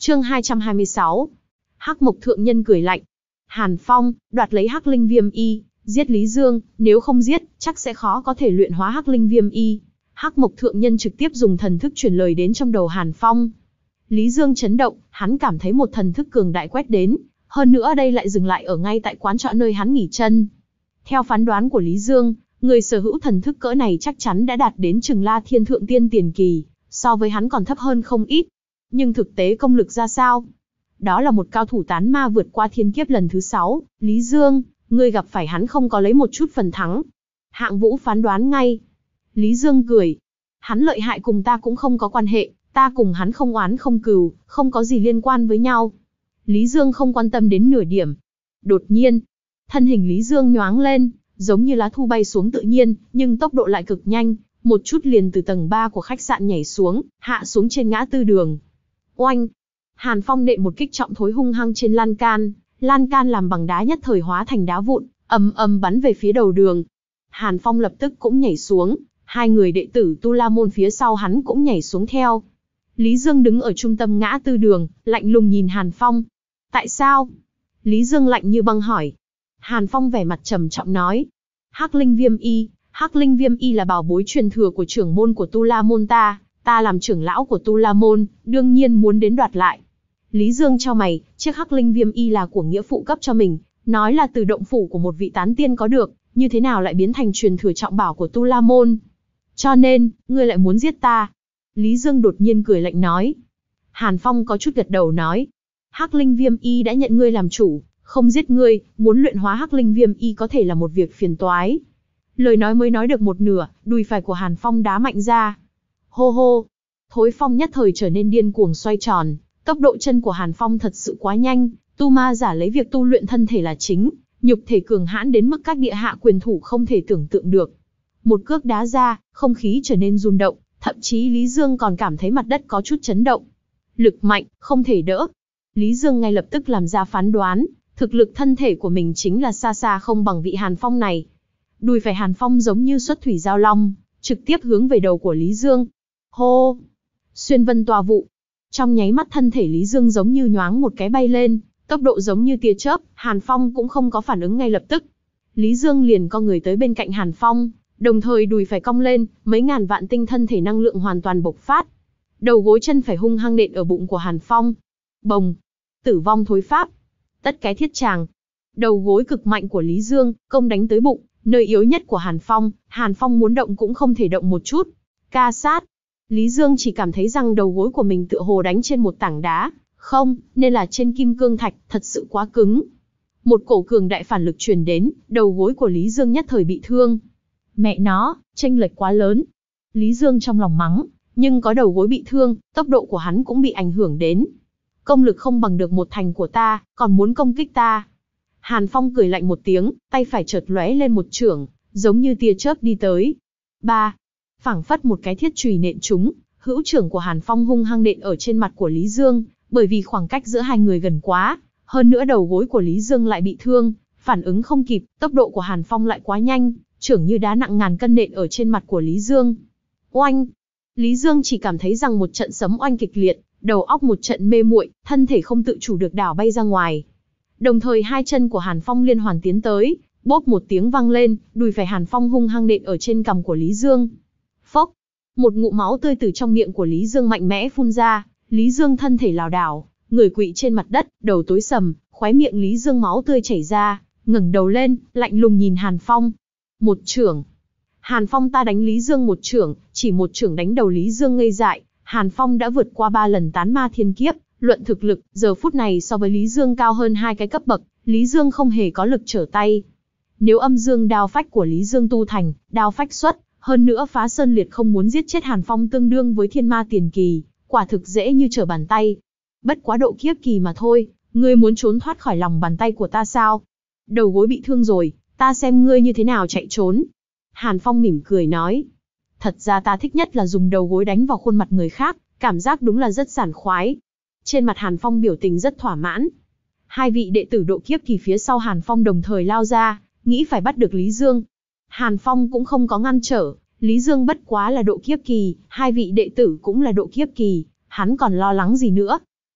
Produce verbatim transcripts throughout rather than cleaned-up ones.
Chương hai trăm hai mươi sáu. Hắc Mộc thượng nhân cười lạnh. Hàn Phong, đoạt lấy Hắc Linh Viêm Y, giết Lý Dương, nếu không giết, chắc sẽ khó có thể luyện hóa Hắc Linh Viêm Y. Hắc Mộc thượng nhân trực tiếp dùng thần thức truyền lời đến trong đầu Hàn Phong. Lý Dương chấn động, hắn cảm thấy một thần thức cường đại quét đến, hơn nữa đây lại dừng lại ở ngay tại quán trọ nơi hắn nghỉ chân. Theo phán đoán của Lý Dương, người sở hữu thần thức cỡ này chắc chắn đã đạt đến chừng La Thiên Thượng Tiên tiền kỳ, so với hắn còn thấp hơn không ít. Nhưng thực tế công lực ra sao? Đó là một cao thủ tán ma vượt qua thiên kiếp lần thứ sáu, Lý Dương, ngươi gặp phải hắn không có lấy một chút phần thắng. Hạng Vũ phán đoán ngay. Lý Dương cười. Hắn lợi hại cùng ta cũng không có quan hệ, ta cùng hắn không oán không cừu, không có gì liên quan với nhau. Lý Dương không quan tâm đến nửa điểm. Đột nhiên, thân hình Lý Dương nhoáng lên, giống như lá thu bay xuống tự nhiên, nhưng tốc độ lại cực nhanh, một chút liền từ tầng ba của khách sạn nhảy xuống, hạ xuống trên ngã tư đường. Oanh! Hàn Phong nện một kích trọng thối hung hăng trên lan can, lan can làm bằng đá nhất thời hóa thành đá vụn, ầm ầm bắn về phía đầu đường. Hàn Phong lập tức cũng nhảy xuống, hai người đệ tử Tu La Môn phía sau hắn cũng nhảy xuống theo. Lý Dương đứng ở trung tâm ngã tư đường, lạnh lùng nhìn Hàn Phong. Tại sao? Lý Dương lạnh như băng hỏi. Hàn Phong vẻ mặt trầm trọng nói. Hắc Linh Viêm Y, Hắc Linh Viêm Y là bảo bối truyền thừa của trưởng môn của Tu La Môn ta, ta làm trưởng lão của Tu La Môn, đương nhiên muốn đến đoạt lại. Lý Dương chau mày, chiếc Hắc Linh Viêm Y là của nghĩa phụ cấp cho mình, nói là từ động phủ của một vị tán tiên có được, như thế nào lại biến thành truyền thừa trọng bảo của Tu La Môn? Cho nên, ngươi lại muốn giết ta? Lý Dương đột nhiên cười lạnh nói. Hàn Phong có chút gật đầu nói. Hắc Linh Viêm Y đã nhận ngươi làm chủ, không giết ngươi, muốn luyện hóa Hắc Linh Viêm Y có thể là một việc phiền toái. Lời nói mới nói được một nửa, đùi phải của Hàn Phong đá mạnh ra. Hô hô, thối phong nhất thời trở nên điên cuồng xoay tròn, tốc độ chân của Hàn Phong thật sự quá nhanh, tu ma giả lấy việc tu luyện thân thể là chính, nhục thể cường hãn đến mức các địa hạ quyền thủ không thể tưởng tượng được. Một cước đá ra, không khí trở nên rung động, thậm chí Lý Dương còn cảm thấy mặt đất có chút chấn động. Lực mạnh, không thể đỡ. Lý Dương ngay lập tức làm ra phán đoán, thực lực thân thể của mình chính là xa xa không bằng vị Hàn Phong này. Đùi phải Hàn Phong giống như xuất thủy giao long, trực tiếp hướng về đầu của Lý Dương. Hô! Xuyên vân tòa vụ. Trong nháy mắt thân thể Lý Dương giống như nhoáng một cái bay lên, tốc độ giống như tia chớp, Hàn Phong cũng không có phản ứng ngay lập tức. Lý Dương liền co người tới bên cạnh Hàn Phong, đồng thời đùi phải cong lên, mấy ngàn vạn tinh thân thể năng lượng hoàn toàn bộc phát. Đầu gối chân phải hung hăng nện ở bụng của Hàn Phong. Bồng! Tử vong thối pháp. Tất cái thiết tràng. Đầu gối cực mạnh của Lý Dương, công đánh tới bụng, nơi yếu nhất của Hàn Phong, Hàn Phong muốn động cũng không thể động một chút. Ca sát. Lý Dương chỉ cảm thấy rằng đầu gối của mình tựa hồ đánh trên một tảng đá, không, nên là trên kim cương thạch, thật sự quá cứng. Một cổ cường đại phản lực truyền đến, đầu gối của Lý Dương nhất thời bị thương. Mẹ nó, chênh lệch quá lớn. Lý Dương trong lòng mắng, nhưng có đầu gối bị thương, tốc độ của hắn cũng bị ảnh hưởng đến. Công lực không bằng được một thành của ta, còn muốn công kích ta. Hàn Phong cười lạnh một tiếng, tay phải chợt lóe lên một chưởng, giống như tia chớp đi tới. Ba, phảng phất một cái thiết chùy nện trúng, hữu chưởng của Hàn Phong hung hăng nện ở trên mặt của Lý Dương, bởi vì khoảng cách giữa hai người gần quá, hơn nữa đầu gối của Lý Dương lại bị thương, phản ứng không kịp, tốc độ của Hàn Phong lại quá nhanh, chưởng như đá nặng ngàn cân nện ở trên mặt của Lý Dương. Oanh! Lý Dương chỉ cảm thấy rằng một trận sấm oanh kịch liệt, đầu óc một trận mê muội, thân thể không tự chủ được đảo bay ra ngoài. Đồng thời hai chân của Hàn Phong liên hoàn tiến tới, bốp một tiếng vang lên, đùi phải Hàn Phong hung hăng nện ở trên cằm của Lý Dương. Phốc! Một ngụm máu tươi từ trong miệng của Lý Dương mạnh mẽ phun ra, Lý Dương thân thể lảo đảo, người quỵ trên mặt đất, đầu tối sầm, khóe miệng Lý Dương máu tươi chảy ra, ngẩng đầu lên, lạnh lùng nhìn Hàn Phong. Một chưởng. Hàn Phong ta đánh Lý Dương một chưởng, chỉ một chưởng đánh đầu Lý Dương ngây dại, Hàn Phong đã vượt qua ba lần tán ma thiên kiếp, luận thực lực, giờ phút này so với Lý Dương cao hơn hai cái cấp bậc, Lý Dương không hề có lực trở tay. Nếu âm dương đao phách của Lý Dương tu thành, đao phách xuất, hơn nữa phá sơn liệt không muốn giết chết Hàn Phong tương đương với thiên ma tiền kỳ, quả thực dễ như trở bàn tay. Bất quá độ kiếp kỳ mà thôi, ngươi muốn trốn thoát khỏi lòng bàn tay của ta sao? Đầu gối bị thương rồi, ta xem ngươi như thế nào chạy trốn. Hàn Phong mỉm cười nói. Thật ra ta thích nhất là dùng đầu gối đánh vào khuôn mặt người khác, cảm giác đúng là rất sảng khoái. Trên mặt Hàn Phong biểu tình rất thỏa mãn. Hai vị đệ tử độ kiếp kỳ phía sau Hàn Phong đồng thời lao ra, nghĩ phải bắt được Lý Dương. Hàn Phong cũng không có ngăn trở, Lý Dương bất quá là độ kiếp kỳ, hai vị đệ tử cũng là độ kiếp kỳ, hắn còn lo lắng gì nữa.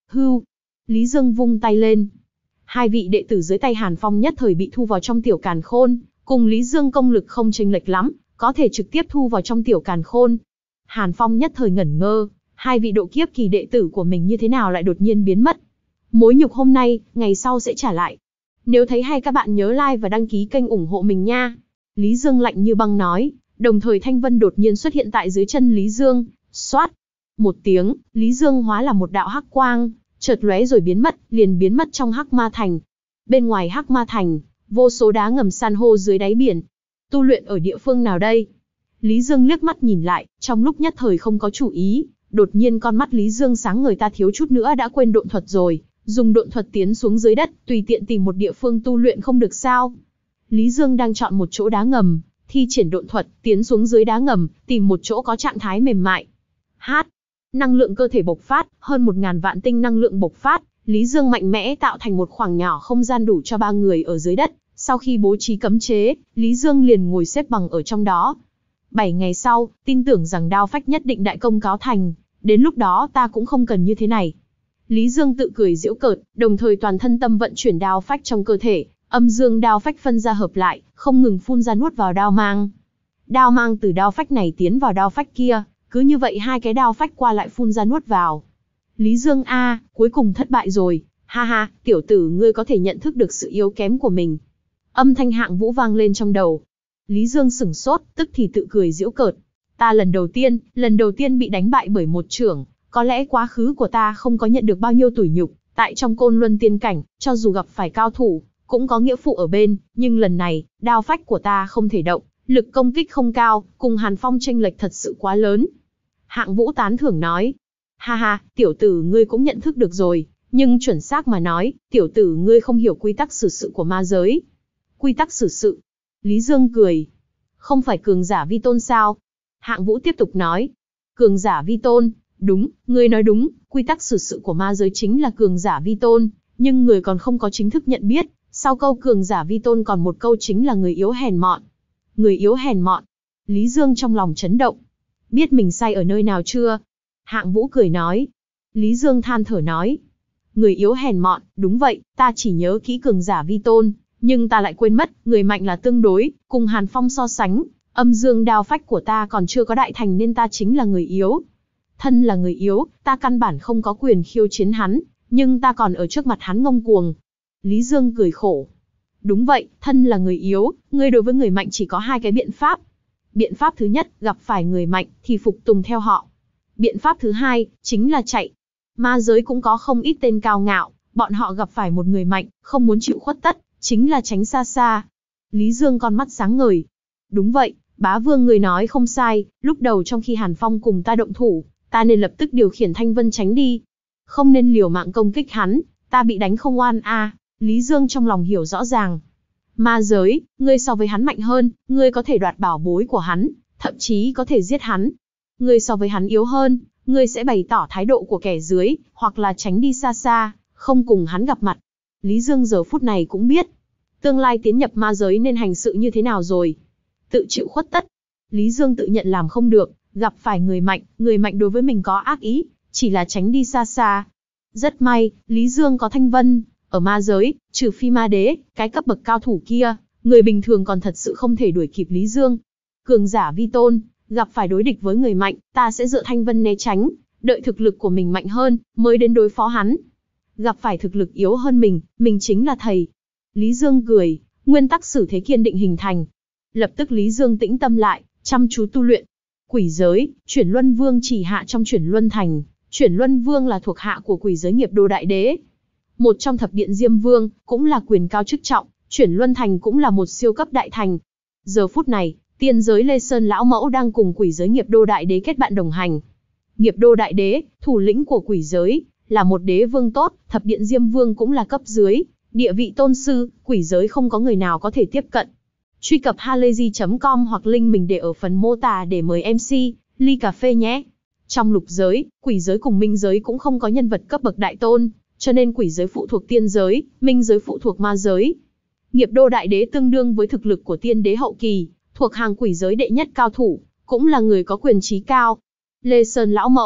Hưu. Lý Dương vung tay lên. Hai vị đệ tử dưới tay Hàn Phong nhất thời bị thu vào trong tiểu càn khôn, cùng Lý Dương công lực không chênh lệch lắm, có thể trực tiếp thu vào trong tiểu càn khôn. Hàn Phong nhất thời ngẩn ngơ, hai vị độ kiếp kỳ đệ tử của mình như thế nào lại đột nhiên biến mất. Mối nhục hôm nay, ngày sau sẽ trả lại. Nếu thấy hay các bạn nhớ like và đăng ký kênh ủng hộ mình nha. Lý Dương lạnh như băng nói, đồng thời thanh vân đột nhiên xuất hiện tại dưới chân Lý Dương, xoát. Một tiếng, Lý Dương hóa là một đạo hắc quang, chợt lóe rồi biến mất, liền biến mất trong Hắc Ma Thành. Bên ngoài Hắc Ma Thành, vô số đá ngầm san hô dưới đáy biển. Tu luyện ở địa phương nào đây? Lý Dương liếc mắt nhìn lại, trong lúc nhất thời không có chủ ý, đột nhiên con mắt Lý Dương sáng người ta thiếu chút nữa đã quên độn thuật rồi, dùng độn thuật tiến xuống dưới đất, tùy tiện tìm một địa phương tu luyện không được sao? Lý Dương đang chọn một chỗ đá ngầm, thi triển độn thuật, tiến xuống dưới đá ngầm, tìm một chỗ có trạng thái mềm mại. Hát, năng lượng cơ thể bộc phát, hơn một ngàn vạn tinh năng lượng bộc phát, Lý Dương mạnh mẽ tạo thành một khoảng nhỏ không gian đủ cho ba người ở dưới đất. Sau khi bố trí cấm chế, Lý Dương liền ngồi xếp bằng ở trong đó. Bảy ngày sau, tin tưởng rằng đao phách nhất định đại công cáo thành, đến lúc đó ta cũng không cần như thế này. Lý Dương tự cười giễu cợt, đồng thời toàn thân tâm vận chuyển đao phách trong cơ thể, âm dương đao phách phân ra hợp lại, không ngừng phun ra nuốt vào đao mang. Đao mang từ đao phách này tiến vào đao phách kia, cứ như vậy hai cái đao phách qua lại phun ra nuốt vào. Lý Dương a, cuối cùng thất bại rồi, ha ha, tiểu tử ngươi có thể nhận thức được sự yếu kém của mình. Âm thanh Hạng Vũ vang lên trong đầu. Lý Dương sửng sốt, tức thì tự cười giễu cợt. Ta lần đầu tiên, lần đầu tiên bị đánh bại bởi một chưởng, có lẽ quá khứ của ta không có nhận được bao nhiêu tủi nhục, tại trong Côn Luân tiên cảnh, cho dù gặp phải cao thủ, cũng có nghĩa phụ ở bên, nhưng lần này, đao phách của ta không thể động, lực công kích không cao, cùng Hàn Phong chênh lệch thật sự quá lớn. Hạng Vũ tán thưởng nói, ha ha, tiểu tử ngươi cũng nhận thức được rồi, nhưng chuẩn xác mà nói, tiểu tử ngươi không hiểu quy tắc xử sự của ma giới. Quy tắc xử sự. Lý Dương cười. Không phải cường giả vi tôn sao? Hạng Vũ tiếp tục nói. Cường giả vi tôn, đúng, ngươi nói đúng, quy tắc xử sự của ma giới chính là cường giả vi tôn, nhưng người còn không có chính thức nhận biết, sau câu cường giả vi tôn còn một câu chính là người yếu hèn mọn. Người yếu hèn mọn. Lý Dương trong lòng chấn động. Biết mình sai ở nơi nào chưa? Hạng Vũ cười nói. Lý Dương than thở nói. Người yếu hèn mọn, đúng vậy, ta chỉ nhớ kỹ cường giả vi tôn, nhưng ta lại quên mất, người mạnh là tương đối, cùng Hàn Phong so sánh, âm dương đao phách của ta còn chưa có đại thành nên ta chính là người yếu. Thân là người yếu, ta căn bản không có quyền khiêu chiến hắn, nhưng ta còn ở trước mặt hắn ngông cuồng. Lý Dương cười khổ. Đúng vậy, thân là người yếu, ngươi đối với người mạnh chỉ có hai cái biện pháp. Biện pháp thứ nhất, gặp phải người mạnh, thì phục tùng theo họ. Biện pháp thứ hai, chính là chạy. Ma giới cũng có không ít tên cao ngạo, bọn họ gặp phải một người mạnh, không muốn chịu khuất tất, chính là tránh xa xa. Lý Dương con mắt sáng ngời. Đúng vậy, bá vương người nói không sai, lúc đầu trong khi Hàn Phong cùng ta động thủ, ta nên lập tức điều khiển Thanh Vân tránh đi. Không nên liều mạng công kích hắn, ta bị đánh không oan a. À. Lý Dương trong lòng hiểu rõ ràng. Ma giới, ngươi so với hắn mạnh hơn, ngươi có thể đoạt bảo bối của hắn, thậm chí có thể giết hắn. Ngươi so với hắn yếu hơn, ngươi sẽ bày tỏ thái độ của kẻ dưới, hoặc là tránh đi xa xa, không cùng hắn gặp mặt. Lý Dương giờ phút này cũng biết, tương lai tiến nhập ma giới nên hành sự như thế nào rồi. Tự chịu khuất tất. Lý Dương tự nhận làm không được, gặp phải người mạnh, người mạnh đối với mình có ác ý, chỉ là tránh đi xa xa. Rất may, Lý Dương có Thanh Vân, ở ma giới, trừ phi ma đế, cái cấp bậc cao thủ kia, người bình thường còn thật sự không thể đuổi kịp Lý Dương. Cường giả vi tôn, gặp phải đối địch với người mạnh, ta sẽ dựa Thanh Vân né tránh, đợi thực lực của mình mạnh hơn, mới đến đối phó hắn. Gặp phải thực lực yếu hơn mình, mình chính là thầy. Lý Dương cười, nguyên tắc xử thế kiên định hình thành. Lập tức Lý Dương tĩnh tâm lại, chăm chú tu luyện. Quỷ giới, Chuyển Luân Vương chỉ hạ trong Chuyển Luân Thành. Chuyển Luân Vương là thuộc hạ của quỷ giới Nghiệp Đô Đại Đế. Một trong thập điện Diêm Vương, cũng là quyền cao chức trọng, Chuyển Luân Thành cũng là một siêu cấp đại thành. Giờ phút này, tiên giới Lê Sơn Lão Mẫu đang cùng quỷ giới Nghiệp Đô Đại Đế kết bạn đồng hành. Nghiệp Đô Đại Đế, thủ lĩnh của quỷ giới, là một đế vương tốt, thập điện Diêm Vương cũng là cấp dưới, địa vị tôn sư, quỷ giới không có người nào có thể tiếp cận. Truy cập halayzi chấm com hoặc link mình để ở phần mô tả để mời em xê, ly cà phê nhé. Trong lục giới, quỷ giới cùng minh giới cũng không có nhân vật cấp bậc đại tôn, cho nên quỷ giới phụ thuộc tiên giới, minh giới phụ thuộc ma giới. Nghiệp Đô Đại Đế tương đương với thực lực của tiên đế hậu kỳ, thuộc hàng quỷ giới đệ nhất cao thủ, cũng là người có quyền trí cao. Lê Sơn Lão Mẫu,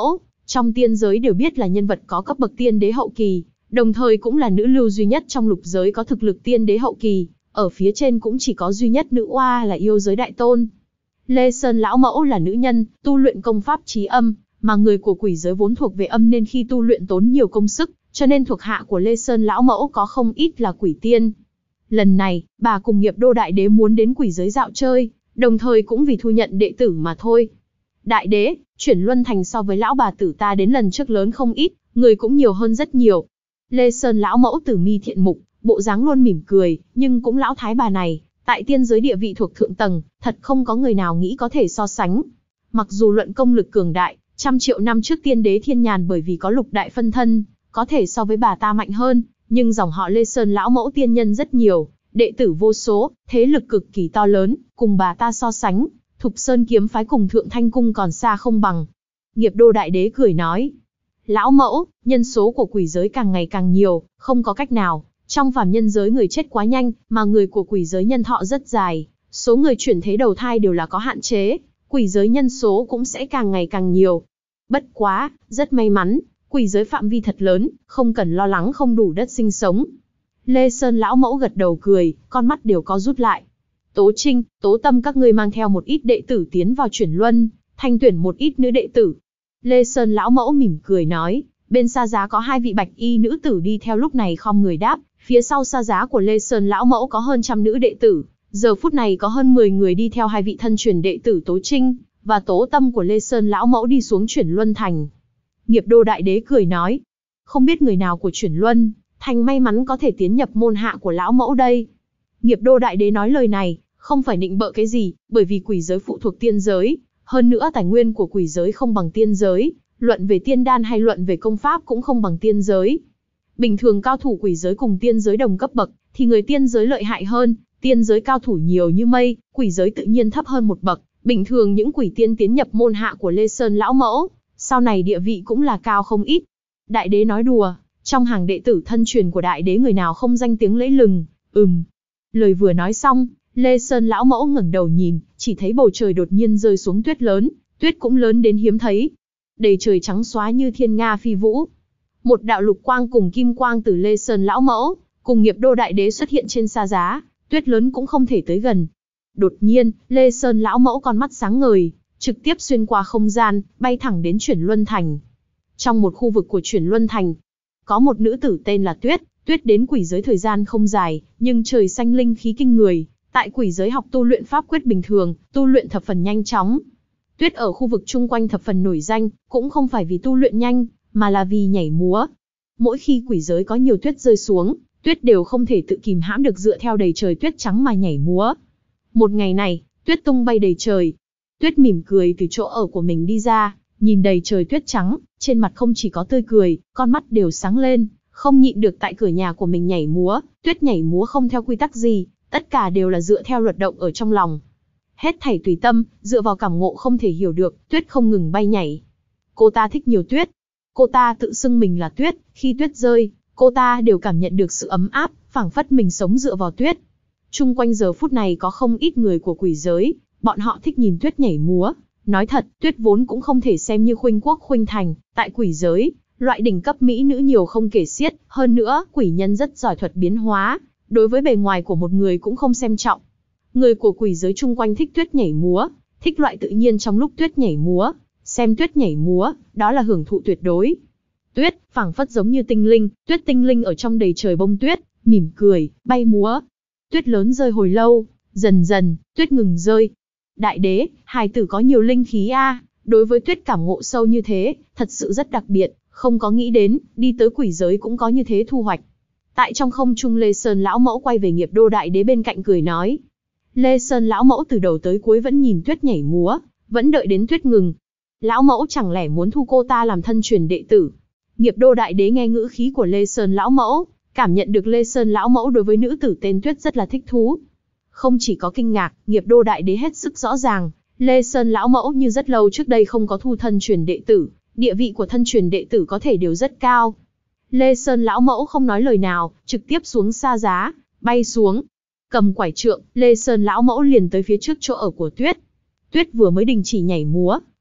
trong tiên giới đều biết là nhân vật có cấp bậc tiên đế hậu kỳ, đồng thời cũng là nữ lưu duy nhất trong lục giới có thực lực tiên đế hậu kỳ, ở phía trên cũng chỉ có duy nhất nữ oa là yêu giới đại tôn. Lê Sơn lão mẫu là nữ nhân, tu luyện công pháp trí âm, mà người của quỷ giới vốn thuộc về âm nên khi tu luyện tốn nhiều công sức, cho nên thuộc hạ của Lê Sơn lão mẫu có không ít là quỷ tiên. Lần này, bà cùng Nghiệp Đô đại đế muốn đến quỷ giới dạo chơi, đồng thời cũng vì thu nhận đệ tử mà thôi. Đại đế, chuyển luân thành so với lão bà tử ta đến lần trước lớn không ít, người cũng nhiều hơn rất nhiều. Lê Sơn lão mẫu tử mi thiện mục, bộ dáng luôn mỉm cười, nhưng cũng lão thái bà này, tại tiên giới địa vị thuộc thượng tầng, thật không có người nào nghĩ có thể so sánh. Mặc dù luận công lực cường đại, trăm triệu năm trước tiên đế Thiên Nhàn bởi vì có lục đại phân thân, có thể so với bà ta mạnh hơn, nhưng dòng họ Lê Sơn lão mẫu tiên nhân rất nhiều, đệ tử vô số, thế lực cực kỳ to lớn, cùng bà ta so sánh, Thục Sơn kiếm phái cùng Thượng Thanh cung còn xa không bằng. Nghiệp Đô đại đế cười nói, lão mẫu, nhân số của quỷ giới càng ngày càng nhiều, không có cách nào, trong phàm nhân giới người chết quá nhanh, mà người của quỷ giới nhân thọ rất dài, số người chuyển thế đầu thai đều là có hạn chế, quỷ giới nhân số cũng sẽ càng ngày càng nhiều. Bất quá, rất may mắn, quỷ giới phạm vi thật lớn, không cần lo lắng không đủ đất sinh sống. Lê Sơn lão mẫu gật đầu cười, con mắt đều có rút lại. Tố Trinh, Tố Tâm các ngươi mang theo một ít đệ tử tiến vào chuyển luân, thanh tuyển một ít nữ đệ tử. Lê Sơn lão mẫu mỉm cười nói, bên Sa Giá có hai vị bạch y nữ tử đi theo lúc này khom người đáp, phía sau Sa Giá của Lê Sơn lão mẫu có hơn trăm nữ đệ tử, giờ phút này có hơn mười người đi theo hai vị thân truyền đệ tử Tố Trinh và Tố Tâm của Lê Sơn lão mẫu đi xuống chuyển luân thành. Nghiệp Đô đại đế cười nói, không biết người nào của chuyển luân thành may mắn có thể tiến nhập môn hạ của lão mẫu đây. Nghiệp Đô đại đế nói lời này, không phải định bợ cái gì, bởi vì quỷ giới phụ thuộc tiên giới, hơn nữa tài nguyên của quỷ giới không bằng tiên giới, luận về tiên đan hay luận về công pháp cũng không bằng tiên giới. Bình thường cao thủ quỷ giới cùng tiên giới đồng cấp bậc, thì người tiên giới lợi hại hơn, tiên giới cao thủ nhiều như mây, quỷ giới tự nhiên thấp hơn một bậc. Bình thường những quỷ tiên tiến nhập môn hạ của Lê Sơn lão mẫu, sau này địa vị cũng là cao không ít. Đại đế nói đùa, trong hàng đệ tử thân truyền của đại đế người nào không danh tiếng lẫy lừng, ừm. Lời vừa nói xong, Lê Sơn lão mẫu ngẩng đầu nhìn, chỉ thấy bầu trời đột nhiên rơi xuống tuyết lớn, tuyết cũng lớn đến hiếm thấy. Đầy trời trắng xóa như thiên nga phi vũ. Một đạo lục quang cùng kim quang từ Lê Sơn lão mẫu, cùng Nghiệp Đô đại đế xuất hiện trên Sa Giá, tuyết lớn cũng không thể tới gần. Đột nhiên, Lê Sơn lão mẫu con mắt sáng ngời, trực tiếp xuyên qua không gian, bay thẳng đến chuyển luân thành. Trong một khu vực của chuyển luân thành, có một nữ tử tên là Tuyết. Tuyết đến quỷ giới thời gian không dài, nhưng trời xanh linh khí kinh người, tại quỷ giới học tu luyện pháp quyết bình thường, tu luyện thập phần nhanh chóng. Tuyết ở khu vực chung quanh thập phần nổi danh, cũng không phải vì tu luyện nhanh, mà là vì nhảy múa. Mỗi khi quỷ giới có nhiều tuyết rơi xuống, Tuyết đều không thể tự kìm hãm được dựa theo đầy trời tuyết trắng mà nhảy múa. Một ngày này, tuyết tung bay đầy trời. Tuyết mỉm cười từ chỗ ở của mình đi ra, nhìn đầy trời tuyết trắng, trên mặt không chỉ có tươi cười, con mắt đều sáng lên, không nhịn được tại cửa nhà của mình nhảy múa. Tuyết nhảy múa không theo quy tắc gì, tất cả đều là dựa theo luật động ở trong lòng. Hết thảy tùy tâm, dựa vào cảm ngộ không thể hiểu được, Tuyết không ngừng bay nhảy. Cô ta thích nhiều tuyết. Cô ta tự xưng mình là tuyết, khi tuyết rơi, cô ta đều cảm nhận được sự ấm áp, phảng phất mình sống dựa vào tuyết. Chung quanh giờ phút này có không ít người của quỷ giới, bọn họ thích nhìn tuyết nhảy múa. Nói thật, tuyết vốn cũng không thể xem như khuynh quốc khuynh thành, tại quỷ giới, loại đỉnh cấp mỹ nữ nhiều không kể xiết, hơn nữa, quỷ nhân rất giỏi thuật biến hóa, đối với bề ngoài của một người cũng không xem trọng. Người của quỷ giới chung quanh thích tuyết nhảy múa, thích loại tự nhiên trong lúc tuyết nhảy múa, xem tuyết nhảy múa, đó là hưởng thụ tuyệt đối. Tuyết, phảng phất giống như tinh linh, tuyết tinh linh ở trong đầy trời bông tuyết, mỉm cười, bay múa. Tuyết lớn rơi hồi lâu, dần dần, tuyết ngừng rơi. Đại đế, hài tử có nhiều linh khí a, đối với tuyết cảm ngộ sâu như thế, thật sự rất đặc biệt, không có nghĩ đến, đi tới quỷ giới cũng có như thế thu hoạch. Tại trong không trung Lê Sơn lão mẫu quay về Nghiệp Đô đại đế bên cạnh cười nói. Lê Sơn lão mẫu từ đầu tới cuối vẫn nhìn tuyết nhảy múa, vẫn đợi đến tuyết ngừng. Lão mẫu chẳng lẽ muốn thu cô ta làm thân truyền đệ tử? Nghiệp Đô đại đế nghe ngữ khí của Lê Sơn lão mẫu, cảm nhận được Lê Sơn lão mẫu đối với nữ tử tên Tuyết rất là thích thú. Không chỉ có kinh ngạc, Nghiệp Đô đại đế hết sức rõ ràng, Lê Sơn lão mẫu như rất lâu trước đây không có thu thân truyền đệ tử, địa vị của thân truyền đệ tử có thể đều rất cao. Lê Sơn lão mẫu không nói lời nào, trực tiếp xuống Sa Giá, bay xuống. Cầm quải trượng, Lê Sơn lão mẫu liền tới phía trước chỗ ở của Tuyết. Tuyết vừa mới đình chỉ nhảy múa,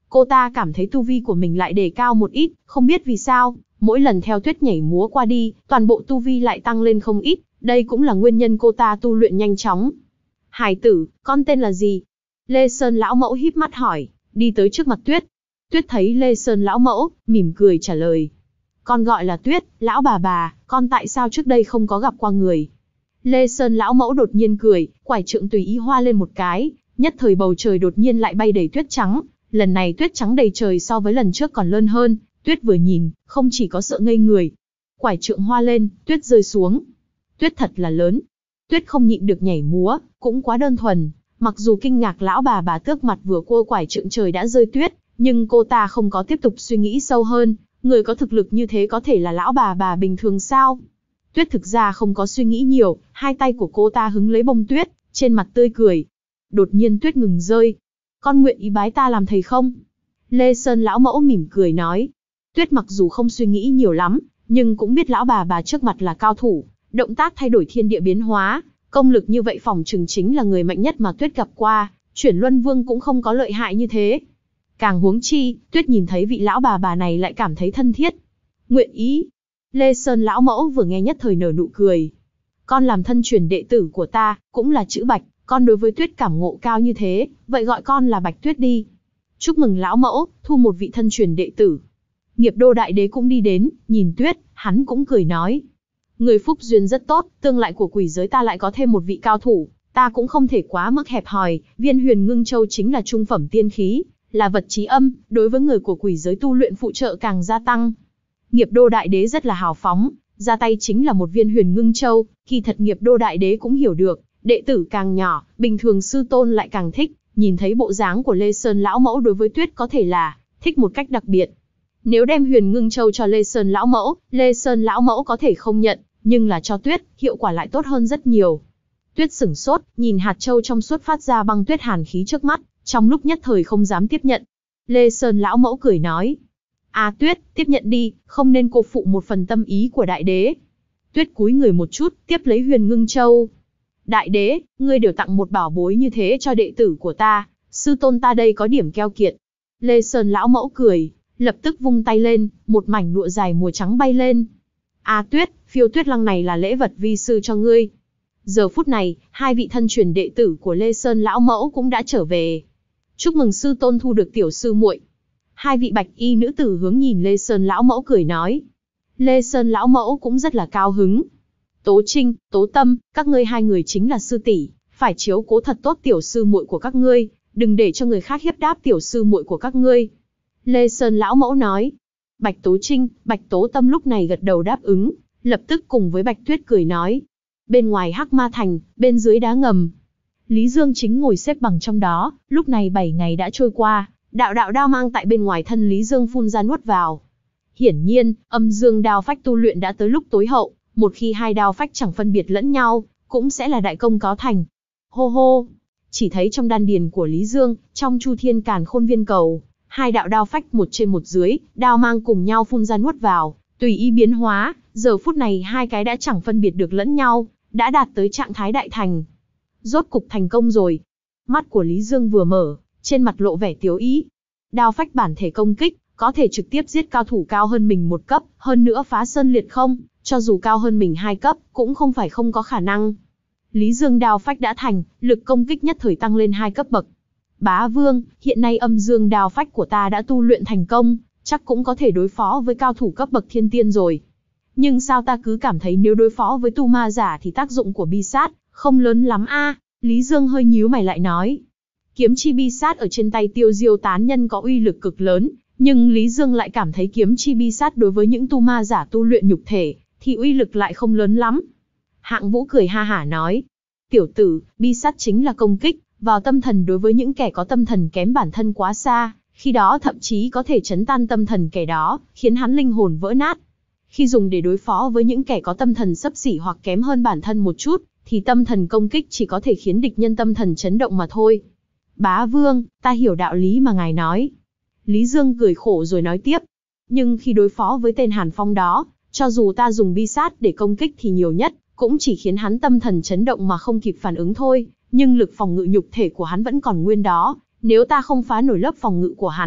cô ta cảm thấy tu vi của mình lại đề cao một ít, không biết vì sao, mỗi lần theo Tuyết nhảy múa qua đi, toàn bộ tu vi lại tăng lên không ít, đây cũng là nguyên nhân cô ta tu luyện nhanh chóng. Hải tử, con tên là gì? Lê Sơn lão mẫu híp mắt hỏi, đi tới trước mặt Tuyết. Tuyết thấy Lê Sơn lão mẫu, mỉm cười trả lời. Con gọi là Tuyết, lão bà bà, con tại sao trước đây không có gặp qua người? Lê Sơn lão mẫu đột nhiên cười, quải trượng tùy ý hoa lên một cái, nhất thời bầu trời đột nhiên lại bay đầy tuyết trắng, lần này tuyết trắng đầy trời so với lần trước còn lớn hơn, Tuyết vừa nhìn, không chỉ có sợ ngây người. Quải trượng hoa lên, tuyết rơi xuống. Tuyết thật là lớn. Tuyết không nhịn được nhảy múa, cũng quá đơn thuần, mặc dù kinh ngạc lão bà bà tước mặt vừa cua quải trượng trời đã rơi tuyết, nhưng cô ta không có tiếp tục suy nghĩ sâu hơn, người có thực lực như thế có thể là lão bà bà bình thường sao? Tuyết thực ra không có suy nghĩ nhiều, hai tay của cô ta hứng lấy bông tuyết, trên mặt tươi cười. Đột nhiên tuyết ngừng rơi. Con nguyện ý bái ta làm thầy không? Lê Sơn lão mẫu mỉm cười nói. Tuyết mặc dù không suy nghĩ nhiều lắm, nhưng cũng biết lão bà bà trước mặt là cao thủ, động tác thay đổi thiên địa biến hóa, công lực như vậy phỏng chừng chính là người mạnh nhất mà Tuyết gặp qua, Chuyển Luân Vương cũng không có lợi hại như thế. Càng huống chi, Tuyết nhìn thấy vị lão bà bà này lại cảm thấy thân thiết. Nguyện ý. Lê Sơn lão mẫu vừa nghe nhất thời nở nụ cười. Con làm thân truyền đệ tử của ta, cũng là chữ Bạch, con đối với Tuyết cảm ngộ cao như thế, vậy gọi con là Bạch Tuyết đi. Chúc mừng lão mẫu, thu một vị thân truyền đệ tử. Nghiệp Đô đại đế cũng đi đến, nhìn Tuyết, hắn cũng cười nói. Người phúc duyên rất tốt, tương lai của quỷ giới ta lại có thêm một vị cao thủ, ta cũng không thể quá mức hẹp hòi, viên huyền ngưng châu chính là trung phẩm tiên khí, là vật chí âm, đối với người của quỷ giới tu luyện phụ trợ càng gia tăng. Nghiệp Đô đại đế rất là hào phóng, ra tay chính là một viên huyền ngưng châu, kỳ thật Nghiệp Đô đại đế cũng hiểu được, đệ tử càng nhỏ, bình thường sư tôn lại càng thích, nhìn thấy bộ dáng của Lê Sơn lão mẫu đối với Tuyết có thể là thích một cách đặc biệt. Nếu đem huyền ngưng châu cho Lê Sơn lão mẫu, Lê Sơn lão mẫu có thể không nhận, nhưng là cho Tuyết, hiệu quả lại tốt hơn rất nhiều. Tuyết sửng sốt, nhìn hạt châu trong suốt phát ra băng tuyết hàn khí trước mắt, trong lúc nhất thời không dám tiếp nhận. Lê Sơn lão mẫu cười nói, à Tuyết, tiếp nhận đi, không nên cô phụ một phần tâm ý của đại đế. Tuyết cúi người một chút, tiếp lấy huyền ngưng châu. Đại đế, ngươi đều tặng một bảo bối như thế cho đệ tử của ta, sư tôn ta đây có điểm keo kiệt. Lê Sơn lão mẫu cười, lập tức vung tay lên, một mảnh lụa dài mùa trắng bay lên. À Tuyết, phiêu tuyết lăng này là lễ vật vi sư cho ngươi. Giờ phút này, hai vị thân truyền đệ tử của Lê Sơn lão mẫu cũng đã trở về. Chúc mừng sư tôn thu được tiểu sư muội. Hai vị bạch y nữ tử hướng nhìn Lê Sơn lão mẫu cười nói. Lê Sơn lão mẫu cũng rất là cao hứng. Tố Trinh, Tố Tâm, các ngươi hai người chính là sư tỷ, phải chiếu cố thật tốt tiểu sư muội của các ngươi, đừng để cho người khác hiếp đáp tiểu sư muội của các ngươi. Lê Sơn lão mẫu nói. Bạch Tố Trinh, Bạch Tố Tâm lúc này gật đầu đáp ứng, lập tức cùng với Bạch Tuyết cười nói. Bên ngoài Hắc Ma Thành, bên dưới đá ngầm. Lý Dương chính ngồi xếp bằng trong đó, lúc này bảy ngày đã trôi qua, đạo đạo đao mang tại bên ngoài thân Lý Dương phun ra nuốt vào. Hiển nhiên, âm dương đao phách tu luyện đã tới lúc tối hậu, một khi hai đao phách chẳng phân biệt lẫn nhau, cũng sẽ là đại công có thành. Hô hô, chỉ thấy trong đan điền của Lý Dương, trong Chu Thiên Càn Khôn Viên Cầu, hai đạo đao phách một trên một dưới, đao mang cùng nhau phun ra nuốt vào, tùy ý biến hóa, giờ phút này hai cái đã chẳng phân biệt được lẫn nhau, đã đạt tới trạng thái đại thành. Rốt cục thành công rồi. Mắt của Lý Dương vừa mở, trên mặt lộ vẻ tiếu ý. Đao phách bản thể công kích, có thể trực tiếp giết cao thủ cao hơn mình một cấp, hơn nữa phá sơn liệt không, cho dù cao hơn mình hai cấp, cũng không phải không có khả năng. Lý Dương đao phách đã thành, lực công kích nhất thời tăng lên hai cấp bậc. Bá Vương, hiện nay âm dương đao phách của ta đã tu luyện thành công, chắc cũng có thể đối phó với cao thủ cấp bậc thiên tiên rồi. Nhưng sao ta cứ cảm thấy nếu đối phó với tu ma giả thì tác dụng của bi sát không lớn lắm a? Lý Dương hơi nhíu mày lại nói. Kiếm chi bi sát ở trên tay Tiêu Diêu tán nhân có uy lực cực lớn, nhưng Lý Dương lại cảm thấy kiếm chi bi sát đối với những tu ma giả tu luyện nhục thể thì uy lực lại không lớn lắm. Hạng Vũ cười ha hả nói. Tiểu tử, bi sát chính là công kích vào tâm thần đối với những kẻ có tâm thần kém bản thân quá xa, khi đó thậm chí có thể chấn tan tâm thần kẻ đó, khiến hắn linh hồn vỡ nát. Khi dùng để đối phó với những kẻ có tâm thần xấp xỉ hoặc kém hơn bản thân một chút, thì tâm thần công kích chỉ có thể khiến địch nhân tâm thần chấn động mà thôi. Bá Vương, ta hiểu đạo lý mà ngài nói. Lý Dương cười khổ rồi nói tiếp. Nhưng khi đối phó với tên Hàn Phong đó, cho dù ta dùng bi sát để công kích thì nhiều nhất, cũng chỉ khiến hắn tâm thần chấn động mà không kịp phản ứng thôi. Nhưng lực phòng ngự nhục thể của hắn vẫn còn nguyên đó, nếu ta không phá nổi lớp phòng ngự của hắn,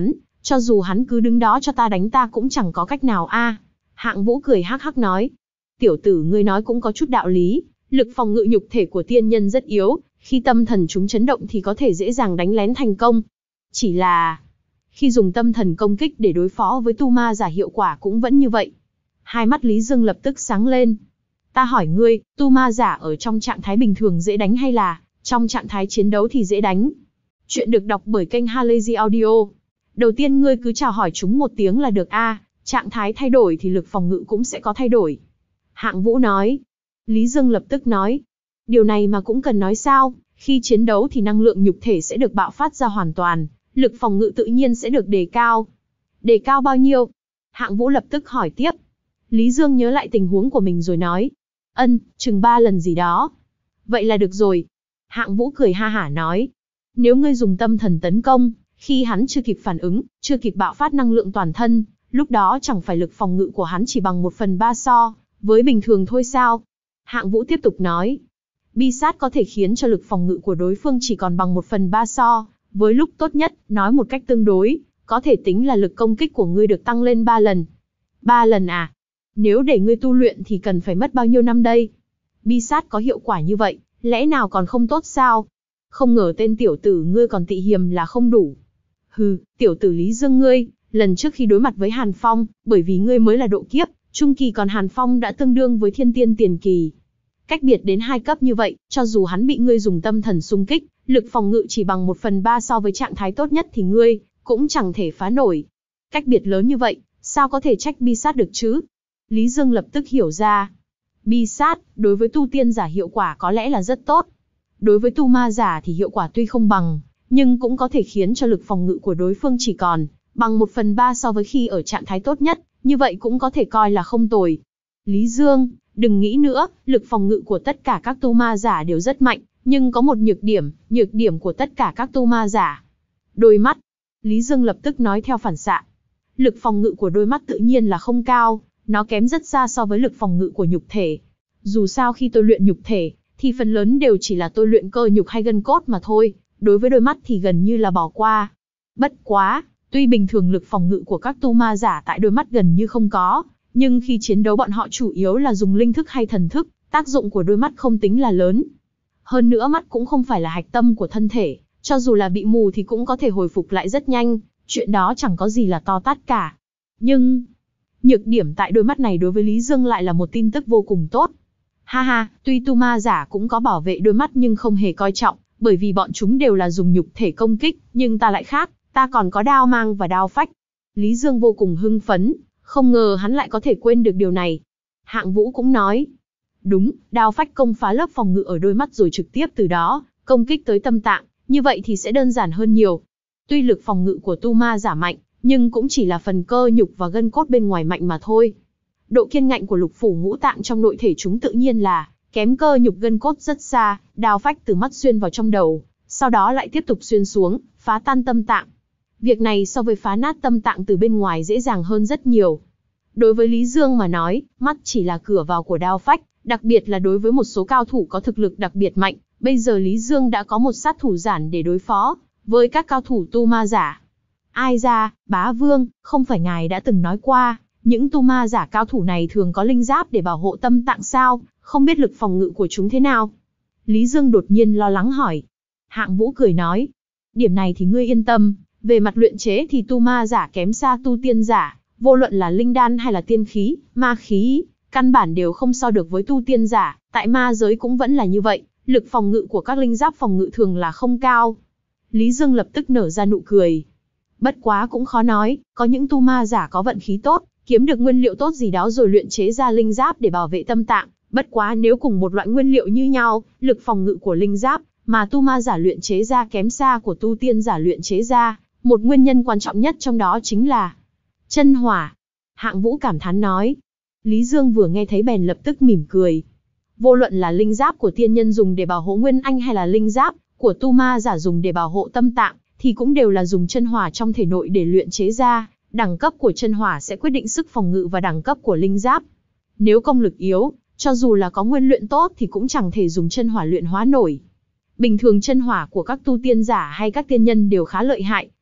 Cho dù hắn cứ đứng đó cho ta đánh ta cũng chẳng có cách nào a. Hạng Vũ cười hắc hắc nói. Tiểu tử ngươi nói cũng có chút đạo lý, lực phòng ngự nhục thể của tiên nhân rất yếu, khi tâm thần chúng chấn động thì có thể dễ dàng đánh lén thành công. Chỉ là, khi dùng tâm thần công kích để đối phó với tu ma giả hiệu quả cũng vẫn như vậy. Hai mắt Lý Dương lập tức sáng lên. Ta hỏi ngươi, tu ma giả ở trong trạng thái bình thường dễ đánh hay là trong trạng thái chiến đấu thì dễ đánh? Chuyện được đọc bởi kênh Halazy Audio. Đầu tiên ngươi cứ chào hỏi chúng một tiếng là được a, trạng thái thay đổi thì lực phòng ngự cũng sẽ có thay đổi. Hạng Vũ nói. Lý Dương lập tức nói. Điều này mà cũng cần nói sao, khi chiến đấu thì năng lượng nhục thể sẽ được bạo phát ra hoàn toàn, lực phòng ngự tự nhiên sẽ được đề cao. Đề cao bao nhiêu? Hạng Vũ lập tức hỏi tiếp. Lý Dương nhớ lại tình huống của mình rồi nói. Ân, chừng ba lần gì đó. Vậy là được rồi. Hạng Vũ cười ha hả nói. Nếu ngươi dùng tâm thần tấn công, khi hắn chưa kịp phản ứng, chưa kịp bạo phát năng lượng toàn thân, lúc đó chẳng phải lực phòng ngự của hắn chỉ bằng một phần ba so với bình thường thôi sao? Hạng Vũ tiếp tục nói. Bi sát có thể khiến cho lực phòng ngự của đối phương chỉ còn bằng một phần ba so với lúc tốt nhất, nói một cách tương đối, có thể tính là lực công kích của ngươi được tăng lên ba lần. Ba lần à? Nếu để ngươi tu luyện thì cần phải mất bao nhiêu năm đây? Bi sát có hiệu quả như vậy, lẽ nào còn không tốt sao? Không ngờ tên tiểu tử ngươi còn tị hiềm là không đủ. Hừ, tiểu tử Lý Dương ngươi, lần trước khi đối mặt với Hàn Phong, bởi vì ngươi mới là độ kiếp trung kỳ còn Hàn Phong đã tương đương với thiên tiên tiền kỳ. Cách biệt đến hai cấp như vậy, cho dù hắn bị ngươi dùng tâm thần xung kích, lực phòng ngự chỉ bằng một phần ba so với trạng thái tốt nhất thì ngươi cũng chẳng thể phá nổi. Cách biệt lớn như vậy, sao có thể trách bi sát được chứ? Lý Dương lập tức hiểu ra. Bi sát, đối với tu tiên giả hiệu quả có lẽ là rất tốt. Đối với tu ma giả thì hiệu quả tuy không bằng, nhưng cũng có thể khiến cho lực phòng ngự của đối phương chỉ còn bằng một phần ba so với khi ở trạng thái tốt nhất, như vậy cũng có thể coi là không tồi. Lý Dương, đừng nghĩ nữa, lực phòng ngự của tất cả các tu ma giả đều rất mạnh, nhưng có một nhược điểm, nhược điểm của tất cả các tu ma giả. Đôi mắt. Lý Dương lập tức nói theo phản xạ. Lực phòng ngự của đôi mắt tự nhiên là không cao, nó kém rất xa so với lực phòng ngự của nhục thể. Dù sao khi tôi luyện nhục thể, thì phần lớn đều chỉ là tôi luyện cơ nhục hay gân cốt mà thôi, đối với đôi mắt thì gần như là bỏ qua. Bất quá, tuy bình thường lực phòng ngự của các tu ma giả tại đôi mắt gần như không có, nhưng khi chiến đấu bọn họ chủ yếu là dùng linh thức hay thần thức, tác dụng của đôi mắt không tính là lớn. Hơn nữa mắt cũng không phải là hạch tâm của thân thể, cho dù là bị mù thì cũng có thể hồi phục lại rất nhanh, chuyện đó chẳng có gì là to tát cả. Nhưng, nhược điểm tại đôi mắt này đối với Lý Dương lại là một tin tức vô cùng tốt. Ha ha, tuy tu ma giả cũng có bảo vệ đôi mắt nhưng không hề coi trọng, bởi vì bọn chúng đều là dùng nhục thể công kích, nhưng ta lại khác, ta còn có đao mang và đao phách. Lý Dương vô cùng hưng phấn, không ngờ hắn lại có thể quên được điều này. Hạng Vũ cũng nói, đúng, đao phách công phá lớp phòng ngự ở đôi mắt rồi trực tiếp từ đó công kích tới tâm tạng, như vậy thì sẽ đơn giản hơn nhiều. Tuy lực phòng ngự của tu ma giả mạnh, nhưng cũng chỉ là phần cơ nhục và gân cốt bên ngoài mạnh mà thôi. Độ kiên ngạnh của lục phủ ngũ tạng trong nội thể chúng tự nhiên là kém cơ nhục gân cốt rất xa, đao phách từ mắt xuyên vào trong đầu, sau đó lại tiếp tục xuyên xuống, phá tan tâm tạng. Việc này so với phá nát tâm tạng từ bên ngoài dễ dàng hơn rất nhiều. Đối với Lý Dương mà nói, mắt chỉ là cửa vào của đao phách, đặc biệt là đối với một số cao thủ có thực lực đặc biệt mạnh, bây giờ Lý Dương đã có một sát thủ giản để đối phó với các cao thủ tu ma giả. Ai ra, bá vương, không phải ngài đã từng nói qua, những tu ma giả cao thủ này thường có linh giáp để bảo hộ tâm tạng sao, không biết lực phòng ngự của chúng thế nào? Lý Dương đột nhiên lo lắng hỏi. Hạng Vũ cười nói, điểm này thì ngươi yên tâm, về mặt luyện chế thì tu ma giả kém xa tu tiên giả, vô luận là linh đan hay là tiên khí, ma khí, căn bản đều không so được với tu tiên giả, tại ma giới cũng vẫn là như vậy, lực phòng ngự của các linh giáp phòng ngự thường là không cao. Lý Dương lập tức nở ra nụ cười. Bất quá cũng khó nói, có những tu ma giả có vận khí tốt, kiếm được nguyên liệu tốt gì đó rồi luyện chế ra linh giáp để bảo vệ tâm tạng. Bất quá nếu cùng một loại nguyên liệu như nhau, lực phòng ngự của linh giáp mà tu ma giả luyện chế ra kém xa của tu tiên giả luyện chế ra, một nguyên nhân quan trọng nhất trong đó chính là chân hỏa. Hạng Vũ cảm thán nói. Lý Dương vừa nghe thấy bèn lập tức mỉm cười. Vô luận là linh giáp của tiên nhân dùng để bảo hộ nguyên anh hay là linh giáp của tu ma giả dùng để bảo hộ tâm tạng, thì cũng đều là dùng chân hỏa trong thể nội để luyện chế ra. Đẳng cấp của chân hỏa sẽ quyết định sức phòng ngự và đẳng cấp của linh giáp. Nếu công lực yếu, cho dù là có nguyên luyện tốt thì cũng chẳng thể dùng chân hỏa luyện hóa nổi. Bình thường chân hỏa của các tu tiên giả hay các tiên nhân đều khá lợi hại,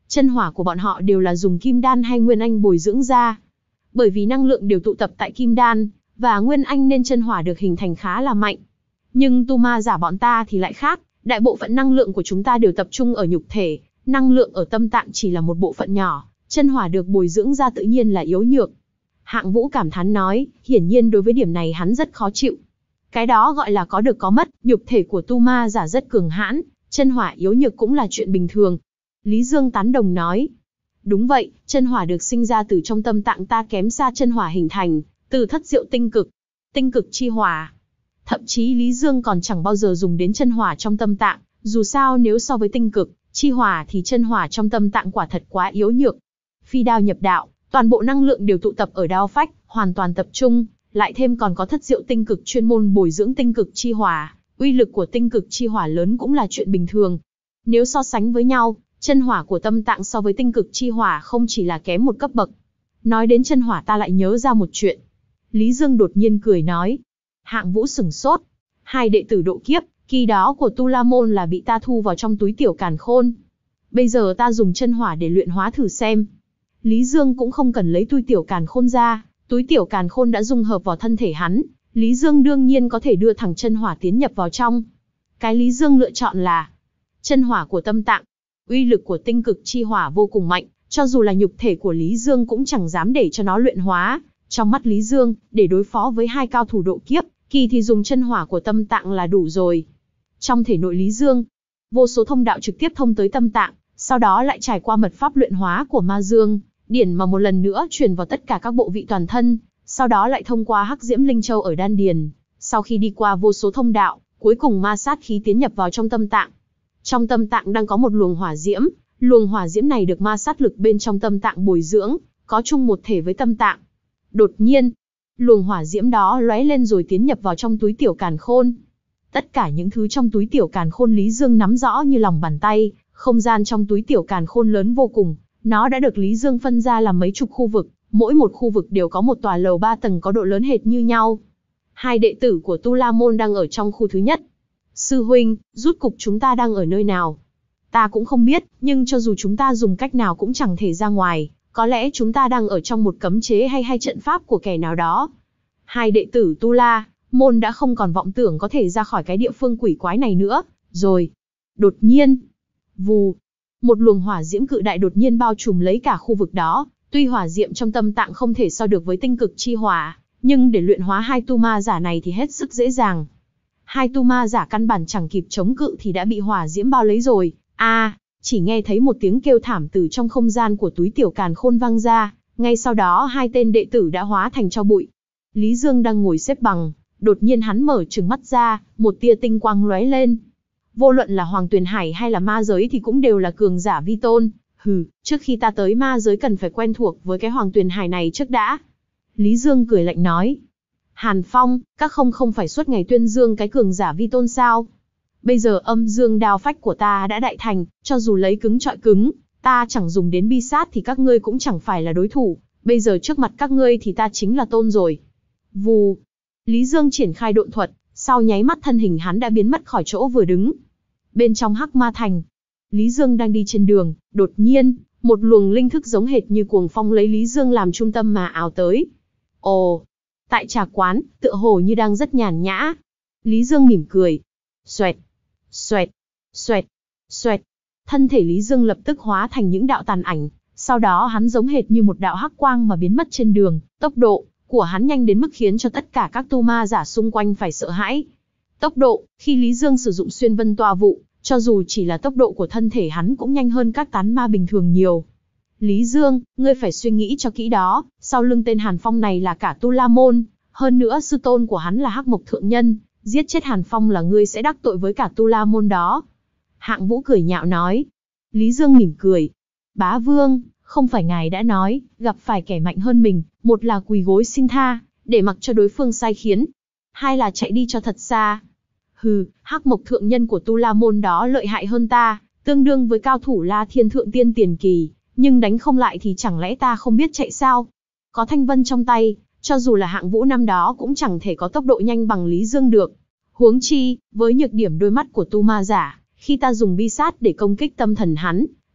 Chân hỏa của bọn họ đều là dùng kim đan hay nguyên anh bồi dưỡng ra. Bởi vì năng lượng đều tụ tập tại kim đan và nguyên anh nên chân hỏa được hình thành khá là mạnh. Nhưng tu ma giả bọn ta thì lại khác, đại bộ phận năng lượng của chúng ta đều tập trung ở nhục thể, năng lượng ở tâm tạng chỉ là một bộ phận nhỏ, chân hỏa được bồi dưỡng ra tự nhiên là yếu nhược. Hạng Vũ cảm thán nói, hiển nhiên đối với điểm này hắn rất khó chịu. Cái đó gọi là có được có mất, nhục thể của tu ma giả rất cường hãn, chân hỏa yếu nhược cũng là chuyện bình thường. Lý Dương tán đồng nói, đúng vậy, chân hỏa được sinh ra từ trong tâm tạng ta kém xa chân hỏa hình thành, từ thất diệu tinh cực, tinh cực chi hỏa. Thậm chí Lý Dương còn chẳng bao giờ dùng đến chân hỏa trong tâm tạng, dù sao nếu so với tinh cực, chi hỏa thì chân hỏa trong tâm tạng quả thật quá yếu nhược. Phi đao nhập đạo, toàn bộ năng lượng đều tụ tập ở đao phách, hoàn toàn tập trung, lại thêm còn có thất diệu tinh cực chuyên môn bồi dưỡng tinh cực chi hỏa, uy lực của tinh cực chi hỏa lớn cũng là chuyện bình thường. Nếu so sánh với nhau, chân hỏa của tâm tạng so với tinh cực chi hỏa không chỉ là kém một cấp bậc. Nói đến chân hỏa ta lại nhớ ra một chuyện. Lý Dương đột nhiên cười nói. Hạng Vũ sửng sốt. Hai đệ tử độ kiếp, kỳ đó của Tu La Môn là bị ta thu vào trong túi tiểu càn khôn. Bây giờ ta dùng chân hỏa để luyện hóa thử xem. Lý Dương cũng không cần lấy túi tiểu càn khôn ra, túi tiểu càn khôn đã dung hợp vào thân thể hắn. Lý Dương đương nhiên có thể đưa thẳng chân hỏa tiến nhập vào trong. Cái Lý Dương lựa chọn là chân hỏa của tâm tạng. Uy lực của tinh cực chi hỏa vô cùng mạnh, cho dù là nhục thể của Lý Dương cũng chẳng dám để cho nó luyện hóa. Trong mắt Lý Dương, để đối phó với hai cao thủ độ kiếp, kỳ thì dùng chân hỏa của tâm tạng là đủ rồi. Trong thể nội Lý Dương, vô số thông đạo trực tiếp thông tới tâm tạng, sau đó lại trải qua mật pháp luyện hóa của ma dương, điển mà một lần nữa truyền vào tất cả các bộ vị toàn thân, sau đó lại thông qua hắc diễm linh châu ở đan điền. Sau khi đi qua vô số thông đạo, cuối cùng ma sát khí tiến nhập vào trong tâm tạng. Trong tâm tạng đang có một luồng hỏa diễm, luồng hỏa diễm này được ma sát lực bên trong tâm tạng bồi dưỡng, có chung một thể với tâm tạng. Đột nhiên, luồng hỏa diễm đó lóe lên rồi tiến nhập vào trong túi tiểu càn khôn. Tất cả những thứ trong túi tiểu càn khôn Lý Dương nắm rõ như lòng bàn tay, không gian trong túi tiểu càn khôn lớn vô cùng, nó đã được Lý Dương phân ra làm mấy chục khu vực, mỗi một khu vực đều có một tòa lầu ba tầng có độ lớn hệt như nhau. Hai đệ tử của Tu La Môn đang ở trong khu thứ nhất. Sư huynh, rút cục chúng ta đang ở nơi nào? Ta cũng không biết, nhưng cho dù chúng ta dùng cách nào cũng chẳng thể ra ngoài, có lẽ chúng ta đang ở trong một cấm chế hay hay trận pháp của kẻ nào đó. Hai đệ tử Tu La Môn đã không còn vọng tưởng có thể ra khỏi cái địa phương quỷ quái này nữa, rồi. Đột nhiên, vù, một luồng hỏa diễm cự đại đột nhiên bao trùm lấy cả khu vực đó. Tuy hỏa diễm trong tâm tạng không thể so được với tinh cực chi hỏa, nhưng để luyện hóa hai tu ma giả này thì hết sức dễ dàng. Hai tu ma giả căn bản chẳng kịp chống cự thì đã bị hỏa diễm bao lấy rồi. A, à, chỉ nghe thấy một tiếng kêu thảm từ trong không gian của túi tiểu càn khôn vang ra, ngay sau đó hai tên đệ tử đã hóa thành tro bụi. Lý Dương đang ngồi xếp bằng, đột nhiên hắn mở trừng mắt ra, một tia tinh quang lóe lên. Vô luận là Hoàng Tuyền Hải hay là ma giới thì cũng đều là cường giả vi tôn. Hừ, trước khi ta tới ma giới cần phải quen thuộc với cái Hoàng Tuyền Hải này trước đã. Lý Dương cười lạnh nói. Hàn Phong, các không không phải suốt ngày tuyên dương cái cường giả vi tôn sao? Bây giờ âm dương đao phách của ta đã đại thành, cho dù lấy cứng trọi cứng, ta chẳng dùng đến bi sát thì các ngươi cũng chẳng phải là đối thủ. Bây giờ trước mặt các ngươi thì ta chính là tôn rồi. Vù. Lý Dương triển khai độn thuật, sau nháy mắt thân hình hắn đã biến mất khỏi chỗ vừa đứng. Bên trong Hắc Ma Thành, Lý Dương đang đi trên đường, đột nhiên, một luồng linh thức giống hệt như cuồng phong lấy Lý Dương làm trung tâm mà ào tới. Ồ, tại trà quán, tựa hồ như đang rất nhàn nhã. Lý Dương mỉm cười. Xoẹt, xoẹt, xoẹt, xoẹt. Thân thể Lý Dương lập tức hóa thành những đạo tàn ảnh, sau đó hắn giống hệt như một đạo hắc quang mà biến mất trên đường. Tốc độ của hắn nhanh đến mức khiến cho tất cả các tu ma giả xung quanh phải sợ hãi. Tốc độ, khi Lý Dương sử dụng xuyên vân toa vụ, cho dù chỉ là tốc độ của thân thể hắn cũng nhanh hơn các tán ma bình thường nhiều. Lý Dương, ngươi phải suy nghĩ cho kỹ đó, sau lưng tên Hàn Phong này là cả Tu La Môn, hơn nữa sư tôn của hắn là Hắc Mộc Thượng Nhân, giết chết Hàn Phong là ngươi sẽ đắc tội với cả Tu La Môn đó. Hạng Vũ cười nhạo nói. Lý Dương mỉm cười. Bá Vương, không phải ngài đã nói, gặp phải kẻ mạnh hơn mình, một là quỳ gối xin tha, để mặc cho đối phương sai khiến, hai là chạy đi cho thật xa. Hừ, Hắc Mộc Thượng Nhân của Tu La Môn đó lợi hại hơn ta, tương đương với cao thủ La Thiên Thượng Tiên tiền kỳ, nhưng đánh không lại thì chẳng lẽ ta không biết chạy sao? Có thanh vân trong tay, cho dù là Hạng Vũ năm đó cũng chẳng thể có tốc độ nhanh bằng Lý Dương được. Huống chi, với nhược điểm đôi mắt của tu ma giả, khi ta dùng bi sát để công kích tâm thần hắn,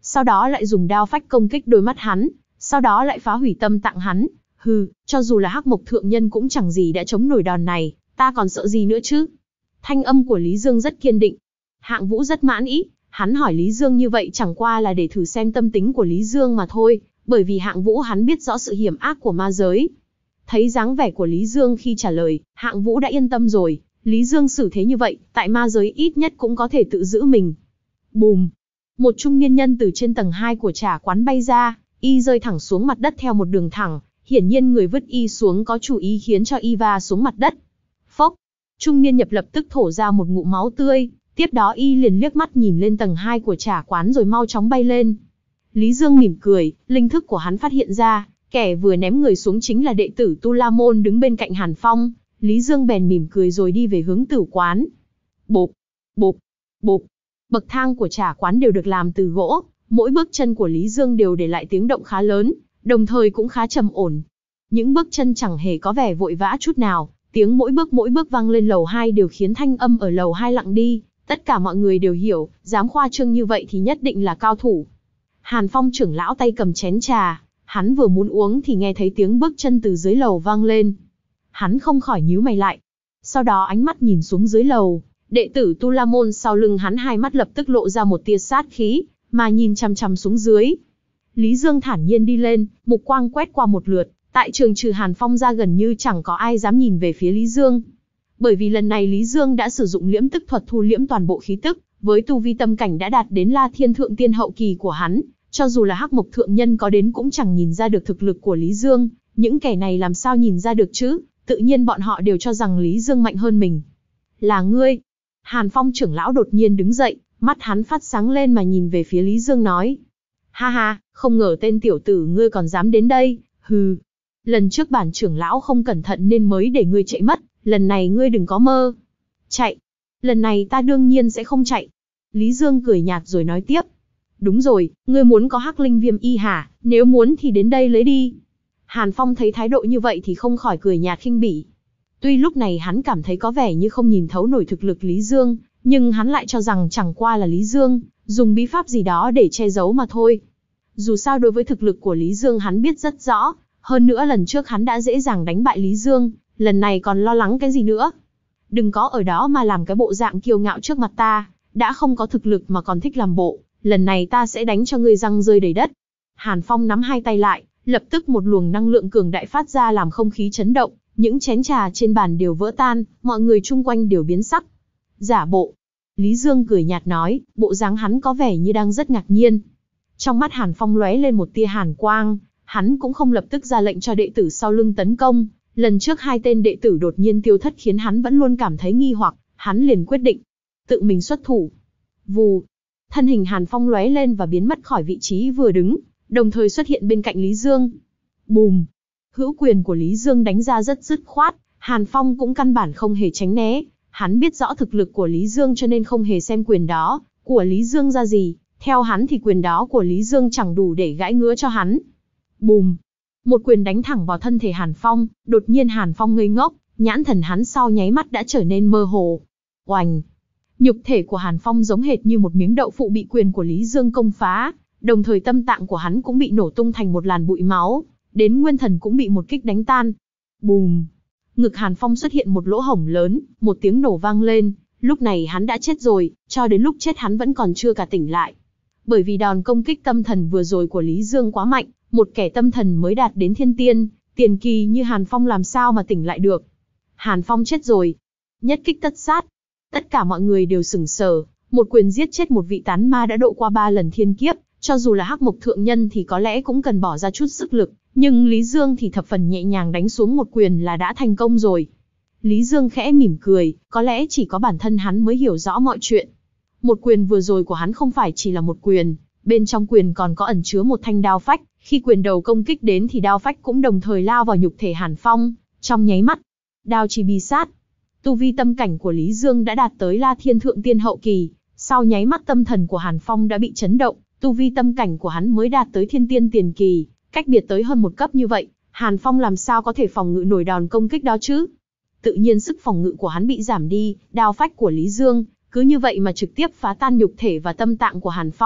sau đó lại dùng đao phách công kích đôi mắt hắn, sau đó lại phá hủy tâm tạng hắn. Hừ, cho dù là Hắc Mộc Thượng Nhân cũng chẳng gì đã chống nổi đòn này, ta còn sợ gì nữa chứ? Thanh âm của Lý Dương rất kiên định. Hạng Vũ rất mãn ý, hắn hỏi Lý Dương như vậy chẳng qua là để thử xem tâm tính của Lý Dương mà thôi, bởi vì Hạng Vũ hắn biết rõ sự hiểm ác của ma giới. Thấy dáng vẻ của Lý Dương khi trả lời, Hạng Vũ đã yên tâm rồi, Lý Dương xử thế như vậy, tại ma giới ít nhất cũng có thể tự giữ mình. Bùm! Một trung niên nhân từ trên tầng hai của trà quán bay ra, y rơi thẳng xuống mặt đất theo một đường thẳng, hiển nhiên người vứt y xuống có chủ ý khiến cho y va xuống mặt đất. Phốc! Trung niên nhập lập tức thổ ra một ngụm máu tươi, tiếp đó y liền liếc mắt nhìn lên tầng hai của trà quán rồi mau chóng bay lên. Lý Dương mỉm cười, linh thức của hắn phát hiện ra, kẻ vừa ném người xuống chính là đệ tử Tu La Môn đứng bên cạnh Hàn Phong. Lý Dương bèn mỉm cười rồi đi về hướng tử quán. Bộp, bộp, bộp. Bậc thang của trà quán đều được làm từ gỗ, mỗi bước chân của Lý Dương đều để lại tiếng động khá lớn, đồng thời cũng khá trầm ổn. Những bước chân chẳng hề có vẻ vội vã chút nào, tiếng mỗi bước mỗi bước vang lên lầu hai đều khiến thanh âm ở lầu hai lặng đi. Tất cả mọi người đều hiểu, dám khoa trương như vậy thì nhất định là cao thủ. Hàn Phong trưởng lão tay cầm chén trà, hắn vừa muốn uống thì nghe thấy tiếng bước chân từ dưới lầu vang lên. Hắn không khỏi nhíu mày lại. Sau đó ánh mắt nhìn xuống dưới lầu, đệ tử Tu La Môn sau lưng hắn hai mắt lập tức lộ ra một tia sát khí, mà nhìn chằm chằm xuống dưới. Lý Dương thản nhiên đi lên, mục quang quét qua một lượt, tại trường trừ Hàn Phong ra gần như chẳng có ai dám nhìn về phía Lý Dương. Bởi vì lần này Lý Dương đã sử dụng liễm tức thuật thu liễm toàn bộ khí tức, với tu vi tâm cảnh đã đạt đến La Thiên Thượng Tiên hậu kỳ của hắn, cho dù là Hắc Mộc Thượng Nhân có đến cũng chẳng nhìn ra được thực lực của Lý Dương, những kẻ này làm sao nhìn ra được chứ, tự nhiên bọn họ đều cho rằng Lý Dương mạnh hơn mình. Là ngươi? Hàn Phong trưởng lão đột nhiên đứng dậy, mắt hắn phát sáng lên mà nhìn về phía Lý Dương nói. Ha ha, không ngờ tên tiểu tử ngươi còn dám đến đây, hừ. Lần trước bản trưởng lão không cẩn thận nên mới để ngươi chạy mất, lần này ngươi đừng có mơ. Chạy? Lần này ta đương nhiên sẽ không chạy. Lý Dương cười nhạt rồi nói tiếp. Đúng rồi, ngươi muốn có Hắc Linh Viêm Y hả? Nếu muốn thì đến đây lấy đi. Hàn Phong thấy thái độ như vậy thì không khỏi cười nhạt khinh bỉ. Tuy lúc này hắn cảm thấy có vẻ như không nhìn thấu nổi thực lực Lý Dương, nhưng hắn lại cho rằng chẳng qua là Lý Dương dùng bí pháp gì đó để che giấu mà thôi. Dù sao đối với thực lực của Lý Dương hắn biết rất rõ, hơn nữa lần trước hắn đã dễ dàng đánh bại Lý Dương, lần này còn lo lắng cái gì nữa. Đừng có ở đó mà làm cái bộ dạng kiêu ngạo trước mặt ta, đã không có thực lực mà còn thích làm bộ, lần này ta sẽ đánh cho ngươi răng rơi đầy đất. Hàn Phong nắm hai tay lại, lập tức một luồng năng lượng cường đại phát ra làm không khí chấn động, những chén trà trên bàn đều vỡ tan, mọi người chung quanh đều biến sắc. Giả bộ. Lý Dương cười nhạt nói, bộ dáng hắn có vẻ như đang rất ngạc nhiên. Trong mắt Hàn Phong lóe lên một tia hàn quang, hắn cũng không lập tức ra lệnh cho đệ tử sau lưng tấn công. Lần trước hai tên đệ tử đột nhiên tiêu thất khiến hắn vẫn luôn cảm thấy nghi hoặc, hắn liền quyết định tự mình xuất thủ. Vù. Thân hình Hàn Phong lóe lên và biến mất khỏi vị trí vừa đứng, đồng thời xuất hiện bên cạnh Lý Dương. Bùm. Hữu quyền của Lý Dương đánh ra rất dứt khoát, Hàn Phong cũng căn bản không hề tránh né. Hắn biết rõ thực lực của Lý Dương cho nên không hề xem quyền đó của Lý Dương ra gì. Theo hắn thì quyền đó của Lý Dương chẳng đủ để gãi ngứa cho hắn. Bùm. Một quyền đánh thẳng vào thân thể Hàn Phong, đột nhiên Hàn Phong ngây ngốc, nhãn thần hắn sau nháy mắt đã trở nên mơ hồ. Oành. Nhục thể của Hàn Phong giống hệt như một miếng đậu phụ bị quyền của Lý Dương công phá, đồng thời tâm tạng của hắn cũng bị nổ tung thành một làn bụi máu, đến nguyên thần cũng bị một kích đánh tan. Bùm. Ngực Hàn Phong xuất hiện một lỗ hổng lớn, một tiếng nổ vang lên, lúc này hắn đã chết rồi, cho đến lúc chết hắn vẫn còn chưa cả tỉnh lại. Bởi vì đòn công kích tâm thần vừa rồi của Lý Dương quá mạnh, một kẻ tâm thần mới đạt đến thiên tiên, tiền kỳ như Hàn Phong làm sao mà tỉnh lại được. Hàn Phong chết rồi. Nhất kích tất sát. Tất cả mọi người đều sửng sờ, một quyền giết chết một vị tán ma đã độ qua ba lần thiên kiếp, cho dù là Hắc Mộc Thượng Nhân thì có lẽ cũng cần bỏ ra chút sức lực, nhưng Lý Dương thì thập phần nhẹ nhàng đánh xuống một quyền là đã thành công rồi. Lý Dương khẽ mỉm cười, có lẽ chỉ có bản thân hắn mới hiểu rõ mọi chuyện. Một quyền vừa rồi của hắn không phải chỉ là một quyền, bên trong quyền còn có ẩn chứa một thanh đao phách, khi quyền đầu công kích đến thì đao phách cũng đồng thời lao vào nhục thể Hàn Phong, trong nháy mắt. Đao chi bi sát. Tu vi tâm cảnh của Lý Dương đã đạt tới La Thiên Thượng Tiên hậu kỳ, sau nháy mắt tâm thần của Hàn Phong đã bị chấn động, tu vi tâm cảnh của hắn mới đạt tới Thiên Tiên tiền kỳ, cách biệt tới hơn một cấp như vậy, Hàn Phong làm sao có thể phòng ngự nổi đòn công kích đó chứ? Tự nhiên sức phòng ngự của hắn bị giảm đi, đao phách của Lý Dương cứ như vậy mà trực tiếp phá tan nhục thể và tâm tạng của Hàn Phong,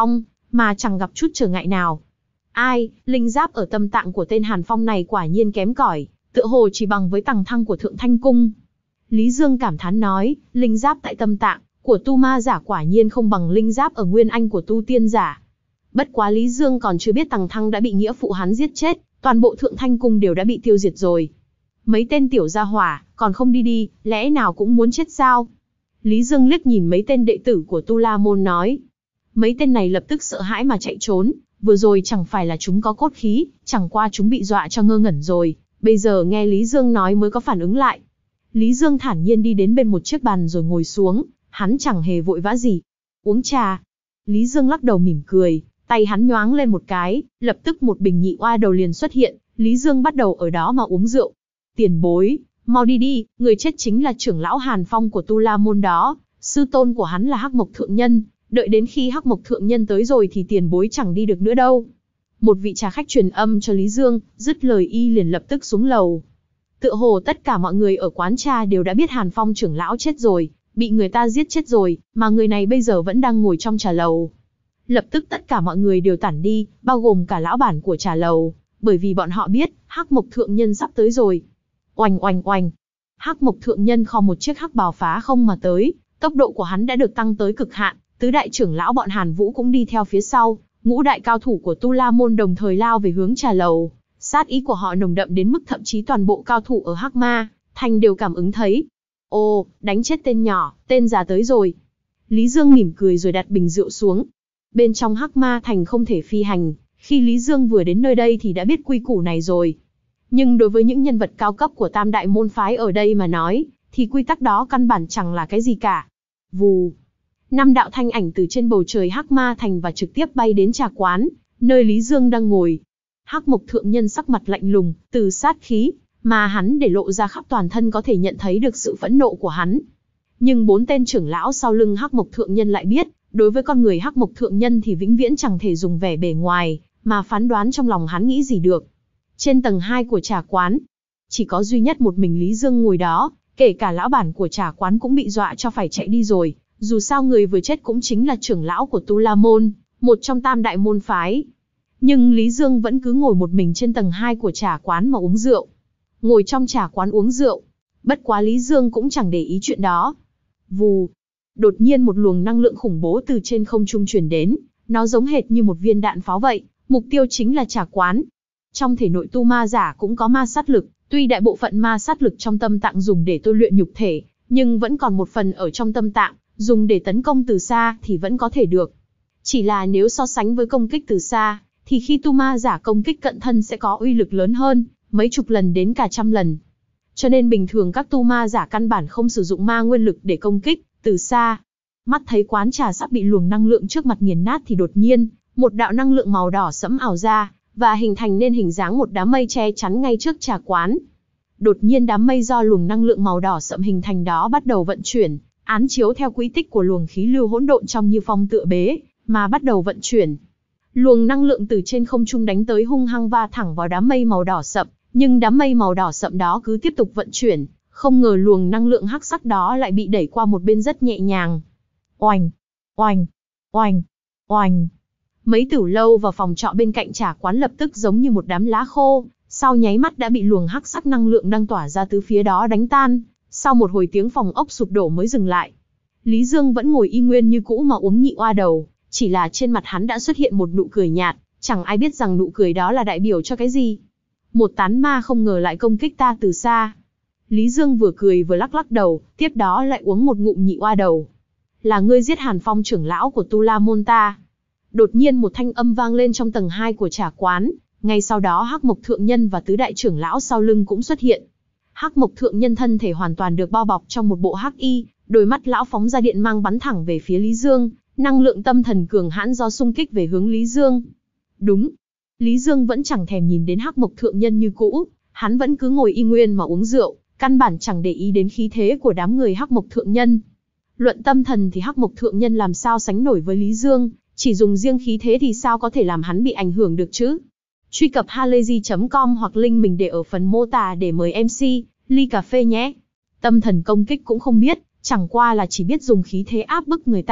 mà chẳng gặp chút trở ngại nào. Ai, linh giáp ở tâm tạng của tên Hàn Phong này quả nhiên kém cỏi, tựa hồ chỉ bằng với tầng thăng của Thượng Thanh Cung. Lý Dương cảm thán nói, linh giáp tại tâm tạng của tu ma giả quả nhiên không bằng linh giáp ở nguyên anh của tu tiên giả. Bất quá Lý Dương còn chưa biết tầng thăng đã bị nghĩa phụ hắn giết chết, toàn bộ Thượng Thanh Cung đều đã bị tiêu diệt rồi. Mấy tên tiểu gia hỏa, còn không đi đi, lẽ nào cũng muốn chết sao? Lý Dương liếc nhìn mấy tên đệ tử của Tu La Môn nói. Mấy tên này lập tức sợ hãi mà chạy trốn, vừa rồi chẳng phải là chúng có cốt khí, chẳng qua chúng bị dọa cho ngơ ngẩn rồi, bây giờ nghe Lý Dương nói mới có phản ứng lại. Lý Dương thản nhiên đi đến bên một chiếc bàn rồi ngồi xuống, hắn chẳng hề vội vã gì. Uống trà. Lý Dương lắc đầu mỉm cười, tay hắn nhoáng lên một cái, lập tức một bình nhị oa đầu liền xuất hiện, Lý Dương bắt đầu ở đó mà uống rượu. Tiền bối, mau đi đi, người chết chính là trưởng lão Hàn Phong của Tu La Môn đó, sư tôn của hắn là Hắc Mộc Thượng Nhân, đợi đến khi Hắc Mộc Thượng Nhân tới rồi thì tiền bối chẳng đi được nữa đâu. Một vị trà khách truyền âm cho Lý Dương, dứt lời y liền lập tức xuống lầu. Tựa hồ tất cả mọi người ở quán trà đều đã biết Hàn Phong trưởng lão chết rồi, bị người ta giết chết rồi, mà người này bây giờ vẫn đang ngồi trong trà lầu. Lập tức tất cả mọi người đều tản đi, bao gồm cả lão bản của trà lầu, bởi vì bọn họ biết, Hắc Mộc Thượng Nhân sắp tới rồi. Oanh oanh oanh. Hắc Mộc Thượng Nhân kho một chiếc hắc bào phá không mà tới, tốc độ của hắn đã được tăng tới cực hạn, tứ đại trưởng lão bọn Hàn Vũ cũng đi theo phía sau, ngũ đại cao thủ của Tu La Môn đồng thời lao về hướng trà lầu, sát ý của họ nồng đậm đến mức thậm chí toàn bộ cao thủ ở Hắc Ma Thành đều cảm ứng thấy. Ô, đánh chết tên nhỏ, tên già tới rồi. Lý Dương mỉm cười rồi đặt bình rượu xuống. Bên trong Hắc Ma Thành không thể phi hành, khi Lý Dương vừa đến nơi đây thì đã biết quy củ này rồi. Nhưng đối với những nhân vật cao cấp của tam đại môn phái ở đây mà nói, thì quy tắc đó căn bản chẳng là cái gì cả. Vù. Năm đạo thanh ảnh từ trên bầu trời Hắc Ma Thành và trực tiếp bay đến trà quán, nơi Lý Dương đang ngồi. Hắc Mộc Thượng Nhân sắc mặt lạnh lùng, từ sát khí, mà hắn để lộ ra khắp toàn thân có thể nhận thấy được sự phẫn nộ của hắn. Nhưng bốn tên trưởng lão sau lưng Hắc Mộc Thượng Nhân lại biết, đối với con người Hắc Mộc Thượng Nhân thì vĩnh viễn chẳng thể dùng vẻ bề ngoài, mà phán đoán trong lòng hắn nghĩ gì được. Trên tầng hai của trà quán, chỉ có duy nhất một mình Lý Dương ngồi đó, kể cả lão bản của trà quán cũng bị dọa cho phải chạy đi rồi, dù sao người vừa chết cũng chính là trưởng lão của Tu La Môn, một trong tam đại môn phái. Nhưng Lý Dương vẫn cứ ngồi một mình trên tầng hai của trà quán mà uống rượu. Ngồi trong trà quán uống rượu. Bất quá Lý Dương cũng chẳng để ý chuyện đó. Vù. Đột nhiên một luồng năng lượng khủng bố từ trên không trung truyền đến, nó giống hệt như một viên đạn pháo vậy, mục tiêu chính là trà quán. Trong thể nội tu ma giả cũng có ma sát lực, tuy đại bộ phận ma sát lực trong tâm tạng dùng để tôi luyện nhục thể, nhưng vẫn còn một phần ở trong tâm tạng, dùng để tấn công từ xa thì vẫn có thể được. Chỉ là nếu so sánh với công kích từ xa, thì khi tu ma giả công kích cận thân sẽ có uy lực lớn hơn, mấy chục lần đến cả trăm lần. Cho nên bình thường các tu ma giả căn bản không sử dụng ma nguyên lực để công kích từ xa. Mắt thấy quán trà sắp bị luồng năng lượng trước mặt nghiền nát thì đột nhiên, một đạo năng lượng màu đỏ sẫm ảo ra, và hình thành nên hình dáng một đám mây che chắn ngay trước trà quán. Đột nhiên đám mây do luồng năng lượng màu đỏ sẫm hình thành đó bắt đầu vận chuyển, án chiếu theo quỹ tích của luồng khí lưu hỗn độn trong Như Phong tựa bế, mà bắt đầu vận chuyển. Luồng năng lượng từ trên không trung đánh tới hung hăng va thẳng vào đám mây màu đỏ sậm, nhưng đám mây màu đỏ sậm đó cứ tiếp tục vận chuyển, không ngờ luồng năng lượng hắc sắc đó lại bị đẩy qua một bên rất nhẹ nhàng. Oanh, oanh, oanh, oanh. Mấy tử lâu và phòng trọ bên cạnh trà quán lập tức giống như một đám lá khô, sau nháy mắt đã bị luồng hắc sắc năng lượng đang tỏa ra từ phía đó đánh tan, sau một hồi tiếng phòng ốc sụp đổ mới dừng lại. Lý Dương vẫn ngồi y nguyên như cũ mà uống nhị oa đầu, chỉ là trên mặt hắn đã xuất hiện một nụ cười nhạt, chẳng ai biết rằng nụ cười đó là đại biểu cho cái gì. Một tán ma không ngờ lại công kích ta từ xa. Lý Dương vừa cười vừa lắc lắc đầu, tiếp đó lại uống một ngụm nhị oa đầu. Là ngươi giết Hàn Phong trưởng lão của Tu La Môn ta. Đột nhiên một thanh âm vang lên trong tầng hai của trà quán, ngay sau đó Hắc Mộc Thượng Nhân và tứ đại trưởng lão sau lưng cũng xuất hiện. Hắc Mộc Thượng Nhân thân thể hoàn toàn được bao bọc trong một bộ hắc y, đôi mắt lão phóng ra điện mang bắn thẳng về phía Lý Dương, năng lượng tâm thần cường hãn do xung kích về hướng Lý Dương. Đúng, Lý Dương vẫn chẳng thèm nhìn đến Hắc Mộc Thượng Nhân như cũ, hắn vẫn cứ ngồi y nguyên mà uống rượu, căn bản chẳng để ý đến khí thế của đám người Hắc Mộc Thượng Nhân. Luận tâm thần thì Hắc Mộc Thượng Nhân làm sao sánh nổi với Lý Dương, chỉ dùng riêng khí thế thì sao có thể làm hắn bị ảnh hưởng được chứ? Truy cập halayzi chấm com hoặc link mình để ở phần mô tả để mời em xê, ly cà phê nhé. Tâm thần công kích cũng không biết, chẳng qua là chỉ biết dùng khí thế áp bức người ta,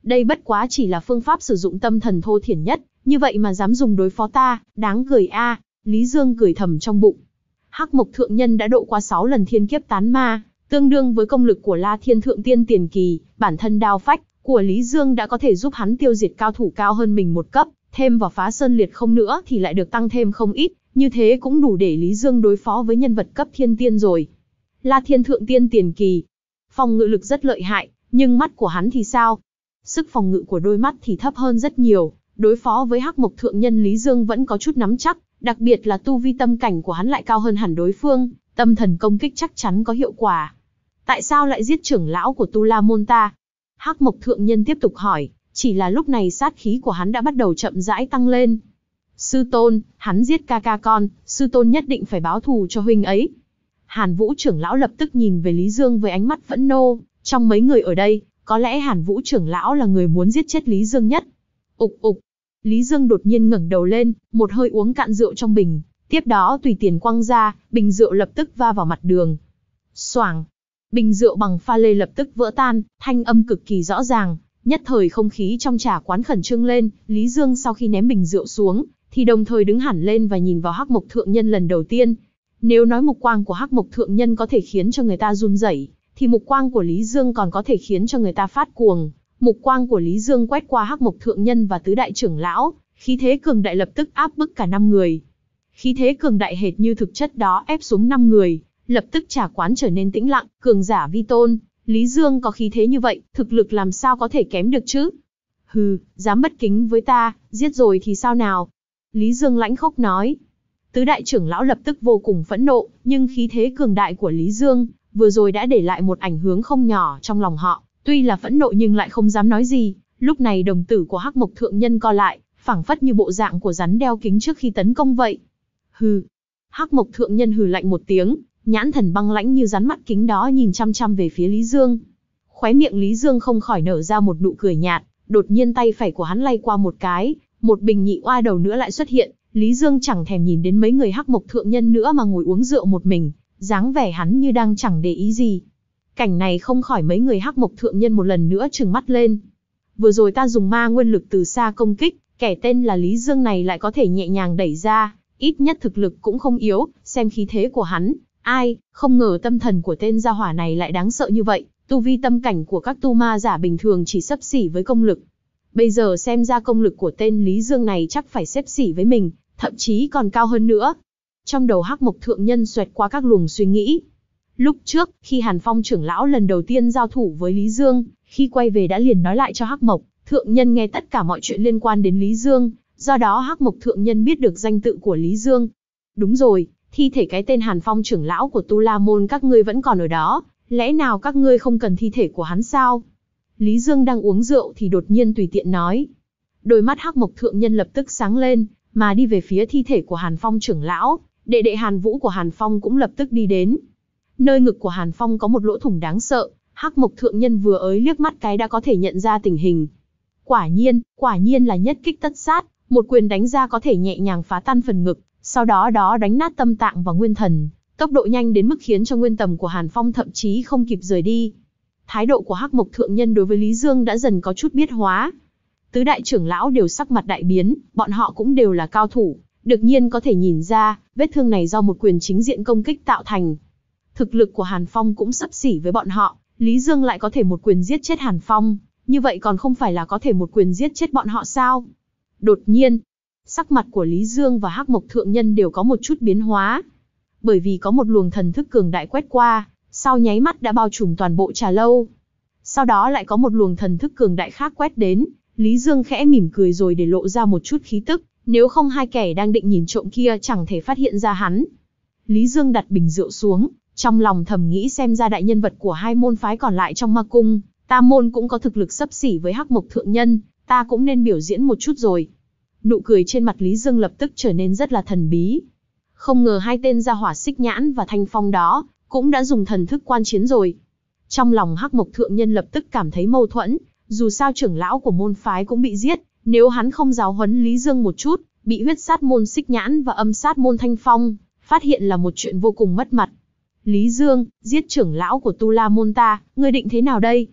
Đây bất quá chỉ là phương pháp sử dụng tâm thần thô thiển nhất, như vậy mà dám dùng đối phó ta, đáng cười a. Lý Dương cười thầm trong bụng. Hắc Mộc Thượng Nhân đã độ qua sáu lần thiên kiếp tán ma, tương đương với công lực của La Thiên Thượng Tiên tiền kỳ, bản thân đao phách của Lý Dương đã có thể giúp hắn tiêu diệt cao thủ cao hơn mình một cấp, thêm vào phá sơn liệt không nữa thì lại được tăng thêm không ít, như thế cũng đủ để Lý Dương đối phó với nhân vật cấp thiên tiên rồi. La Thiên Thượng Tiên tiền kỳ, phòng ngự lực rất lợi hại, nhưng mắt của hắn thì sao? Sức phòng ngự của đôi mắt thì thấp hơn rất nhiều, đối phó với Hắc Mộc Thượng Nhân Lý Dương vẫn có chút nắm chắc, đặc biệt là tu vi tâm cảnh của hắn lại cao hơn hẳn đối phương, tâm thần công kích chắc chắn có hiệu quả. Tại sao lại giết trưởng lão của Tu La Môn ta? Hắc Mộc Thượng Nhân tiếp tục hỏi, chỉ là lúc này sát khí của hắn đã bắt đầu chậm rãi tăng lên. Sư tôn, hắn giết ca ca con, sư tôn nhất định phải báo thù cho huynh ấy. Hàn Vũ trưởng lão lập tức nhìn về Lý Dương với ánh mắt phẫn nộ, trong mấy người ở đây, có lẽ Hàn Vũ trưởng lão là người muốn giết chết Lý Dương nhất. Ục ục, Lý Dương đột nhiên ngẩng đầu lên, một hơi uống cạn rượu trong bình, tiếp đó tùy tiền quăng ra, bình rượu lập tức va vào mặt đường. Xoảng, bình rượu bằng pha lê lập tức vỡ tan, thanh âm cực kỳ rõ ràng, nhất thời không khí trong trà quán khẩn trương lên. Lý Dương sau khi ném bình rượu xuống, thì đồng thời đứng hẳn lên và nhìn vào Hắc Mộc Thượng Nhân lần đầu tiên. Nếu nói mục quang của Hắc Mộc Thượng Nhân có thể khiến cho người ta run rẩy, thì mục quang của Lý Dương còn có thể khiến cho người ta phát cuồng. Mục quang của Lý Dương quét qua Hắc Mộc Thượng Nhân và tứ đại trưởng lão, khí thế cường đại lập tức áp bức cả năm người. Khí thế cường đại hệt như thực chất đó ép xuống năm người, lập tức trà quán trở nên tĩnh lặng, cường giả vi tôn. Lý Dương có khí thế như vậy, thực lực làm sao có thể kém được chứ? Hừ, dám bất kính với ta, giết rồi thì sao nào? Lý Dương lãnh khốc nói. Tứ đại trưởng lão lập tức vô cùng phẫn nộ, nhưng khí thế cường đại của Lý Dương vừa rồi đã để lại một ảnh hưởng không nhỏ trong lòng họ. Tuy là phẫn nộ nhưng lại không dám nói gì. Lúc này đồng tử của Hắc Mộc Thượng Nhân co lại, phảng phất như bộ dạng của rắn đeo kính trước khi tấn công vậy. Hừ. Hắc Mộc Thượng Nhân hừ lạnh một tiếng, nhãn thần băng lãnh như rắn mắt kính đó nhìn chăm chăm về phía Lý Dương. Khóe miệng Lý Dương không khỏi nở ra một nụ cười nhạt, đột nhiên tay phải của hắn lay qua một cái, một bình nhị oa đầu nữa lại xuất hiện. Lý Dương chẳng thèm nhìn đến mấy người Hắc Mộc Thượng Nhân nữa mà ngồi uống rượu một mình, dáng vẻ hắn như đang chẳng để ý gì. Cảnh này không khỏi mấy người Hắc Mộc Thượng Nhân một lần nữa trừng mắt lên. Vừa rồi ta dùng ma nguyên lực từ xa công kích, kẻ tên là Lý Dương này lại có thể nhẹ nhàng đẩy ra, ít nhất thực lực cũng không yếu, xem khí thế của hắn. Ai, không ngờ tâm thần của tên gia hỏa này lại đáng sợ như vậy, tu vi tâm cảnh của các tu ma giả bình thường chỉ xấp xỉ với công lực. Bây giờ xem ra công lực của tên Lý Dương này chắc phải xếp xỉ với mình, thậm chí còn cao hơn nữa. Trong đầu Hắc Mộc Thượng Nhân xoẹt qua các luồng suy nghĩ. Lúc trước, khi Hàn Phong trưởng lão lần đầu tiên giao thủ với Lý Dương, khi quay về đã liền nói lại cho Hắc Mộc Thượng Nhân nghe tất cả mọi chuyện liên quan đến Lý Dương, do đó Hắc Mộc Thượng Nhân biết được danh tự của Lý Dương. Đúng rồi, thi thể cái tên Hàn Phong trưởng lão của Tu La Môn các ngươi vẫn còn ở đó, lẽ nào các ngươi không cần thi thể của hắn sao? Lý Dương đang uống rượu thì đột nhiên tùy tiện nói. Đôi mắt Hắc Mộc Thượng Nhân lập tức sáng lên, mà đi về phía thi thể của Hàn Phong trưởng lão. Đệ đệ Hàn Vũ của Hàn Phong cũng lập tức đi đến. Nơi ngực của Hàn Phong có một lỗ thủng đáng sợ, Hắc Mộc Thượng Nhân vừa ới liếc mắt cái đã có thể nhận ra tình hình. Quả nhiên, quả nhiên là nhất kích tất sát, một quyền đánh ra có thể nhẹ nhàng phá tan phần ngực, sau đó đó đánh nát tâm tạng và nguyên thần, tốc độ nhanh đến mức khiến cho nguyên tầm của Hàn Phong thậm chí không kịp rời đi. Thái độ của Hắc Mộc Thượng Nhân đối với Lý Dương đã dần có chút biết hóa. Tứ đại trưởng lão đều sắc mặt đại biến, bọn họ cũng đều là cao thủ, đương nhiên có thể nhìn ra, vết thương này do một quyền chính diện công kích tạo thành. Thực lực của Hàn Phong cũng xấp xỉ với bọn họ, Lý Dương lại có thể một quyền giết chết Hàn Phong, như vậy còn không phải là có thể một quyền giết chết bọn họ sao? Đột nhiên, sắc mặt của Lý Dương và Hắc Mộc Thượng Nhân đều có một chút biến hóa. Bởi vì có một luồng thần thức cường đại quét qua, sau nháy mắt đã bao trùm toàn bộ trà lâu. Sau đó lại có một luồng thần thức cường đại khác quét đến, Lý Dương khẽ mỉm cười rồi để lộ ra một chút khí tức, nếu không hai kẻ đang định nhìn trộm kia chẳng thể phát hiện ra hắn. Lý Dương đặt bình rượu xuống, trong lòng thầm nghĩ xem ra đại nhân vật của hai môn phái còn lại trong ma cung, Tam môn cũng có thực lực xấp xỉ với Hắc Mộc Thượng Nhân, ta cũng nên biểu diễn một chút rồi. Nụ cười trên mặt Lý Dương lập tức trở nên rất là thần bí. Không ngờ hai tên gia hỏa Xích Nhãn và Thanh Phong đó cũng đã dùng thần thức quan chiến rồi. Trong lòng Hắc Mộc Thượng Nhân lập tức cảm thấy mâu thuẫn, dù sao trưởng lão của môn phái cũng bị giết, nếu hắn không giáo huấn Lý Dương một chút, bị huyết sát môn Xích Nhãn và âm sát môn Thanh Phong phát hiện là một chuyện vô cùng mất mặt. Lý Dương, giết trưởng lão của Tu La môn ta, ngươi định thế nào đây?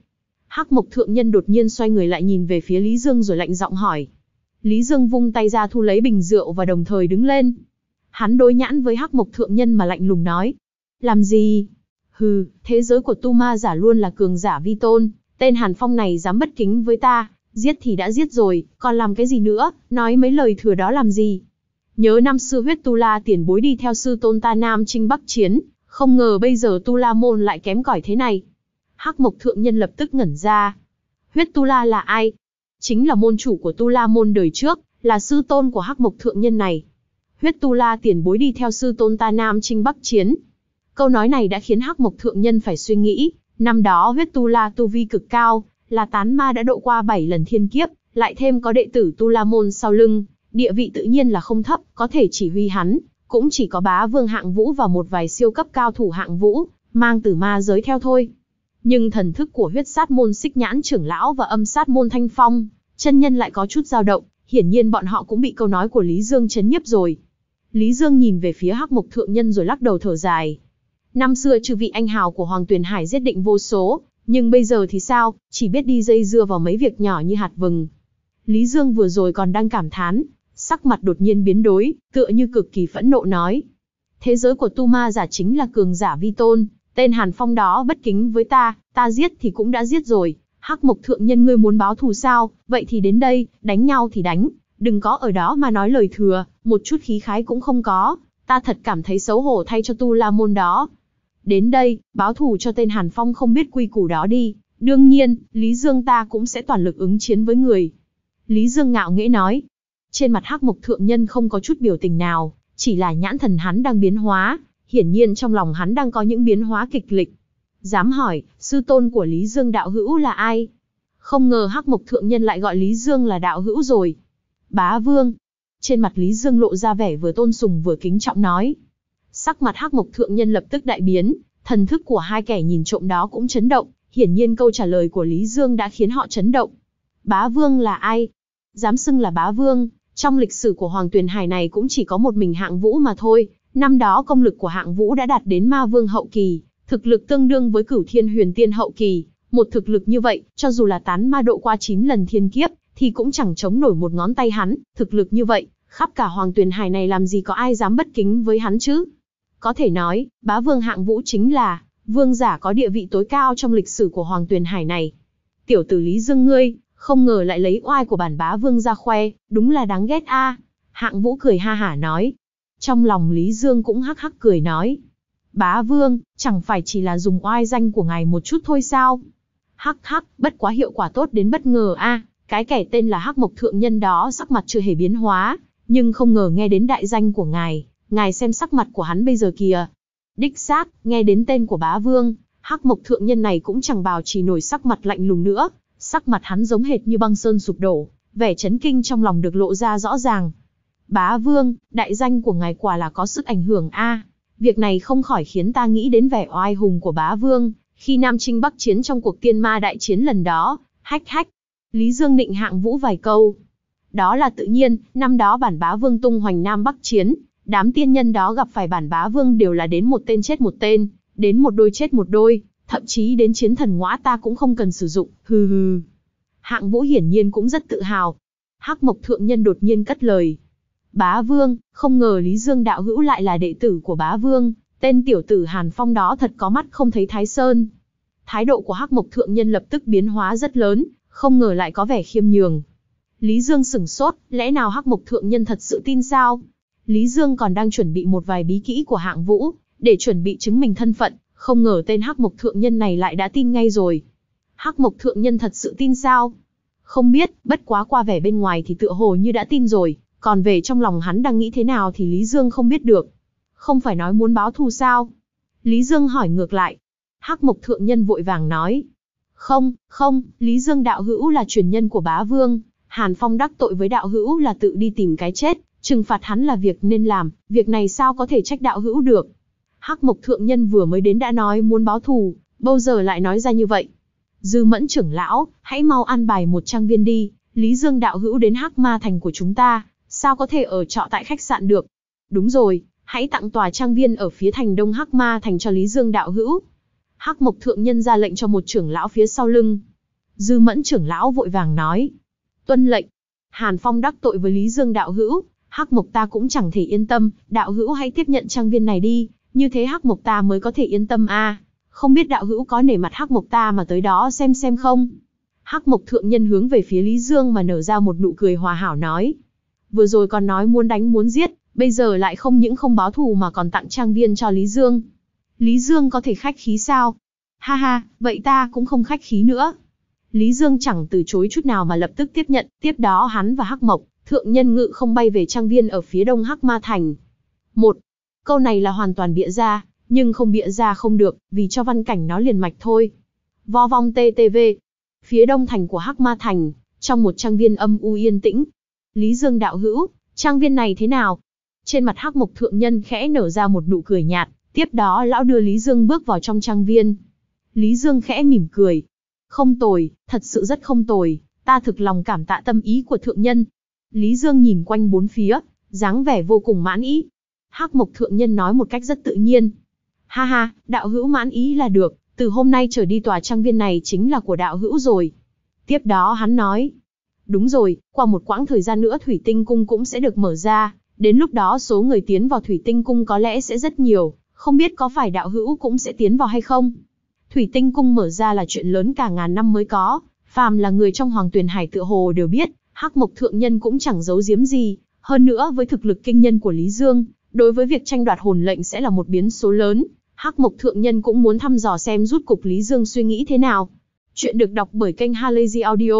Hắc Mộc Thượng Nhân đột nhiên xoay người lại nhìn về phía Lý Dương rồi lạnh giọng hỏi. Lý Dương vung tay ra thu lấy bình rượu và đồng thời đứng lên. Hắn đối nhãn với Hắc Mộc Thượng Nhân mà lạnh lùng nói. Làm gì? Hừ, thế giới của tu ma giả luôn là cường giả vi tôn, tên Hàn Phong này dám bất kính với ta, giết thì đã giết rồi, còn làm cái gì nữa, nói mấy lời thừa đó làm gì? Nhớ năm xưa huyết tu la tiền bối đi theo sư tôn ta Nam Chinh Bắc Chiến, không ngờ bây giờ tu la môn lại kém cỏi thế này. Hắc Mộc Thượng Nhân lập tức ngẩn ra. Huyết tu la là ai? Chính là môn chủ của tu la môn đời trước, là sư tôn của Hắc Mộc Thượng Nhân này. Huyết tu la tiền bối đi theo sư tôn ta Nam Chinh Bắc Chiến. Câu nói này đã khiến Hắc Mộc Thượng Nhân phải suy nghĩ, năm đó huyết tu la tu vi cực cao, là tán ma đã độ qua bảy lần thiên kiếp, lại thêm có đệ tử tu la môn sau lưng, địa vị tự nhiên là không thấp, có thể chỉ huy hắn, cũng chỉ có bá vương hạng vũ và một vài siêu cấp cao thủ hạng vũ, mang từ ma giới theo thôi. Nhưng thần thức của huyết sát môn Xích Nhãn trưởng lão và âm sát môn Thanh Phong chân nhân lại có chút dao động, hiển nhiên bọn họ cũng bị câu nói của Lý Dương chấn nhiếp rồi. Lý Dương nhìn về phía Hắc Mộc Thượng Nhân rồi lắc đầu thở dài. Năm xưa chư vị anh hào của Hoàng Tuyền Hải giết định vô số, nhưng bây giờ thì sao, chỉ biết đi dây dưa vào mấy việc nhỏ như hạt vừng. Lý Dương vừa rồi còn đang cảm thán, sắc mặt đột nhiên biến đổi, tựa như cực kỳ phẫn nộ nói. Thế giới của tu ma giả chính là cường giả vi tôn, tên Hàn Phong đó bất kính với ta, ta giết thì cũng đã giết rồi. Hắc Mộc Thượng Nhân ngươi muốn báo thù sao, vậy thì đến đây, đánh nhau thì đánh, đừng có ở đó mà nói lời thừa, một chút khí khái cũng không có, ta thật cảm thấy xấu hổ thay cho tu la môn đó. Đến đây, báo thù cho tên Hàn Phong không biết quy củ đó đi, đương nhiên, Lý Dương ta cũng sẽ toàn lực ứng chiến với người. Lý Dương ngạo nghễ nói. Trên mặt Hắc Mộc Thượng Nhân không có chút biểu tình nào, chỉ là nhãn thần hắn đang biến hóa, hiển nhiên trong lòng hắn đang có những biến hóa kịch liệt. Dám hỏi, sư tôn của Lý Dương đạo hữu là ai? Không ngờ Hắc Mộc Thượng Nhân lại gọi Lý Dương là đạo hữu rồi. Bá Vương. Trên mặt Lý Dương lộ ra vẻ vừa tôn sùng vừa kính trọng nói. Sắc mặt Hắc Mộc Thượng Nhân lập tức đại biến, thần thức của hai kẻ nhìn trộm đó cũng chấn động, hiển nhiên câu trả lời của Lý Dương đã khiến họ chấn động. Bá Vương là ai? Dám xưng là Bá Vương, trong lịch sử của Hoàng Tuyền Hải này cũng chỉ có một mình Hạng Vũ mà thôi, năm đó công lực của Hạng Vũ đã đạt đến Ma Vương hậu kỳ, thực lực tương đương với Cửu Thiên Huyền Tiên hậu kỳ, một thực lực như vậy, cho dù là tán ma độ qua chín lần thiên kiếp, thì cũng chẳng chống nổi một ngón tay hắn, thực lực như vậy, khắp cả Hoàng Tuyền Hải này làm gì có ai dám bất kính với hắn chứ? Có thể nói, Bá Vương Hạng Vũ chính là vương giả có địa vị tối cao trong lịch sử của Hoàng Tuyền Hải này. Tiểu tử Lý Dương ngươi, không ngờ lại lấy oai của bản Bá Vương ra khoe, đúng là đáng ghét a. À. Hạng Vũ cười ha hả nói. Trong lòng Lý Dương cũng hắc hắc cười nói. Bá Vương, chẳng phải chỉ là dùng oai danh của ngài một chút thôi sao? Hắc hắc, bất quá hiệu quả tốt đến bất ngờ a. À. Cái kẻ tên là Hắc Mộc Thượng Nhân đó sắc mặt chưa hề biến hóa, nhưng không ngờ nghe đến đại danh của ngài, ngài xem sắc mặt của hắn bây giờ kìa. Đích xác, nghe đến tên của Bá Vương, Hắc Mộc Thượng Nhân này cũng chẳng bào trì nổi sắc mặt lạnh lùng nữa, sắc mặt hắn giống hệt như băng sơn sụp đổ, vẻ chấn kinh trong lòng được lộ ra rõ ràng. Bá Vương, đại danh của ngài quả là có sức ảnh hưởng a. À. Việc này không khỏi khiến ta nghĩ đến vẻ oai hùng của Bá Vương, khi Nam Chinh Bắc Chiến trong cuộc tiên ma đại chiến lần đó, hách hách. Lý Dương nịnh Hạng Vũ vài câu. Đó là tự nhiên, năm đó bản Bá Vương tung hoành Nam Bắc Chiến, đám tiên nhân đó gặp phải bản Bá Vương đều là đến một tên chết một tên, đến một đôi chết một đôi, thậm chí đến chiến thần ngõa ta cũng không cần sử dụng, hừ hừ. Hạng Vũ hiển nhiên cũng rất tự hào. Hắc Mộc Thượng Nhân đột nhiên cất lời. Bá Vương, không ngờ Lý Dương đạo hữu lại là đệ tử của Bá Vương, tên tiểu tử Hàn Phong đó thật có mắt không thấy Thái Sơn. Thái độ của Hắc Mộc Thượng Nhân lập tức biến hóa rất lớn, không ngờ lại có vẻ khiêm nhường. Lý Dương sửng sốt, lẽ nào Hắc Mộc Thượng Nhân thật sự tin sao? Lý Dương còn đang chuẩn bị một vài bí kỹ của Hạng Vũ, để chuẩn bị chứng minh thân phận, không ngờ tên Hắc Mộc Thượng Nhân này lại đã tin ngay rồi. Hắc Mộc Thượng Nhân thật sự tin sao? Không biết, bất quá qua vẻ bên ngoài thì tựa hồ như đã tin rồi, còn về trong lòng hắn đang nghĩ thế nào thì Lý Dương không biết được. Không phải nói muốn báo thù sao? Lý Dương hỏi ngược lại. Hắc Mộc Thượng Nhân vội vàng nói. Không, không, Lý Dương đạo hữu là truyền nhân của Bá Vương, Hàn Phong đắc tội với đạo hữu là tự đi tìm cái chết, trừng phạt hắn là việc nên làm, việc này sao có thể trách đạo hữu được. Hắc Mộc Thượng Nhân vừa mới đến đã nói muốn báo thù, bao giờ lại nói ra như vậy. Dư Mẫn trưởng lão, hãy mau an bài một trang viên đi, Lý Dương đạo hữu đến Hắc Ma Thành của chúng ta, sao có thể ở trọ tại khách sạn được. Đúng rồi, hãy tặng tòa trang viên ở phía thành đông Hắc Ma Thành cho Lý Dương đạo hữu. Hắc Mộc Thượng Nhân ra lệnh cho một trưởng lão phía sau lưng. Dư Mẫn trưởng lão vội vàng nói. Tuân lệnh. Hàn Phong đắc tội với Lý Dương đạo hữu, Hắc Mộc ta cũng chẳng thể yên tâm, đạo hữu hãy tiếp nhận trang viên này đi, như thế Hắc Mộc ta mới có thể yên tâm a. À. Không biết đạo hữu có nể mặt Hắc Mộc ta mà tới đó xem xem không? Hắc Mộc thượng nhân hướng về phía Lý Dương mà nở ra một nụ cười hòa hảo nói. Vừa rồi còn nói muốn đánh muốn giết, bây giờ lại không những không báo thù mà còn tặng trang viên cho Lý Dương. Lý Dương có thể khách khí sao? Ha ha, vậy ta cũng không khách khí nữa. Lý Dương chẳng từ chối chút nào mà lập tức tiếp nhận, tiếp đó hắn và Hắc Mộc thượng nhân ngự không bay về trang viên ở phía đông Hắc Ma Thành. Một, câu này là hoàn toàn bịa ra, nhưng không bịa ra không được, vì cho văn cảnh nó liền mạch thôi. Vo vong tê tê vê. Phía đông thành của Hắc Ma Thành, trong một trang viên âm u yên tĩnh. Lý Dương đạo hữu, trang viên này thế nào? Trên mặt Hắc Mộc thượng nhân khẽ nở ra một nụ cười nhạt, tiếp đó lão đưa Lý Dương bước vào trong trang viên. Lý Dương khẽ mỉm cười. Không tồi, thật sự rất không tồi, ta thực lòng cảm tạ tâm ý của thượng nhân. Lý Dương nhìn quanh bốn phía, dáng vẻ vô cùng mãn ý. Hắc Mộc thượng nhân nói một cách rất tự nhiên. Ha ha, đạo hữu mãn ý là được, từ hôm nay trở đi tòa trang viên này chính là của đạo hữu rồi. Tiếp đó hắn nói. Đúng rồi, qua một quãng thời gian nữa Thủy Tinh Cung cũng sẽ được mở ra, đến lúc đó số người tiến vào Thủy Tinh Cung có lẽ sẽ rất nhiều, không biết có phải đạo hữu cũng sẽ tiến vào hay không? Thủy Tinh Cung mở ra là chuyện lớn cả ngàn năm mới có, phàm là người trong Hoàng Tuyền Hải tựa hồ đều biết, Hắc Mộc thượng nhân cũng chẳng giấu giếm gì, hơn nữa với thực lực kinh nhân của Lý Dương, đối với việc tranh đoạt hồn lệnh sẽ là một biến số lớn, Hắc Mộc thượng nhân cũng muốn thăm dò xem rút cục Lý Dương suy nghĩ thế nào. Chuyện được đọc bởi kênh Halazy Audio.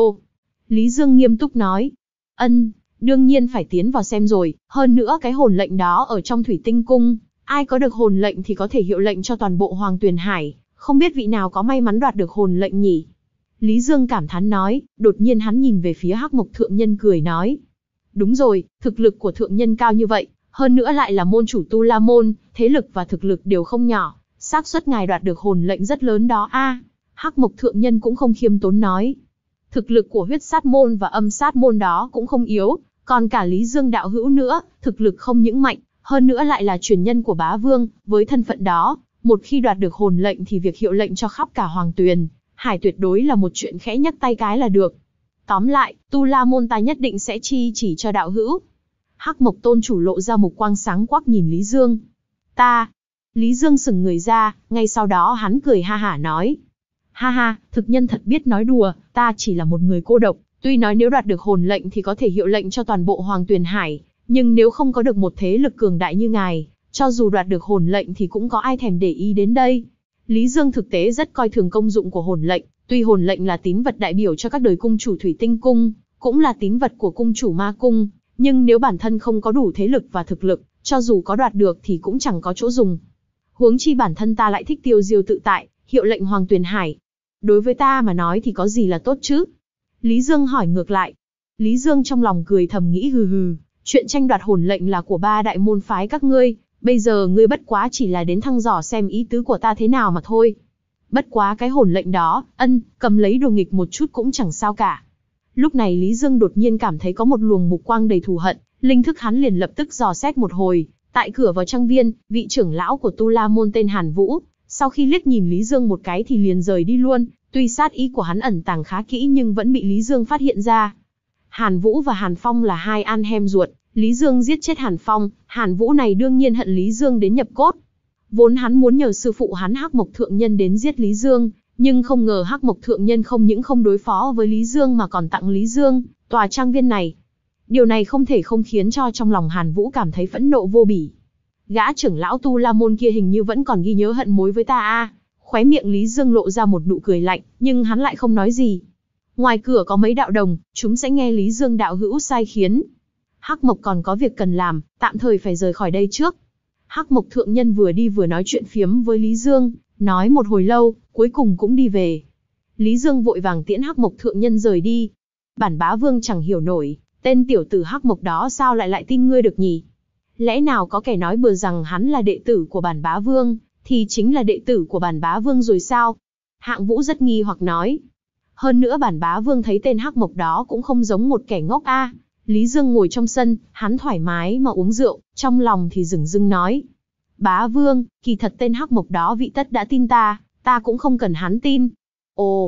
Lý Dương nghiêm túc nói. Ân, đương nhiên phải tiến vào xem rồi, hơn nữa cái hồn lệnh đó ở trong Thủy Tinh Cung, ai có được hồn lệnh thì có thể hiệu lệnh cho toàn bộ Hoàng Tuyền Hải, không biết vị nào có may mắn đoạt được hồn lệnh nhỉ? Lý Dương cảm thán nói, đột nhiên hắn nhìn về phía Hắc Mộc thượng nhân cười nói. Đúng rồi, thực lực của thượng nhân cao như vậy, hơn nữa lại là môn chủ Tu La Môn, thế lực và thực lực đều không nhỏ, xác suất ngài đoạt được hồn lệnh rất lớn đó a. À, Hắc Mộc thượng nhân cũng không khiêm tốn nói. Thực lực của huyết sát môn và âm sát môn đó cũng không yếu, còn cả Lý Dương đạo hữu nữa, thực lực không những mạnh, hơn nữa lại là truyền nhân của bá vương, với thân phận đó, một khi đoạt được hồn lệnh thì việc hiệu lệnh cho khắp cả Hoàng Tuyền Hải tuyệt đối là một chuyện khẽ nhắc tay cái là được. Tóm lại, Tu La Môn ta nhất định sẽ chi chỉ cho đạo hữu. Hắc Mộc tôn chủ lộ ra một quang sáng quắc nhìn Lý Dương. Ta. Lý Dương sững người ra, ngay sau đó hắn cười ha hả nói. Ha ha, thực nhân thật biết nói đùa, ta chỉ là một người cô độc, tuy nói nếu đoạt được hồn lệnh thì có thể hiệu lệnh cho toàn bộ Hoàng Tuyền Hải, nhưng nếu không có được một thế lực cường đại như ngài, cho dù đoạt được hồn lệnh thì cũng có ai thèm để ý đến đây. Lý Dương thực tế rất coi thường công dụng của hồn lệnh, tuy hồn lệnh là tín vật đại biểu cho các đời cung chủ Thủy Tinh Cung, cũng là tín vật của cung chủ Ma Cung, nhưng nếu bản thân không có đủ thế lực và thực lực, cho dù có đoạt được thì cũng chẳng có chỗ dùng. Huống chi bản thân ta lại thích tiêu diêu tự tại, hiệu lệnh Hoàng Tuyền Hải. Đối với ta mà nói thì có gì là tốt chứ? Lý Dương hỏi ngược lại. Lý Dương trong lòng cười thầm nghĩ hừ hừ, chuyện tranh đoạt hồn lệnh là của ba đại môn phái các ngươi, bây giờ ngươi bất quá chỉ là đến thăm dò xem ý tứ của ta thế nào mà thôi. Bất quá cái hồn lệnh đó, ân, cầm lấy đồ nghịch một chút cũng chẳng sao cả. Lúc này Lý Dương đột nhiên cảm thấy có một luồng mục quang đầy thù hận, linh thức hắn liền lập tức dò xét một hồi. Tại cửa vào trang viên, vị trưởng lão của Tu La Môn tên Hàn Vũ, sau khi liếc nhìn Lý Dương một cái thì liền rời đi luôn, tuy sát ý của hắn ẩn tàng khá kỹ nhưng vẫn bị Lý Dương phát hiện ra. Hàn Vũ và Hàn Phong là hai anh em ruột, Lý Dương giết chết Hàn Phong, Hàn Vũ này đương nhiên hận Lý Dương đến nhập cốt. Vốn hắn muốn nhờ sư phụ hắn Hắc Mộc thượng nhân đến giết Lý Dương, nhưng không ngờ Hắc Mộc thượng nhân không những không đối phó với Lý Dương mà còn tặng Lý Dương tòa trang viên này. Điều này không thể không khiến cho trong lòng Hàn Vũ cảm thấy phẫn nộ vô bỉ. Gã trưởng lão Tu La Môn kia hình như vẫn còn ghi nhớ hận mối với ta a. À. Khóe miệng Lý Dương lộ ra một nụ cười lạnh, nhưng hắn lại không nói gì. Ngoài cửa có mấy đạo đồng, chúng sẽ nghe Lý Dương đạo hữu sai khiến. Hắc Mộc còn có việc cần làm, tạm thời phải rời khỏi đây trước. Hắc Mộc thượng nhân vừa đi vừa nói chuyện phiếm với Lý Dương, nói một hồi lâu, cuối cùng cũng đi về. Lý Dương vội vàng tiễn Hắc Mộc thượng nhân rời đi. Bản bá vương chẳng hiểu nổi, tên tiểu tử Hắc Mộc đó sao lại lại tin ngươi được nhỉ? Lẽ nào có kẻ nói bừa rằng hắn là đệ tử của bản bá vương, thì chính là đệ tử của bản bá vương rồi sao? Hạng Vũ rất nghi hoặc nói. Hơn nữa bản bá vương thấy tên Hắc Mộc đó cũng không giống một kẻ ngốc a. À. Lý Dương ngồi trong sân, hắn thoải mái mà uống rượu, trong lòng thì dửng dưng nói. Bá vương, kỳ thật tên Hắc Mộc đó vị tất đã tin ta, ta cũng không cần hắn tin. Ồ,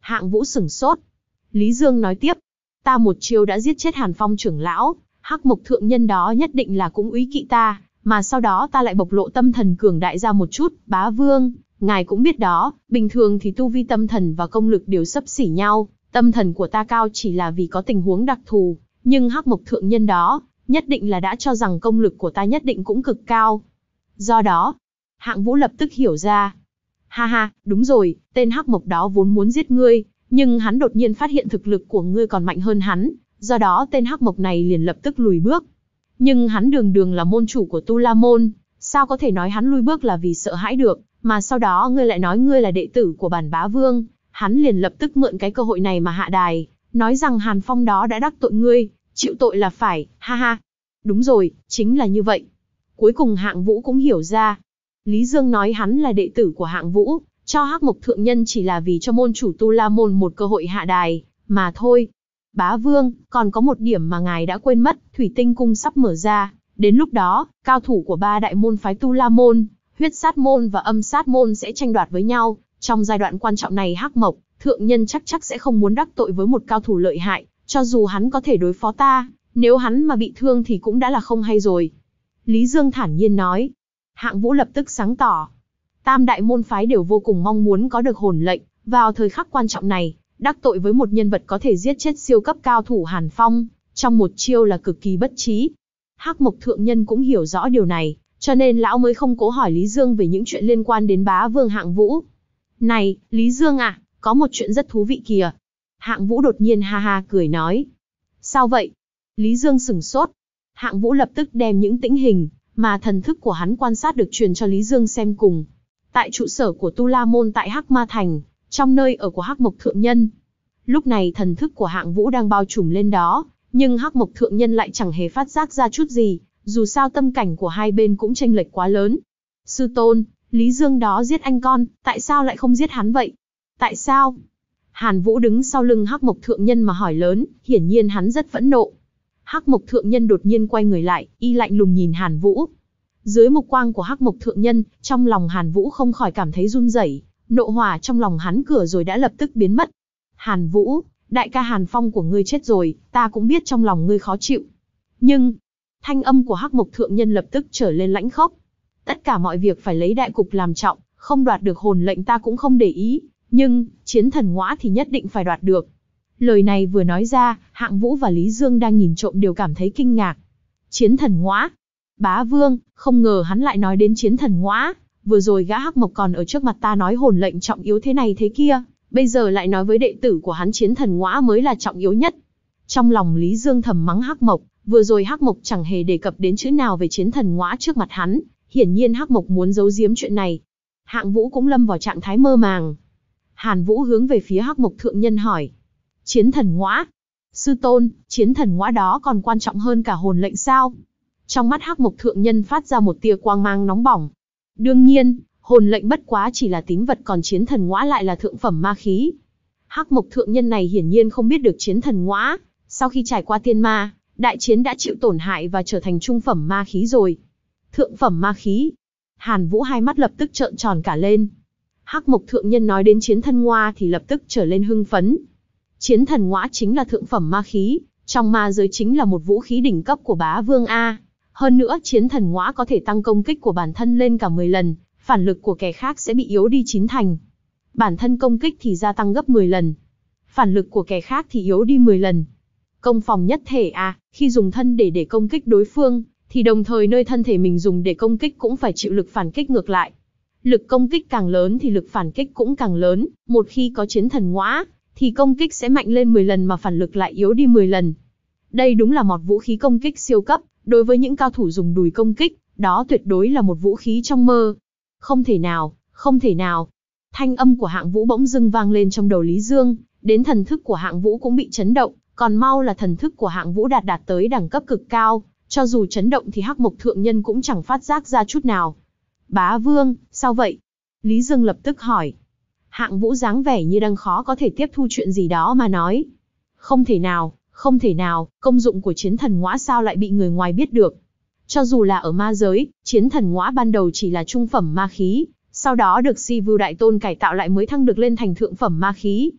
Hạng Vũ sửng sốt. Lý Dương nói tiếp, ta một chiêu đã giết chết Hàn Phong trưởng lão, Hắc Mộc thượng nhân đó nhất định là cũng úy kỵ ta, mà sau đó ta lại bộc lộ tâm thần cường đại ra một chút. Bá Vương, ngài cũng biết đó, bình thường thì tu vi tâm thần và công lực đều xấp xỉ nhau, tâm thần của ta cao chỉ là vì có tình huống đặc thù, nhưng Hắc Mộc thượng nhân đó, nhất định là đã cho rằng công lực của ta nhất định cũng cực cao. Do đó, Hạng Vũ lập tức hiểu ra. Ha ha, đúng rồi, tên Hắc Mộc đó vốn muốn giết ngươi, nhưng hắn đột nhiên phát hiện thực lực của ngươi còn mạnh hơn hắn, do đó tên Hắc Mộc này liền lập tức lùi bước. Nhưng hắn đường đường là môn chủ của Tu La Môn, sao có thể nói hắn lui bước là vì sợ hãi được, mà sau đó ngươi lại nói ngươi là đệ tử của bản bá vương, hắn liền lập tức mượn cái cơ hội này mà hạ đài, nói rằng Hàn Phong đó đã đắc tội ngươi, chịu tội là phải, ha ha. Đúng rồi, chính là như vậy. Cuối cùng Hạng Vũ cũng hiểu ra. Lý Dương nói hắn là đệ tử của Hạng Vũ, cho Hắc Mộc thượng nhân chỉ là vì cho môn chủ Tu La Môn một cơ hội hạ đài, mà thôi. Bá Vương, còn có một điểm mà ngài đã quên mất, Thủy Tinh Cung sắp mở ra, đến lúc đó, cao thủ của ba đại môn phái Tu La Môn, Huyết Sát Môn và Âm Sát Môn sẽ tranh đoạt với nhau, trong giai đoạn quan trọng này Hắc Mộc thượng nhân chắc chắc sẽ không muốn đắc tội với một cao thủ lợi hại, cho dù hắn có thể đối phó ta, nếu hắn mà bị thương thì cũng đã là không hay rồi. Lý Dương thản nhiên nói. Hạng Vũ lập tức sáng tỏ. Tam đại môn phái đều vô cùng mong muốn có được hồn lệnh, vào thời khắc quan trọng này, đắc tội với một nhân vật có thể giết chết siêu cấp cao thủ Hàn Phong, trong một chiêu là cực kỳ bất trí. Hắc Mộc thượng nhân cũng hiểu rõ điều này, cho nên lão mới không cố hỏi Lý Dương về những chuyện liên quan đến bá vương Hạng Vũ. Này, Lý Dương à, có một chuyện rất thú vị kìa. Hạng Vũ đột nhiên ha ha cười nói. Sao vậy? Lý Dương sửng sốt. Hạng Vũ lập tức đem những tĩnh hình mà thần thức của hắn quan sát được truyền cho Lý Dương xem cùng. Tại trụ sở của Tu La Môn tại Hắc Ma Thành, trong nơi ở của Hắc Mộc thượng nhân. Lúc này thần thức của Hạng Vũ đang bao trùm lên đó, nhưng Hắc Mộc thượng nhân lại chẳng hề phát giác ra chút gì, dù sao tâm cảnh của hai bên cũng chênh lệch quá lớn. Sư tôn, Lý Dương đó giết anh con, tại sao lại không giết hắn vậy? Tại sao? Hàn Vũ đứng sau lưng Hắc Mộc thượng nhân mà hỏi lớn, hiển nhiên hắn rất phẫn nộ. Hắc Mộc thượng nhân đột nhiên quay người lại, y lạnh lùng nhìn Hàn Vũ. Dưới mục quang của Hắc Mộc thượng nhân, trong lòng Hàn Vũ không khỏi cảm thấy run rẩy, nộ hỏa trong lòng hắn cửa rồi đã lập tức biến mất. Hàn Vũ, đại ca Hàn Phong của ngươi chết rồi, ta cũng biết trong lòng ngươi khó chịu. Nhưng, thanh âm của Hắc Mộc thượng nhân lập tức trở lên lãnh khốc. Tất cả mọi việc phải lấy đại cục làm trọng, không đoạt được hồn lệnh ta cũng không để ý, nhưng, chiến thần ngõa thì nhất định phải đoạt được. Lời này vừa nói ra, Hạng Vũ và Lý Dương đang nhìn trộm đều cảm thấy kinh ngạc. Chiến thần ngõa? Bá Vương, không ngờ hắn lại nói đến chiến thần ngõa. Vừa rồi gã Hắc Mộc còn ở trước mặt ta nói hồn lệnh trọng yếu thế này thế kia, bây giờ lại nói với đệ tử của hắn chiến thần ngõa mới là trọng yếu nhất. Trong lòng Lý Dương thầm mắng Hắc Mộc, vừa rồi Hắc Mộc chẳng hề đề cập đến chữ nào về chiến thần ngõa trước mặt hắn, hiển nhiên Hắc Mộc muốn giấu giếm chuyện này. Hạng Vũ cũng lâm vào trạng thái mơ màng. Hàn Vũ hướng về phía Hắc Mộc thượng nhân hỏi. Chiến thần ngõa? Sư tôn, chiến thần ngõa đó còn quan trọng hơn cả hồn lệnh sao? Trong mắt Hắc Mộc thượng nhân phát ra một tia quang mang nóng bỏng. Đương nhiên, hồn lệnh bất quá chỉ là tín vật, còn chiến thần ngõa lại là thượng phẩm ma khí. Hắc Mộc thượng nhân này hiển nhiên không biết được chiến thần ngõa, sau khi trải qua tiên ma, đại chiến đã chịu tổn hại và trở thành trung phẩm ma khí rồi. Thượng phẩm ma khí? Hàn Vũ hai mắt lập tức trợn tròn cả lên. Hắc Mộc thượng nhân nói đến chiến thần ngõa thì lập tức trở lên hưng phấn. Chiến thần ngõa chính là thượng phẩm ma khí, trong ma giới chính là một vũ khí đỉnh cấp của bá vương A. Hơn nữa chiến thần ngõa có thể tăng công kích của bản thân lên cả mười lần, phản lực của kẻ khác sẽ bị yếu đi chín thành. Bản thân công kích thì gia tăng gấp mười lần, phản lực của kẻ khác thì yếu đi mười lần. Công phòng nhất thể A, khi dùng thân để để công kích đối phương, thì đồng thời nơi thân thể mình dùng để công kích cũng phải chịu lực phản kích ngược lại. Lực công kích càng lớn thì lực phản kích cũng càng lớn, một khi có chiến thần ngõa, thì công kích sẽ mạnh lên mười lần mà phản lực lại yếu đi mười lần. Đây đúng là một vũ khí công kích siêu cấp, đối với những cao thủ dùng đùi công kích, đó tuyệt đối là một vũ khí trong mơ. Không thể nào, không thể nào. Thanh âm của Hạng Vũ bỗng dưng vang lên trong đầu Lý Dương, đến thần thức của Hạng Vũ cũng bị chấn động, còn mau là thần thức của Hạng Vũ đạt đạt tới đẳng cấp cực cao, cho dù chấn động thì Hắc Mộc thượng nhân cũng chẳng phát giác ra chút nào. Bá Vương, sao vậy? Lý Dương lập tức hỏi. Hạng Vũ dáng vẻ như đang khó có thể tiếp thu chuyện gì đó mà nói. Không thể nào, không thể nào, công dụng của chiến thần ngõa sao lại bị người ngoài biết được. Cho dù là ở ma giới, chiến thần ngõa ban đầu chỉ là trung phẩm ma khí, sau đó được Si Vưu Đại Tôn cải tạo lại mới thăng được lên thành thượng phẩm ma khí.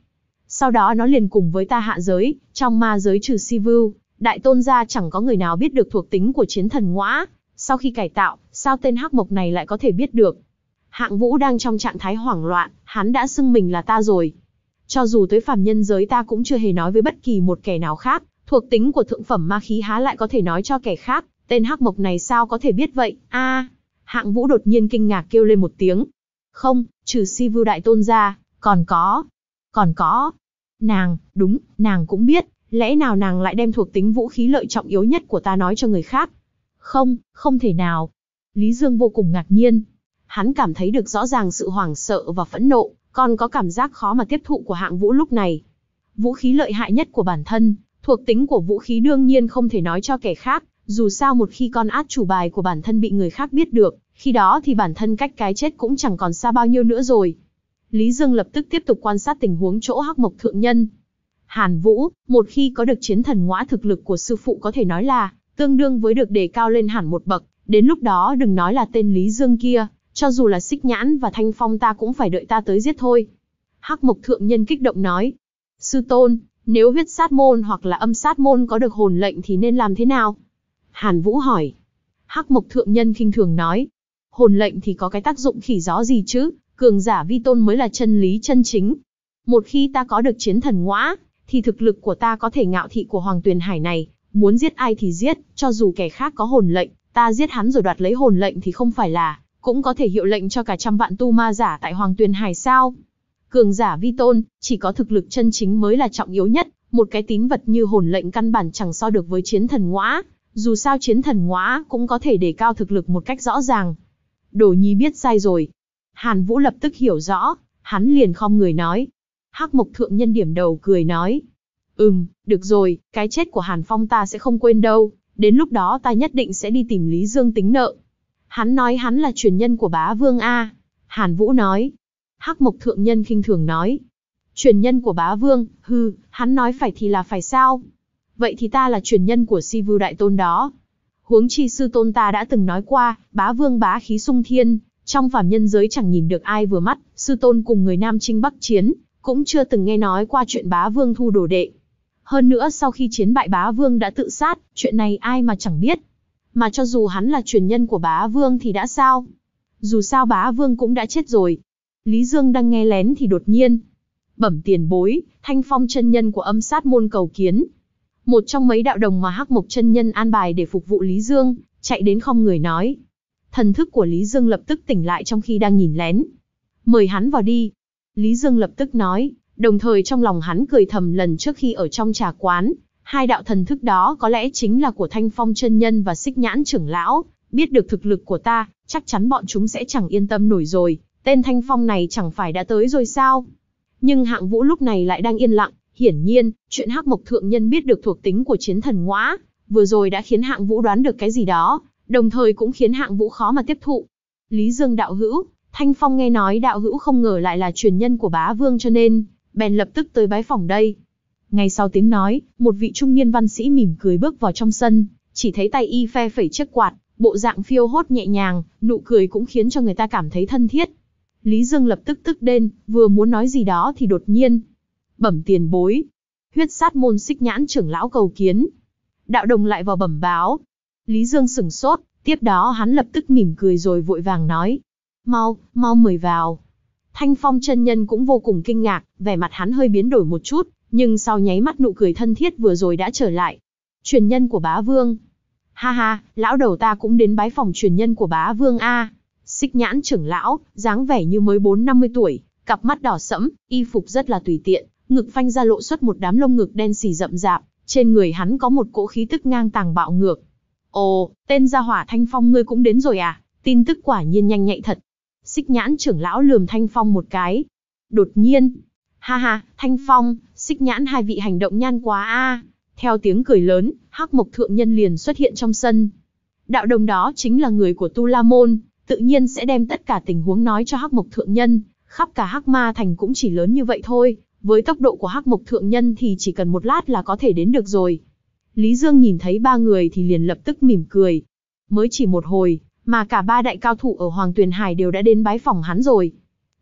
Sau đó nó liền cùng với ta hạ giới, trong ma giới trừ Sivu, đại tôn gia chẳng có người nào biết được thuộc tính của chiến thần ngõa. Sau khi cải tạo, sao tên hắc mộc này lại có thể biết được? Hạng Vũ đang trong trạng thái hoảng loạn, hắn đã xưng mình là ta rồi. Cho dù tới phàm nhân giới ta cũng chưa hề nói với bất kỳ một kẻ nào khác, thuộc tính của thượng phẩm ma khí há lại có thể nói cho kẻ khác, tên hắc mộc này sao có thể biết vậy? A! À, Hạng Vũ đột nhiên kinh ngạc kêu lên một tiếng. Không, trừ Sivu đại tôn ra, còn có, còn có. Nàng, đúng, nàng cũng biết, lẽ nào nàng lại đem thuộc tính vũ khí lợi trọng yếu nhất của ta nói cho người khác? Không, không thể nào. Lý Dương vô cùng ngạc nhiên. Hắn cảm thấy được rõ ràng sự hoảng sợ và phẫn nộ, còn có cảm giác khó mà tiếp thụ của Hạng Vũ lúc này. Vũ khí lợi hại nhất của bản thân, thuộc tính của vũ khí đương nhiên không thể nói cho kẻ khác, dù sao một khi con át chủ bài của bản thân bị người khác biết được, khi đó thì bản thân cách cái chết cũng chẳng còn xa bao nhiêu nữa rồi. Lý Dương lập tức tiếp tục quan sát tình huống chỗ hắc mộc thượng nhân. Hàn Vũ, một khi có được chiến thần ngõa, thực lực của sư phụ có thể nói là tương đương với được đề cao lên hẳn một bậc, đến lúc đó đừng nói là tên Lý Dương kia, cho dù là Xích Nhãn và Thanh Phong ta cũng phải đợi ta tới giết thôi. Hắc mộc thượng nhân kích động nói. Sư tôn, nếu huyết sát môn hoặc là âm sát môn có được hồn lệnh thì nên làm thế nào? Hàn Vũ hỏi. Hắc mộc thượng nhân khinh thường nói. Hồn lệnh thì có cái tác dụng khỉ gió gì chứ, cường giả vi tôn mới là chân lý chân chính. Một khi ta có được chiến thần ngõa, thì thực lực của ta có thể ngạo thị của Hoàng Tuyền Hải này, muốn giết ai thì giết, cho dù kẻ khác có hồn lệnh, ta giết hắn rồi đoạt lấy hồn lệnh thì không phải là, cũng có thể hiệu lệnh cho cả trăm vạn tu ma giả tại Hoàng Tuyền Hải sao? Cường giả vi tôn, chỉ có thực lực chân chính mới là trọng yếu nhất, một cái tín vật như hồn lệnh căn bản chẳng so được với chiến thần ngõa, dù sao chiến thần ngõa cũng có thể đề cao thực lực một cách rõ ràng. Đồ nhi biết sai rồi. Hàn Vũ lập tức hiểu rõ, hắn liền khom người nói. Hắc mộc thượng nhân điểm đầu cười nói. Ừm, được rồi, cái chết của Hàn Phong ta sẽ không quên đâu, đến lúc đó ta nhất định sẽ đi tìm Lý Dương tính nợ. Hắn nói hắn là truyền nhân của bá vương A. Hàn Vũ nói. Hắc mộc thượng nhân khinh thường nói. Truyền nhân của bá vương, hư, hắn nói phải thì là phải sao? Vậy thì ta là truyền nhân của Sivu đại tôn đó. Huống chi sư tôn ta đã từng nói qua, bá vương bá khí sung thiên, trong phàm nhân giới chẳng nhìn được ai vừa mắt, sư tôn cùng người Nam chinh Bắc chiến, cũng chưa từng nghe nói qua chuyện bá vương thu đồ đệ. Hơn nữa sau khi chiến bại bá vương đã tự sát, chuyện này ai mà chẳng biết. Mà cho dù hắn là truyền nhân của bá vương thì đã sao? Dù sao bá vương cũng đã chết rồi. Lý Dương đang nghe lén thì đột nhiên. Bẩm tiền bối, Thanh Phong chân nhân của âm sát môn cầu kiến. Một trong mấy đạo đồng mà Hắc mộc chân nhân an bài để phục vụ Lý Dương, chạy đến không người nói. Thần thức của Lý Dương lập tức tỉnh lại trong khi đang nhìn lén. Mời hắn vào đi. Lý Dương lập tức nói, đồng thời trong lòng hắn cười thầm lần trước khi ở trong trà quán. Hai đạo thần thức đó có lẽ chính là của Thanh Phong chân nhân và Xích Nhãn trưởng lão. Biết được thực lực của ta, chắc chắn bọn chúng sẽ chẳng yên tâm nổi rồi. Tên Thanh Phong này chẳng phải đã tới rồi sao? Nhưng Hạng Vũ lúc này lại đang yên lặng. Hiển nhiên, chuyện Hắc mộc thượng nhân biết được thuộc tính của chiến thần ngõa, vừa rồi đã khiến Hạng Vũ đoán được cái gì đó, đồng thời cũng khiến Hạng Vũ khó mà tiếp thụ. Lý Dương đạo hữu, Thanh Phong nghe nói đạo hữu không ngờ lại là truyền nhân của bá vương cho nên, bèn lập tức tới bái phỏng đây. Ngay sau tiếng nói, một vị trung niên văn sĩ mỉm cười bước vào trong sân, chỉ thấy tay y phe phẩy chiếc quạt, bộ dạng phiêu hốt nhẹ nhàng, nụ cười cũng khiến cho người ta cảm thấy thân thiết. Lý Dương lập tức tức đến, vừa muốn nói gì đó thì đột nhiên. Bẩm tiền bối, huyết sát môn Xích Nhãn trưởng lão cầu kiến. Đạo đồng lại vào bẩm báo. Lý Dương sửng sốt, tiếp đó hắn lập tức mỉm cười rồi vội vàng nói. Mau, mau mời vào. Thanh Phong chân nhân cũng vô cùng kinh ngạc, vẻ mặt hắn hơi biến đổi một chút, nhưng sau nháy mắt nụ cười thân thiết vừa rồi đã trở lại. Truyền nhân của bá vương. Ha ha, lão đầu ta cũng đến bái phòng truyền nhân của bá vương a. Xích Nhãn trưởng lão, dáng vẻ như mới bốn năm mươi tuổi, cặp mắt đỏ sẫm, y phục rất là tùy tiện, ngực phanh ra lộ xuất một đám lông ngực đen xì rậm rạp, trên người hắn có một cỗ khí tức ngang tàng bạo ngược. Ồ, tên gia hỏa Thanh Phong ngươi cũng đến rồi à? Tin tức quả nhiên nhanh nhạy thật. Xích Nhãn trưởng lão lườm Thanh Phong một cái. Đột nhiên, ha ha, Thanh Phong, Xích Nhãn hai vị hành động nhan quá a. Theo tiếng cười lớn, Hắc mộc thượng nhân liền xuất hiện trong sân. Đạo đồng đó chính là người của Tu La môn, tự nhiên sẽ đem tất cả tình huống nói cho Hắc mộc thượng nhân. Khắp cả Hắc Ma thành cũng chỉ lớn như vậy thôi, với tốc độ của Hắc mộc thượng nhân thì chỉ cần một lát là có thể đến được rồi. Lý Dương nhìn thấy ba người thì liền lập tức mỉm cười. Mới chỉ một hồi, mà cả ba đại cao thủ ở Hoàng Tuyền Hải đều đã đến bái phỏng hắn rồi.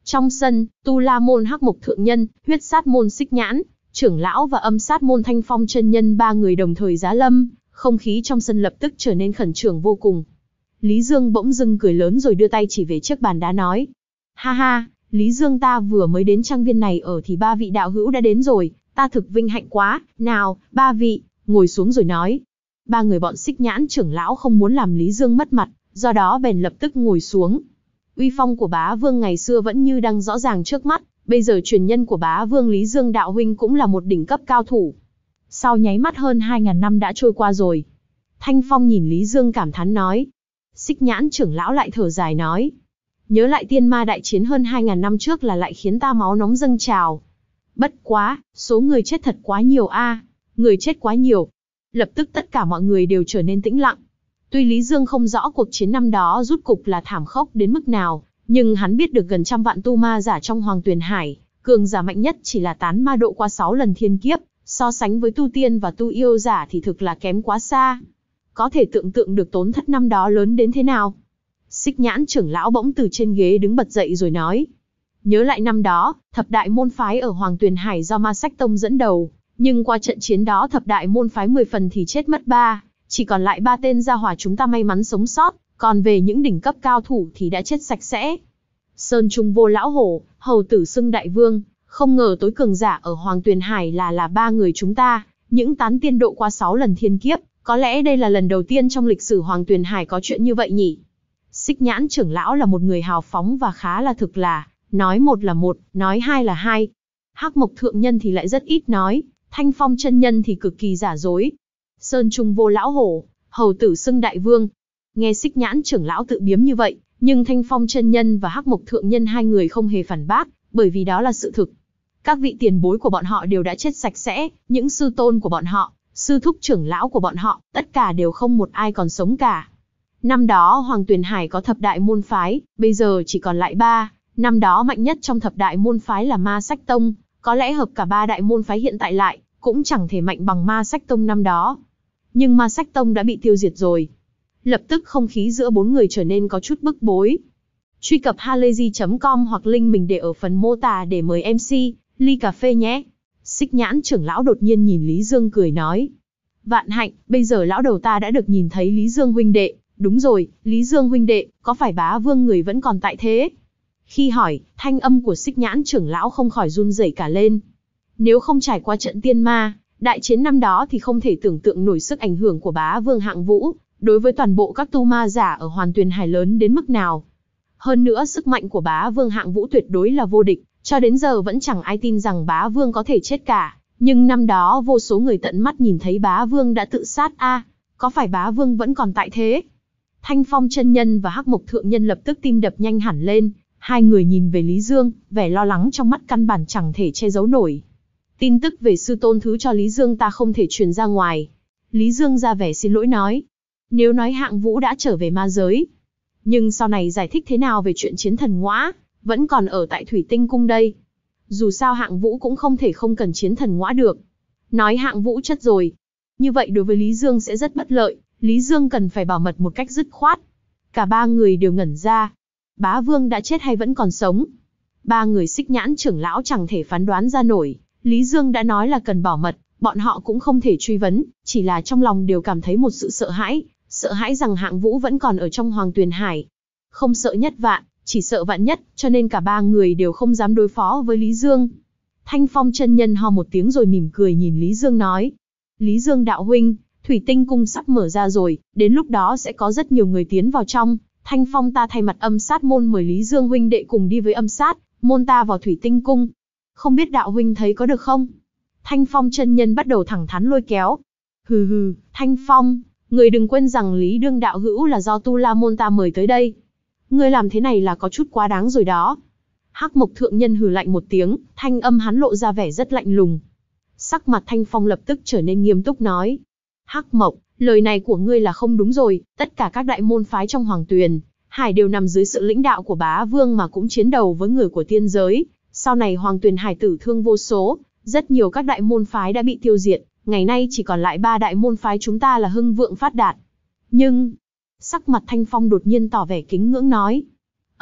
Trong sân, Tu La môn Hắc Mộc thượng nhân, Huyết Sát môn Xích Nhãn trưởng lão và Âm Sát môn Thanh Phong chân nhân ba người đồng thời giá lâm, không khí trong sân lập tức trở nên khẩn trương vô cùng. Lý Dương bỗng dưng cười lớn rồi đưa tay chỉ về chiếc bàn đá nói: "Ha ha, Lý Dương, ta vừa mới đến trang viên này ở thì ba vị đạo hữu đã đến rồi, ta thực vinh hạnh quá, nào, ba vị, ngồi xuống rồi nói." Ba người bọn Xích Nhãn trưởng lão không muốn làm Lý Dương mất mặt, do đó bèn lập tức ngồi xuống. Uy phong của Bá Vương ngày xưa vẫn như đang rõ ràng trước mắt, bây giờ truyền nhân của Bá Vương Lý Dương đạo huynh cũng là một đỉnh cấp cao thủ. Sau nháy mắt hơn hai ngàn năm đã trôi qua rồi. Thanh Phong nhìn Lý Dương cảm thán nói. Xích Nhãn trưởng lão lại thở dài nói: "Nhớ lại tiên ma đại chiến hơn hai ngàn năm trước là lại khiến ta máu nóng dâng trào. Bất quá, số người chết thật quá nhiều a, người chết quá nhiều." Lập tức tất cả mọi người đều trở nên tĩnh lặng. Tuy Lý Dương không rõ cuộc chiến năm đó rút cục là thảm khốc đến mức nào, nhưng hắn biết được gần trăm vạn tu ma giả trong Hoàng Tuyền Hải, cường giả mạnh nhất chỉ là tán ma độ qua sáu lần thiên kiếp, so sánh với tu tiên và tu yêu giả thì thực là kém quá xa. Có thể tưởng tượng được tổn thất năm đó lớn đến thế nào. Xích Nhãn trưởng lão bỗng từ trên ghế đứng bật dậy rồi nói: "Nhớ lại năm đó, thập đại môn phái ở Hoàng Tuyền Hải do Ma Sách Tông dẫn đầu, nhưng qua trận chiến đó thập đại môn phái mười phần thì chết mất ba, chỉ còn lại ba tên gia hỏa chúng ta may mắn sống sót, còn về những đỉnh cấp cao thủ thì đã chết sạch sẽ. Sơn Trung Vô lão hổ, hầu tử xưng đại vương, không ngờ tối cường giả ở Hoàng Tuyền Hải là là ba người chúng ta, những tán tiên độ qua sáu lần thiên kiếp, có lẽ đây là lần đầu tiên trong lịch sử Hoàng Tuyền Hải có chuyện như vậy nhỉ?" Xích Nhãn trưởng lão là một người hào phóng và khá là thực là, nói một là một, nói hai là hai. Hắc Mộc thượng nhân thì lại rất ít nói, Thanh Phong chân nhân thì cực kỳ giả dối. Sơn Trung Vô lão hổ, hầu tử xưng đại vương. Nghe Xích Nhãn trưởng lão tự biếm như vậy, nhưng Thanh Phong chân nhân và Hắc Mộc thượng nhân hai người không hề phản bác, bởi vì đó là sự thực. Các vị tiền bối của bọn họ đều đã chết sạch sẽ, những sư tôn của bọn họ, sư thúc trưởng lão của bọn họ, tất cả đều không một ai còn sống cả. Năm đó Hoàng Tuyền Hải có thập đại môn phái, bây giờ chỉ còn lại ba. Năm đó mạnh nhất trong thập đại môn phái là Ma Sách Tông, có lẽ hợp cả ba đại môn phái hiện tại lại, cũng chẳng thể mạnh bằng Ma Sách Tông năm đó. Nhưng Ma Sách Tông đã bị tiêu diệt rồi. Lập tức không khí giữa bốn người trở nên có chút bức bối. Truy cập halayzi chấm com hoặc link mình để ở phần mô tả để mời em xê, ly cà phê nhé. Xích Nhãn trưởng lão đột nhiên nhìn Lý Dương cười nói: "Vạn hạnh, bây giờ lão đầu ta đã được nhìn thấy Lý Dương huynh đệ. Đúng rồi, Lý Dương huynh đệ, có phải Bá Vương người vẫn còn tại thế?" Khi hỏi, thanh âm của Xích Nhãn trưởng lão không khỏi run rẩy cả lên. Nếu không trải qua trận tiên ma đại chiến năm đó thì không thể tưởng tượng nổi sức ảnh hưởng của Bá Vương Hạng Vũ đối với toàn bộ các tu ma giả ở Hoàn Tuyền Hải lớn đến mức nào. Hơn nữa sức mạnh của Bá Vương Hạng Vũ tuyệt đối là vô địch, cho đến giờ vẫn chẳng ai tin rằng Bá Vương có thể chết cả. Nhưng năm đó vô số người tận mắt nhìn thấy Bá Vương đã tự sát a, à, có phải Bá Vương vẫn còn tại thế? Thanh Phong chân nhân và Hắc Mộc thượng nhân lập tức tim đập nhanh hẳn lên, hai người nhìn về Lý Dương, vẻ lo lắng trong mắt căn bản chẳng thể che giấu nổi. Tin tức về sư tôn thứ cho Lý Dương ta không thể truyền ra ngoài. Lý Dương ra vẻ xin lỗi nói. Nếu nói Hạng Vũ đã trở về ma giới, nhưng sau này giải thích thế nào về chuyện chiến thần ngõa, vẫn còn ở tại Thủy Tinh Cung đây. Dù sao Hạng Vũ cũng không thể không cần chiến thần ngõa được. Nói Hạng Vũ chất rồi, như vậy đối với Lý Dương sẽ rất bất lợi, Lý Dương cần phải bảo mật một cách dứt khoát. Cả ba người đều ngẩn ra. Bá Vương đã chết hay vẫn còn sống? Ba người Xích Nhãn trưởng lão chẳng thể phán đoán ra nổi. Lý Dương đã nói là cần bảo mật, bọn họ cũng không thể truy vấn, chỉ là trong lòng đều cảm thấy một sự sợ hãi, sợ hãi rằng Hạng Vũ vẫn còn ở trong Hoàng Tuyền Hải. Không sợ nhất vạn, chỉ sợ vạn nhất, cho nên cả ba người đều không dám đối phó với Lý Dương. Thanh Phong chân nhân ho một tiếng rồi mỉm cười nhìn Lý Dương nói. Lý Dương đạo huynh, Thủy Tinh Cung sắp mở ra rồi, đến lúc đó sẽ có rất nhiều người tiến vào trong. Thanh Phong ta thay mặt Âm Sát môn mời Lý Dương huynh đệ cùng đi với Âm Sát môn ta vào Thủy Tinh Cung. Không biết đạo huynh thấy có được không? Thanh Phong chân nhân bắt đầu thẳng thắn lôi kéo. Hừ hừ, Thanh Phong, người đừng quên rằng Lý Đương đạo hữu là do Tu La môn ta mời tới đây. Ngươi làm thế này là có chút quá đáng rồi đó. Hắc Mộc thượng nhân hừ lạnh một tiếng, thanh âm hắn lộ ra vẻ rất lạnh lùng. Sắc mặt Thanh Phong lập tức trở nên nghiêm túc nói. Hắc Mộc, lời này của ngươi là không đúng rồi, tất cả các đại môn phái trong Hoàng Tuyền Hải đều nằm dưới sự lãnh đạo của Bá Vương mà cũng chiến đầu với người của tiên giới. Sau này Hoàng Tuyền Hải tử thương vô số, rất nhiều các đại môn phái đã bị tiêu diệt, ngày nay chỉ còn lại ba đại môn phái chúng ta là hưng vượng phát đạt. Nhưng, sắc mặt Thanh Phong đột nhiên tỏ vẻ kính ngưỡng nói.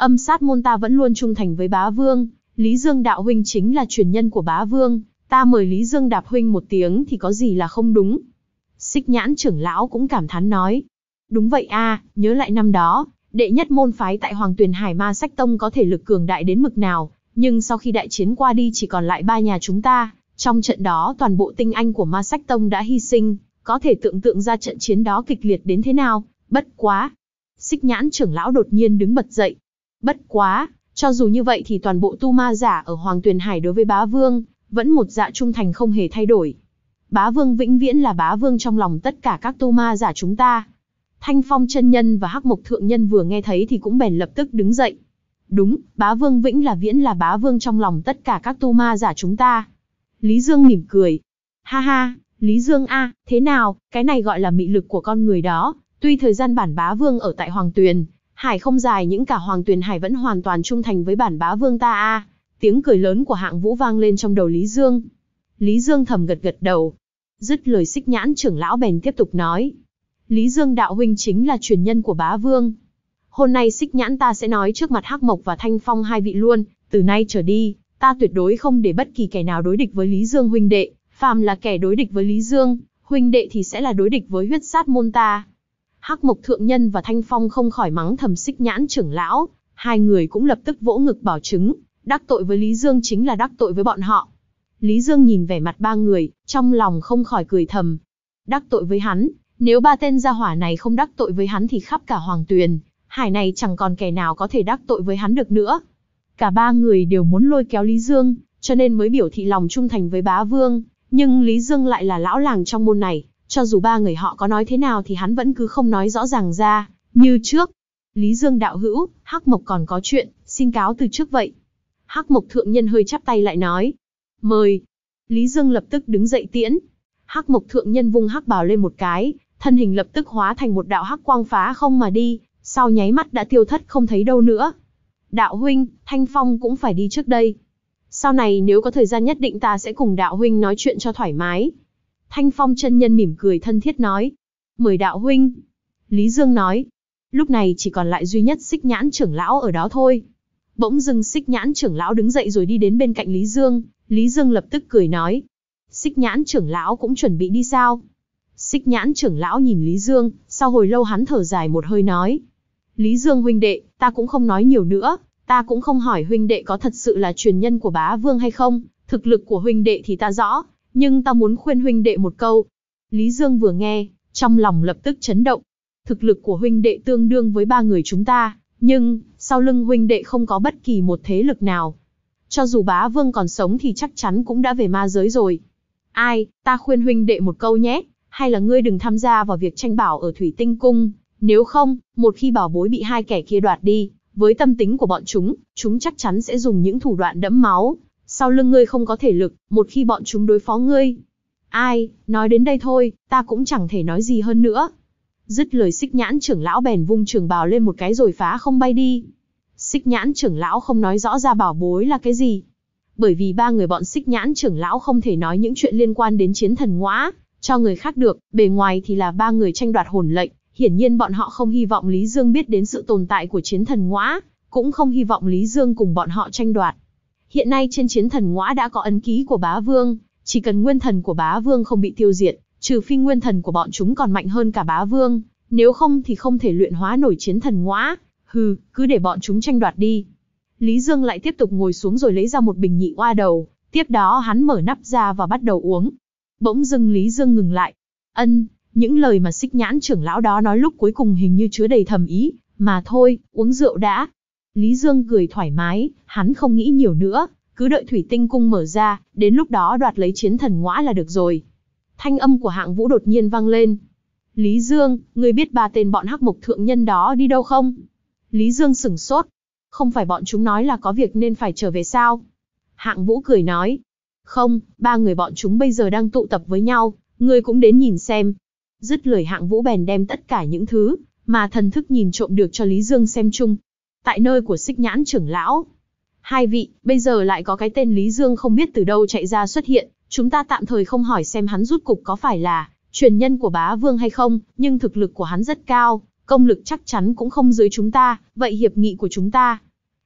Âm sát môn ta vẫn luôn trung thành với bá vương, Lý Dương đạo huynh chính là truyền nhân của bá vương, ta mời Lý Dương đạp huynh một tiếng thì có gì là không đúng. Xích Nhãn trưởng lão cũng cảm thán nói. Đúng vậy a, nhớ lại năm đó, đệ nhất môn phái tại Hoàng Tuyền Hải Ma Sách Tông có thể lực cường đại đến mực nào, nhưng sau khi đại chiến qua đi chỉ còn lại ba nhà chúng ta, trong trận đó toàn bộ tinh anh của Ma Sách Tông đã hy sinh, có thể tưởng tượng ra trận chiến đó kịch liệt đến thế nào, bất quá. Xích Nhãn trưởng lão đột nhiên đứng bật dậy. Bất quá, cho dù như vậy thì toàn bộ tu ma giả ở Hoàng Tuyền Hải đối với bá vương, vẫn một dạ trung thành không hề thay đổi. Bá vương vĩnh viễn là bá vương trong lòng tất cả các tu ma giả chúng ta. Thanh Phong chân nhân và Hắc Mộc thượng nhân vừa nghe thấy thì cũng bèn lập tức đứng dậy. Đúng, bá vương vĩnh là viễn là bá vương trong lòng tất cả các tu ma giả chúng ta. Lý Dương mỉm cười. Ha ha, Lý Dương a, thế nào, cái này gọi là mị lực của con người đó. Tuy thời gian bản bá vương ở tại Hoàng Tuyền Hải không dài những cả Hoàng Tuyền Hải vẫn hoàn toàn trung thành với bản bá vương ta a. Tiếng cười lớn của Hạng Vũ vang lên trong đầu Lý Dương. Lý Dương thầm gật gật đầu. Dứt lời Xích Nhãn trưởng lão bèn tiếp tục nói. Lý Dương đạo huynh chính là truyền nhân của bá vương. Hôm nay Xích Nhãn ta sẽ nói trước mặt Hắc Mộc và Thanh Phong hai vị luôn, từ nay trở đi, ta tuyệt đối không để bất kỳ kẻ nào đối địch với Lý Dương huynh đệ, phàm là kẻ đối địch với Lý Dương huynh đệ thì sẽ là đối địch với huyết sát môn ta. Hắc Mộc thượng nhân và Thanh Phong không khỏi mắng thầm Xích Nhãn trưởng lão, hai người cũng lập tức vỗ ngực bảo chứng, đắc tội với Lý Dương chính là đắc tội với bọn họ. Lý Dương nhìn vẻ mặt ba người, trong lòng không khỏi cười thầm. Đắc tội với hắn, nếu ba tên gia hỏa này không đắc tội với hắn thì khắp cả Hoàng Tuyền Hải này chẳng còn kẻ nào có thể đắc tội với hắn được nữa. Cả ba người đều muốn lôi kéo Lý Dương, cho nên mới biểu thị lòng trung thành với bá vương, nhưng Lý Dương lại là lão làng trong môn này, cho dù ba người họ có nói thế nào thì hắn vẫn cứ không nói rõ ràng ra, như trước. Lý Dương đạo hữu, Hắc Mộc còn có chuyện, xin cáo từ trước vậy. Hắc Mộc thượng nhân hơi chắp tay lại nói. Mời. Lý Dương lập tức đứng dậy tiễn. Hắc Mộc thượng nhân vung hắc bào lên một cái, thân hình lập tức hóa thành một đạo hắc quang phá không mà đi, sau nháy mắt đã tiêu thất không thấy đâu nữa. Đạo huynh, Thanh Phong cũng phải đi trước đây. Sau này nếu có thời gian nhất định ta sẽ cùng đạo huynh nói chuyện cho thoải mái. Thanh Phong chân nhân mỉm cười thân thiết nói. Mời đạo huynh. Lý Dương nói. Lúc này chỉ còn lại duy nhất Xích Nhãn trưởng lão ở đó thôi. Bỗng dưng Xích Nhãn trưởng lão đứng dậy rồi đi đến bên cạnh Lý Dương. Lý Dương lập tức cười nói. Xích Nhãn trưởng lão cũng chuẩn bị đi sao? Xích Nhãn trưởng lão nhìn Lý Dương, sau hồi lâu hắn thở dài một hơi nói. Lý Dương huynh đệ, ta cũng không nói nhiều nữa, ta cũng không hỏi huynh đệ có thật sự là truyền nhân của bá vương hay không, thực lực của huynh đệ thì ta rõ, nhưng ta muốn khuyên huynh đệ một câu. Lý Dương vừa nghe, trong lòng lập tức chấn động. Thực lực của huynh đệ tương đương với ba người chúng ta, nhưng, sau lưng huynh đệ không có bất kỳ một thế lực nào. Cho dù bá vương còn sống thì chắc chắn cũng đã về ma giới rồi. Ai, ta khuyên huynh đệ một câu nhé, hay là ngươi đừng tham gia vào việc tranh bảo ở Thủy Tinh Cung, nếu không, một khi bảo bối bị hai kẻ kia đoạt đi, với tâm tính của bọn chúng, chúng chắc chắn sẽ dùng những thủ đoạn đẫm máu. Sau lưng ngươi không có thể lực, một khi bọn chúng đối phó ngươi. Ai, nói đến đây thôi, ta cũng chẳng thể nói gì hơn nữa. Dứt lời Xích Nhãn trưởng lão bèn vung trường bào lên một cái rồi phá không bay đi. Xích Nhãn trưởng lão không nói rõ ra bảo bối là cái gì. Bởi vì ba người bọn Xích Nhãn trưởng lão không thể nói những chuyện liên quan đến chiến thần ngõa cho người khác được, bề ngoài thì là ba người tranh đoạt hồn lệnh. Hiển nhiên bọn họ không hy vọng Lý Dương biết đến sự tồn tại của chiến thần ngõa, cũng không hy vọng Lý Dương cùng bọn họ tranh đoạt. Hiện nay trên chiến thần ngõa đã có ấn ký của bá vương, chỉ cần nguyên thần của bá vương không bị tiêu diệt, trừ phi nguyên thần của bọn chúng còn mạnh hơn cả bá vương, nếu không thì không thể luyện hóa nổi chiến thần ngõa. Hừ, cứ để bọn chúng tranh đoạt đi. Lý Dương lại tiếp tục ngồi xuống rồi lấy ra một bình nhị oa đầu, tiếp đó hắn mở nắp ra và bắt đầu uống. Bỗng dưng Lý Dương ngừng lại. Ân, những lời mà Xích Nhãn trưởng lão đó nói lúc cuối cùng hình như chứa đầy thầm ý, mà thôi, uống rượu đã. Lý Dương cười thoải mái, hắn không nghĩ nhiều nữa, cứ đợi Thủy Tinh Cung mở ra, đến lúc đó đoạt lấy chiến thần ngõa là được rồi. Thanh âm của Hạng Vũ đột nhiên vang lên. Lý Dương, ngươi biết ba tên bọn Hắc Mộc thượng nhân đó đi đâu không? Lý Dương sửng sốt. Không phải bọn chúng nói là có việc nên phải trở về sao? Hạng Vũ cười nói. Không, ba người bọn chúng bây giờ đang tụ tập với nhau, ngươi cũng đến nhìn xem. Dứt lời Hạng Vũ bèn đem tất cả những thứ mà thần thức nhìn trộm được cho Lý Dương xem chung. Tại nơi của Xích Nhãn trưởng lão. Hai vị, bây giờ lại có cái tên Lý Dương không biết từ đâu chạy ra xuất hiện, chúng ta tạm thời không hỏi xem hắn rút cục có phải là truyền nhân của bá vương hay không, nhưng thực lực của hắn rất cao, công lực chắc chắn cũng không dưới chúng ta, vậy hiệp nghị của chúng ta,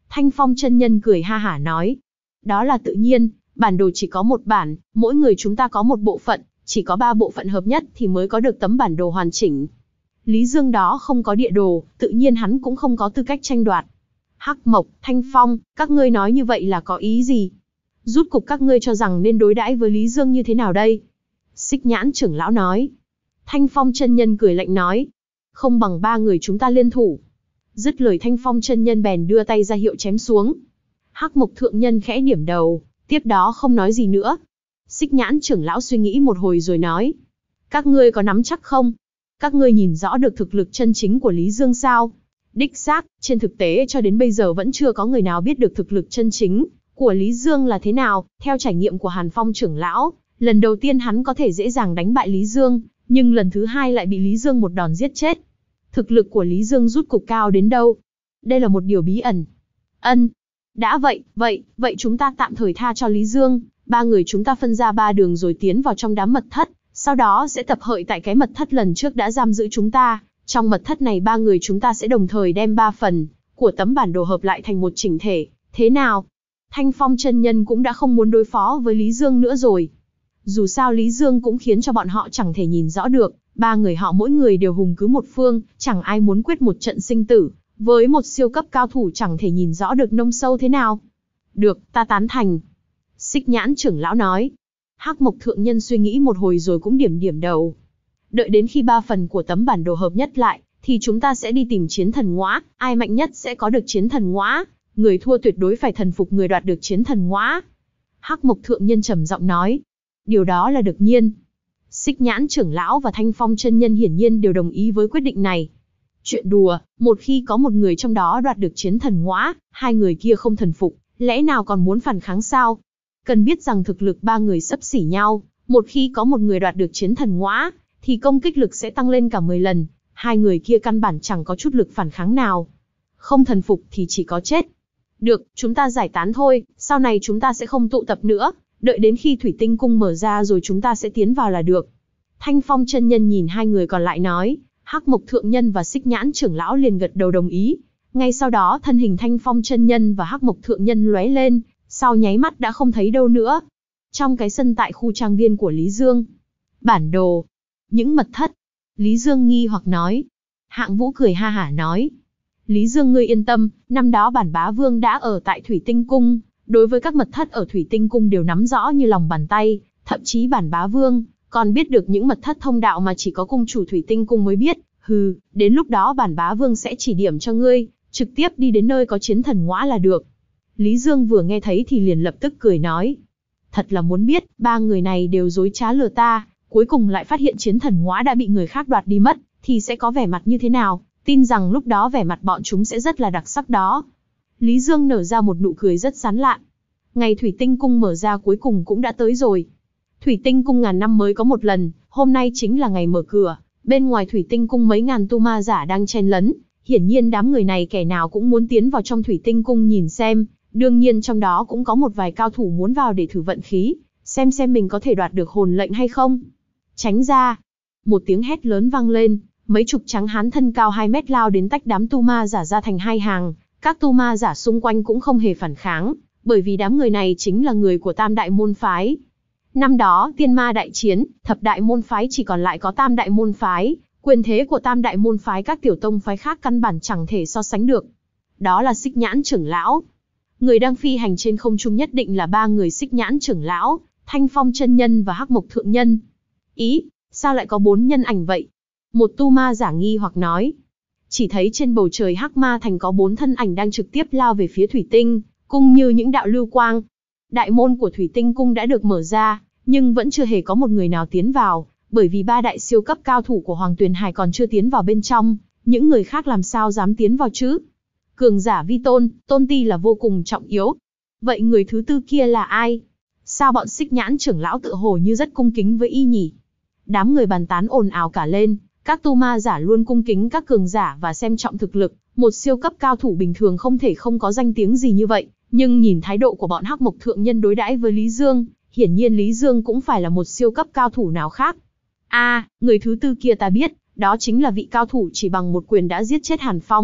Thanh Phong chân nhân cười ha hả nói. Đó là tự nhiên, bản đồ chỉ có một bản, mỗi người chúng ta có một bộ phận, chỉ có ba bộ phận hợp nhất thì mới có được tấm bản đồ hoàn chỉnh. Lý Dương đó không có địa đồ, tự nhiên hắn cũng không có tư cách tranh đoạt. Hắc Mộc, Thanh Phong, các ngươi nói như vậy là có ý gì? Rút cục các ngươi cho rằng nên đối đãi với Lý Dương như thế nào đây? Xích Nhãn trưởng lão nói. Thanh Phong chân nhân cười lạnh nói. Không bằng ba người chúng ta liên thủ. Dứt lời Thanh Phong chân nhân bèn đưa tay ra hiệu chém xuống. Hắc Mộc thượng nhân khẽ điểm đầu, tiếp đó không nói gì nữa. Xích Nhãn trưởng lão suy nghĩ một hồi rồi nói. Các ngươi có nắm chắc không? Các ngươi nhìn rõ được thực lực chân chính của Lý Dương sao? Đích xác, trên thực tế cho đến bây giờ vẫn chưa có người nào biết được thực lực chân chính của Lý Dương là thế nào. Theo trải nghiệm của Hàn Phong trưởng lão, lần đầu tiên hắn có thể dễ dàng đánh bại Lý Dương, nhưng lần thứ hai lại bị Lý Dương một đòn giết chết. Thực lực của Lý Dương rút cục cao đến đâu? Đây là một điều bí ẩn. Ân. Đã vậy, vậy, vậy chúng ta tạm thời tha cho Lý Dương, ba người chúng ta phân ra ba đường rồi tiến vào trong đám mật thất, sau đó sẽ tập hợp tại cái mật thất lần trước đã giam giữ chúng ta. Trong mật thất này ba người chúng ta sẽ đồng thời đem ba phần của tấm bản đồ hợp lại thành một chỉnh thể, thế nào? Thanh Phong chân nhân cũng đã không muốn đối phó với Lý Dương nữa rồi. Dù sao Lý Dương cũng khiến cho bọn họ chẳng thể nhìn rõ được, ba người họ mỗi người đều hùng cứ một phương, chẳng ai muốn quyết một trận sinh tử, với một siêu cấp cao thủ chẳng thể nhìn rõ được nông sâu thế nào. Được, ta tán thành. Xích Nhãn trưởng lão nói. Hắc Mộc thượng nhân suy nghĩ một hồi rồi cũng điểm điểm đầu. Đợi đến khi ba phần của tấm bản đồ hợp nhất lại, thì chúng ta sẽ đi tìm chiến thần ngõa, ai mạnh nhất sẽ có được chiến thần ngõa, người thua tuyệt đối phải thần phục người đoạt được chiến thần ngõa. Hắc Mộc thượng nhân trầm giọng nói. Điều đó là đương nhiên. Xích Nhãn trưởng lão và Thanh Phong chân nhân hiển nhiên đều đồng ý với quyết định này. Chuyện đùa, một khi có một người trong đó đoạt được chiến thần ngõa, hai người kia không thần phục, lẽ nào còn muốn phản kháng sao? Cần biết rằng thực lực ba người xấp xỉ nhau, một khi có một người đoạt được chiến thần ngõa, thì công kích lực sẽ tăng lên cả mười lần, hai người kia căn bản chẳng có chút lực phản kháng nào. Không thần phục thì chỉ có chết. Được, chúng ta giải tán thôi, sau này chúng ta sẽ không tụ tập nữa, đợi đến khi Thủy Tinh Cung mở ra rồi chúng ta sẽ tiến vào là được. Thanh Phong chân nhân nhìn hai người còn lại nói, Hắc Mộc thượng nhân và Xích Nhãn trưởng lão liền gật đầu đồng ý. Ngay sau đó thân hình Thanh Phong chân nhân và Hắc Mộc thượng nhân lóe lên, sau nháy mắt đã không thấy đâu nữa. Trong cái sân tại khu trang viên của Lý Dương. Bản đồ. Những mật thất. Lý Dương nghi hoặc nói. Hạng Vũ cười ha hả nói. Lý Dương ngươi yên tâm, năm đó bản bá vương đã ở tại Thủy Tinh Cung. Đối với các mật thất ở Thủy Tinh Cung đều nắm rõ như lòng bàn tay. Thậm chí bản bá vương còn biết được những mật thất thông đạo mà chỉ có cung chủ Thủy Tinh Cung mới biết. Hừ, đến lúc đó bản bá vương sẽ chỉ điểm cho ngươi, trực tiếp đi đến nơi có chiến thần ngõa là được. Lý Dương vừa nghe thấy thì liền lập tức cười nói. Thật là muốn biết, ba người này đều dối trá lừa ta, cuối cùng lại phát hiện chiến thần ngõa đã bị người khác đoạt đi mất, thì sẽ có vẻ mặt như thế nào, tin rằng lúc đó vẻ mặt bọn chúng sẽ rất là đặc sắc đó. Lý Dương nở ra một nụ cười rất sán lạn. Ngày Thủy Tinh Cung mở ra cuối cùng cũng đã tới rồi. Thủy Tinh Cung ngàn năm mới có một lần, hôm nay chính là ngày mở cửa, bên ngoài Thủy Tinh Cung mấy ngàn tu ma giả đang chen lấn, hiển nhiên đám người này kẻ nào cũng muốn tiến vào trong Thủy Tinh Cung nhìn xem. Đương nhiên trong đó cũng có một vài cao thủ muốn vào để thử vận khí, xem xem mình có thể đoạt được hồn lệnh hay không. Tránh ra! Một tiếng hét lớn vang lên, mấy chục trắng hán thân cao hai mét lao đến tách đám tu ma giả ra thành hai hàng. Các tu ma giả xung quanh cũng không hề phản kháng, bởi vì đám người này chính là người của Tam Đại Môn Phái. Năm đó tiên ma đại chiến, thập đại môn phái chỉ còn lại có Tam Đại Môn Phái, quyền thế của Tam Đại Môn Phái các tiểu tông phái khác căn bản chẳng thể so sánh được. Đó là Xích Nhãn trưởng lão. Người đang phi hành trên không trung nhất định là ba người Xích Nhãn trưởng lão, Thanh Phong chân nhân và Hắc Mộc thượng nhân. Ý, sao lại có bốn nhân ảnh vậy? Một tu ma giả nghi hoặc nói. Chỉ thấy trên bầu trời Hắc Ma Thành có bốn thân ảnh đang trực tiếp lao về phía Thủy Tinh Cung như những đạo lưu quang. Đại môn của Thủy Tinh Cung đã được mở ra, nhưng vẫn chưa hề có một người nào tiến vào, bởi vì ba đại siêu cấp cao thủ của Hoàng Tuyền Hải còn chưa tiến vào bên trong, những người khác làm sao dám tiến vào chứ? Cường giả vi tôn, tôn ti là vô cùng trọng yếu. Vậy người thứ tư kia là ai? Sao bọn Xích Nhãn trưởng lão tự hồ như rất cung kính với y nhỉ? Đám người bàn tán ồn ào cả lên, các tu ma giả luôn cung kính các cường giả và xem trọng thực lực, một siêu cấp cao thủ bình thường không thể không có danh tiếng gì như vậy, nhưng nhìn thái độ của bọn Hắc Mộc thượng nhân đối đãi với Lý Dương, hiển nhiên Lý Dương cũng phải là một siêu cấp cao thủ nào khác. A, à, người thứ tư kia ta biết, đó chính là vị cao thủ chỉ bằng một quyền đã giết chết Hàn Phong,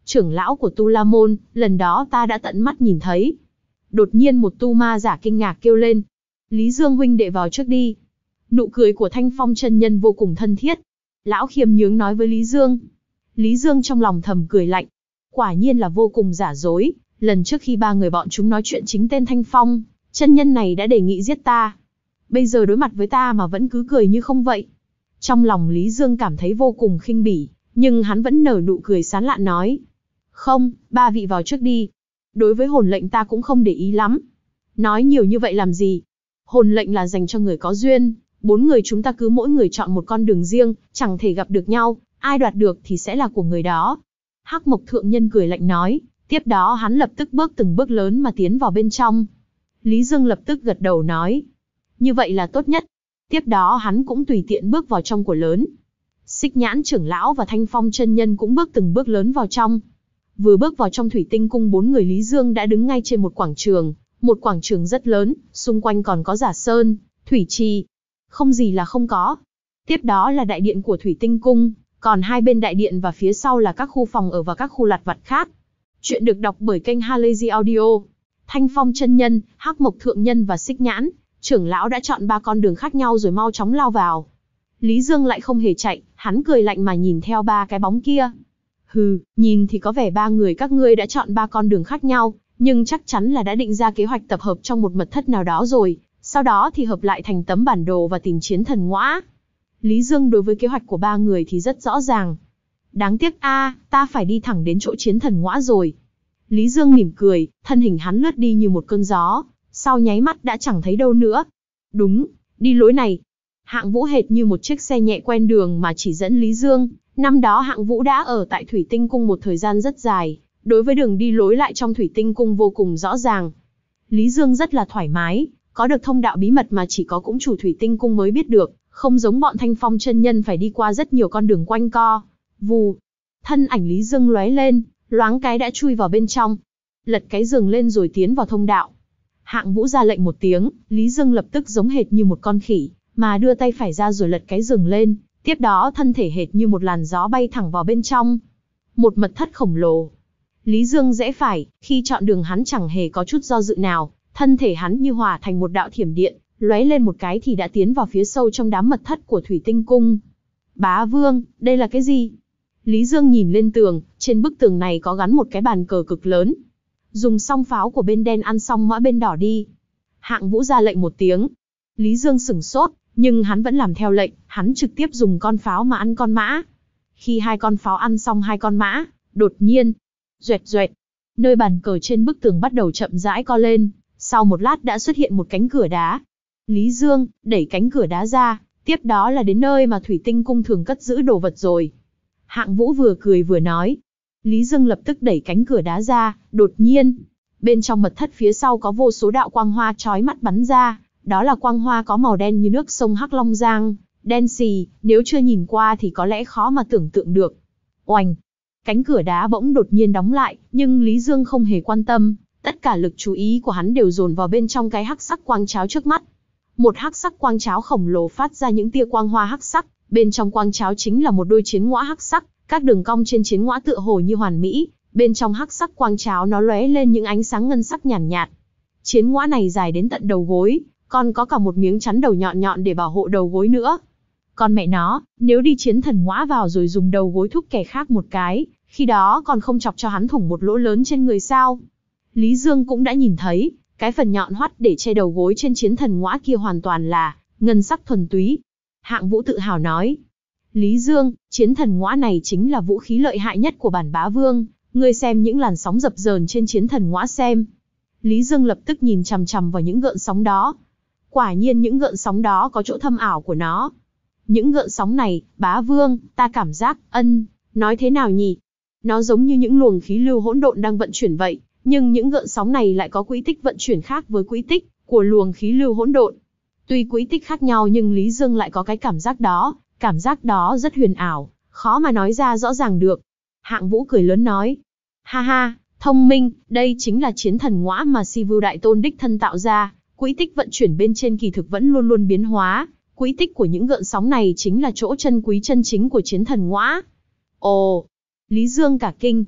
trưởng lão của Tu La Môn, lần đó ta đã tận mắt nhìn thấy. Đột nhiên một tu ma giả kinh ngạc kêu lên. Lý Dương huynh đệ vào trước đi. Nụ cười của Thanh Phong chân nhân vô cùng thân thiết. Lão khiêm nhướng nói với Lý Dương. Lý Dương trong lòng thầm cười lạnh. Quả nhiên là vô cùng giả dối. Lần trước khi ba người bọn chúng nói chuyện chính tên Thanh Phong, chân nhân này đã đề nghị giết ta. Bây giờ đối mặt với ta mà vẫn cứ cười như không vậy. Trong lòng Lý Dương cảm thấy vô cùng khinh bỉ, nhưng hắn vẫn nở nụ cười sán lạn nói. Không, ba vị vào trước đi. Đối với hồn lệnh ta cũng không để ý lắm. Nói nhiều như vậy làm gì? Hồn lệnh là dành cho người có duyên. Bốn người chúng ta cứ mỗi người chọn một con đường riêng, chẳng thể gặp được nhau. Ai đoạt được thì sẽ là của người đó. Hắc Mộc Thượng Nhân cười lạnh nói. Tiếp đó hắn lập tức bước từng bước lớn mà tiến vào bên trong. Lý Dương lập tức gật đầu nói. Như vậy là tốt nhất. Tiếp đó hắn cũng tùy tiện bước vào trong của lớn. Xích Nhãn trưởng lão và Thanh Phong chân nhân cũng bước từng bước lớn vào trong. Vừa bước vào trong Thủy Tinh Cung, bốn người Lý Dương đã đứng ngay trên một quảng trường. Một quảng trường rất lớn, xung quanh còn có giả sơn, thủy trì. Không gì là không có. Tiếp đó là đại điện của Thủy Tinh Cung, còn hai bên đại điện và phía sau là các khu phòng ở và các khu lặt vặt khác. Chuyện được đọc bởi kênh Halazy Audio. Thanh Phong chân nhân, Hắc Mộc Thượng Nhân và Xích Nhãn trưởng lão đã chọn ba con đường khác nhau rồi mau chóng lao vào. Lý Dương lại không hề chạy, hắn cười lạnh mà nhìn theo ba cái bóng kia. Hừ, nhìn thì có vẻ ba người các ngươi đã chọn ba con đường khác nhau, nhưng chắc chắn là đã định ra kế hoạch tập hợp trong một mật thất nào đó rồi, sau đó thì hợp lại thành tấm bản đồ và tìm chiến thần ngõa. Lý Dương đối với kế hoạch của ba người thì rất rõ ràng. Đáng tiếc a, ta phải đi thẳng đến chỗ chiến thần ngõa rồi. Lý Dương mỉm cười, thân hình hắn lướt đi như một cơn gió, sau nháy mắt đã chẳng thấy đâu nữa. Đúng, đi lối này. Hạng Vũ hệt như một chiếc xe nhẹ quen đường mà chỉ dẫn Lý Dương. Năm đó Hạng Vũ đã ở tại Thủy Tinh Cung một thời gian rất dài, đối với đường đi lối lại trong Thủy Tinh Cung vô cùng rõ ràng. Lý Dương rất là thoải mái, có được thông đạo bí mật mà chỉ có cũng chủ Thủy Tinh Cung mới biết được, không giống bọn Thanh Phong chân nhân phải đi qua rất nhiều con đường quanh co. Vù, thân ảnh Lý Dương lóe lên, loáng cái đã chui vào bên trong, lật cái giường lên rồi tiến vào thông đạo. Hạng Vũ ra lệnh một tiếng, Lý Dương lập tức giống hệt như một con khỉ, mà đưa tay phải ra rồi lật cái giường lên, tiếp đó thân thể hệt như một làn gió bay thẳng vào bên trong. Một mật thất khổng lồ. Lý Dương rẽ phải, khi chọn đường hắn chẳng hề có chút do dự nào, thân thể hắn như hòa thành một đạo thiểm điện, lóe lên một cái thì đã tiến vào phía sâu trong đám mật thất của Thủy Tinh Cung. Bá Vương, đây là cái gì? Lý Dương nhìn lên tường, trên bức tường này có gắn một cái bàn cờ cực lớn. Dùng xong pháo của bên đen ăn xong mã bên đỏ đi. Hạng Vũ ra lệnh một tiếng. Lý Dương sửng sốt, nhưng hắn vẫn làm theo lệnh, hắn trực tiếp dùng con pháo mà ăn con mã. Khi hai con pháo ăn xong hai con mã, đột nhiên, duẹt duẹt, nơi bàn cờ trên bức tường bắt đầu chậm rãi co lên, sau một lát đã xuất hiện một cánh cửa đá. Lý Dương đẩy cánh cửa đá ra, tiếp đó là đến nơi mà Thủy Tinh Cung thường cất giữ đồ vật rồi. Hạng Vũ vừa cười vừa nói. Lý Dương lập tức đẩy cánh cửa đá ra, đột nhiên, bên trong mật thất phía sau có vô số đạo quang hoa chói mắt bắn ra, đó là quang hoa có màu đen như nước sông Hắc Long Giang, đen xì, nếu chưa nhìn qua thì có lẽ khó mà tưởng tượng được. Oành, cánh cửa đá bỗng đột nhiên đóng lại, nhưng Lý Dương không hề quan tâm, tất cả lực chú ý của hắn đều dồn vào bên trong cái hắc sắc quang cháo trước mắt. Một hắc sắc quang cháo khổng lồ phát ra những tia quang hoa hắc sắc, bên trong quang cháo chính là một đôi chiến ngõa hắc sắc, các đường cong trên chiến ngõa tựa hồ như hoàn mỹ, bên trong hắc sắc quang cháo nó lóe lên những ánh sáng ngân sắc nhàn nhạt, nhạt. Chiến ngõa này dài đến tận đầu gối, còn có cả một miếng chắn đầu nhọn nhọn để bảo hộ đầu gối nữa. Còn mẹ nó, nếu đi chiến thần ngõa vào rồi dùng đầu gối thúc kẻ khác một cái, khi đó còn không chọc cho hắn thủng một lỗ lớn trên người sao? Lý Dương cũng đã nhìn thấy, cái phần nhọn hoắt để che đầu gối trên chiến thần ngõa kia hoàn toàn là ngân sắc thuần túy. Hạng Vũ tự hào nói. Lý Dương, chiến thần ngõa này chính là vũ khí lợi hại nhất của bản Bá Vương, ngươi xem những làn sóng dập dờn trên chiến thần ngõa xem. Lý Dương lập tức nhìn chằm chằm vào những gợn sóng đó. Quả nhiên những gợn sóng đó có chỗ thâm ảo của nó. Những gợn sóng này, Bá Vương, ta cảm giác, ân, nói thế nào nhỉ? Nó giống như những luồng khí lưu hỗn độn đang vận chuyển vậy, nhưng những gợn sóng này lại có quỹ tích vận chuyển khác với quỹ tích của luồng khí lưu hỗn độn. Tuy quỹ tích khác nhau nhưng Lý Dương lại có cái cảm giác đó, cảm giác đó rất huyền ảo, khó mà nói ra rõ ràng được. Hạng Vũ cười lớn nói, ha ha, thông minh, đây chính là chiến thần ngõa mà Si Vưu Đại Tôn đích thân tạo ra, quỹ tích vận chuyển bên trên kỳ thực vẫn luôn luôn biến hóa, quỹ tích của những gợn sóng này chính là chỗ chân quý chân chính của chiến thần ngõa. Ồ, Lý Dương cả kinh.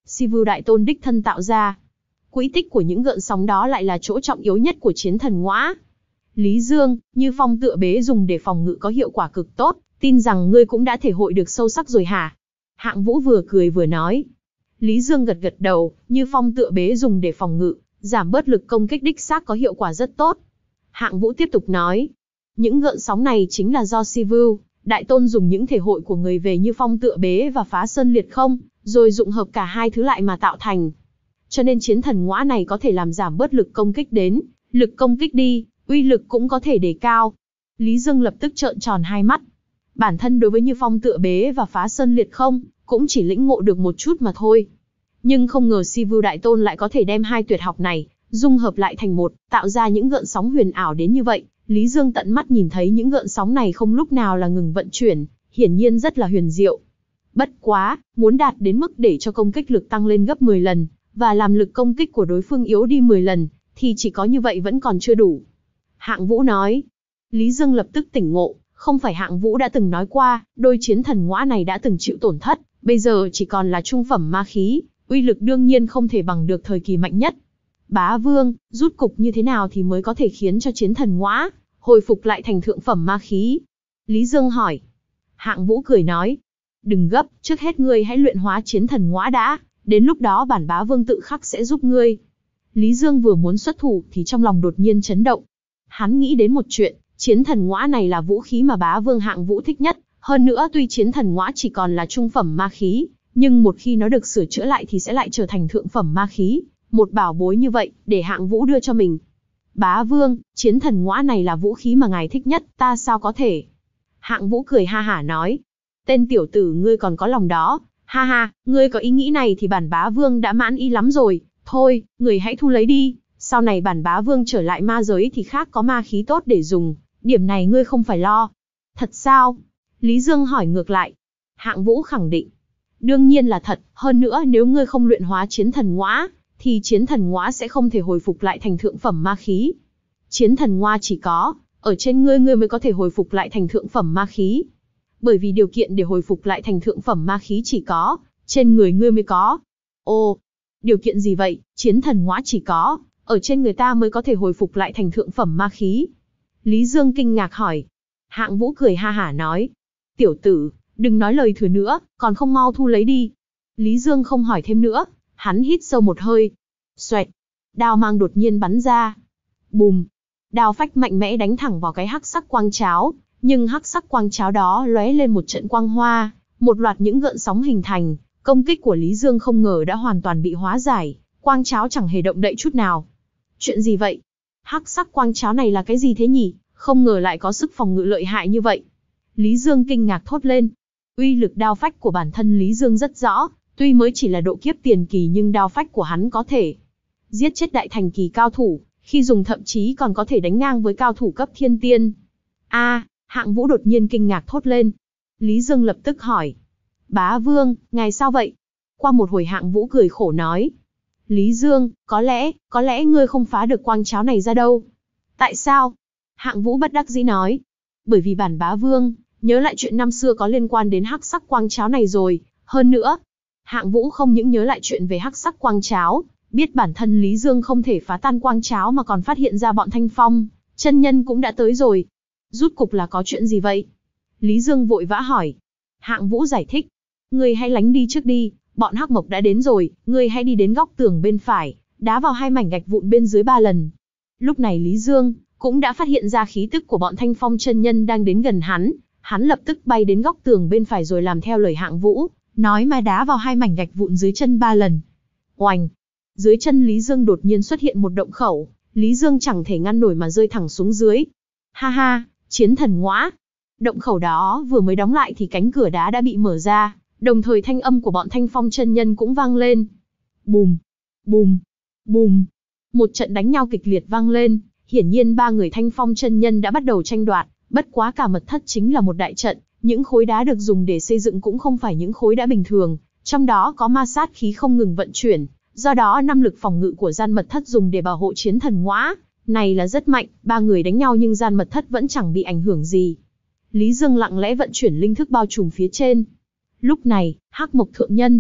Sivu Đại Tôn đích thân tạo ra. Quỹ tích của những gợn sóng đó lại là chỗ trọng yếu nhất của chiến thần ngõa. Lý Dương, Như Phong tựa bế dùng để phòng ngự có hiệu quả cực tốt, tin rằng ngươi cũng đã thể hội được sâu sắc rồi hả? Hạng Vũ vừa cười vừa nói. Lý Dương gật gật đầu, Như Phong tựa bế dùng để phòng ngự, giảm bớt lực công kích đích xác có hiệu quả rất tốt. Hạng Vũ tiếp tục nói. Những gợn sóng này chính là do Sivu Đại Tôn dùng những thể hội của người về Như Phong tựa bế và phá sơn liệt không, rồi dụng hợp cả hai thứ lại mà tạo thành. Cho nên chiến thần ngõa này có thể làm giảm bớt lực công kích đến, lực công kích đi, uy lực cũng có thể đề cao. Lý Dương lập tức trợn tròn hai mắt. Bản thân đối với Như Phong tựa bế và phá sơn liệt không, cũng chỉ lĩnh ngộ được một chút mà thôi. Nhưng không ngờ Sivu Đại Tôn lại có thể đem hai tuyệt học này, dung hợp lại thành một, tạo ra những gợn sóng huyền ảo đến như vậy. Lý Dương tận mắt nhìn thấy những gợn sóng này không lúc nào là ngừng vận chuyển, hiển nhiên rất là huyền diệu. Bất quá, muốn đạt đến mức để cho công kích lực tăng lên gấp mười lần, và làm lực công kích của đối phương yếu đi mười lần, thì chỉ có như vậy vẫn còn chưa đủ. Hạng Vũ nói. Lý Dương lập tức tỉnh ngộ, không phải Hạng Vũ đã từng nói qua, đôi chiến thần ngõa này đã từng chịu tổn thất, bây giờ chỉ còn là trung phẩm ma khí, uy lực đương nhiên không thể bằng được thời kỳ mạnh nhất. Bá Vương, rút cục như thế nào thì mới có thể khiến cho chiến thần ngõa hồi phục lại thành thượng phẩm ma khí? Lý Dương hỏi. Hạng Vũ cười nói. Đừng gấp, trước hết ngươi hãy luyện hóa chiến thần ngõa đã, đến lúc đó bản Bá Vương tự khắc sẽ giúp ngươi. Lý Dương vừa muốn xuất thủ thì trong lòng đột nhiên chấn động. Hắn nghĩ đến một chuyện, chiến thần ngõa này là vũ khí mà Bá Vương Hạng Vũ thích nhất, hơn nữa tuy chiến thần ngõa chỉ còn là trung phẩm ma khí, nhưng một khi nó được sửa chữa lại thì sẽ lại trở thành thượng phẩm ma khí, một bảo bối như vậy, để Hạng Vũ đưa cho mình. Bá Vương, chiến thần ngõa này là vũ khí mà ngài thích nhất, ta sao có thể? Hạng Vũ cười ha hả nói. Tên tiểu tử ngươi còn có lòng đó, ha ha, ngươi có ý nghĩ này thì bản Bá Vương đã mãn ý lắm rồi, thôi, người hãy thu lấy đi, sau này bản Bá Vương trở lại ma giới thì khác có ma khí tốt để dùng, điểm này ngươi không phải lo. Thật sao? Lý Dương hỏi ngược lại. Hạng Vũ khẳng định. Đương nhiên là thật, hơn nữa nếu ngươi không luyện hóa chiến thần ngõa, thì chiến thần ngõa sẽ không thể hồi phục lại thành thượng phẩm ma khí. Chiến thần ngõa chỉ có, ở trên ngươi ngươi mới có thể hồi phục lại thành thượng phẩm ma khí. Bởi vì điều kiện để hồi phục lại thành thượng phẩm ma khí chỉ có, trên người ngươi mới có. Ồ, điều kiện gì vậy? Chiến thần ngõa chỉ có, ở trên người ta mới có thể hồi phục lại thành thượng phẩm ma khí. Lý Dương kinh ngạc hỏi. Hạng Vũ cười ha hả nói. Tiểu tử, đừng nói lời thừa nữa, còn không mau thu lấy đi. Lý Dương không hỏi thêm nữa, hắn hít sâu một hơi. Xoẹt, đao mang đột nhiên bắn ra. Bùm, đao phách mạnh mẽ đánh thẳng vào cái hắc sắc quang cháo, nhưng hắc sắc quang cháo đó lóe lên một trận quang hoa, một loạt những gợn sóng hình thành, công kích của Lý Dương không ngờ đã hoàn toàn bị hóa giải, quang cháo chẳng hề động đậy chút nào. Chuyện gì vậy? Hắc sắc quang cháo này là cái gì thế nhỉ? Không ngờ lại có sức phòng ngự lợi hại như vậy. Lý Dương kinh ngạc thốt lên. Uy lực đao phách của bản thân Lý Dương rất rõ, tuy mới chỉ là độ kiếp tiền kỳ nhưng đao phách của hắn có thể giết chết đại thành kỳ cao thủ, khi dùng thậm chí còn có thể đánh ngang với cao thủ cấp thiên tiên. A, à, Hạng Vũ đột nhiên kinh ngạc thốt lên. Lý Dương lập tức hỏi. Bá Vương, ngài sao vậy? Qua một hồi Hạng Vũ cười khổ nói. Lý Dương, có lẽ, có lẽ ngươi không phá được quang cháo này ra đâu. Tại sao? Hạng Vũ bất đắc dĩ nói. Bởi vì bản Bá Vương nhớ lại chuyện năm xưa có liên quan đến hắc sắc quang cháo này rồi, hơn nữa. Hạng Vũ không những nhớ lại chuyện về hắc sắc quang cháo, biết bản thân Lý Dương không thể phá tan quang cháo mà còn phát hiện ra bọn Thanh Phong chân nhân cũng đã tới rồi. Rút cục là có chuyện gì vậy? Lý Dương vội vã hỏi. Hạng Vũ giải thích. Ngươi hãy lánh đi trước đi, bọn Hắc Mộc đã đến rồi, ngươi hãy đi đến góc tường bên phải, đá vào hai mảnh gạch vụn bên dưới ba lần. Lúc này Lý Dương cũng đã phát hiện ra khí tức của bọn Thanh Phong chân nhân đang đến gần hắn, hắn lập tức bay đến góc tường bên phải rồi làm theo lời Hạng Vũ, nói mà đá vào hai mảnh gạch vụn dưới chân ba lần. Oành! Dưới chân Lý Dương đột nhiên xuất hiện một động khẩu, Lý Dương chẳng thể ngăn nổi mà rơi thẳng xuống dưới. Ha ha, chiến thần ngõa! Động khẩu đó vừa mới đóng lại thì cánh cửa đá đã bị mở ra, đồng thời thanh âm của bọn Thanh Phong chân nhân cũng vang lên. Bùm! Bùm! Bùm! Một trận đánh nhau kịch liệt vang lên, hiển nhiên ba người Thanh Phong chân nhân đã bắt đầu tranh đoạt, bất quá cả mật thất chính là một đại trận, những khối đá được dùng để xây dựng cũng không phải những khối đá bình thường, trong đó có ma sát khí không ngừng vận chuyển, do đó năng lực phòng ngự của gian mật thất dùng để bảo hộ chiến thần ngõa này là rất mạnh, ba người đánh nhau nhưng gian mật thất vẫn chẳng bị ảnh hưởng gì. Lý Dương lặng lẽ vận chuyển linh thức bao trùm phía trên. Lúc này, Hắc Mộc Thượng Nhân,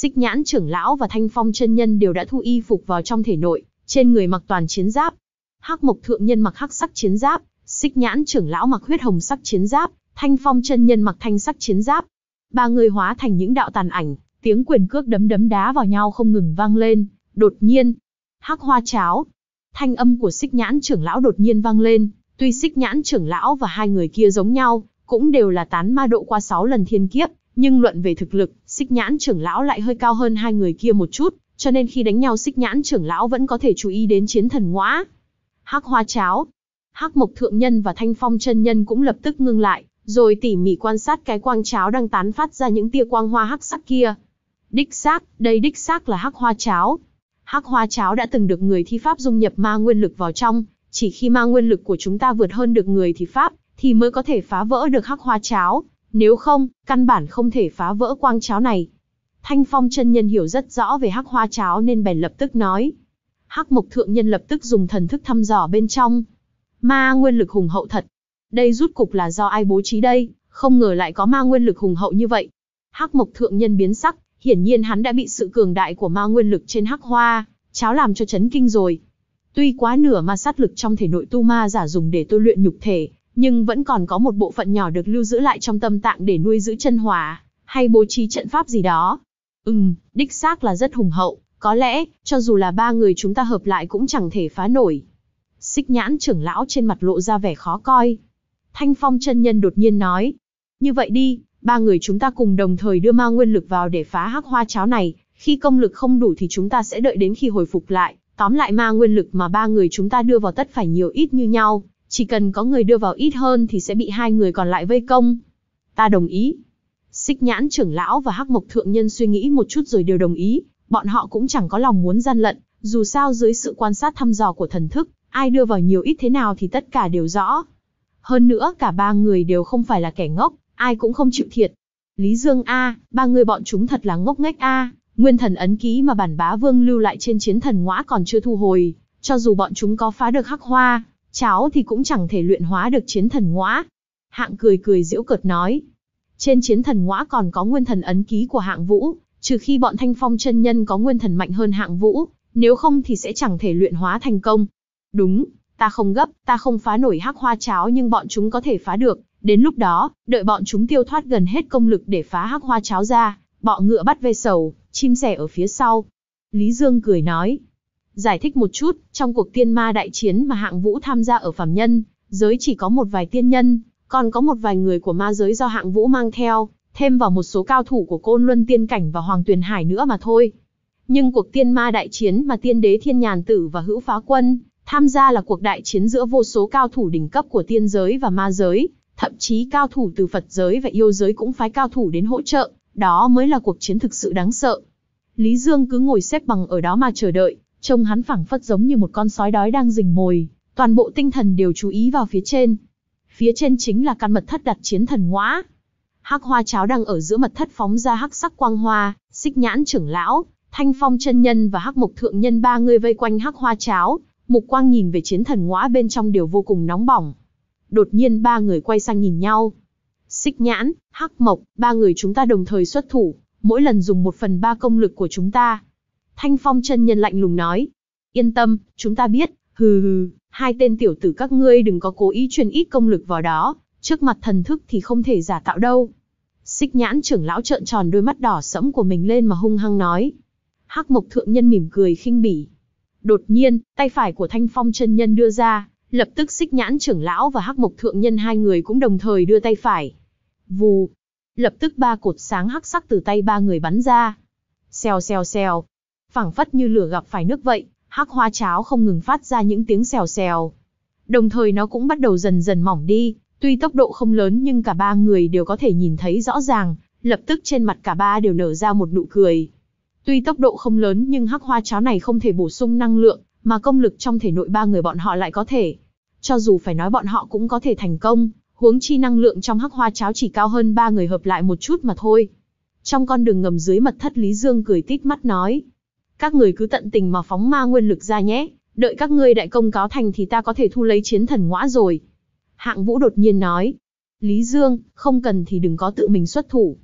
Xích Nhãn trưởng lão và Thanh Phong chân nhân đều đã thu y phục vào trong thể nội, trên người mặc toàn chiến giáp. Hắc Mộc thượng nhân mặc hắc sắc chiến giáp, Xích Nhãn trưởng lão mặc huyết hồng sắc chiến giáp, Thanh Phong chân nhân mặc thanh sắc chiến giáp. Ba người hóa thành những đạo tàn ảnh, tiếng quyền cước đấm đấm đá vào nhau không ngừng vang lên. Đột nhiên, Hắc Hoa Cháo. Thanh âm của Xích Nhãn trưởng lão đột nhiên vang lên, tuy Xích Nhãn trưởng lão và hai người kia giống nhau, cũng đều là tán ma độ qua sáu lần thiên kiếp, nhưng luận về thực lực, Xích Nhãn trưởng lão lại hơi cao hơn hai người kia một chút, cho nên khi đánh nhau Xích Nhãn trưởng lão vẫn có thể chú ý đến chiến thần ngõa. Hắc Hoa Cháo. Hắc Mộc thượng nhân và Thanh Phong chân nhân cũng lập tức ngưng lại, rồi tỉ mỉ quan sát cái quang cháo đang tán phát ra những tia quang hoa hắc sắc kia. Đích xác, đây đích xác là Hắc Hoa Cháo. Hắc Hoa Cháo đã từng được người thi pháp dung nhập ma nguyên lực vào trong, chỉ khi ma nguyên lực của chúng ta vượt hơn được người thi pháp, thì mới có thể phá vỡ được Hắc Hoa Cháo, nếu không, căn bản không thể phá vỡ quang cháo này. Thanh Phong chân nhân hiểu rất rõ về Hắc Hoa Cháo nên bèn lập tức nói. Hắc Mộc thượng nhân lập tức dùng thần thức thăm dò bên trong. Ma nguyên lực hùng hậu thật. Đây rút cục là do ai bố trí đây, không ngờ lại có ma nguyên lực hùng hậu như vậy. Hắc Mộc thượng nhân biến sắc, hiển nhiên hắn đã bị sự cường đại của ma nguyên lực trên Hắc Hoa Cháo làm cho chấn kinh rồi. Tuy quá nửa ma sát lực trong thể nội tu ma giả dùng để tôi luyện nhục thể, nhưng vẫn còn có một bộ phận nhỏ được lưu giữ lại trong tâm tạng để nuôi giữ chân hỏa, hay bố trí trận pháp gì đó. Ừm, đích xác là rất hùng hậu, có lẽ, cho dù là ba người chúng ta hợp lại cũng chẳng thể phá nổi. Xích Nhãn trưởng lão trên mặt lộ ra vẻ khó coi. Thanh Phong chân nhân đột nhiên nói. Như vậy đi, ba người chúng ta cùng đồng thời đưa ma nguyên lực vào để phá Hắc Hoa Cháo này, khi công lực không đủ thì chúng ta sẽ đợi đến khi hồi phục lại, tóm lại ma nguyên lực mà ba người chúng ta đưa vào tất phải nhiều ít như nhau. Chỉ cần có người đưa vào ít hơn thì sẽ bị hai người còn lại vây công. Ta đồng ý. Xích Nhãn trưởng lão và Hắc Mộc thượng nhân suy nghĩ một chút rồi đều đồng ý, bọn họ cũng chẳng có lòng muốn gian lận, dù sao dưới sự quan sát thăm dò của thần thức, ai đưa vào nhiều ít thế nào thì tất cả đều rõ. Hơn nữa cả ba người đều không phải là kẻ ngốc, ai cũng không chịu thiệt. Lý Dương a, ba người bọn chúng thật là ngốc nghếch a, nguyên thần ấn ký mà bản bá vương lưu lại trên chiến thần ngõa còn chưa thu hồi, cho dù bọn chúng có phá được Hắc Hoa Cháo thì cũng chẳng thể luyện hóa được chiến thần ngõa. Hạng cười cười giễu cợt nói. Trên chiến thần ngõa còn có nguyên thần ấn ký của Hạng Vũ, trừ khi bọn Thanh Phong chân nhân có nguyên thần mạnh hơn Hạng Vũ, nếu không thì sẽ chẳng thể luyện hóa thành công. Đúng, ta không gấp, ta không phá nổi Hắc Hoa Cháo nhưng bọn chúng có thể phá được, đến lúc đó, đợi bọn chúng tiêu thoát gần hết công lực để phá Hắc Hoa Cháo ra, bọ ngựa bắt ve sầu, chim sẻ ở phía sau. Lý Dương cười nói. Giải thích một chút, trong cuộc tiên ma đại chiến mà Hạng Vũ tham gia ở phàm nhân, giới chỉ có một vài tiên nhân, còn có một vài người của ma giới do Hạng Vũ mang theo, thêm vào một số cao thủ của Côn Luân Tiên Cảnh và Hoàng Tuyền Hải nữa mà thôi. Nhưng cuộc tiên ma đại chiến mà tiên đế Thiên Nhàn Tử và Hữu Phá Quân tham gia là cuộc đại chiến giữa vô số cao thủ đỉnh cấp của tiên giới và ma giới, thậm chí cao thủ từ Phật giới và yêu giới cũng phái cao thủ đến hỗ trợ, đó mới là cuộc chiến thực sự đáng sợ. Lý Dương cứ ngồi xếp bằng ở đó mà chờ đợi, trông hắn phảng phất giống như một con sói đói đang rình mồi, toàn bộ tinh thần đều chú ý vào phía trên. Phía trên chính là căn mật thất đặt chiến thần ngõa. Hắc Hoa Cháo đang ở giữa mật thất phóng ra hắc sắc quang hoa, Xích Nhãn trưởng lão, Thanh Phong chân nhân và Hắc Mộc thượng nhân ba người vây quanh Hắc Hoa Cháo, mục quang nhìn về chiến thần ngõa bên trong đều vô cùng nóng bỏng. Đột nhiên ba người quay sang nhìn nhau. Xích Nhãn, Hắc Mộc, ba người chúng ta đồng thời xuất thủ, mỗi lần dùng một phần ba công lực của chúng ta. Thanh Phong chân nhân lạnh lùng nói. Yên tâm, chúng ta biết, hừ hừ, hai tên tiểu tử các ngươi đừng có cố ý truyền ít công lực vào đó, trước mặt thần thức thì không thể giả tạo đâu. Xích Nhãn trưởng lão trợn tròn đôi mắt đỏ sẫm của mình lên mà hung hăng nói. Hắc Mộc thượng nhân mỉm cười khinh bỉ. Đột nhiên, tay phải của Thanh Phong chân nhân đưa ra, lập tức Xích Nhãn trưởng lão và Hắc Mộc thượng nhân hai người cũng đồng thời đưa tay phải. Vù, lập tức ba cột sáng hắc sắc từ tay ba người bắn ra. Xèo xèo xèo, phảng phất như lửa gặp phải nước vậy, Hắc Hoa Cháo không ngừng phát ra những tiếng xèo xèo. Đồng thời nó cũng bắt đầu dần dần mỏng đi, tuy tốc độ không lớn nhưng cả ba người đều có thể nhìn thấy rõ ràng, lập tức trên mặt cả ba đều nở ra một nụ cười. Tuy tốc độ không lớn nhưng Hắc Hoa Cháo này không thể bổ sung năng lượng, mà công lực trong thể nội ba người bọn họ lại có thể. Cho dù phải nói bọn họ cũng có thể thành công, huống chi năng lượng trong Hắc Hoa Cháo chỉ cao hơn ba người hợp lại một chút mà thôi. Trong con đường ngầm dưới mật thất, Lý Dương cười tít mắt nói. Các người cứ tận tình mà phóng ma nguyên lực ra nhé, đợi các ngươi đại công cáo thành thì ta có thể thu lấy chiến thần ngõa rồi. Hạng Vũ đột nhiên nói. Lý Dương, không cần thì đừng có tự mình xuất thủ.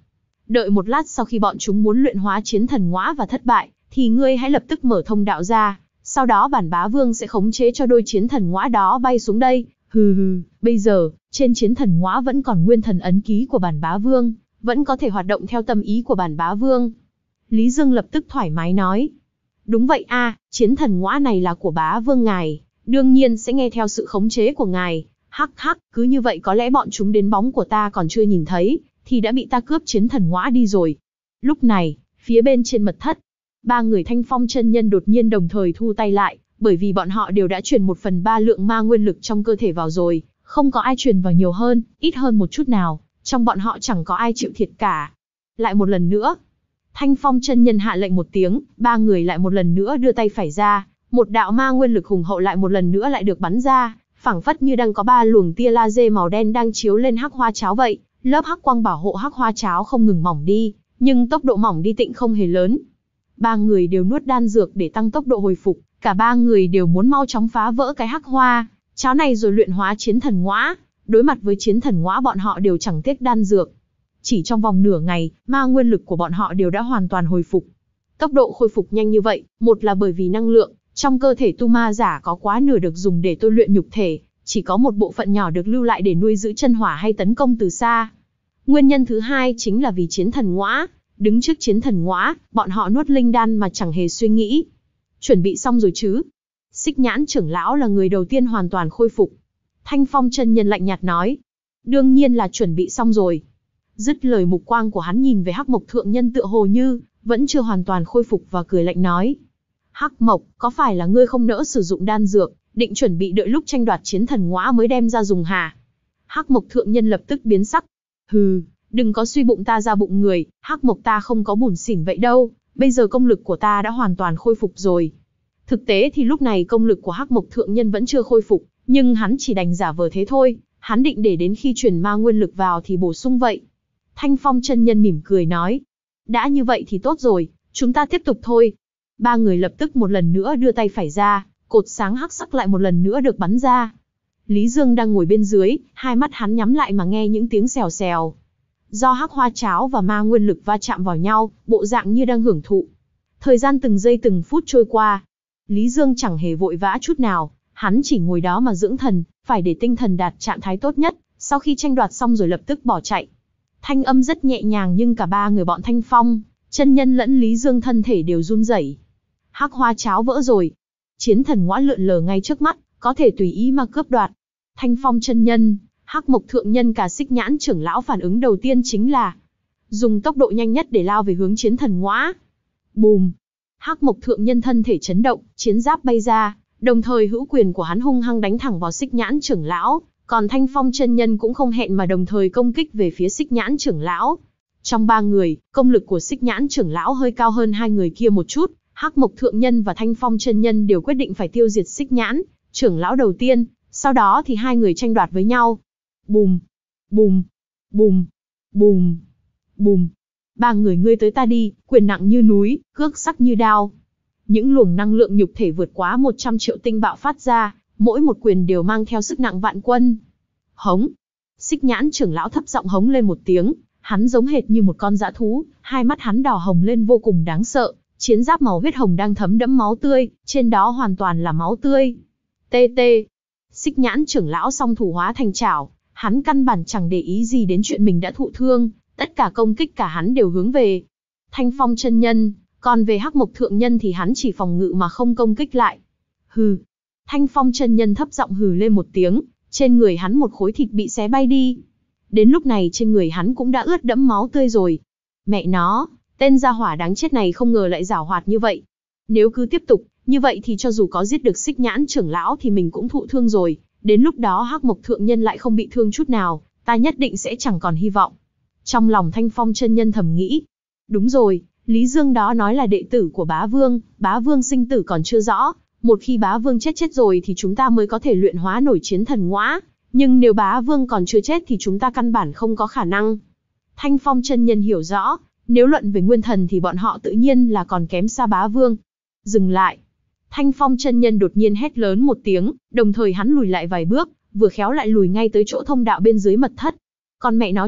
Đợi một lát sau khi bọn chúng muốn luyện hóa chiến thần ngõa và thất bại, thì ngươi hãy lập tức mở thông đạo ra, sau đó bản bá vương sẽ khống chế cho đôi chiến thần ngõa đó bay xuống đây. Hừ hừ, bây giờ, trên chiến thần ngõa vẫn còn nguyên thần ấn ký của bản bá vương, vẫn có thể hoạt động theo tâm ý của bản bá vương. Lý Dương lập tức thoải mái nói. Đúng vậy a, chiến thần ngõa này là của bá vương ngài, đương nhiên sẽ nghe theo sự khống chế của ngài. Hắc hắc, cứ như vậy có lẽ bọn chúng đến bóng của ta còn chưa nhìn thấy, thì đã bị ta cướp chiến thần ngõa đi rồi. Lúc này, phía bên trên mật thất, ba người Thanh Phong chân nhân đột nhiên đồng thời thu tay lại, bởi vì bọn họ đều đã truyền một phần ba lượng ma nguyên lực trong cơ thể vào rồi, không có ai truyền vào nhiều hơn, ít hơn một chút nào, trong bọn họ chẳng có ai chịu thiệt cả. Lại một lần nữa, Thanh Phong chân nhân hạ lệnh một tiếng, ba người lại một lần nữa đưa tay phải ra, một đạo ma nguyên lực hùng hậu lại một lần nữa lại được bắn ra, phảng phất như đang có ba luồng tia laser màu đen đang chiếu lên hắc hoa cháo vậy. Lớp hắc quang bảo hộ hắc hoa cháo không ngừng mỏng đi, nhưng tốc độ mỏng đi tịnh không hề lớn. Ba người đều nuốt đan dược để tăng tốc độ hồi phục, cả ba người đều muốn mau chóng phá vỡ cái hắc hoa cháo này rồi luyện hóa chiến thần ngõa. Đối mặt với chiến thần ngõa bọn họ đều chẳng tiếc đan dược. Chỉ trong vòng nửa ngày, ma nguyên lực của bọn họ đều đã hoàn toàn hồi phục. Tốc độ khôi phục nhanh như vậy, một là bởi vì năng lượng trong cơ thể tu ma giả có quá nửa được dùng để tôi luyện nhục thể, chỉ có một bộ phận nhỏ được lưu lại để nuôi giữ chân hỏa hay tấn công từ xa. Nguyên nhân thứ hai chính là vì chiến thần ngõa. Đứng trước chiến thần ngõa, bọn họ nuốt linh đan mà chẳng hề suy nghĩ. Chuẩn bị xong rồi chứ? Xích Nhãn trưởng lão là người đầu tiên hoàn toàn khôi phục. Thanh Phong chân nhân lạnh nhạt nói. Đương nhiên là chuẩn bị xong rồi. Dứt lời mục quang của hắn nhìn về Hắc Mộc thượng nhân tựa hồ như vẫn chưa hoàn toàn khôi phục và cười lạnh nói. Hắc Mộc, có phải là ngươi không nỡ sử dụng đan dược, định chuẩn bị đợi lúc tranh đoạt chiến thần ngõa mới đem ra dùng hả? Hắc Mộc thượng nhân lập tức biến sắc. Hừ, đừng có suy bụng ta ra bụng người, Hắc Mộc ta không có bủn xỉn vậy đâu, bây giờ công lực của ta đã hoàn toàn khôi phục rồi. Thực tế thì lúc này công lực của Hắc Mộc thượng nhân vẫn chưa khôi phục, nhưng hắn chỉ đành giả vờ thế thôi, hắn định để đến khi truyền ma nguyên lực vào thì bổ sung vậy. Thanh Phong chân nhân mỉm cười nói. Đã như vậy thì tốt rồi, chúng ta tiếp tục thôi. Ba người lập tức một lần nữa đưa tay phải ra, cột sáng hắc sắc lại một lần nữa được bắn ra. Lý Dương đang ngồi bên dưới, hai mắt hắn nhắm lại mà nghe những tiếng xèo xèo. Do hắc hoa cháo và ma nguyên lực va chạm vào nhau, bộ dạng như đang hưởng thụ. Thời gian từng giây từng phút trôi qua. Lý Dương chẳng hề vội vã chút nào, hắn chỉ ngồi đó mà dưỡng thần, phải để tinh thần đạt trạng thái tốt nhất, sau khi tranh đoạt xong rồi lập tức bỏ chạy. Thanh âm rất nhẹ nhàng nhưng cả ba người bọn Thanh Phong, chân nhân lẫn Lý Dương thân thể đều run rẩy. Hắc hoa cháo vỡ rồi. Chiến thần ngõa lượn lờ ngay trước mắt, có thể tùy ý mà cướp đoạt. Thanh Phong chân nhân, Hắc Mộc thượng nhân cả Xích Nhãn trưởng lão phản ứng đầu tiên chính là dùng tốc độ nhanh nhất để lao về hướng chiến thần ngõa. Bùm! Hắc Mộc thượng nhân thân thể chấn động, chiến giáp bay ra, đồng thời hữu quyền của hắn hung hăng đánh thẳng vào Xích Nhãn trưởng lão, còn Thanh Phong chân nhân cũng không hẹn mà đồng thời công kích về phía Xích Nhãn trưởng lão. Trong ba người, công lực của Xích Nhãn trưởng lão hơi cao hơn hai người kia một chút, Hắc Mộc thượng nhân và Thanh Phong chân nhân đều quyết định phải tiêu diệt Xích Nhãn trưởng lão đầu tiên, sau đó thì hai người tranh đoạt với nhau. Bùm, bùm, bùm, bùm, bùm. Ba người ngươi tới ta đi, quyền nặng như núi, cước sắc như đao. Những luồng năng lượng nhục thể vượt quá một trăm triệu tinh bạo phát ra, mỗi một quyền đều mang theo sức nặng vạn quân. Hống. Xích Nhãn trưởng lão thấp giọng hống lên một tiếng, hắn giống hệt như một con dã thú, hai mắt hắn đỏ hồng lên vô cùng đáng sợ, chiến giáp màu huyết hồng đang thấm đẫm máu tươi, trên đó hoàn toàn là máu tươi. Tê tê. Xích Nhãn trưởng lão song thủ hóa thành chảo, hắn căn bản chẳng để ý gì đến chuyện mình đã thụ thương, tất cả công kích cả hắn đều hướng về Thanh Phong chân nhân, còn về Hắc Mộc thượng nhân thì hắn chỉ phòng ngự mà không công kích lại. Hừ. Thanh Phong chân nhân thấp giọng hừ lên một tiếng, trên người hắn một khối thịt bị xé bay đi. Đến lúc này trên người hắn cũng đã ướt đẫm máu tươi rồi. Mẹ nó, tên gia hỏa đáng chết này không ngờ lại giảo hoạt như vậy. Nếu cứ tiếp tục, như vậy thì cho dù có giết được Xích Nhãn trưởng lão thì mình cũng thụ thương rồi. Đến lúc đó Hắc Mộc thượng nhân lại không bị thương chút nào, ta nhất định sẽ chẳng còn hy vọng. Trong lòng Thanh Phong chân nhân thầm nghĩ. Đúng rồi, Lý Dương đó nói là đệ tử của bá vương, bá vương sinh tử còn chưa rõ. Một khi bá vương chết chết rồi thì chúng ta mới có thể luyện hóa nổi chiến thần ngõa. Nhưng nếu bá vương còn chưa chết thì chúng ta căn bản không có khả năng. Thanh Phong chân nhân hiểu rõ, nếu luận về nguyên thần thì bọn họ tự nhiên là còn kém xa bá vương. Dừng lại. Thanh Phong chân nhân đột nhiên hét lớn một tiếng, đồng thời hắn lùi lại vài bước, vừa khéo lại lùi ngay tới chỗ thông đạo bên dưới mật thất. Còn mẹ nó chứ,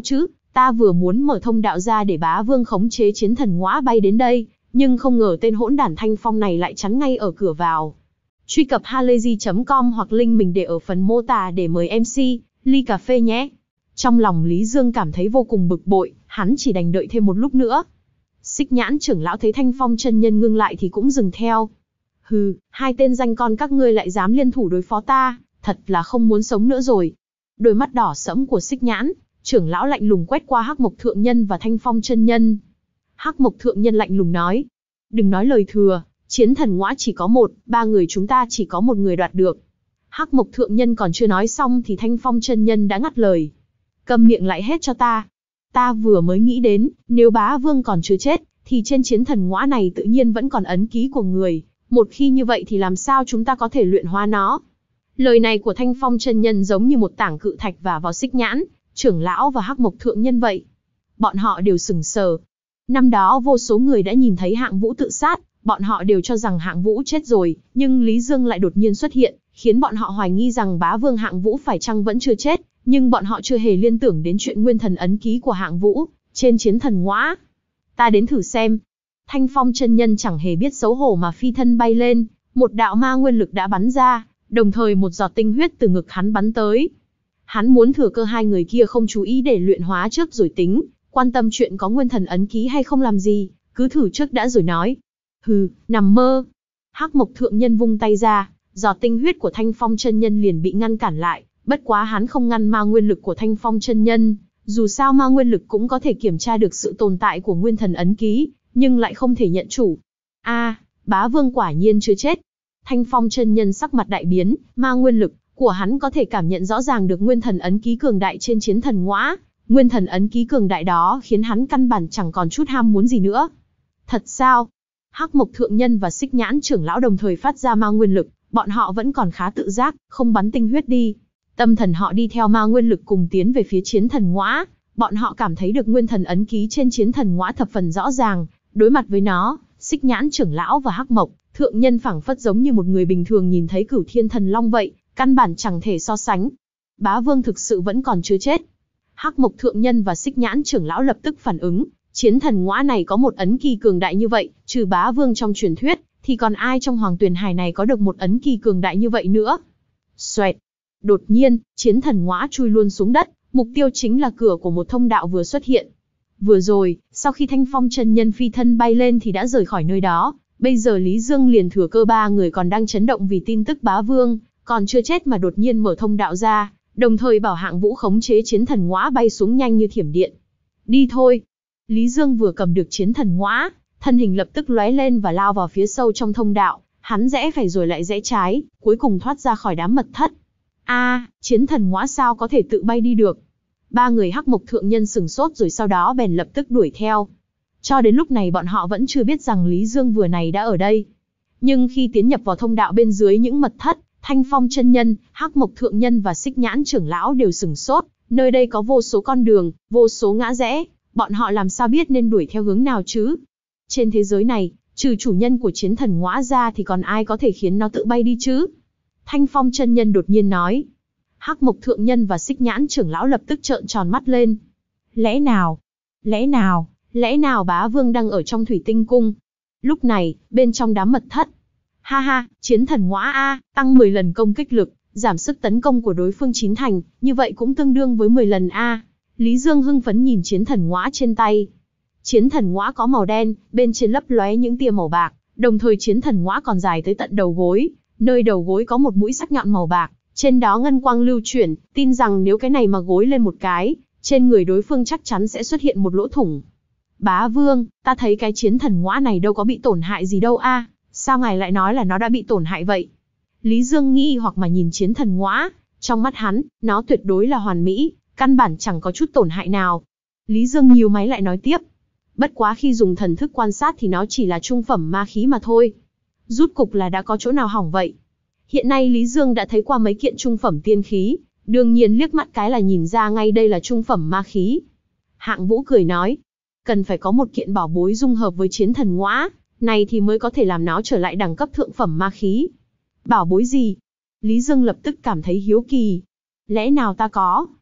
Ta vừa muốn mở thông đạo ra để bá vương khống chế chiến thần ngõa bay đến đây, nhưng không ngờ tên hỗn đản Thanh Phong này lại chắn ngay ở cửa vào. Truy cập halayzi chấm com hoặc link mình để ở phần mô tả để mời em xê, ly cà phê nhé. Trong lòng Lý Dương cảm thấy vô cùng bực bội, hắn chỉ đành đợi thêm một lúc nữa. Xích Nhãn trưởng lão thấy Thanh Phong chân nhân ngưng lại thì cũng dừng theo. Hừ, hai tên danh con các ngươi lại dám liên thủ đối phó ta, thật là không muốn sống nữa rồi. Đôi mắt đỏ sẫm của Xích Nhãn trưởng lão lạnh lùng quét qua Hắc Mộc Thượng Nhân và Thanh Phong chân nhân. Hắc Mộc Thượng Nhân lạnh lùng nói, đừng nói lời thừa, chiến thần ngõa chỉ có một, ba người chúng ta chỉ có một người đoạt được. Hắc Mộc Thượng Nhân còn chưa nói xong thì Thanh Phong chân nhân đã ngắt lời. Câm miệng lại hết cho ta. Ta vừa mới nghĩ đến, nếu bá vương còn chưa chết, thì trên chiến thần ngõa này tự nhiên vẫn còn ấn ký của người. Một khi như vậy thì làm sao chúng ta có thể luyện hóa nó? Lời này của Thanh Phong chân nhân giống như một tảng cự thạch vả vào Xích Nhãn trưởng lão và Hắc Mộc Thượng Nhân vậy. Bọn họ đều sững sờ. Năm đó vô số người đã nhìn thấy Hạng Vũ tự sát, bọn họ đều cho rằng Hạng Vũ chết rồi, nhưng Lý Dương lại đột nhiên xuất hiện, khiến bọn họ hoài nghi rằng bá vương Hạng Vũ phải chăng vẫn chưa chết, nhưng bọn họ chưa hề liên tưởng đến chuyện nguyên thần ấn ký của Hạng Vũ trên chiến thần ngõa. Ta đến thử xem. Thanh Phong chân nhân chẳng hề biết xấu hổ mà phi thân bay lên, một đạo ma nguyên lực đã bắn ra, đồng thời một giọt tinh huyết từ ngực hắn bắn tới. Hắn muốn thừa cơ hai người kia không chú ý để luyện hóa trước rồi tính, quan tâm chuyện có nguyên thần ấn ký hay không làm gì, cứ thử trước đã rồi nói. Hừ, nằm mơ. Hắc Mộc Thượng Nhân vung tay ra, giọt tinh huyết của Thanh Phong chân nhân liền bị ngăn cản lại, bất quá hắn không ngăn ma nguyên lực của Thanh Phong chân nhân, dù sao ma nguyên lực cũng có thể kiểm tra được sự tồn tại của nguyên thần ấn ký, nhưng lại không thể nhận chủ. A, à, bá vương quả nhiên chưa chết. Thanh Phong chân nhân sắc mặt đại biến, ma nguyên lực của hắn có thể cảm nhận rõ ràng được nguyên thần ấn ký cường đại trên chiến thần ngõa, nguyên thần ấn ký cường đại đó khiến hắn căn bản chẳng còn chút ham muốn gì nữa. Thật sao? Hắc Mộc Thượng Nhân và Xích Nhãn trưởng lão đồng thời phát ra ma nguyên lực, bọn họ vẫn còn khá tự giác, không bắn tinh huyết đi. Tâm thần họ đi theo ma nguyên lực cùng tiến về phía chiến thần ngõa, bọn họ cảm thấy được nguyên thần ấn ký trên chiến thần ngõa thập phần rõ ràng, đối mặt với nó, Xích Nhãn trưởng lão và Hắc Mộc Thượng Nhân phảng phất giống như một người bình thường nhìn thấy Cửu Thiên Thần Long vậy, căn bản chẳng thể so sánh. Bá vương thực sự vẫn còn chưa chết. Hắc Mộc Thượng Nhân và Xích Nhãn trưởng lão lập tức phản ứng, chiến thần ngõa này có một ấn kỳ cường đại như vậy, trừ bá vương trong truyền thuyết, thì còn ai trong Hoàng Tuyền Hải này có được một ấn kỳ cường đại như vậy nữa? Xoẹt. Đột nhiên, chiến thần ngõa chui luôn xuống đất, mục tiêu chính là cửa của một thông đạo vừa xuất hiện. Vừa rồi, sau khi Thanh Phong chân nhân phi thân bay lên thì đã rời khỏi nơi đó, bây giờ Lý Dương liền thừa cơ ba người còn đang chấn động vì tin tức bá vương còn chưa chết mà đột nhiên mở thông đạo ra, đồng thời bảo Hạng Vũ khống chế chiến thần ngõa bay xuống nhanh như thiểm điện. Đi thôi. Lý Dương vừa cầm được chiến thần ngõa, thân hình lập tức lóe lên và lao vào phía sâu trong thông đạo, hắn rẽ phải rồi lại rẽ trái, cuối cùng thoát ra khỏi đám mật thất. A, à, chiến thần ngõa sao có thể tự bay đi được? Ba người Hắc Mộc Thượng Nhân sửng sốt rồi sau đó bèn lập tức đuổi theo. Cho đến lúc này bọn họ vẫn chưa biết rằng Lý Dương vừa này đã ở đây. Nhưng khi tiến nhập vào thông đạo bên dưới những mật thất, Thanh Phong chân nhân, Hắc Mộc Thượng Nhân và Xích Nhãn trưởng lão đều sửng sốt, nơi đây có vô số con đường, vô số ngã rẽ, bọn họ làm sao biết nên đuổi theo hướng nào chứ? Trên thế giới này, trừ chủ nhân của chiến thần ngõa ra thì còn ai có thể khiến nó tự bay đi chứ? Thanh Phong chân nhân đột nhiên nói. Hắc Mộc Thượng Nhân và Xích Nhãn trưởng lão lập tức trợn tròn mắt lên. Lẽ nào? Lẽ nào? Lẽ nào bá vương đang ở trong thủy tinh cung? Lúc này, bên trong đám mật thất. Ha ha, chiến thần ngõa A, tăng mười lần công kích lực, giảm sức tấn công của đối phương chín thành, như vậy cũng tương đương với mười lần A. Lý Dương hưng phấn nhìn chiến thần ngõa trên tay. Chiến thần ngõa có màu đen, bên trên lấp lóe những tia màu bạc, đồng thời chiến thần ngõa còn dài tới tận đầu gối, nơi đầu gối có một mũi sắc nhọn màu bạc, trên đó ngân quang lưu chuyển, tin rằng nếu cái này mà gối lên một cái, trên người đối phương chắc chắn sẽ xuất hiện một lỗ thủng. Bá vương, ta thấy cái chiến thần ngõa này đâu có bị tổn hại gì đâu a, sao ngài lại nói là nó đã bị tổn hại vậy? Lý Dương nghi hoặc mà nhìn chiến thần ngõa, trong mắt hắn, nó tuyệt đối là hoàn mỹ, căn bản chẳng có chút tổn hại nào. Lý Dương nhíu máy lại nói tiếp, bất quá khi dùng thần thức quan sát thì nó chỉ là trung phẩm ma khí mà thôi. Rút cục là đã có chỗ nào hỏng vậy? Hiện nay Lý Dương đã thấy qua mấy kiện trung phẩm tiên khí, đương nhiên liếc mắt cái là nhìn ra ngay đây là trung phẩm ma khí. Hạng Vũ cười nói, cần phải có một kiện bảo bối dung hợp với chiến thần ngõa, này thì mới có thể làm nó trở lại đẳng cấp thượng phẩm ma khí. Bảo bối gì? Lý Dương lập tức cảm thấy hiếu kỳ. Lẽ nào ta có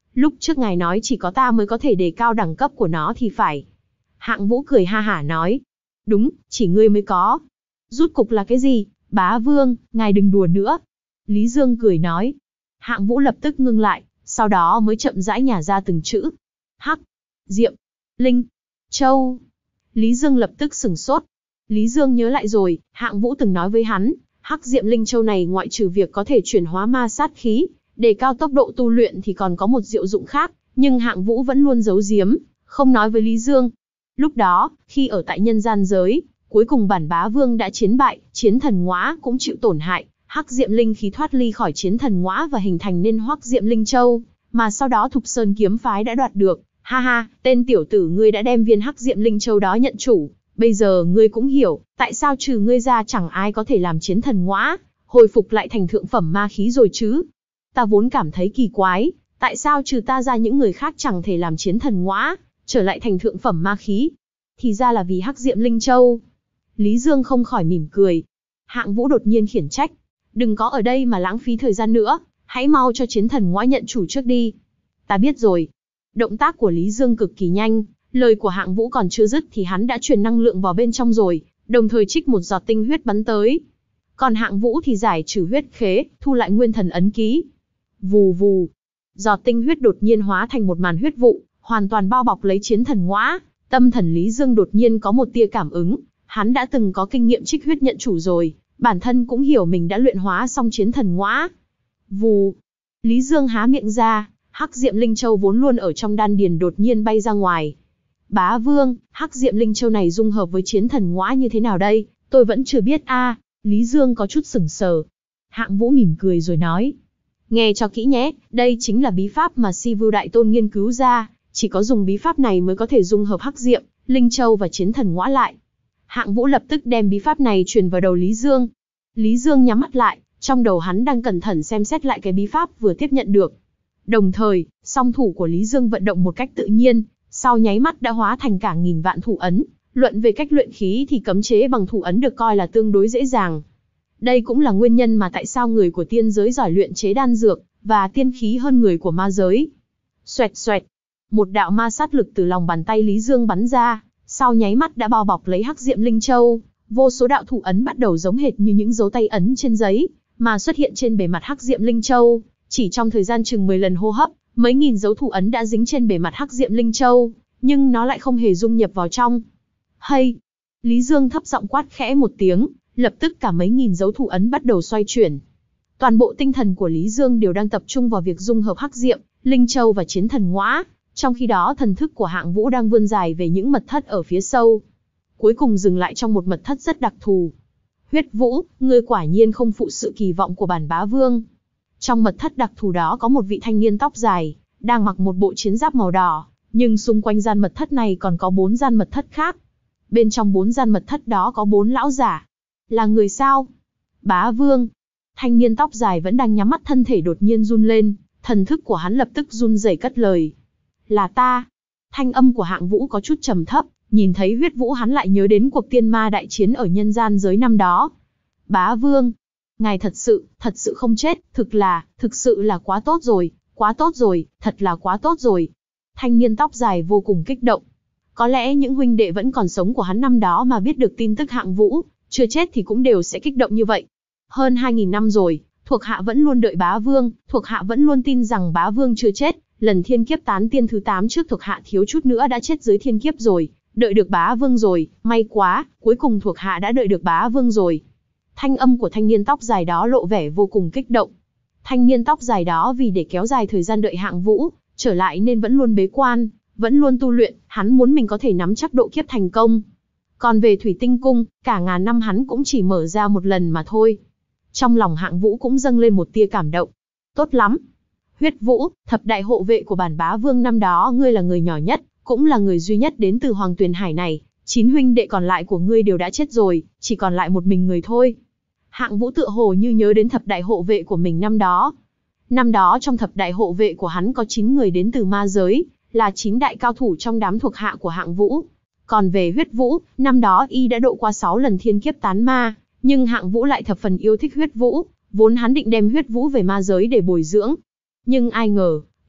Lúc trước ngài nói chỉ có ta mới có thể đề cao đẳng cấp của nó thì phải. Hạng Vũ cười ha hả nói. Đúng, chỉ ngươi mới có. Rút cục là cái gì? Bá Vương, ngài đừng đùa nữa. Lý Dương cười nói. Hạng Vũ lập tức ngưng lại, sau đó mới chậm rãi nhả ra từng chữ. Hắc, Diệm, Linh, Châu. Lý Dương lập tức sửng sốt. Lý Dương nhớ lại rồi, Hạng Vũ từng nói với hắn, Hắc Diệm Linh Châu này ngoại trừ việc có thể chuyển hóa ma sát khí, đề cao tốc độ tu luyện thì còn có một diệu dụng khác, nhưng Hạng Vũ vẫn luôn giấu giếm, không nói với Lý Dương. Lúc đó, khi ở tại nhân gian giới, cuối cùng bản Bá Vương đã chiến bại, chiến thần ngõa cũng chịu tổn hại, Hắc Diệm Linh khí thoát ly khỏi chiến thần ngõa và hình thành nên Hắc Diệm Linh Châu, mà sau đó Thục Sơn kiếm phái đã đoạt được. Ha ha, tên tiểu tử ngươi đã đem viên Hắc Diệm Linh Châu đó nhận chủ, bây giờ ngươi cũng hiểu, tại sao trừ ngươi ra chẳng ai có thể làm chiến thần ngõa, hồi phục lại thành thượng phẩm ma khí rồi chứ. Ta vốn cảm thấy kỳ quái, tại sao trừ ta ra những người khác chẳng thể làm chiến thần ngõa, trở lại thành thượng phẩm ma khí. Thì ra là vì Hắc Diệm Linh Châu. Lý Dương không khỏi mỉm cười. Hạng Vũ đột nhiên khiển trách. Đừng có ở đây mà lãng phí thời gian nữa, hãy mau cho chiến thần ngõa nhận chủ trước đi. Ta biết rồi. Động tác của Lý Dương cực kỳ nhanh, lời của Hạng Vũ còn chưa dứt thì hắn đã truyền năng lượng vào bên trong rồi, đồng thời trích một giọt tinh huyết bắn tới. Còn Hạng Vũ thì giải trừ huyết khế, thu lại nguyên thần ấn ký. Vù vù. Giọt tinh huyết đột nhiên hóa thành một màn huyết vụ, hoàn toàn bao bọc lấy chiến thần ngõa. Tâm thần Lý Dương đột nhiên có một tia cảm ứng, hắn đã từng có kinh nghiệm trích huyết nhận chủ rồi, bản thân cũng hiểu mình đã luyện hóa xong chiến thần ngõa. Vù. Lý Dương há miệng ra, Hắc Diệm Linh Châu vốn luôn ở trong đan điền đột nhiên bay ra ngoài. Bá Vương, Hắc Diệm Linh Châu này dung hợp với chiến thần ngõa như thế nào đây, tôi vẫn chưa biết a. À, Lý Dương có chút sững sờ. Hạng Vũ mỉm cười rồi nói. Nghe cho kỹ nhé, đây chính là bí pháp mà Si Vưu Đại Tôn nghiên cứu ra, chỉ có dùng bí pháp này mới có thể dung hợp Hắc Diệm, Linh Châu và chiến thần ngõa lại. Hạng Vũ lập tức đem bí pháp này truyền vào đầu Lý Dương. Lý Dương nhắm mắt lại, trong đầu hắn đang cẩn thận xem xét lại cái bí pháp vừa tiếp nhận được. Đồng thời, song thủ của Lý Dương vận động một cách tự nhiên, sau nháy mắt đã hóa thành cả nghìn vạn thủ ấn. Luận về cách luyện khí thì cấm chế bằng thủ ấn được coi là tương đối dễ dàng. Đây cũng là nguyên nhân mà tại sao người của tiên giới giỏi luyện chế đan dược và tiên khí hơn người của ma giới. Xoẹt xoẹt, một đạo ma sát lực từ lòng bàn tay Lý Dương bắn ra, sau nháy mắt đã bao bọc lấy Hắc Diệm Linh Châu. Vô số đạo thủ ấn bắt đầu giống hệt như những dấu tay ấn trên giấy, mà xuất hiện trên bề mặt Hắc Diệm Linh Châu. Chỉ trong thời gian chừng mười lần hô hấp, mấy nghìn dấu thủ ấn đã dính trên bề mặt Hắc Diệm Linh Châu, nhưng nó lại không hề dung nhập vào trong. Hay! Lý Dương thấp giọng quát khẽ một tiếng, lập tức cả mấy nghìn dấu thủ ấn bắt đầu xoay chuyển. Toàn bộ tinh thần của Lý Dương đều đang tập trung vào việc dung hợp Hắc Diệm, Linh Châu và chiến thần ngõa, trong khi đó thần thức của Hạng Vũ đang vươn dài về những mật thất ở phía sâu. Cuối cùng dừng lại trong một mật thất rất đặc thù. Huyết Vũ, ngươi quả nhiên không phụ sự kỳ vọng của bản Bá Vương. Trong mật thất đặc thù đó có một vị thanh niên tóc dài, đang mặc một bộ chiến giáp màu đỏ, nhưng xung quanh gian mật thất này còn có bốn gian mật thất khác. Bên trong bốn gian mật thất đó có bốn lão giả. Là người sao? Bá Vương. Thanh niên tóc dài vẫn đang nhắm mắt, thân thể đột nhiên run lên, thần thức của hắn lập tức run rẩy cất lời. Là ta. Thanh âm của Hạng Vũ có chút trầm thấp, nhìn thấy Huyết Vũ hắn lại nhớ đến cuộc tiên ma đại chiến ở nhân gian giới năm đó. Bá Vương. Ngài thật sự, thật sự không chết, thực là, thực sự là quá tốt rồi, quá tốt rồi, thật là quá tốt rồi. Thanh niên tóc dài vô cùng kích động. Có lẽ những huynh đệ vẫn còn sống của hắn năm đó mà biết được tin tức Hạng Vũ chưa chết thì cũng đều sẽ kích động như vậy. Hơn hai nghìn năm rồi, thuộc hạ vẫn luôn đợi Bá Vương, thuộc hạ vẫn luôn tin rằng Bá Vương chưa chết. Lần thiên kiếp tán tiên thứ tám trước thuộc hạ thiếu chút nữa đã chết dưới thiên kiếp rồi, đợi được Bá Vương rồi, may quá, cuối cùng thuộc hạ đã đợi được Bá Vương rồi. Thanh âm của thanh niên tóc dài đó lộ vẻ vô cùng kích động. Thanh niên tóc dài đó vì để kéo dài thời gian đợi Hạng Vũ trở lại nên vẫn luôn bế quan, vẫn luôn tu luyện, hắn muốn mình có thể nắm chắc độ kiếp thành công. Còn về Thủy Tinh Cung, cả ngàn năm hắn cũng chỉ mở ra một lần mà thôi. Trong lòng Hạng Vũ cũng dâng lên một tia cảm động. Tốt lắm. Huyết Vũ, thập đại hộ vệ của bản Bá Vương năm đó ngươi là người nhỏ nhất, cũng là người duy nhất đến từ Hoàng Tuyền Hải này. Chín huynh đệ còn lại của ngươi đều đã chết rồi, chỉ còn lại một mình người thôi. Hạng Vũ tựa hồ như nhớ đến thập đại hộ vệ của mình năm đó. Năm đó trong thập đại hộ vệ của hắn có chín người đến từ ma giới, là chín đại cao thủ trong đám thuộc hạ của Hạng Vũ. Còn về Huyết Vũ, năm đó y đã độ qua sáu lần thiên kiếp tán ma, nhưng Hạng Vũ lại thập phần yêu thích Huyết Vũ, vốn hắn định đem Huyết Vũ về ma giới để bồi dưỡng. Nhưng ai ngờ,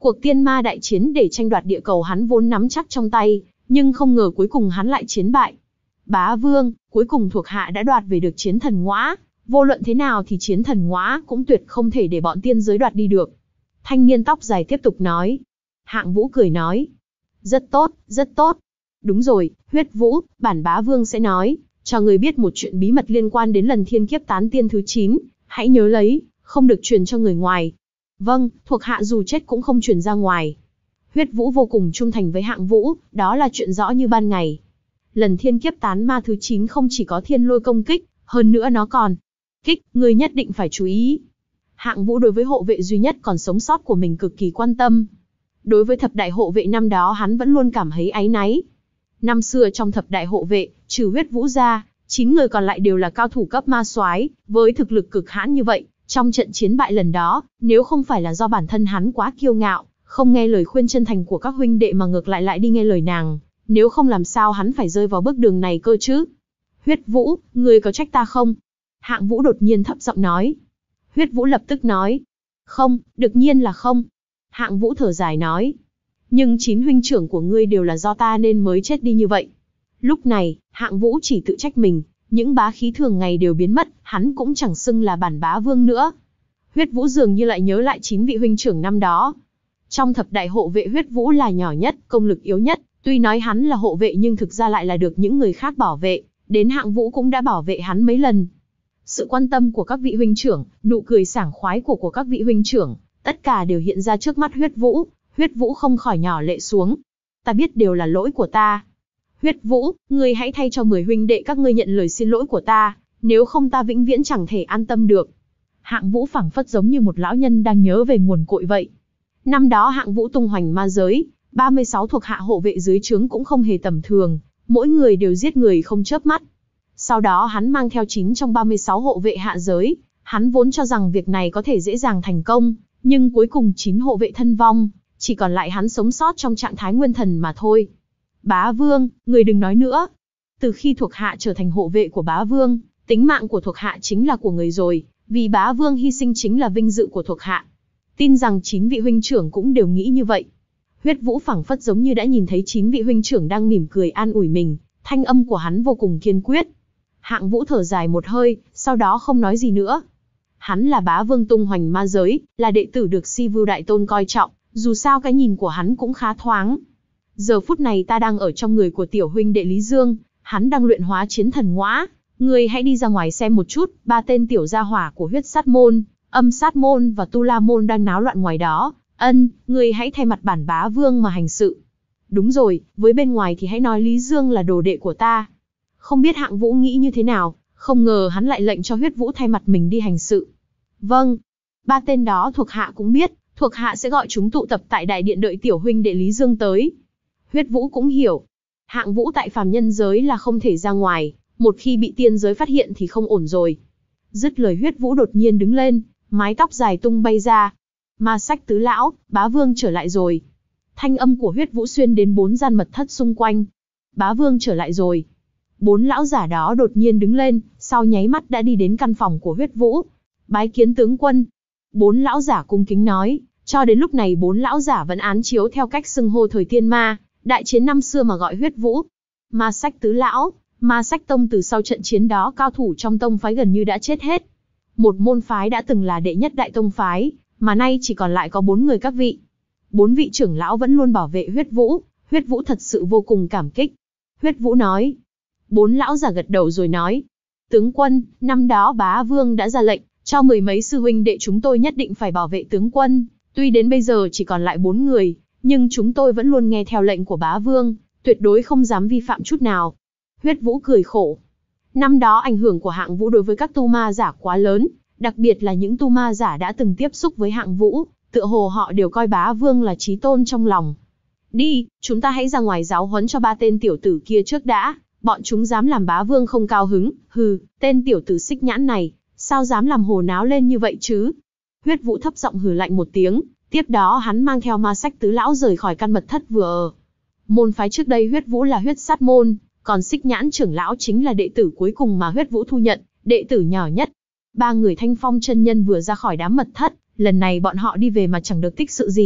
Cuộc tiên ma đại chiến để tranh đoạt địa cầu hắn vốn nắm chắc trong tay, nhưng không ngờ cuối cùng hắn lại chiến bại. Bá Vương, cuối cùng thuộc hạ đã đoạt về được chiến thần ngõa, vô luận thế nào thì chiến thần ngõa cũng tuyệt không thể để bọn tiên giới đoạt đi được. Thanh niên tóc dài tiếp tục nói. Hạng Vũ cười nói. Rất tốt, rất tốt. Đúng rồi, Huyết Vũ, bản Bá Vương sẽ nói, cho người biết một chuyện bí mật liên quan đến lần thiên kiếp tán tiên thứ chín, hãy nhớ lấy, không được truyền cho người ngoài. Vâng, thuộc hạ dù chết cũng không truyền ra ngoài. Huyết Vũ vô cùng trung thành với Hạng Vũ, đó là chuyện rõ như ban ngày. Lần thiên kiếp tán ma thứ chín không chỉ có thiên lôi công kích, hơn nữa nó còn kích, người nhất định phải chú ý. Hạng Vũ đối với hộ vệ duy nhất còn sống sót của mình cực kỳ quan tâm. Đối với thập đại hộ vệ năm đó hắn vẫn luôn cảm thấy áy náy. Năm xưa trong thập đại hộ vệ, trừ Huyết Vũ ra, chín người còn lại đều là cao thủ cấp ma soái, với thực lực cực hãn như vậy, trong trận chiến bại lần đó, nếu không phải là do bản thân hắn quá kiêu ngạo, không nghe lời khuyên chân thành của các huynh đệ mà ngược lại lại đi nghe lời nàng, nếu không làm sao hắn phải rơi vào bước đường này cơ chứ. Huyết Vũ, ngươi có trách ta không? Hạng Vũ đột nhiên thấp giọng nói. Huyết Vũ lập tức nói. Không, đương nhiên là không. Hạng Vũ thở dài nói. Nhưng chín huynh trưởng của ngươi đều là do ta nên mới chết đi như vậy. Lúc này, Hạng Vũ chỉ tự trách mình, những bá khí thường ngày đều biến mất, hắn cũng chẳng xưng là bản Bá Vương nữa. Huyết Vũ dường như lại nhớ lại chín vị huynh trưởng năm đó. Trong thập đại hộ vệ Huyết Vũ là nhỏ nhất, công lực yếu nhất, tuy nói hắn là hộ vệ nhưng thực ra lại là được những người khác bảo vệ, đến Hạng Vũ cũng đã bảo vệ hắn mấy lần. Sự quan tâm của các vị huynh trưởng, nụ cười sảng khoái của của các vị huynh trưởng, tất cả đều hiện ra trước mắt Huyết Vũ. Huyết Vũ không khỏi nhỏ lệ xuống. Ta biết đều là lỗi của ta. Huyết Vũ, ngươi hãy thay cho mười huynh đệ các ngươi nhận lời xin lỗi của ta, nếu không ta vĩnh viễn chẳng thể an tâm được. Hạng Vũ phảng phất giống như một lão nhân đang nhớ về nguồn cội vậy. Năm đó Hạng Vũ tung hoành ma giới, ba mươi sáu thuộc hạ hộ vệ dưới trướng cũng không hề tầm thường, mỗi người đều giết người không chớp mắt. Sau đó hắn mang theo chín trong ba mươi sáu hộ vệ hạ giới, hắn vốn cho rằng việc này có thể dễ dàng thành công, nhưng cuối cùng chín hộ vệ thân vong, chỉ còn lại hắn sống sót trong trạng thái nguyên thần mà thôi. Bá Vương, người đừng nói nữa. Từ khi thuộc hạ trở thành hộ vệ của Bá Vương, tính mạng của thuộc hạ chính là của người rồi, vì Bá Vương hy sinh chính là vinh dự của thuộc hạ. Tin rằng chín vị huynh trưởng cũng đều nghĩ như vậy. Huyết Vũ phảng phất giống như đã nhìn thấy chín vị huynh trưởng đang mỉm cười an ủi mình, thanh âm của hắn vô cùng kiên quyết. Hạng Vũ thở dài một hơi, sau đó không nói gì nữa. Hắn là Bá Vương tung hoành ma giới, là đệ tử được Si Vưu Đại Tôn coi trọng, dù sao cái nhìn của hắn cũng khá thoáng. Giờ phút này ta đang ở trong người của tiểu huynh đệ Lý Dương, hắn đang luyện hóa chiến thần ngõa, ngươi hãy đi ra ngoài xem một chút, ba tên tiểu gia hỏa của Huyết Sát môn, Âm Sát môn và Tu La môn đang náo loạn ngoài đó. Ân, ngươi hãy thay mặt bản Bá Vương mà hành sự. Đúng rồi, với bên ngoài thì hãy nói Lý Dương là đồ đệ của ta. Không biết Hạng Vũ nghĩ như thế nào, không ngờ hắn lại lệnh cho Huyết Vũ thay mặt mình đi hành sự. Vâng, ba tên đó thuộc hạ cũng biết, thuộc hạ sẽ gọi chúng tụ tập tại đại điện đợi tiểu huynh đệ Lý Dương tới. Huyết Vũ cũng hiểu, Hạng Vũ tại phàm nhân giới là không thể ra ngoài, một khi bị tiên giới phát hiện thì không ổn rồi. Dứt lời Huyết Vũ đột nhiên đứng lên, mái tóc dài tung bay ra. Ma Sách tứ lão, Bá Vương trở lại rồi. Thanh âm của Huyết Vũ xuyên đến bốn gian mật thất xung quanh. Bá Vương trở lại rồi. Bốn lão giả đó đột nhiên đứng lên, sau nháy mắt đã đi đến căn phòng của Huyết Vũ. Bái kiến tướng quân. Bốn lão giả cung kính nói, cho đến lúc này bốn lão giả vẫn án chiếu theo cách xưng hô thời tiên ma, đại chiến năm xưa mà gọi Huyết Vũ. Ma Sách tứ lão, Ma Sách tông từ sau trận chiến đó cao thủ trong tông phái gần như đã chết hết. Một môn phái đã từng là đệ nhất đại tông phái, mà nay chỉ còn lại có bốn người các vị. Bốn vị trưởng lão vẫn luôn bảo vệ Huyết Vũ, Huyết Vũ thật sự vô cùng cảm kích. Huyết Vũ nói. Bốn lão giả gật đầu rồi nói. Tướng quân, năm đó Bá Vương đã ra lệnh, cho mười mấy sư huynh đệ chúng tôi nhất định phải bảo vệ tướng quân. Tuy đến bây giờ chỉ còn lại bốn người, nhưng chúng tôi vẫn luôn nghe theo lệnh của Bá Vương, tuyệt đối không dám vi phạm chút nào. Huyết Vũ cười khổ. Năm đó ảnh hưởng của Hạng Vũ đối với các tu ma giả quá lớn, đặc biệt là những tu ma giả đã từng tiếp xúc với Hạng Vũ, tựa hồ họ đều coi Bá Vương là chí tôn trong lòng. Đi, chúng ta hãy ra ngoài giáo huấn cho ba tên tiểu tử kia trước đã, bọn chúng dám làm Bá Vương không cao hứng, hừ, tên tiểu tử xích nhãn này, sao dám làm hồ náo lên như vậy chứ? Huyết Vũ thấp giọng hừ lạnh một tiếng, tiếp đó hắn mang theo Ma Sách tứ lão rời khỏi căn mật thất vừa ở. Môn phái trước đây Huyết Vũ là Huyết Sát môn, còn xích nhãn trưởng lão chính là đệ tử cuối cùng mà Huyết Vũ thu nhận, đệ tử nhỏ nhất. Ba người Thanh Phong chân nhân vừa ra khỏi đám mật thất, lần này bọn họ đi về mà chẳng được tích sự gì,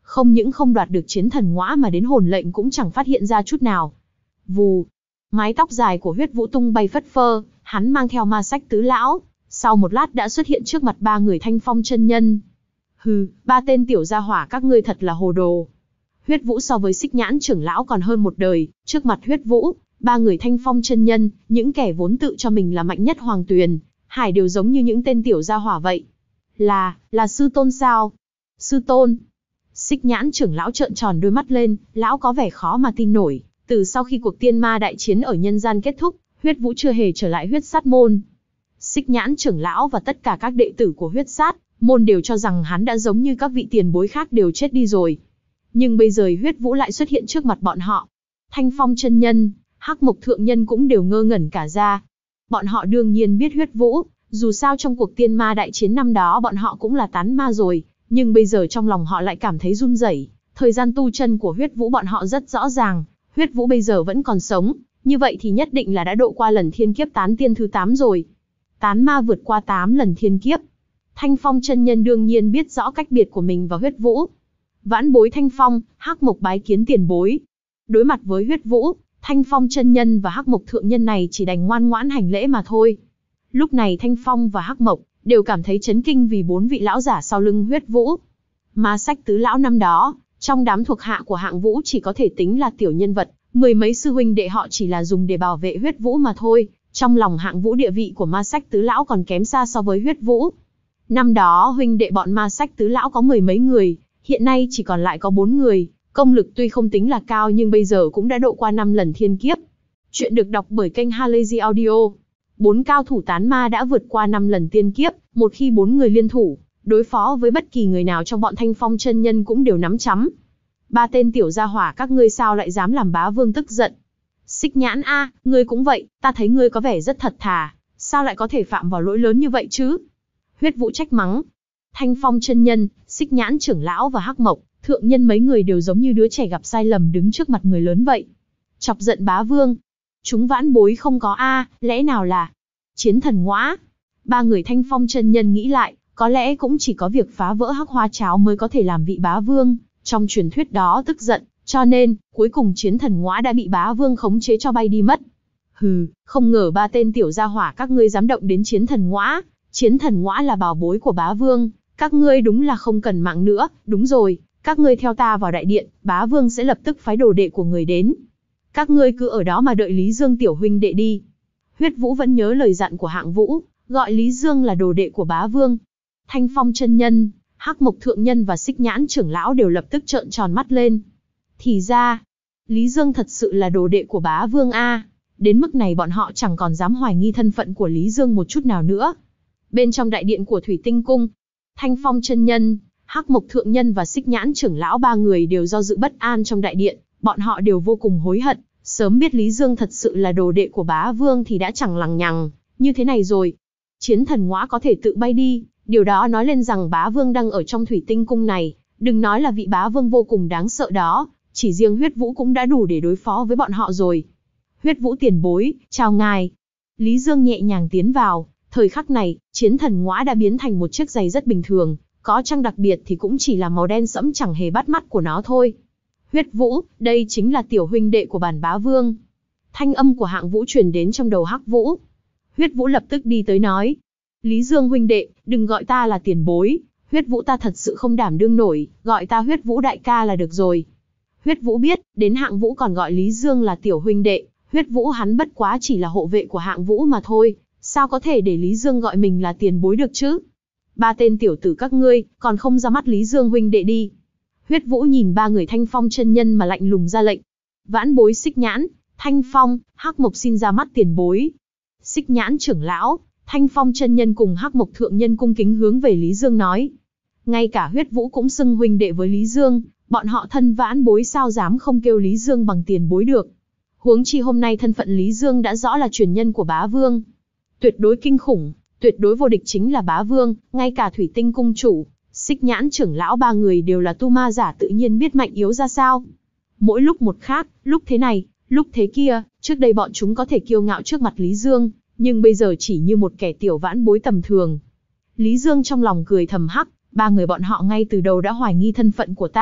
Không những không đoạt được chiến thần ngõa mà đến hồn lệnh cũng chẳng phát hiện ra chút nào. Vù, mái tóc dài của Huyết Vũ tung bay phất phơ, hắn mang theo ma sách tứ lão, sau một lát đã xuất hiện trước mặt ba người Thanh Phong chân nhân. Hừ, ba tên tiểu gia hỏa các ngươi thật là hồ đồ. Huyết Vũ so với Xích Nhãn trưởng lão còn hơn một đời, trước mặt Huyết Vũ, ba người Thanh Phong chân nhân, những kẻ vốn tự cho mình là mạnh nhất Hoàng Tuyền, Hải đều giống như những tên tiểu gia hỏa vậy. Là, là sư tôn sao? Sư tôn. Xích Nhãn trưởng lão trợn tròn đôi mắt lên, lão có vẻ khó mà tin nổi, từ sau khi cuộc tiên ma đại chiến ở nhân gian kết thúc, Huyết Vũ chưa hề trở lại Huyết Sát môn. Xích Nhãn trưởng lão và tất cả các đệ tử của Huyết Sát môn đều cho rằng hắn đã giống như các vị tiền bối khác đều chết đi rồi. Nhưng bây giờ Huyết Vũ lại xuất hiện trước mặt bọn họ. Thanh Phong chân nhân, Hắc Mộc thượng nhân cũng đều ngơ ngẩn cả ra. Bọn họ đương nhiên biết Huyết Vũ, dù sao trong cuộc tiên ma đại chiến năm đó bọn họ cũng là tán ma rồi, nhưng bây giờ trong lòng họ lại cảm thấy run rẩy. Thời gian tu chân của Huyết Vũ bọn họ rất rõ ràng, Huyết Vũ bây giờ vẫn còn sống, như vậy thì nhất định là đã độ qua lần thiên kiếp tán tiên thứ tám rồi. Tán ma vượt qua tám lần thiên kiếp. Thanh Phong chân nhân đương nhiên biết rõ cách biệt của mình và Huyết Vũ. Vãn bối Thanh Phong, Hắc Mộc bái kiến tiền bối. Đối mặt với Huyết Vũ, Thanh Phong chân nhân và Hắc Mộc thượng nhân này chỉ đành ngoan ngoãn hành lễ mà thôi. Lúc này Thanh Phong và Hắc Mộc đều cảm thấy chấn kinh vì bốn vị lão giả sau lưng Huyết Vũ. Ma sách tứ lão năm đó, trong đám thuộc hạ của Hạng Vũ chỉ có thể tính là tiểu nhân vật, mười mấy sư huynh đệ họ chỉ là dùng để bảo vệ Huyết Vũ mà thôi. Trong lòng Hạng Vũ địa vị của ma sách tứ lão còn kém xa so với Huyết Vũ. Năm đó huynh đệ bọn ma sách tứ lão có mười mấy người, hiện nay chỉ còn lại có bốn người, công lực tuy không tính là cao nhưng bây giờ cũng đã độ qua năm lần thiên kiếp. Chuyện được đọc bởi kênh Halazy Audio. Bốn cao thủ tán ma đã vượt qua năm lần tiên kiếp, một khi bốn người liên thủ, đối phó với bất kỳ người nào trong bọn Thanh Phong chân nhân cũng đều nắm chắm. Ba tên tiểu gia hỏa các ngươi sao lại dám làm bá vương tức giận? Xích Nhãn a, ngươi cũng vậy, ta thấy ngươi có vẻ rất thật thà, sao lại có thể phạm vào lỗi lớn như vậy chứ? Huyết Vũ trách mắng. Thanh Phong chân nhân, Xích Nhãn trưởng lão và Hắc Mộc thượng nhân mấy người đều giống như đứa trẻ gặp sai lầm đứng trước mặt người lớn vậy. Chọc giận bá vương. Chúng vãn bối không có a, lẽ nào là chiến thần ngõa? Ba người Thanh Phong chân nhân nghĩ lại, có lẽ cũng chỉ có việc phá vỡ Hắc Hoa Cháo mới có thể làm vị bá vương trong truyền thuyết đó tức giận, cho nên cuối cùng chiến thần ngõa đã bị bá vương khống chế cho bay đi mất. Hừ, không ngờ ba tên tiểu gia hỏa các ngươi dám động đến chiến thần ngõa. Chiến thần ngõa là bảo bối của bá vương, các ngươi đúng là không cần mạng nữa. Đúng rồi, các ngươi theo ta vào đại điện, bá vương sẽ lập tức phái đồ đệ của người đến. Các ngươi cứ ở đó mà đợi Lý Dương tiểu huynh đệ đi. Huyết Vũ vẫn nhớ lời dặn của Hạng Vũ, gọi Lý Dương là đồ đệ của bá vương. Thanh Phong chân nhân, Hắc Mộc thượng nhân và Xích Nhãn trưởng lão đều lập tức trợn tròn mắt lên. Thì ra, Lý Dương thật sự là đồ đệ của bá vương a. Đến mức này bọn họ chẳng còn dám hoài nghi thân phận của Lý Dương một chút nào nữa. Bên trong đại điện của Thủy Tinh Cung, Thanh Phong chân nhân, Hắc Mộc thượng nhân và Xích Nhãn trưởng lão ba người đều do dự bất an trong đại điện, bọn họ đều vô cùng hối hận, sớm biết Lý Dương thật sự là đồ đệ của bá vương thì đã chẳng lằng nhằng như thế này rồi. Chiến thần ngõa có thể tự bay đi, điều đó nói lên rằng bá vương đang ở trong Thủy Tinh Cung này, đừng nói là vị bá vương vô cùng đáng sợ đó, chỉ riêng Huyết Vũ cũng đã đủ để đối phó với bọn họ rồi. Huyết Vũ tiền bối, chào ngài. Lý Dương nhẹ nhàng tiến vào. Thời khắc này, chiến thần ngõa đã biến thành một chiếc giày rất bình thường, có chăng đặc biệt thì cũng chỉ là màu đen sẫm chẳng hề bắt mắt của nó thôi. Huyết Vũ, đây chính là tiểu huynh đệ của bản bá vương. Thanh âm của Hạng Vũ truyền đến trong đầu Hắc Vũ. Huyết Vũ lập tức đi tới nói. Lý Dương huynh đệ, đừng gọi ta là tiền bối, Huyết Vũ ta thật sự không đảm đương nổi, gọi ta Huyết Vũ đại ca là được rồi. Huyết Vũ biết, đến Hạng Vũ còn gọi Lý Dương là tiểu huynh đệ, Huyết Vũ hắn bất quá chỉ là hộ vệ của Hạng Vũ mà thôi. Sao có thể để Lý Dương gọi mình là tiền bối được chứ? Ba tên tiểu tử các ngươi, còn không ra mắt Lý Dương huynh đệ đi. Huyết Vũ nhìn ba người Thanh Phong chân nhân mà lạnh lùng ra lệnh. Vãn bối Xích Nhãn, Thanh Phong, Hắc Mộc xin ra mắt tiền bối. Xích Nhãn trưởng lão, Thanh Phong chân nhân cùng Hắc Mộc thượng nhân cung kính hướng về Lý Dương nói. Ngay cả Huyết Vũ cũng xưng huynh đệ với Lý Dương, bọn họ thân vãn bối sao dám không kêu Lý Dương bằng tiền bối được. Huống chi hôm nay thân phận Lý Dương đã rõ là truyền nhân của bá vương. Tuyệt đối kinh khủng, tuyệt đối vô địch chính là bá vương, ngay cả Thủy Tinh cung chủ, Xích Nhãn trưởng lão ba người đều là tu ma giả tự nhiên biết mạnh yếu ra sao. Mỗi lúc một khác, lúc thế này, lúc thế kia, trước đây bọn chúng có thể kiêu ngạo trước mặt Lý Dương, nhưng bây giờ chỉ như một kẻ tiểu vãn bối tầm thường. Lý Dương trong lòng cười thầm hắc, ba người bọn họ ngay từ đầu đã hoài nghi thân phận của ta,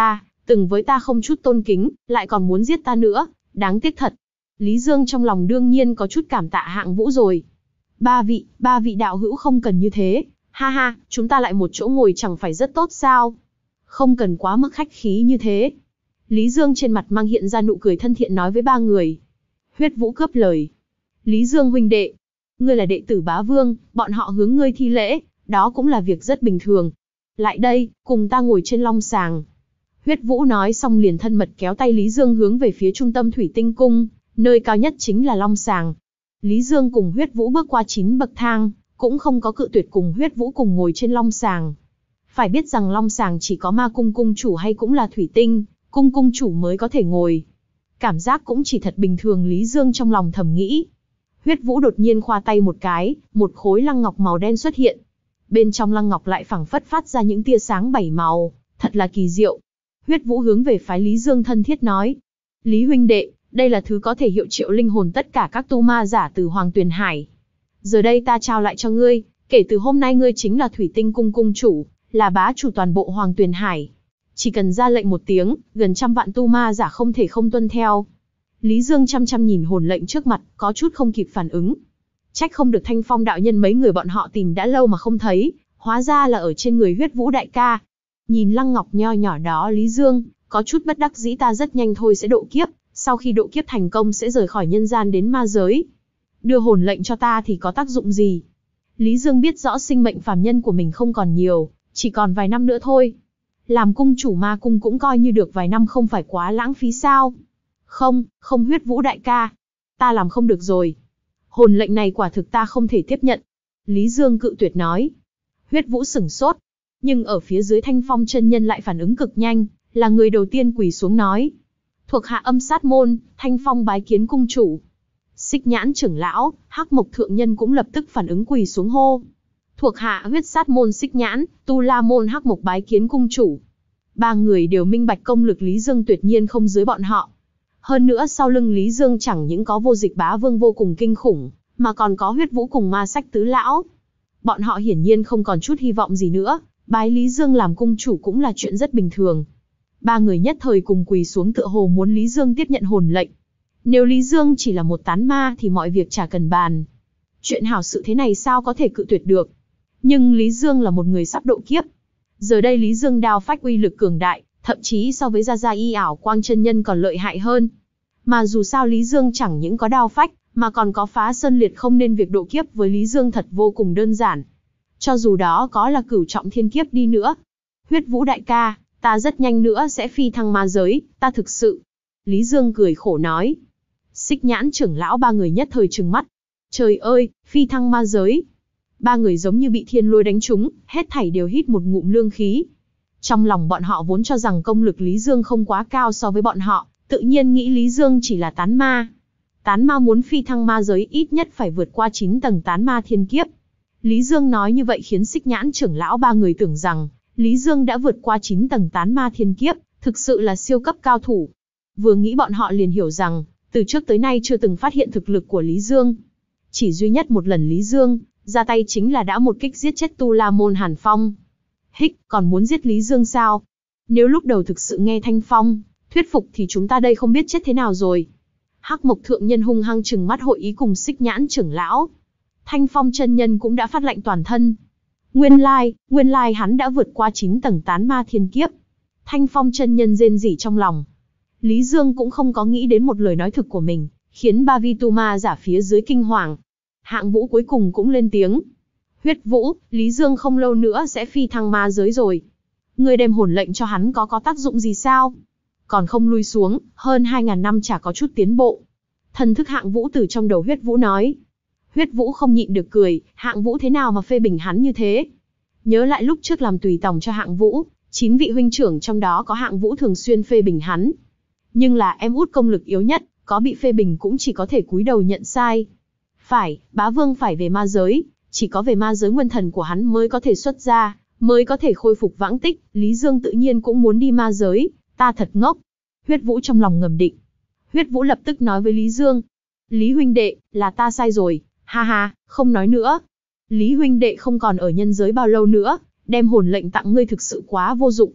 từng với ta không chút tôn kính, lại còn muốn giết ta nữa, đáng tiếc thật. Lý Dương trong lòng đương nhiên có chút cảm tạ Hạng Vũ rồi. Ba vị, ba vị đạo hữu không cần như thế, ha ha, chúng ta lại một chỗ ngồi chẳng phải rất tốt sao? Không cần quá mức khách khí như thế. Lý Dương trên mặt mang hiện ra nụ cười thân thiện nói với ba người. Huyết Vũ cướp lời. Lý Dương huynh đệ, ngươi là đệ tử Bá Vương, bọn họ hướng ngươi thi lễ, đó cũng là việc rất bình thường. Lại đây, cùng ta ngồi trên long sàng. Huyết Vũ nói xong liền thân mật kéo tay Lý Dương hướng về phía trung tâm Thủy Tinh Cung, nơi cao nhất chính là long sàng. Lý Dương cùng Huyết Vũ bước qua chín bậc thang, cũng không có cự tuyệt cùng Huyết Vũ cùng ngồi trên long sàng. Phải biết rằng long sàng chỉ có ma cung cung chủ hay cũng là thủy tinh, cung cung chủ mới có thể ngồi. Cảm giác cũng chỉ thật bình thường, Lý Dương trong lòng thầm nghĩ. Huyết Vũ đột nhiên khoa tay một cái, một khối lăng ngọc màu đen xuất hiện. Bên trong lăng ngọc lại phảng phất phát ra những tia sáng bảy màu, thật là kỳ diệu. Huyết Vũ hướng về phái Lý Dương thân thiết nói. Lý huynh đệ, đây là thứ có thể hiệu triệu linh hồn tất cả các tu ma giả từ Hoàng Tuyền Hải. Giờ đây ta trao lại cho ngươi, kể từ hôm nay ngươi chính là Thủy Tinh Cung cung chủ, là bá chủ toàn bộ Hoàng Tuyền Hải. Chỉ cần ra lệnh một tiếng, gần trăm vạn tu ma giả không thể không tuân theo. Lý Dương chăm chăm nhìn hồn lệnh trước mặt, có chút không kịp phản ứng. Trách không được Thanh Phong đạo nhân mấy người bọn họ tìm đã lâu mà không thấy, hóa ra là ở trên người Huyết Vũ đại ca. Nhìn lăng ngọc nho nhỏ đó Lý Dương, có chút bất đắc dĩ, ta rất nhanh thôi sẽ độ kiếp, sau khi độ kiếp thành công sẽ rời khỏi nhân gian đến ma giới. Đưa hồn lệnh cho ta thì có tác dụng gì? Lý Dương biết rõ sinh mệnh phàm nhân của mình không còn nhiều, chỉ còn vài năm nữa thôi. Làm cung chủ ma cung cũng coi như được vài năm, không phải quá lãng phí sao? Không, không Huyết Vũ đại ca. Ta làm không được rồi. Hồn lệnh này quả thực ta không thể tiếp nhận. Lý Dương cự tuyệt nói. Huyết Vũ sửng sốt. Nhưng ở phía dưới Thanh Phong chân nhân lại phản ứng cực nhanh, là người đầu tiên quỳ xuống nói. Thuộc hạ Âm Sát môn, Thanh Phong bái kiến cung chủ. Xích Nhãn trưởng lão, Hắc Mộc thượng nhân cũng lập tức phản ứng quỳ xuống hô. Thuộc hạ Huyết Sát môn Xích Nhãn, Tu La môn Hắc Mộc bái kiến cung chủ. Ba người đều minh bạch công lực Lý Dương tuyệt nhiên không dưới bọn họ. Hơn nữa sau lưng Lý Dương chẳng những có Vô Dịch Bá Vương vô cùng kinh khủng, mà còn có Huyết Vũ cùng Ma Sách tứ lão. Bọn họ hiển nhiên không còn chút hy vọng gì nữa, bái Lý Dương làm cung chủ cũng là chuyện rất bình thường. Ba người nhất thời cùng quỳ xuống tựa hồ muốn Lý Dương tiếp nhận hồn lệnh. Nếu Lý Dương chỉ là một tán ma thì mọi việc chả cần bàn. Chuyện hảo sự thế này sao có thể cự tuyệt được. Nhưng Lý Dương là một người sắp độ kiếp. Giờ đây Lý Dương đao phách uy lực cường đại, thậm chí so với Gia Gia Y ảo quang chân nhân còn lợi hại hơn. Mà dù sao Lý Dương chẳng những có đao phách, mà còn có phá sơn liệt không, nên việc độ kiếp với Lý Dương thật vô cùng đơn giản. Cho dù đó có là cửu trọng thiên kiếp đi nữa. Huyết Vũ đại ca, ta rất nhanh nữa sẽ phi thăng ma giới, ta thực sự. Lý Dương cười khổ nói. Xích Nhãn trưởng lão ba người nhất thời trừng mắt. Trời ơi, phi thăng ma giới. Ba người giống như bị thiên lôi đánh trúng, hết thảy đều hít một ngụm lương khí. Trong lòng bọn họ vốn cho rằng công lực Lý Dương không quá cao so với bọn họ, tự nhiên nghĩ Lý Dương chỉ là tán ma. Tán ma muốn phi thăng ma giới ít nhất phải vượt qua chín tầng tán ma thiên kiếp. Lý Dương nói như vậy khiến Xích Nhãn trưởng lão ba người tưởng rằng Lý Dương đã vượt qua chín tầng tán ma thiên kiếp, thực sự là siêu cấp cao thủ. Vừa nghĩ bọn họ liền hiểu rằng, từ trước tới nay chưa từng phát hiện thực lực của Lý Dương. Chỉ duy nhất một lần Lý Dương ra tay chính là đã một kích giết chết Tu La môn Hàn Phong. Hích, còn muốn giết Lý Dương sao? Nếu lúc đầu thực sự nghe Thanh Phong thuyết phục thì chúng ta đây không biết chết thế nào rồi. Hắc Mộc thượng nhân hung hăng trừng mắt hội ý cùng Xích Nhãn trưởng lão. Thanh Phong chân nhân cũng đã phát lạnh toàn thân. Nguyên lai, nguyên lai hắn đã vượt qua chín tầng tán ma thiên kiếp. Thanh Phong chân nhân rên rỉ trong lòng. Lý Dương cũng không có nghĩ đến một lời nói thực của mình, khiến ba vi tu ma giả phía dưới kinh hoàng. Hạng Vũ cuối cùng cũng lên tiếng. Huyết Vũ, Lý Dương không lâu nữa sẽ phi thăng ma giới rồi. Ngươi đem hồn lệnh cho hắn có có tác dụng gì sao? Còn không lui xuống, hơn hai ngàn năm chả có chút tiến bộ. Thần thức Hạng Vũ từ trong đầu Huyết Vũ nói. Huyết Vũ không nhịn được cười, Hạng Vũ thế nào mà phê bình hắn như thế? Nhớ lại lúc trước làm tùy tòng cho Hạng Vũ, chín vị huynh trưởng trong đó có Hạng Vũ thường xuyên phê bình hắn. Nhưng là em út công lực yếu nhất, có bị phê bình cũng chỉ có thể cúi đầu nhận sai. Phải, Bá Vương phải về ma giới, chỉ có về ma giới nguyên thần của hắn mới có thể xuất ra, mới có thể khôi phục vãng tích. Lý Dương tự nhiên cũng muốn đi ma giới, ta thật ngốc. Huyết Vũ trong lòng ngầm định. Huyết Vũ lập tức nói với Lý Dương. Lý huynh đệ, là ta sai rồi, ha ha, không nói nữa. Lý huynh đệ không còn ở nhân giới bao lâu nữa, đem hồn lệnh tặng ngươi thực sự quá vô dụng.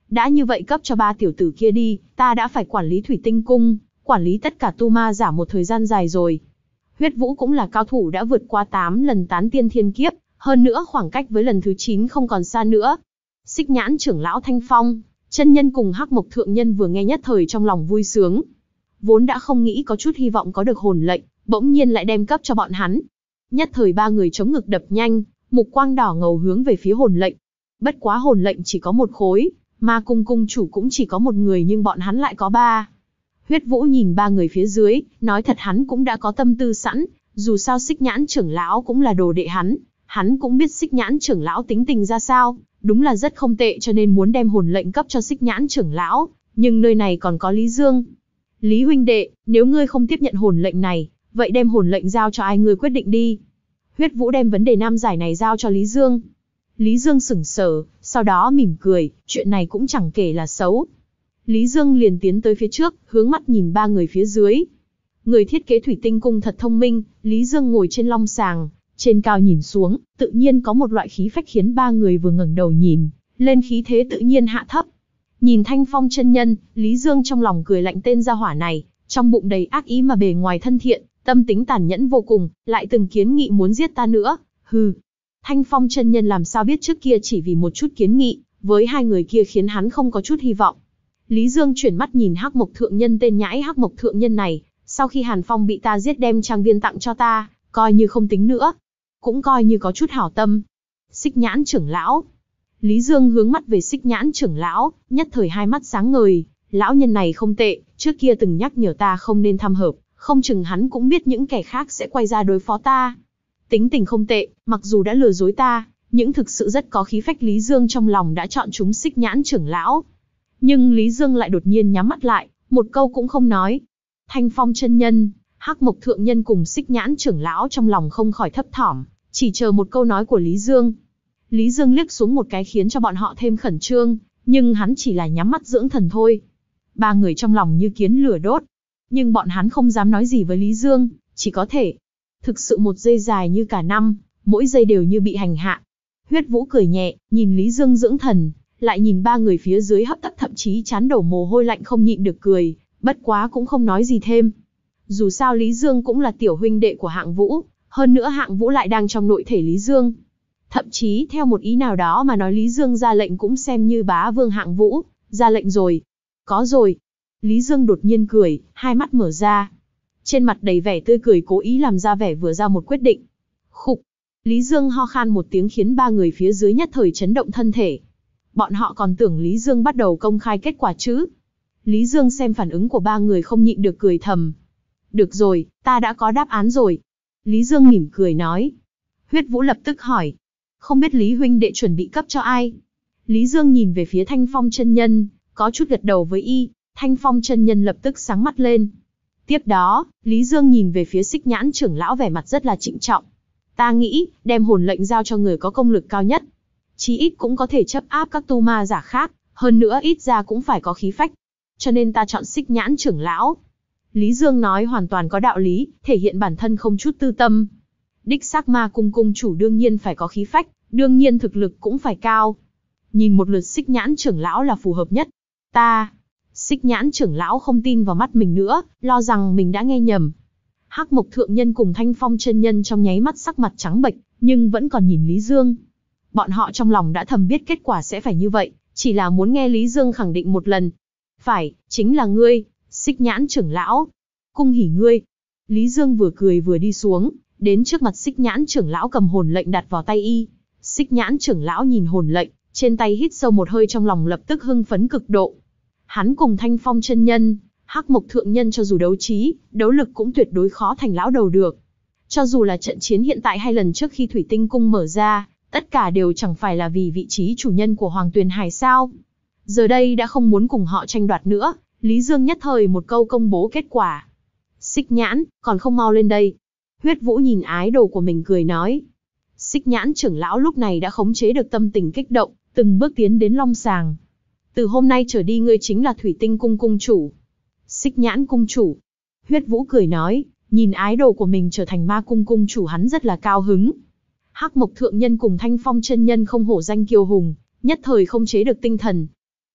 Đã như vậy cấp cho ba tiểu tử kia đi, ta đã phải quản lý thủy tinh cung, quản lý tất cả tu ma giả một thời gian dài rồi. Huyết Vũ cũng là cao thủ đã vượt qua tám lần tán tiên thiên kiếp, hơn nữa khoảng cách với lần thứ chín không còn xa nữa. Xích Nhãn trưởng lão Thanh Phong chân nhân cùng Hắc Mộc thượng nhân vừa nghe nhất thời trong lòng vui sướng. Vốn đã không nghĩ có chút hy vọng có được hồn lệnh, bỗng nhiên lại đem cấp cho bọn hắn. Nhất thời ba người chống ngực đập nhanh, mục quang đỏ ngầu hướng về phía hồn lệnh. Bất quá hồn lệnh chỉ có một khối, Ma Cung cung chủ cũng chỉ có một người nhưng bọn hắn lại có ba. Huyết Vũ nhìn ba người phía dưới, nói thật hắn cũng đã có tâm tư sẵn, dù sao Xích Nhãn trưởng lão cũng là đồ đệ hắn, hắn cũng biết Xích Nhãn trưởng lão tính tình ra sao, đúng là rất không tệ cho nên muốn đem hồn lệnh cấp cho Xích Nhãn trưởng lão, nhưng nơi này còn có Lý Dương. Lý huynh đệ, nếu ngươi không tiếp nhận hồn lệnh này, vậy đem hồn lệnh giao cho ai ngươi quyết định đi. Huyết Vũ đem vấn đề nam giải này giao cho Lý Dương. Lý Dương sững sờ, sau đó mỉm cười, chuyện này cũng chẳng kể là xấu. Lý Dương liền tiến tới phía trước, hướng mắt nhìn ba người phía dưới. Người thiết kế thủy tinh cung thật thông minh, Lý Dương ngồi trên long sàng, trên cao nhìn xuống, tự nhiên có một loại khí phách khiến ba người vừa ngẩng đầu nhìn, lên khí thế tự nhiên hạ thấp. Nhìn Thanh Phong chân nhân, Lý Dương trong lòng cười lạnh tên gia hỏa này, trong bụng đầy ác ý mà bề ngoài thân thiện, tâm tính tàn nhẫn vô cùng, lại từng kiến nghị muốn giết ta nữa, hừ. Thanh Phong chân nhân làm sao biết trước kia chỉ vì một chút kiến nghị, với hai người kia khiến hắn không có chút hy vọng. Lý Dương chuyển mắt nhìn Hắc Mộc thượng nhân tên nhãi Hắc Mộc thượng nhân này, sau khi Hàn Phong bị ta giết đem trang viên tặng cho ta, coi như không tính nữa, cũng coi như có chút hảo tâm. Xích Nhãn trưởng lão. Lý Dương hướng mắt về Xích Nhãn trưởng lão, nhất thời hai mắt sáng ngời, lão nhân này không tệ, trước kia từng nhắc nhở ta không nên tham hợp, không chừng hắn cũng biết những kẻ khác sẽ quay ra đối phó ta. Tính tình không tệ, mặc dù đã lừa dối ta, nhưng thực sự rất có khí phách. Lý Dương trong lòng đã chọn chúng Xích Nhãn trưởng lão. Nhưng Lý Dương lại đột nhiên nhắm mắt lại, một câu cũng không nói. Thanh Phong chân nhân, Hắc Mộc thượng nhân cùng Xích Nhãn trưởng lão trong lòng không khỏi thấp thỏm, chỉ chờ một câu nói của Lý Dương. Lý Dương liếc xuống một cái khiến cho bọn họ thêm khẩn trương, nhưng hắn chỉ là nhắm mắt dưỡng thần thôi. Ba người trong lòng như kiến lửa đốt, nhưng bọn hắn không dám nói gì với Lý Dương, chỉ có thể. Thực sự một giây dài như cả năm, mỗi giây đều như bị hành hạ. Huyết Vũ cười nhẹ, nhìn Lý Dương dưỡng thần, lại nhìn ba người phía dưới hấp tấp thậm chí chán đổ mồ hôi lạnh không nhịn được cười, bất quá cũng không nói gì thêm. Dù sao Lý Dương cũng là tiểu huynh đệ của Hạng Vũ, hơn nữa Hạng Vũ lại đang trong nội thể Lý Dương. Thậm chí theo một ý nào đó mà nói Lý Dương ra lệnh cũng xem như bá vương Hạng Vũ, ra lệnh rồi. Có rồi. Lý Dương đột nhiên cười, hai mắt mở ra. Trên mặt đầy vẻ tươi cười cố ý làm ra vẻ vừa ra một quyết định. Khục. Lý Dương ho khan một tiếng khiến ba người phía dưới nhất thời chấn động thân thể. Bọn họ còn tưởng Lý Dương bắt đầu công khai kết quả chứ. Lý Dương xem phản ứng của ba người không nhịn được cười thầm. Được rồi, ta đã có đáp án rồi. Lý Dương mỉm cười nói. Huyết Vũ lập tức hỏi. Không biết Lý huynh đệ chuẩn bị cấp cho ai? Lý Dương nhìn về phía Thanh Phong chân nhân, có chút gật đầu với y. Thanh Phong chân nhân lập tức sáng mắt lên. Tiếp đó, Lý Dương nhìn về phía Xích Nhãn trưởng lão vẻ mặt rất là trịnh trọng. Ta nghĩ, đem hồn lệnh giao cho người có công lực cao nhất. Chí ít cũng có thể chấp áp các tu ma giả khác, hơn nữa ít ra cũng phải có khí phách. Cho nên ta chọn Xích Nhãn trưởng lão. Lý Dương nói hoàn toàn có đạo lý, thể hiện bản thân không chút tư tâm. Đích xác Ma Cung cung chủ đương nhiên phải có khí phách, đương nhiên thực lực cũng phải cao. Nhìn một lượt Xích Nhãn trưởng lão là phù hợp nhất. Ta... Xích Nhãn trưởng lão không tin vào mắt mình nữa, lo rằng mình đã nghe nhầm. Hắc Mộc thượng nhân cùng Thanh Phong chân nhân trong nháy mắt sắc mặt trắng bệch, nhưng vẫn còn nhìn Lý Dương. Bọn họ trong lòng đã thầm biết kết quả sẽ phải như vậy, chỉ là muốn nghe Lý Dương khẳng định một lần. Phải, chính là ngươi, Xích Nhãn trưởng lão. Cung hỉ ngươi. Lý Dương vừa cười vừa đi xuống, đến trước mặt Xích Nhãn trưởng lão cầm hồn lệnh đặt vào tay y. Xích Nhãn trưởng lão nhìn hồn lệnh, trên tay hít sâu một hơi trong lòng lập tức hưng phấn cực độ. Hắn cùng Thanh Phong chân nhân, Hắc Mộc thượng nhân cho dù đấu trí, đấu lực cũng tuyệt đối khó thành lão đầu được. Cho dù là trận chiến hiện tại hay lần trước khi Thủy Tinh Cung mở ra, tất cả đều chẳng phải là vì vị trí chủ nhân của Hoàng Tuyền Hải sao. Giờ đây đã không muốn cùng họ tranh đoạt nữa, Lý Dương nhất thời một câu công bố kết quả. Xích Nhãn, còn không mau lên đây. Huyết Vũ nhìn ái đồ của mình cười nói. Xích Nhãn trưởng lão lúc này đã khống chế được tâm tình kích động, từng bước tiến đến long sàng. Từ hôm nay trở đi ngươi chính là Thủy Tinh Cung cung chủ. Xích Nhãn cung chủ. Huyết Vũ cười nói, nhìn ái đồ của mình trở thành Ma Cung cung chủ hắn rất là cao hứng. Hắc Mộc thượng nhân cùng Thanh Phong chân nhân không hổ danh kiêu hùng, nhất thời không chế được tinh thần.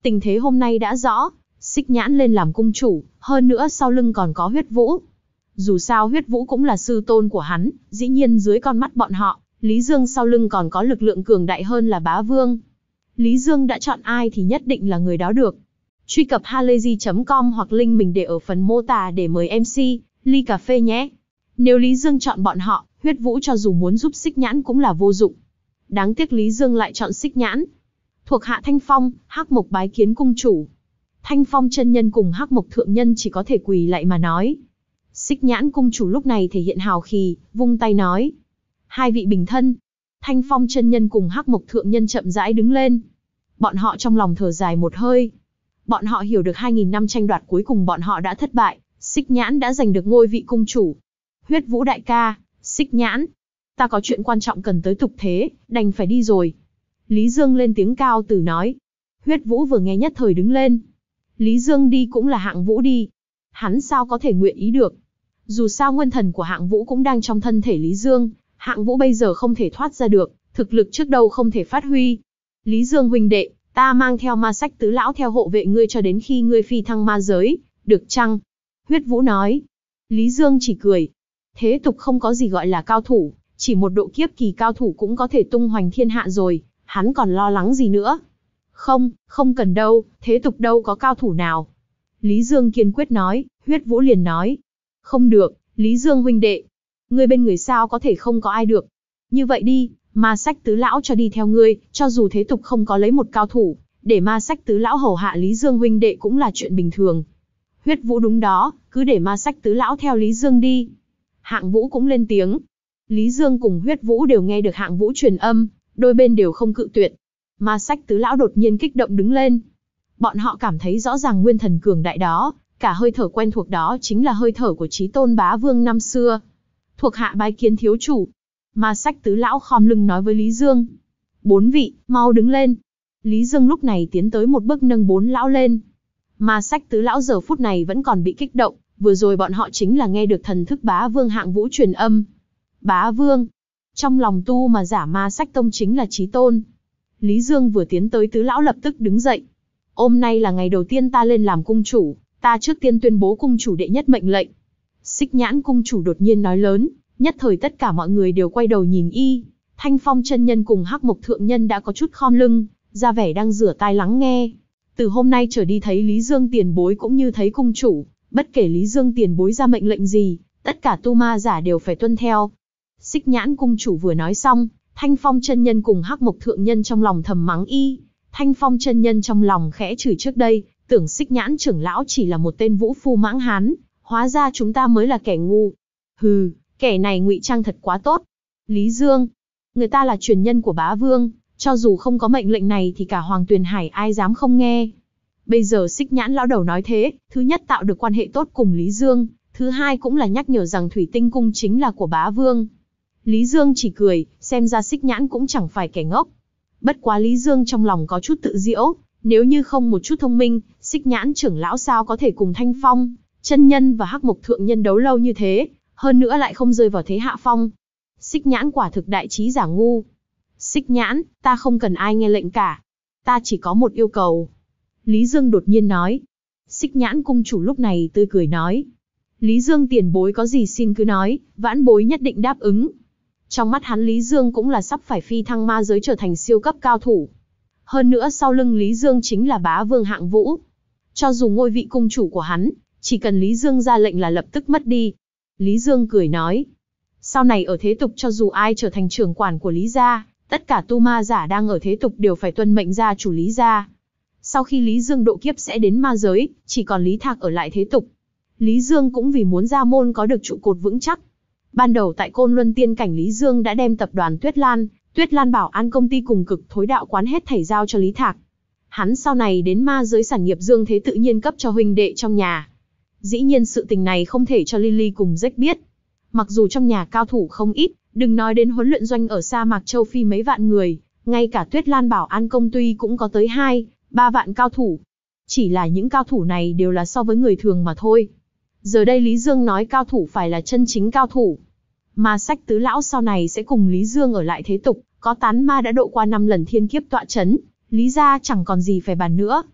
Tình thế hôm nay đã rõ, Xích Nhãn lên làm cung chủ, hơn nữa sau lưng còn có Huyết Vũ. Dù sao Huyết Vũ cũng là sư tôn của hắn, dĩ nhiên dưới con mắt bọn họ, Lý Dương sau lưng còn có lực lượng cường đại hơn là Bá Vương. Lý Dương đã chọn ai thì nhất định là người đó được. Truy cập halayzi chấm com hoặc link mình để ở phần mô tả để mời em xê, ly cà phê nhé. Nếu Lý Dương chọn bọn họ, Huyết Vũ cho dù muốn giúp Xích Nhãn cũng là vô dụng. Đáng tiếc Lý Dương lại chọn Xích Nhãn. Thuộc hạ Thanh Phong, Hắc Mộc bái kiến cung chủ. Thanh Phong chân nhân cùng Hắc Mộc thượng nhân chỉ có thể quỳ lạy mà nói. Xích Nhãn cung chủ lúc này thể hiện hào khí, vung tay nói. Hai vị bình thân. Thanh Phong chân nhân cùng Hắc Mộc thượng nhân chậm rãi đứng lên. Bọn họ trong lòng thở dài một hơi. Bọn họ hiểu được hai nghìn năm tranh đoạt cuối cùng bọn họ đã thất bại, Xích Nhãn đã giành được ngôi vị cung chủ. Huyết Vũ đại ca, Xích Nhãn, ta có chuyện quan trọng cần tới tục thế, đành phải đi rồi. Lý Dương lên tiếng cao tử nói. Huyết Vũ vừa nghe nhất thời đứng lên. Lý Dương đi cũng là Hạng Vũ đi. Hắn sao có thể nguyện ý được. Dù sao nguyên thần của Hạng Vũ cũng đang trong thân thể Lý Dương, Hạng Vũ bây giờ không thể thoát ra được, thực lực trước đâu không thể phát huy. Lý Dương huynh đệ, ta mang theo ma sách tứ lão theo hộ vệ ngươi cho đến khi ngươi phi thăng ma giới, được chăng? Huyết Vũ nói. Lý Dương chỉ cười. Thế tục không có gì gọi là cao thủ, chỉ một độ kiếp kỳ cao thủ cũng có thể tung hoành thiên hạ rồi, hắn còn lo lắng gì nữa? Không, không cần đâu, thế tục đâu có cao thủ nào. Lý Dương kiên quyết nói, Huyết Vũ liền nói. Không được, Lý Dương huynh đệ. Ngươi bên người sao có thể không có ai được. Như vậy đi, ma sách tứ lão cho đi theo ngươi, cho dù thế tục không có lấy một cao thủ, để ma sách tứ lão hầu hạ Lý Dương huynh đệ cũng là chuyện bình thường. Huyết Vũ đúng đó, cứ để ma sách tứ lão theo Lý Dương đi. Hạng Vũ cũng lên tiếng. Lý Dương cùng Huyết Vũ đều nghe được Hạng Vũ truyền âm, đôi bên đều không cự tuyệt. Ma sách tứ lão đột nhiên kích động đứng lên. Bọn họ cảm thấy rõ ràng nguyên thần cường đại đó, cả hơi thở quen thuộc đó chính là hơi thở của Chí Tôn Bá Vương năm xưa. Thuộc hạ bái kiến thiếu chủ. Ma sách tứ lão khom lưng nói với Lý Dương. Bốn vị, mau đứng lên. Lý Dương lúc này tiến tới một bước nâng bốn lão lên. Ma sách tứ lão giờ phút này vẫn còn bị kích động, vừa rồi bọn họ chính là nghe được thần thức Bá Vương Hạng Vũ truyền âm. Bá Vương. Trong lòng tu mà giả ma sách tông chính là Chí Tôn. Lý Dương vừa tiến tới tứ lão lập tức đứng dậy. Hôm nay là ngày đầu tiên ta lên làm cung chủ, ta trước tiên tuyên bố cung chủ đệ nhất mệnh lệnh. Xích Nhãn cung chủ đột nhiên nói lớn, nhất thời tất cả mọi người đều quay đầu nhìn y. Thanh Phong chân nhân cùng Hắc Mộc thượng nhân đã có chút khom lưng, ra vẻ đang rửa tai lắng nghe. Từ hôm nay trở đi thấy Lý Dương tiền bối cũng như thấy cung chủ, bất kể Lý Dương tiền bối ra mệnh lệnh gì, tất cả tu ma giả đều phải tuân theo. Xích Nhãn cung chủ vừa nói xong, Thanh Phong chân nhân cùng Hắc Mộc thượng nhân trong lòng thầm mắng y. Thanh Phong chân nhân trong lòng khẽ chửi trước đây, tưởng Xích Nhãn trưởng lão chỉ là một tên vũ phu mãng hán, hóa ra chúng ta mới là kẻ ngu. Hừ, kẻ này ngụy trang thật quá tốt. Lý Dương, người ta là truyền nhân của Bá Vương, cho dù không có mệnh lệnh này thì cả Hoàng Tuyền Hải ai dám không nghe. Bây giờ Xích Nhãn lão đầu nói thế, thứ nhất tạo được quan hệ tốt cùng Lý Dương, thứ hai cũng là nhắc nhở rằng Thủy Tinh cung chính là của Bá Vương. Lý Dương chỉ cười, xem ra Xích Nhãn cũng chẳng phải kẻ ngốc. Bất quá Lý Dương trong lòng có chút tự diễu, nếu như không một chút thông minh, Xích Nhãn trưởng lão sao có thể cùng Thanh Phong chân nhân và Hắc Mộc thượng nhân đấu lâu như thế, hơn nữa lại không rơi vào thế hạ phong. Xích Nhãn quả thực đại trí giả ngu. Xích Nhãn, ta không cần ai nghe lệnh cả. Ta chỉ có một yêu cầu. Lý Dương đột nhiên nói. Xích Nhãn cung chủ lúc này tươi cười nói. Lý Dương tiền bối có gì xin cứ nói, vãn bối nhất định đáp ứng. Trong mắt hắn Lý Dương cũng là sắp phải phi thăng ma giới trở thành siêu cấp cao thủ. Hơn nữa sau lưng Lý Dương chính là Bá Vương Hạng Vũ. Cho dù ngôi vị cung chủ của hắn, chỉ cần Lý Dương ra lệnh là lập tức mất đi. Lý Dương cười nói. Sau này ở thế tục cho dù ai trở thành trưởng quản của Lý gia, tất cả tu ma giả đang ở thế tục đều phải tuân mệnh gia chủ Lý gia. Sau khi Lý Dương độ kiếp sẽ đến ma giới, chỉ còn Lý Thạc ở lại thế tục. Lý Dương cũng vì muốn gia môn có được trụ cột vững chắc. Ban đầu tại Côn Luân Tiên Cảnh Lý Dương đã đem tập đoàn Tuyết Lan, Tuyết Lan Bảo An công ty cùng Cực Thối Đạo quán hết thảy giao cho Lý Thạc. Hắn sau này đến ma giới sản nghiệp Dương Thế tự nhiên cấp cho huynh đệ trong nhà. Dĩ nhiên sự tình này không thể cho Lily cùng Jack biết. Mặc dù trong nhà cao thủ không ít, đừng nói đến huấn luyện doanh ở sa mạc châu Phi mấy vạn người, ngay cả Tuyết Lan Bảo An công ty cũng có tới hai, ba vạn cao thủ. Chỉ là những cao thủ này đều là so với người thường mà thôi. Giờ đây Lý Dương nói cao thủ phải là chân chính cao thủ. Ma sách tứ lão sau này sẽ cùng Lý Dương ở lại thế tục, có tán ma đã độ qua năm lần thiên kiếp tọa chấn, Lý gia chẳng còn gì phải bàn nữa.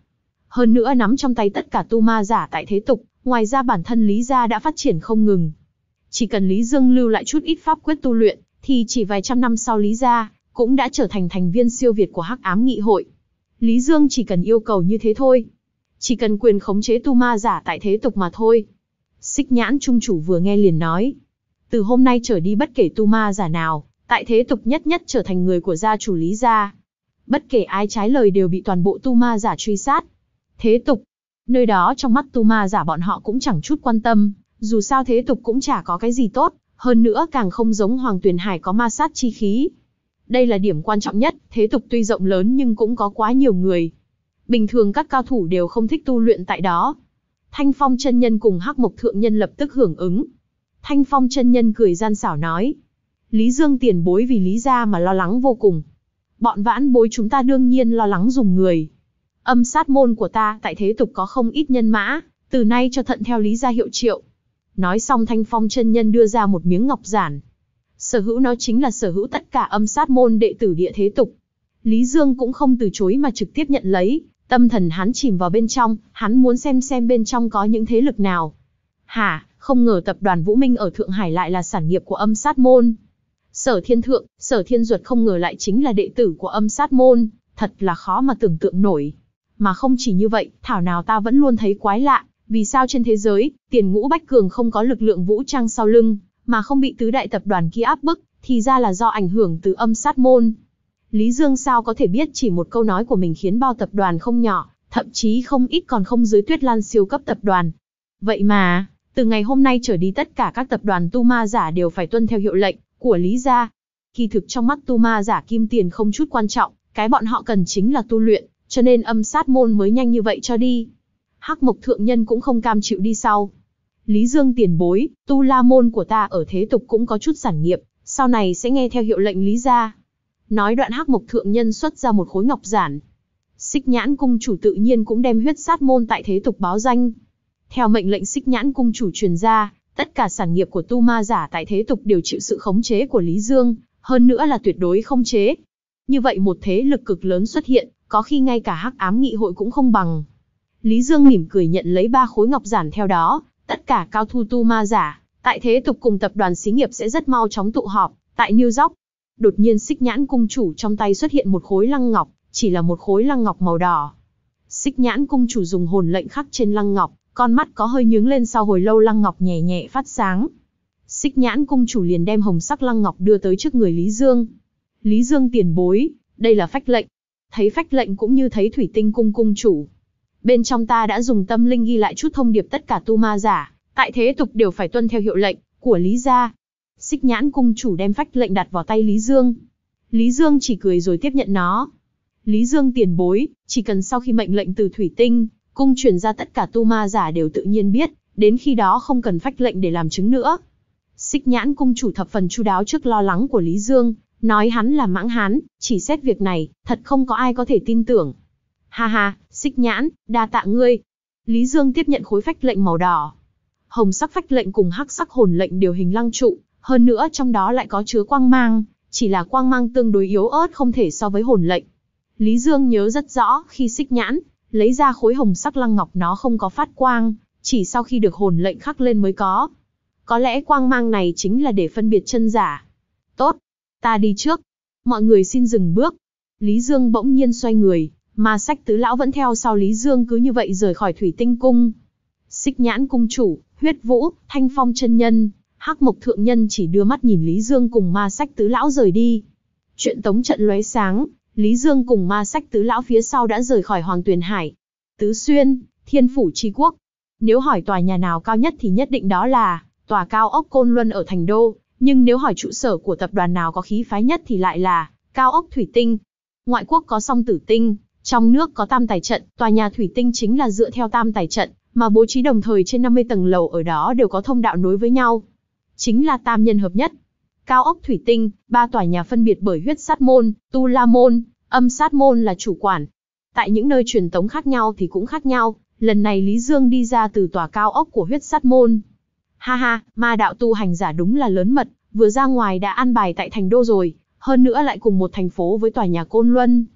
hơn nữa nắm trong tay tất cả tu ma giả tại thế tục, ngoài ra bản thân Lý gia đã phát triển không ngừng. Chỉ cần Lý Dương lưu lại chút ít pháp quyết tu luyện, thì chỉ vài trăm năm sau Lý gia cũng đã trở thành thành viên siêu việt của Hắc Ám Nghị hội. Lý Dương chỉ cần yêu cầu như thế thôi. Chỉ cần quyền khống chế tu ma giả tại thế tục mà thôi. Xích Nhãn Trung chủ vừa nghe liền nói. Từ hôm nay trở đi bất kể tu ma giả nào, tại thế tục nhất nhất trở thành người của gia chủ Lý gia. Bất kể ai trái lời đều bị toàn bộ tu ma giả truy sát. Thế tục, nơi đó trong mắt tu ma giả bọn họ cũng chẳng chút quan tâm, dù sao thế tục cũng chả có cái gì tốt, hơn nữa càng không giống Hoàng Tuyền Hải có ma sát chi khí. Đây là điểm quan trọng nhất, thế tục tuy rộng lớn nhưng cũng có quá nhiều người. Bình thường các cao thủ đều không thích tu luyện tại đó. Thanh Phong chân nhân cùng Hắc Mộc thượng nhân lập tức hưởng ứng. Thanh Phong chân nhân cười gian xảo nói. Lý Dương tiền bối vì Lý gia mà lo lắng vô cùng. Bọn vãn bối chúng ta đương nhiên lo lắng dùng người. Âm sát môn của ta tại thế tục có không ít nhân mã, từ nay cho thận theo Lý gia hiệu triệu. Nói xong Thanh Phong chân nhân đưa ra một miếng ngọc giản. Sở hữu nó chính là sở hữu tất cả âm sát môn đệ tử địa thế tục. Lý Dương cũng không từ chối mà trực tiếp nhận lấy, tâm thần hắn chìm vào bên trong, hắn muốn xem xem bên trong có những thế lực nào. Hả, không ngờ tập đoàn Vũ Minh ở Thượng Hải lại là sản nghiệp của âm sát môn. Sở Thiên Thượng, Sở Thiên Duật không ngờ lại chính là đệ tử của âm sát môn, thật là khó mà tưởng tượng nổi. Mà không chỉ như vậy, thảo nào ta vẫn luôn thấy quái lạ, vì sao trên thế giới, Tiền Ngũ Bách Cường không có lực lượng vũ trang sau lưng, mà không bị tứ đại tập đoàn kia áp bức, thì ra là do ảnh hưởng từ âm sát môn. Lý Dương sao có thể biết chỉ một câu nói của mình khiến bao tập đoàn không nhỏ, thậm chí không ít còn không dưới Tuyết Lan siêu cấp tập đoàn. Vậy mà, từ ngày hôm nay trở đi tất cả các tập đoàn tu ma giả đều phải tuân theo hiệu lệnh của Lý gia. Kỳ thực trong mắt tu ma giả kim tiền không chút quan trọng, cái bọn họ cần chính là tu luyện, cho nên âm sát môn mới nhanh như vậy cho đi. Hắc Mộc thượng nhân cũng không cam chịu đi sau. Lý Dương tiền bối, tu la môn của ta ở thế tục cũng có chút sản nghiệp, sau này sẽ nghe theo hiệu lệnh Lý gia. Nói đoạn Hắc Mộc thượng nhân xuất ra một khối ngọc giản. Xích Nhãn cung chủ tự nhiên cũng đem huyết sát môn tại thế tục báo danh. Theo mệnh lệnh Xích Nhãn cung chủ truyền ra, tất cả sản nghiệp của tu ma giả tại thế tục đều chịu sự khống chế của Lý Dương, hơn nữa là tuyệt đối khống chế. Như vậy một thế lực cực lớn xuất hiện, có khi ngay cả Hắc Ám Nghị hội cũng không bằng. Lý Dương mỉm cười nhận lấy ba khối ngọc giản, theo đó, tất cả cao thu tu ma giả tại thế tục cùng tập đoàn xí nghiệp sẽ rất mau chóng tụ họp tại New York. Đột nhiên Xích Nhãn cung chủ trong tay xuất hiện một khối lăng ngọc, chỉ là một khối lăng ngọc màu đỏ. Xích Nhãn cung chủ dùng hồn lệnh khắc trên lăng ngọc, con mắt có hơi nhướng lên, sau hồi lâu lăng ngọc nhẹ nhẹ phát sáng. Xích Nhãn cung chủ liền đem hồng sắc lăng ngọc đưa tới trước người Lý Dương. Lý Dương tiền bối, đây là phách lệnh. Thấy phách lệnh cũng như thấy thủy tinh cung cung chủ. Bên trong ta đã dùng tâm linh ghi lại chút thông điệp, tất cả tu ma giả tại thế tục đều phải tuân theo hiệu lệnh của Lý gia. Xích Nhãn cung chủ đem phách lệnh đặt vào tay Lý Dương. Lý Dương chỉ cười rồi tiếp nhận nó. Lý Dương tiền bối, chỉ cần sau khi mệnh lệnh từ thủy tinh cung truyền ra, tất cả tu ma giả đều tự nhiên biết, đến khi đó không cần phách lệnh để làm chứng nữa. Xích Nhãn cung chủ thập phần chu đáo trước lo lắng của Lý Dương, nói hắn là mãng hán, chỉ xét việc này, thật không có ai có thể tin tưởng. Ha ha, Xích Nhãn, đa tạ ngươi. Lý Dương tiếp nhận khối phách lệnh màu đỏ. Hồng sắc phách lệnh cùng hắc sắc hồn lệnh đều hình lăng trụ, hơn nữa trong đó lại có chứa quang mang, chỉ là quang mang tương đối yếu ớt, không thể so với hồn lệnh. Lý Dương nhớ rất rõ, khi Xích Nhãn lấy ra khối hồng sắc lăng ngọc nó không có phát quang, chỉ sau khi được hồn lệnh khắc lên mới có. Có lẽ quang mang này chính là để phân biệt chân giả. Tốt, ta đi trước. Mọi người xin dừng bước. Lý Dương bỗng nhiên xoay người, Ma Sách tứ lão vẫn theo sau Lý Dương, cứ như vậy rời khỏi thủy tinh cung. Xích Nhãn cung chủ, Huyết Vũ, Thanh Phong chân nhân, Hắc Mộc thượng nhân chỉ đưa mắt nhìn Lý Dương cùng Ma Sách tứ lão rời đi. Chuyện tống trận lóe sáng, Lý Dương cùng Ma Sách tứ lão phía sau đã rời khỏi Hoàng Tuyền Hải. Tứ Xuyên, Thiên Phủ Chi Quốc. Nếu hỏi tòa nhà nào cao nhất thì nhất định đó là tòa cao ốc Côn Luân ở Thành Đô, nhưng nếu hỏi trụ sở của tập đoàn nào có khí phái nhất thì lại là cao ốc Thủy Tinh. Ngoại quốc có Song Tử Tinh, trong nước có Tam Tài Trận, tòa nhà Thủy Tinh chính là dựa theo Tam Tài Trận mà bố trí, đồng thời trên năm mươi tầng lầu ở đó đều có thông đạo nối với nhau, chính là tam nhân hợp nhất. Cao ốc Thủy Tinh, ba tòa nhà phân biệt bởi huyết sát môn, tu la môn, âm sát môn là chủ quản. Tại những nơi truyền tống khác nhau thì cũng khác nhau, lần này Lý Dương đi ra từ tòa cao ốc của huyết sát môn. Ha ha, ma đạo tu hành giả đúng là lớn mật, vừa ra ngoài đã an bài tại Thành Đô rồi, hơn nữa lại cùng một thành phố với tòa nhà Côn Luân.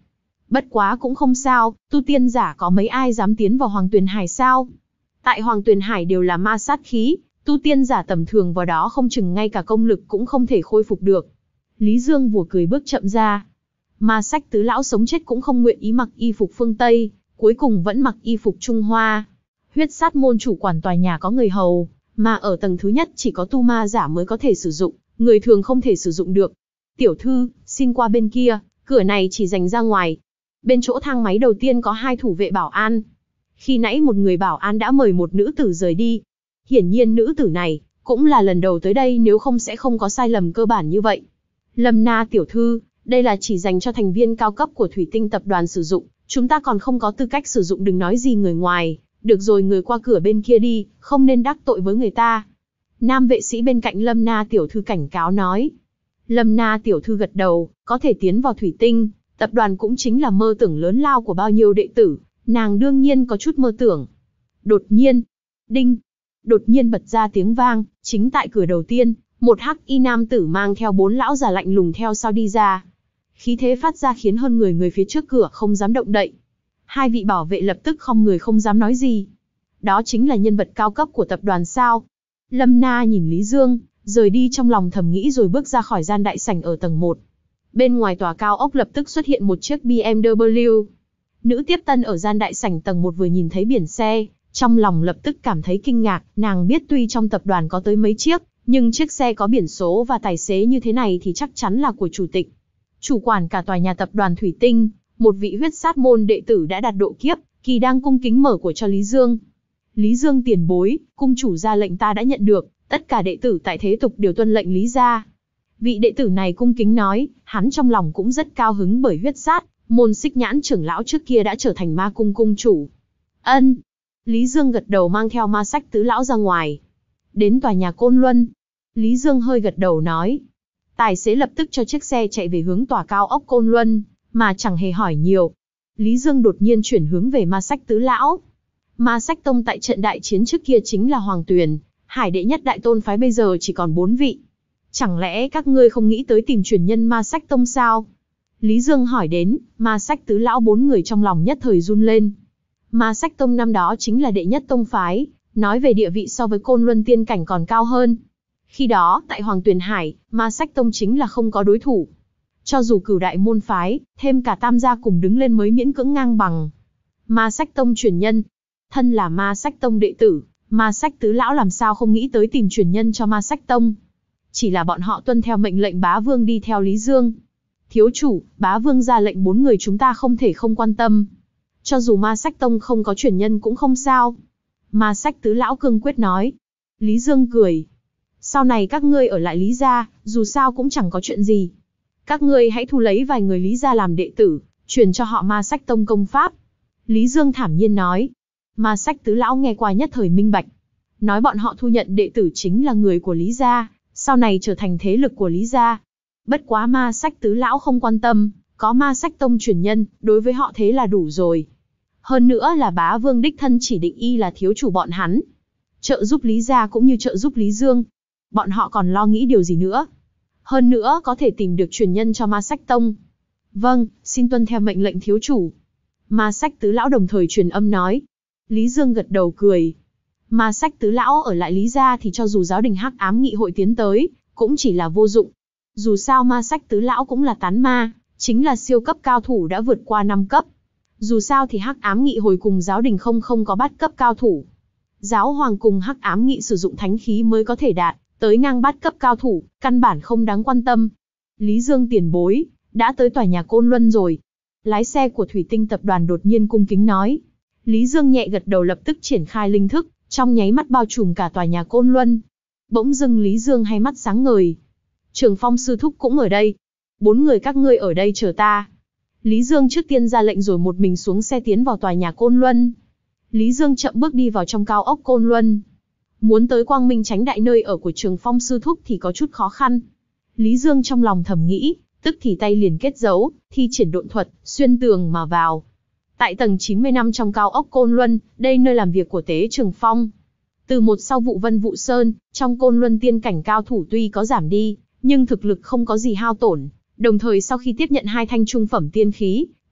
Bất quá cũng không sao, tu tiên giả có mấy ai dám tiến vào Hoàng Tuyền Hải sao? Tại Hoàng Tuyền Hải đều là ma sát khí, tu tiên giả tầm thường vào đó không chừng ngay cả công lực cũng không thể khôi phục được. Lý Dương vùa cười bước chậm ra. Ma Sách tứ lão sống chết cũng không nguyện ý mặc y phục phương Tây, cuối cùng vẫn mặc y phục Trung Hoa. Huyết sát môn chủ quản tòa nhà có người hầu, mà ở tầng thứ nhất chỉ có tu ma giả mới có thể sử dụng, người thường không thể sử dụng được. Tiểu thư, xin qua bên kia, cửa này chỉ dành ra ngoài. Bên chỗ thang máy đầu tiên có hai thủ vệ bảo an. Khi nãy một người bảo an đã mời một nữ tử rời đi. Hiển nhiên nữ tử này cũng là lần đầu tới đây, nếu không sẽ không có sai lầm cơ bản như vậy. Lâm Na tiểu thư, đây là chỉ dành cho thành viên cao cấp của Thủy Tinh tập đoàn sử dụng, chúng ta còn không có tư cách sử dụng, đừng nói gì người ngoài. Được rồi, người qua cửa bên kia đi, không nên đắc tội với người ta. Nam vệ sĩ bên cạnh Lâm Na tiểu thư cảnh cáo nói. Lâm Na tiểu thư gật đầu, có thể tiến vào Thủy Tinh tập đoàn cũng chính là mơ tưởng lớn lao của bao nhiêu đệ tử, nàng đương nhiên có chút mơ tưởng. Đột nhiên, đinh, đột nhiên bật ra tiếng vang, chính tại cửa đầu tiên, một hắc y nam tử mang theo bốn lão già lạnh lùng theo sau đi ra. Khí thế phát ra khiến hơn người người phía trước cửa không dám động đậy. Hai vị bảo vệ lập tức khom người không dám nói gì. Đó chính là nhân vật cao cấp của tập đoàn sao? Lâm Na nhìn Lý Dương, rời đi trong lòng thầm nghĩ rồi bước ra khỏi gian đại sảnh ở tầng một. Bên ngoài tòa cao ốc lập tức xuất hiện một chiếc B M W. Nữ tiếp tân ở gian đại sảnh tầng một vừa nhìn thấy biển xe, trong lòng lập tức cảm thấy kinh ngạc, nàng biết tuy trong tập đoàn có tới mấy chiếc, nhưng chiếc xe có biển số và tài xế như thế này thì chắc chắn là của chủ tịch. Chủ quản cả tòa nhà tập đoàn Thủy Tinh, một vị huyết sát môn đệ tử đã đạt độ kiếp, kỳ đang cung kính mở của cho Lý Dương. Lý Dương tiền bối, cung chủ ra lệnh ta đã nhận được, tất cả đệ tử tại thế tục đều tuân lệnh Lý gia. Vị đệ tử này cung kính nói, hắn trong lòng cũng rất cao hứng bởi huyết sát, môn Xích Nhãn trưởng lão trước kia đã trở thành ma cung cung chủ. Ân. Lý Dương gật đầu mang theo Ma Sách tứ lão ra ngoài. Đến tòa nhà Côn Luân. Lý Dương hơi gật đầu nói. Tài xế lập tức cho chiếc xe chạy về hướng tòa cao ốc Côn Luân, mà chẳng hề hỏi nhiều. Lý Dương đột nhiên chuyển hướng về Ma Sách tứ lão. Ma Sách tông tại trận đại chiến trước kia chính là Hoàng Tuyền Hải đệ nhất đại tôn phái, bây giờ chỉ còn bốn vị. Chẳng lẽ các ngươi không nghĩ tới tìm truyền nhân Ma Sách tông sao? Lý Dương hỏi đến, Ma Sách tứ lão bốn người trong lòng nhất thời run lên. Ma Sách tông năm đó chính là đệ nhất tông phái, nói về địa vị so với Côn Luân tiên cảnh còn cao hơn. Khi đó, tại Hoàng Tuyền Hải, Ma Sách tông chính là không có đối thủ. Cho dù cửu đại môn phái, thêm cả tam gia cùng đứng lên mới miễn cưỡng ngang bằng. Ma Sách tông truyền nhân, thân là Ma Sách tông đệ tử, Ma Sách tứ lão làm sao không nghĩ tới tìm truyền nhân cho Ma Sách tông. Chỉ là bọn họ tuân theo mệnh lệnh bá vương đi theo Lý Dương. Thiếu chủ, bá vương ra lệnh bốn người chúng ta không thể không quan tâm. Cho dù Ma Sách tông không có truyền nhân cũng không sao. Ma Sách tứ lão cương quyết nói. Lý Dương cười. Sau này các ngươi ở lại Lý gia, dù sao cũng chẳng có chuyện gì. Các ngươi hãy thu lấy vài người Lý gia làm đệ tử, truyền cho họ Ma Sách tông công pháp. Lý Dương thản nhiên nói. Ma Sách tứ lão nghe qua nhất thời minh bạch. Nói bọn họ thu nhận đệ tử chính là người của Lý gia, sau này trở thành thế lực của Lý gia. Bất quá Ma Sách tứ lão không quan tâm, có Ma Sách tông truyền nhân, đối với họ thế là đủ rồi. Hơn nữa là bá vương đích thân chỉ định y là thiếu chủ bọn hắn. Trợ giúp Lý gia cũng như trợ giúp Lý Dương. Bọn họ còn lo nghĩ điều gì nữa. Hơn nữa có thể tìm được truyền nhân cho Ma Sách tông. Vâng, xin tuân theo mệnh lệnh thiếu chủ. Ma Sách tứ lão đồng thời truyền âm nói. Lý Dương gật đầu cười. Ma Sách tứ lão ở lại Lý gia thì cho dù giáo đình Hắc Ám Nghị hội tiến tới, cũng chỉ là vô dụng. Dù sao Ma Sách tứ lão cũng là tán ma, chính là siêu cấp cao thủ đã vượt qua năm cấp. Dù sao thì Hắc Ám Nghị hồi cùng giáo đình không không có bát cấp cao thủ. Giáo hoàng cùng Hắc Ám Nghị sử dụng thánh khí mới có thể đạt tới ngang bát cấp cao thủ, căn bản không đáng quan tâm. Lý Dương tiền bối, đã tới tòa nhà Côn Luân rồi. Lái xe của Thủy Tinh tập đoàn đột nhiên cung kính nói. Lý Dương nhẹ gật đầu lập tức triển khai linh thức, trong nháy mắt bao trùm cả tòa nhà Côn Luân. Bỗng dưng Lý Dương hai mắt sáng ngời. Trường Phong sư thúc cũng ở đây. Bốn người các ngươi ở đây chờ ta. Lý Dương trước tiên ra lệnh rồi một mình xuống xe tiến vào tòa nhà Côn Luân. Lý Dương chậm bước đi vào trong cao ốc Côn Luân. Muốn tới Quang Minh Chánh Đại nơi ở của Trường Phong sư thúc thì có chút khó khăn. Lý Dương trong lòng thầm nghĩ, tức thì tay liền kết dấu, thi triển độn thuật, xuyên tường mà vào. Tại tầng chín mươi lăm trong cao ốc Côn Luân, đây nơi làm việc của Tế Trường Phong. Từ một sau vụ Vân Vụ Sơn, trong Côn Luân tiên cảnh cao thủ tuy có giảm đi, nhưng thực lực không có gì hao tổn. Đồng thời sau khi tiếp nhận hai thanh trung phẩm tiên khí,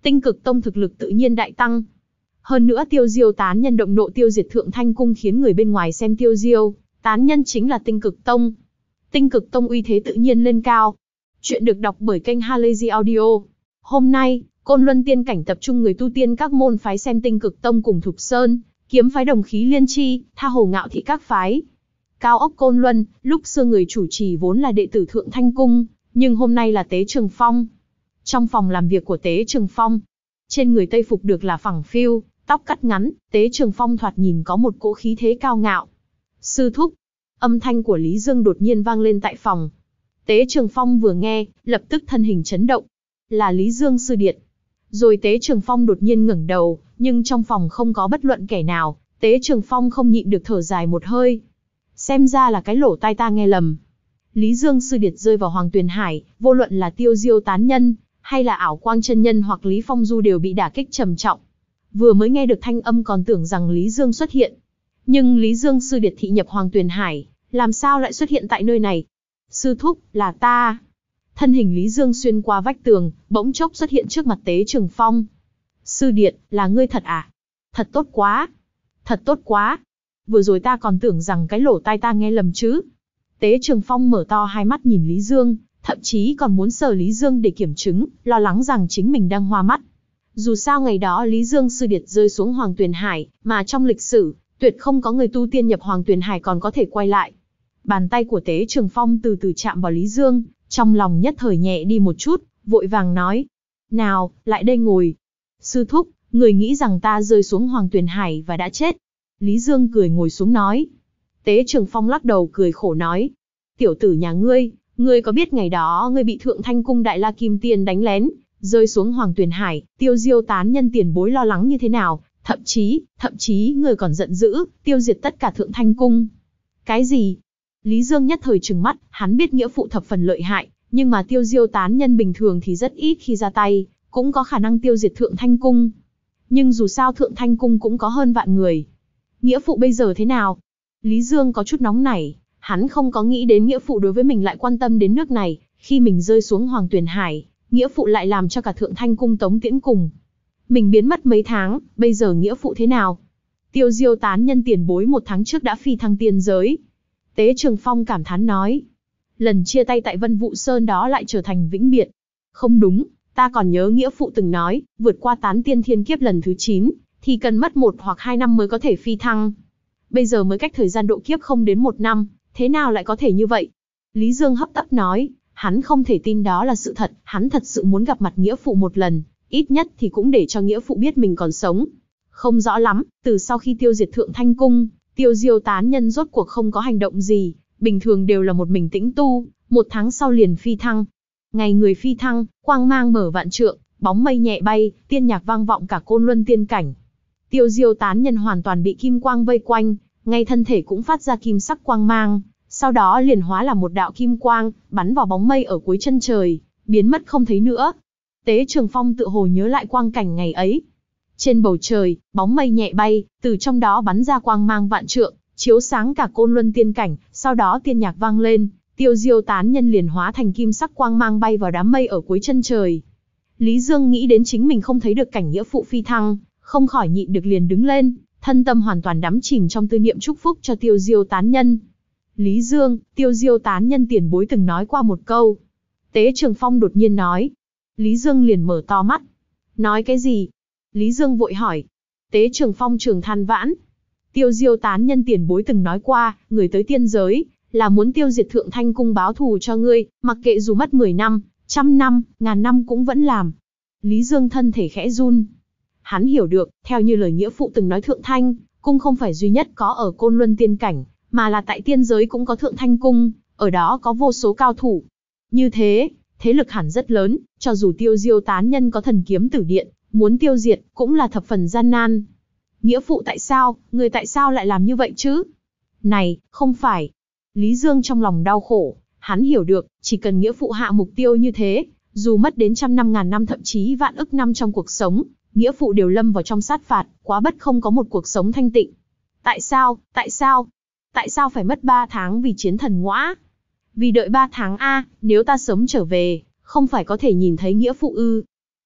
Tinh Cực Tông thực lực tự nhiên đại tăng. Hơn nữa Tiêu Diêu tán nhân động nộ tiêu diệt Thượng Thanh Cung khiến người bên ngoài xem Tiêu Diêu tán nhân chính là Tinh Cực Tông. Tinh Cực Tông uy thế tự nhiên lên cao. Chuyện được đọc bởi kênh Halazy Audio. Hôm nay, Côn Luân Tiên Cảnh tập trung người tu tiên các môn phái xem Tinh Cực Tông cùng Thục Sơn, Kiếm phái Đồng Khí Liên Chi, Tha Hồ Ngạo Thị các phái. Cao ốc Côn Luân, lúc xưa người chủ trì vốn là đệ tử Thượng Thanh Cung, nhưng hôm nay là Tế Trường Phong. Trong phòng làm việc của Tế Trường Phong, trên người tây phục được là phẳng phiu, tóc cắt ngắn, Tế Trường Phong thoạt nhìn có một cỗ khí thế cao ngạo. Sư thúc, âm thanh của Lý Dương đột nhiên vang lên tại phòng. Tế Trường Phong vừa nghe, lập tức thân hình chấn động. Là Lý Dương sư điệt. Rồi Tế Trường Phong đột nhiên ngẩng đầu, nhưng trong phòng không có bất luận kẻ nào, Tế Trường Phong không nhịn được thở dài một hơi. Xem ra là cái lỗ tai ta nghe lầm. Lý Dương sư điệt rơi vào Hoàng Tuyền Hải, vô luận là Tiêu Diêu tán nhân, hay là Ảo Quang chân nhân hoặc Lý Phong Du đều bị đả kích trầm trọng. Vừa mới nghe được thanh âm còn tưởng rằng Lý Dương xuất hiện. Nhưng Lý Dương sư điệt thị nhập Hoàng Tuyền Hải, làm sao lại xuất hiện tại nơi này? Sư thúc, là ta. Thân hình Lý Dương xuyên qua vách tường, bỗng chốc xuất hiện trước mặt Tế Trường Phong. Sư điệt, là ngươi thật à? Thật tốt quá. Thật tốt quá. Vừa rồi ta còn tưởng rằng cái lỗ tai ta nghe lầm chứ. Tế Trường Phong mở to hai mắt nhìn Lý Dương, thậm chí còn muốn sờ Lý Dương để kiểm chứng, lo lắng rằng chính mình đang hoa mắt. Dù sao ngày đó Lý Dương sư điệt rơi xuống Hoàng Tuyền Hải, mà trong lịch sử, tuyệt không có người tu tiên nhập Hoàng Tuyền Hải còn có thể quay lại. Bàn tay của Tế Trường Phong từ từ chạm vào Lý Dương, trong lòng nhất thời nhẹ đi một chút, vội vàng nói. Nào, lại đây ngồi. Sư thúc, người nghĩ rằng ta rơi xuống Hoàng Tuyền Hải và đã chết. Lý Dương cười ngồi xuống nói. Tế Trường Phong lắc đầu cười khổ nói. Tiểu tử nhà ngươi, ngươi có biết ngày đó ngươi bị Thượng Thanh Cung Đại La Kim Tiên đánh lén, rơi xuống Hoàng Tuyền Hải, Tiêu Diêu tán nhân tiền bối lo lắng như thế nào, thậm chí, thậm chí ngươi còn giận dữ, tiêu diệt tất cả Thượng Thanh Cung. Cái gì? Lý Dương nhất thời trừng mắt, hắn biết nghĩa phụ thập phần lợi hại, nhưng mà Tiêu Diêu tán nhân bình thường thì rất ít khi ra tay, cũng có khả năng tiêu diệt Thượng Thanh Cung. Nhưng dù sao Thượng Thanh Cung cũng có hơn vạn người. Nghĩa phụ bây giờ thế nào? Lý Dương có chút nóng nảy, hắn không có nghĩ đến nghĩa phụ đối với mình lại quan tâm đến nước này, khi mình rơi xuống Hoàng Tuyền Hải, nghĩa phụ lại làm cho cả Thượng Thanh Cung tống tiễn cùng. Mình biến mất mấy tháng, bây giờ nghĩa phụ thế nào? Tiêu Diêu tán nhân tiền bối một tháng trước đã phi thăng tiên giới. Tế Trường Phong cảm thán nói. Lần chia tay tại Vân Vũ Sơn đó lại trở thành vĩnh biệt. Không đúng, ta còn nhớ nghĩa phụ từng nói, vượt qua tán tiên thiên kiếp lần thứ chín, thì cần mất một hoặc hai năm mới có thể phi thăng. Bây giờ mới cách thời gian độ kiếp không đến một năm, thế nào lại có thể như vậy? Lý Dương hấp tấp nói, hắn không thể tin đó là sự thật, hắn thật sự muốn gặp mặt nghĩa phụ một lần, ít nhất thì cũng để cho nghĩa phụ biết mình còn sống. Không rõ lắm, từ sau khi tiêu diệt Thượng Thanh Cung, Tiêu Diêu tán nhân rốt cuộc không có hành động gì, bình thường đều là một mình tĩnh tu, một tháng sau liền phi thăng. Ngày người phi thăng, quang mang mở vạn trượng, bóng mây nhẹ bay, tiên nhạc vang vọng cả Côn Luân tiên cảnh. Tiêu Diêu tán nhân hoàn toàn bị kim quang vây quanh, ngay thân thể cũng phát ra kim sắc quang mang, sau đó liền hóa là một đạo kim quang, bắn vào bóng mây ở cuối chân trời, biến mất không thấy nữa. Tế Trường Phong tự hồ nhớ lại quang cảnh ngày ấy. Trên bầu trời, bóng mây nhẹ bay, từ trong đó bắn ra quang mang vạn trượng, chiếu sáng cả Côn Luân tiên cảnh, sau đó tiên nhạc vang lên, Tiêu Diêu tán nhân liền hóa thành kim sắc quang mang bay vào đám mây ở cuối chân trời. Lý Dương nghĩ đến chính mình không thấy được cảnh nghĩa phụ phi thăng, không khỏi nhịn được liền đứng lên, thân tâm hoàn toàn đắm chìm trong tư niệm chúc phúc cho Tiêu Diêu tán nhân. Lý Dương, Tiêu Diêu tán nhân tiền bối từng nói qua một câu. Tế Trường Phong đột nhiên nói. Lý Dương liền mở to mắt. Nói cái gì? Lý Dương vội hỏi. Tế Trường Phong trường than vãn. Tiêu Diêu tán nhân tiền bối từng nói qua, người tới tiên giới, là muốn tiêu diệt Thượng Thanh Cung báo thù cho ngươi, mặc kệ dù mất mười năm, trăm năm, ngàn năm cũng vẫn làm. Lý Dương thân thể khẽ run. Hắn hiểu được, theo như lời nghĩa phụ từng nói Thượng Thanh Cung không phải duy nhất có ở Côn Luân tiên cảnh, mà là tại tiên giới cũng có Thượng Thanh Cung, ở đó có vô số cao thủ. Như thế, thế lực hẳn rất lớn, cho dù Tiêu Diêu tán nhân có thần kiếm tử điện, muốn tiêu diệt, cũng là thập phần gian nan. Nghĩa phụ tại sao, người tại sao lại làm như vậy chứ? Này, không phải. Lý Dương trong lòng đau khổ, hắn hiểu được, chỉ cần nghĩa phụ hạ mục tiêu như thế, dù mất đến trăm năm ngàn năm thậm chí vạn ức năm trong cuộc sống, nghĩa phụ đều lâm vào trong sát phạt, quá bất không có một cuộc sống thanh tịnh. Tại sao, tại sao, tại sao phải mất ba tháng vì chiến thần ngõa? Vì đợi ba tháng a, nếu ta sớm trở về, không phải có thể nhìn thấy nghĩa phụ ư?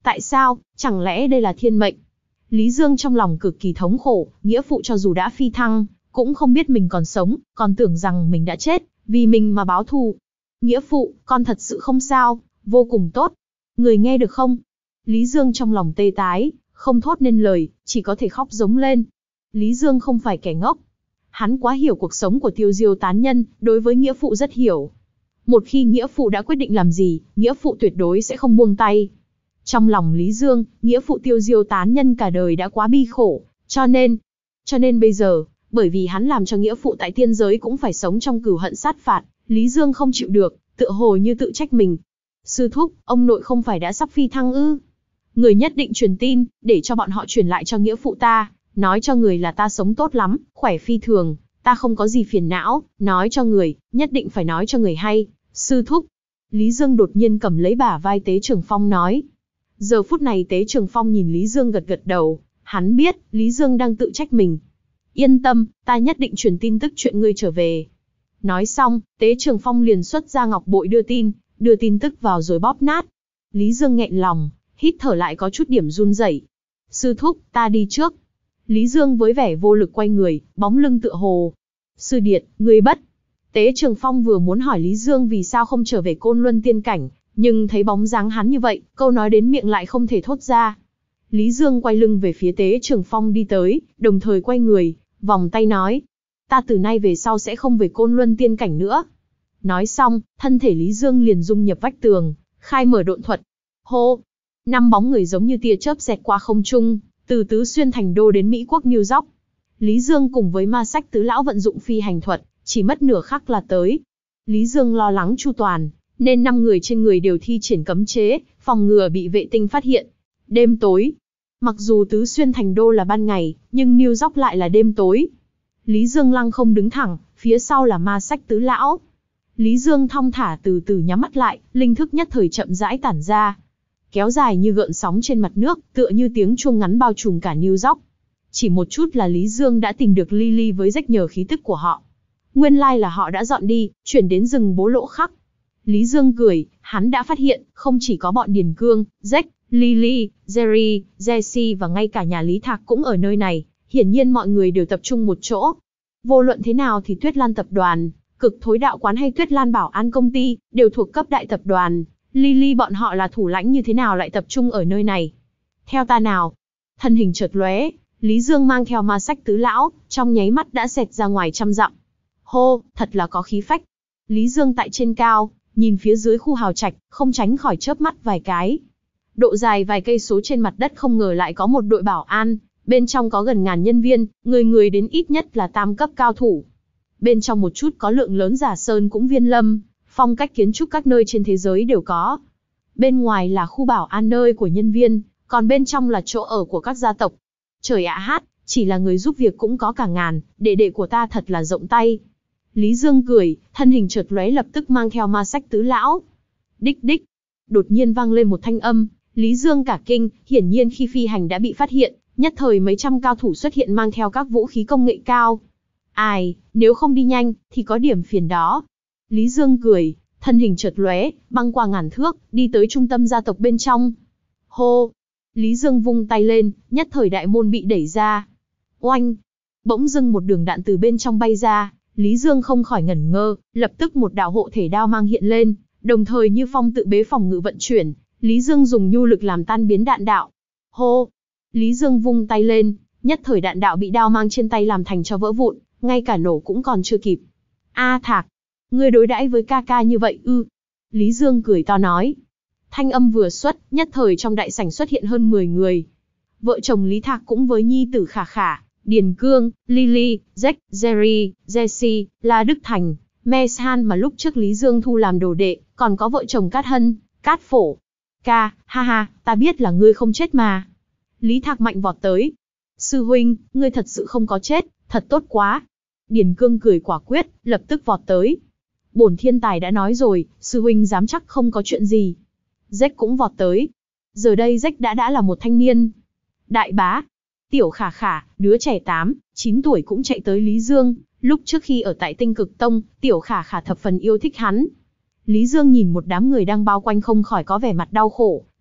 Tại sao, chẳng lẽ đây là thiên mệnh? Lý Dương trong lòng cực kỳ thống khổ, nghĩa phụ cho dù đã phi thăng, cũng không biết mình còn sống, còn tưởng rằng mình đã chết, vì mình mà báo thù. Nghĩa phụ, con thật sự không sao, vô cùng tốt. Người nghe được không? Lý Dương trong lòng tê tái, không thốt nên lời, chỉ có thể khóc giống lên. Lý Dương không phải kẻ ngốc. Hắn quá hiểu cuộc sống của Tiêu Diêu tán nhân, đối với nghĩa phụ rất hiểu. Một khi nghĩa phụ đã quyết định làm gì, nghĩa phụ tuyệt đối sẽ không buông tay. Trong lòng Lý Dương, nghĩa phụ Tiêu Diêu tán nhân cả đời đã quá bi khổ, cho nên, cho nên bây giờ, bởi vì hắn làm cho nghĩa phụ tại tiên giới cũng phải sống trong cừu hận sát phạt, Lý Dương không chịu được, tựa hồ như tự trách mình. Sư thúc, ông nội không phải đã sắp phi thăng ư? Người nhất định truyền tin, để cho bọn họ truyền lại cho nghĩa phụ ta, nói cho người là ta sống tốt lắm, khỏe phi thường, ta không có gì phiền não, nói cho người, nhất định phải nói cho người hay. Sư thúc. Lý Dương đột nhiên cầm lấy bả vai Tế Trường Phong nói. Giờ phút này Tế Trường Phong nhìn Lý Dương gật gật đầu, hắn biết, Lý Dương đang tự trách mình. Yên tâm, ta nhất định truyền tin tức chuyện ngươi trở về. Nói xong, Tế Trường Phong liền xuất ra ngọc bội đưa tin, đưa tin tức vào rồi bóp nát. Lý Dương nghẹn lòng, hít thở lại có chút điểm run rẩy. Sư thúc, ta đi trước. Lý Dương với vẻ vô lực quay người, bóng lưng tựa hồ. Sư điệt, ngươi bất. Tế Trường Phong vừa muốn hỏi Lý Dương vì sao không trở về Côn Luân tiên cảnh, nhưng thấy bóng dáng hắn như vậy, câu nói đến miệng lại không thể thốt ra. Lý Dương quay lưng về phía Tế Trường Phong đi tới, đồng thời quay người, vòng tay nói. Ta từ nay về sau sẽ không về Côn Luân tiên cảnh nữa. Nói xong, thân thể Lý Dương liền dung nhập vách tường, khai mở độn thuật. Hô! Năm bóng người giống như tia chớp xẹt qua không trung, từ Tứ Xuyên thành đô đến Mỹ quốc New York. Lý Dương cùng với ma sách tứ lão vận dụng phi hành thuật, chỉ mất nửa khắc là tới. Lý Dương lo lắng chu toàn, nên năm người trên người đều thi triển cấm chế, phòng ngừa bị vệ tinh phát hiện. Đêm tối. Mặc dù Tứ Xuyên thành đô là ban ngày, nhưng New York lại là đêm tối. Lý Dương lăng không đứng thẳng, phía sau là ma sách tứ lão. Lý Dương thong thả từ từ nhắm mắt lại, linh thức nhất thời chậm rãi tản ra. Kéo dài như gợn sóng trên mặt nước, tựa như tiếng chuông ngắn bao trùm cả New York. Chỉ một chút là Lý Dương đã tìm được Lily với rách nhờ khí tức của họ. Nguyên lai là họ đã dọn đi, chuyển đến rừng Bố Lỗ Khắc. Lý Dương cười, hắn đã phát hiện, không chỉ có bọn Điền Cương, Jack, Lily, Jerry, Jesse và ngay cả nhà Lý Thạc cũng ở nơi này. Hiển nhiên mọi người đều tập trung một chỗ. Vô luận thế nào thì Tuyết Lan tập đoàn, Cực Thối Đạo Quán hay Tuyết Lan Bảo An công ty, đều thuộc cấp đại tập đoàn. Lily bọn họ là thủ lãnh như thế nào lại tập trung ở nơi này? Theo ta nào. Thân hình chợt lóe, Lý Dương mang theo ma sách tứ lão, trong nháy mắt đã xẹt ra ngoài trăm dặm. Hô, thật là có khí phách. Lý Dương tại trên cao, nhìn phía dưới khu hào trạch, không tránh khỏi chớp mắt vài cái. Độ dài vài cây số trên mặt đất không ngờ lại có một đội bảo an, bên trong có gần ngàn nhân viên, người người đến ít nhất là tam cấp cao thủ. Bên trong một chút có lượng lớn giả sơn cũng viên lâm, phong cách kiến trúc các nơi trên thế giới đều có. Bên ngoài là khu bảo an nơi của nhân viên, còn bên trong là chỗ ở của các gia tộc. Trời ạ hát, chỉ là người giúp việc cũng có cả ngàn, đệ đệ của ta thật là rộng tay. Lý Dương cười, thân hình chợt lóe lập tức mang theo ma sách tứ lão. Đích đích, đột nhiên vang lên một thanh âm, Lý Dương cả kinh, hiển nhiên khi phi hành đã bị phát hiện, nhất thời mấy trăm cao thủ xuất hiện mang theo các vũ khí công nghệ cao. Ai, nếu không đi nhanh, thì có điểm phiền đó. Lý Dương cười, thân hình chợt lóe, băng qua ngàn thước, đi tới trung tâm gia tộc bên trong. Hô! Lý Dương vung tay lên, nhất thời đại môn bị đẩy ra. Oanh! Bỗng dưng một đường đạn từ bên trong bay ra, Lý Dương không khỏi ngẩn ngơ, lập tức một đạo hộ thể đao mang hiện lên, đồng thời như phong tự bế phòng ngự vận chuyển, Lý Dương dùng nhu lực làm tan biến đạn đạo. Hô! Lý Dương vung tay lên, nhất thời đạn đạo bị đao mang trên tay làm thành cho vỡ vụn, ngay cả nổ cũng còn chưa kịp. A Thạc! Ngươi đối đãi với ca ca như vậy ư? Lý Dương cười to nói. Thanh âm vừa xuất, nhất thời trong đại sảnh xuất hiện hơn mười người. Vợ chồng Lý Thạc cũng với nhi tử Khả Khả, Điền Cương, Lily, Jack, Jerry, Jesse, La Đức Thành, Mesan mà lúc trước Lý Dương thu làm đồ đệ, còn có vợ chồng Cát Hân, Cát Phổ. Ca, ha ha, ta biết là ngươi không chết mà. Lý Thạc mạnh vọt tới. Sư huynh, ngươi thật sự không có chết, thật tốt quá. Điền Cương cười quả quyết, lập tức vọt tới. Bổn thiên tài đã nói rồi, sư huynh dám chắc không có chuyện gì. Jack cũng vọt tới. Giờ đây Jack đã đã là một thanh niên. Đại bá. Tiểu Khả Khả, đứa trẻ tám, chín tuổi cũng chạy tới Lý Dương. Lúc trước khi ở tại Tinh Cực Tông, Tiểu Khả Khả thập phần yêu thích hắn. Lý Dương nhìn một đám người đang bao quanh không khỏi có vẻ mặt đau khổ.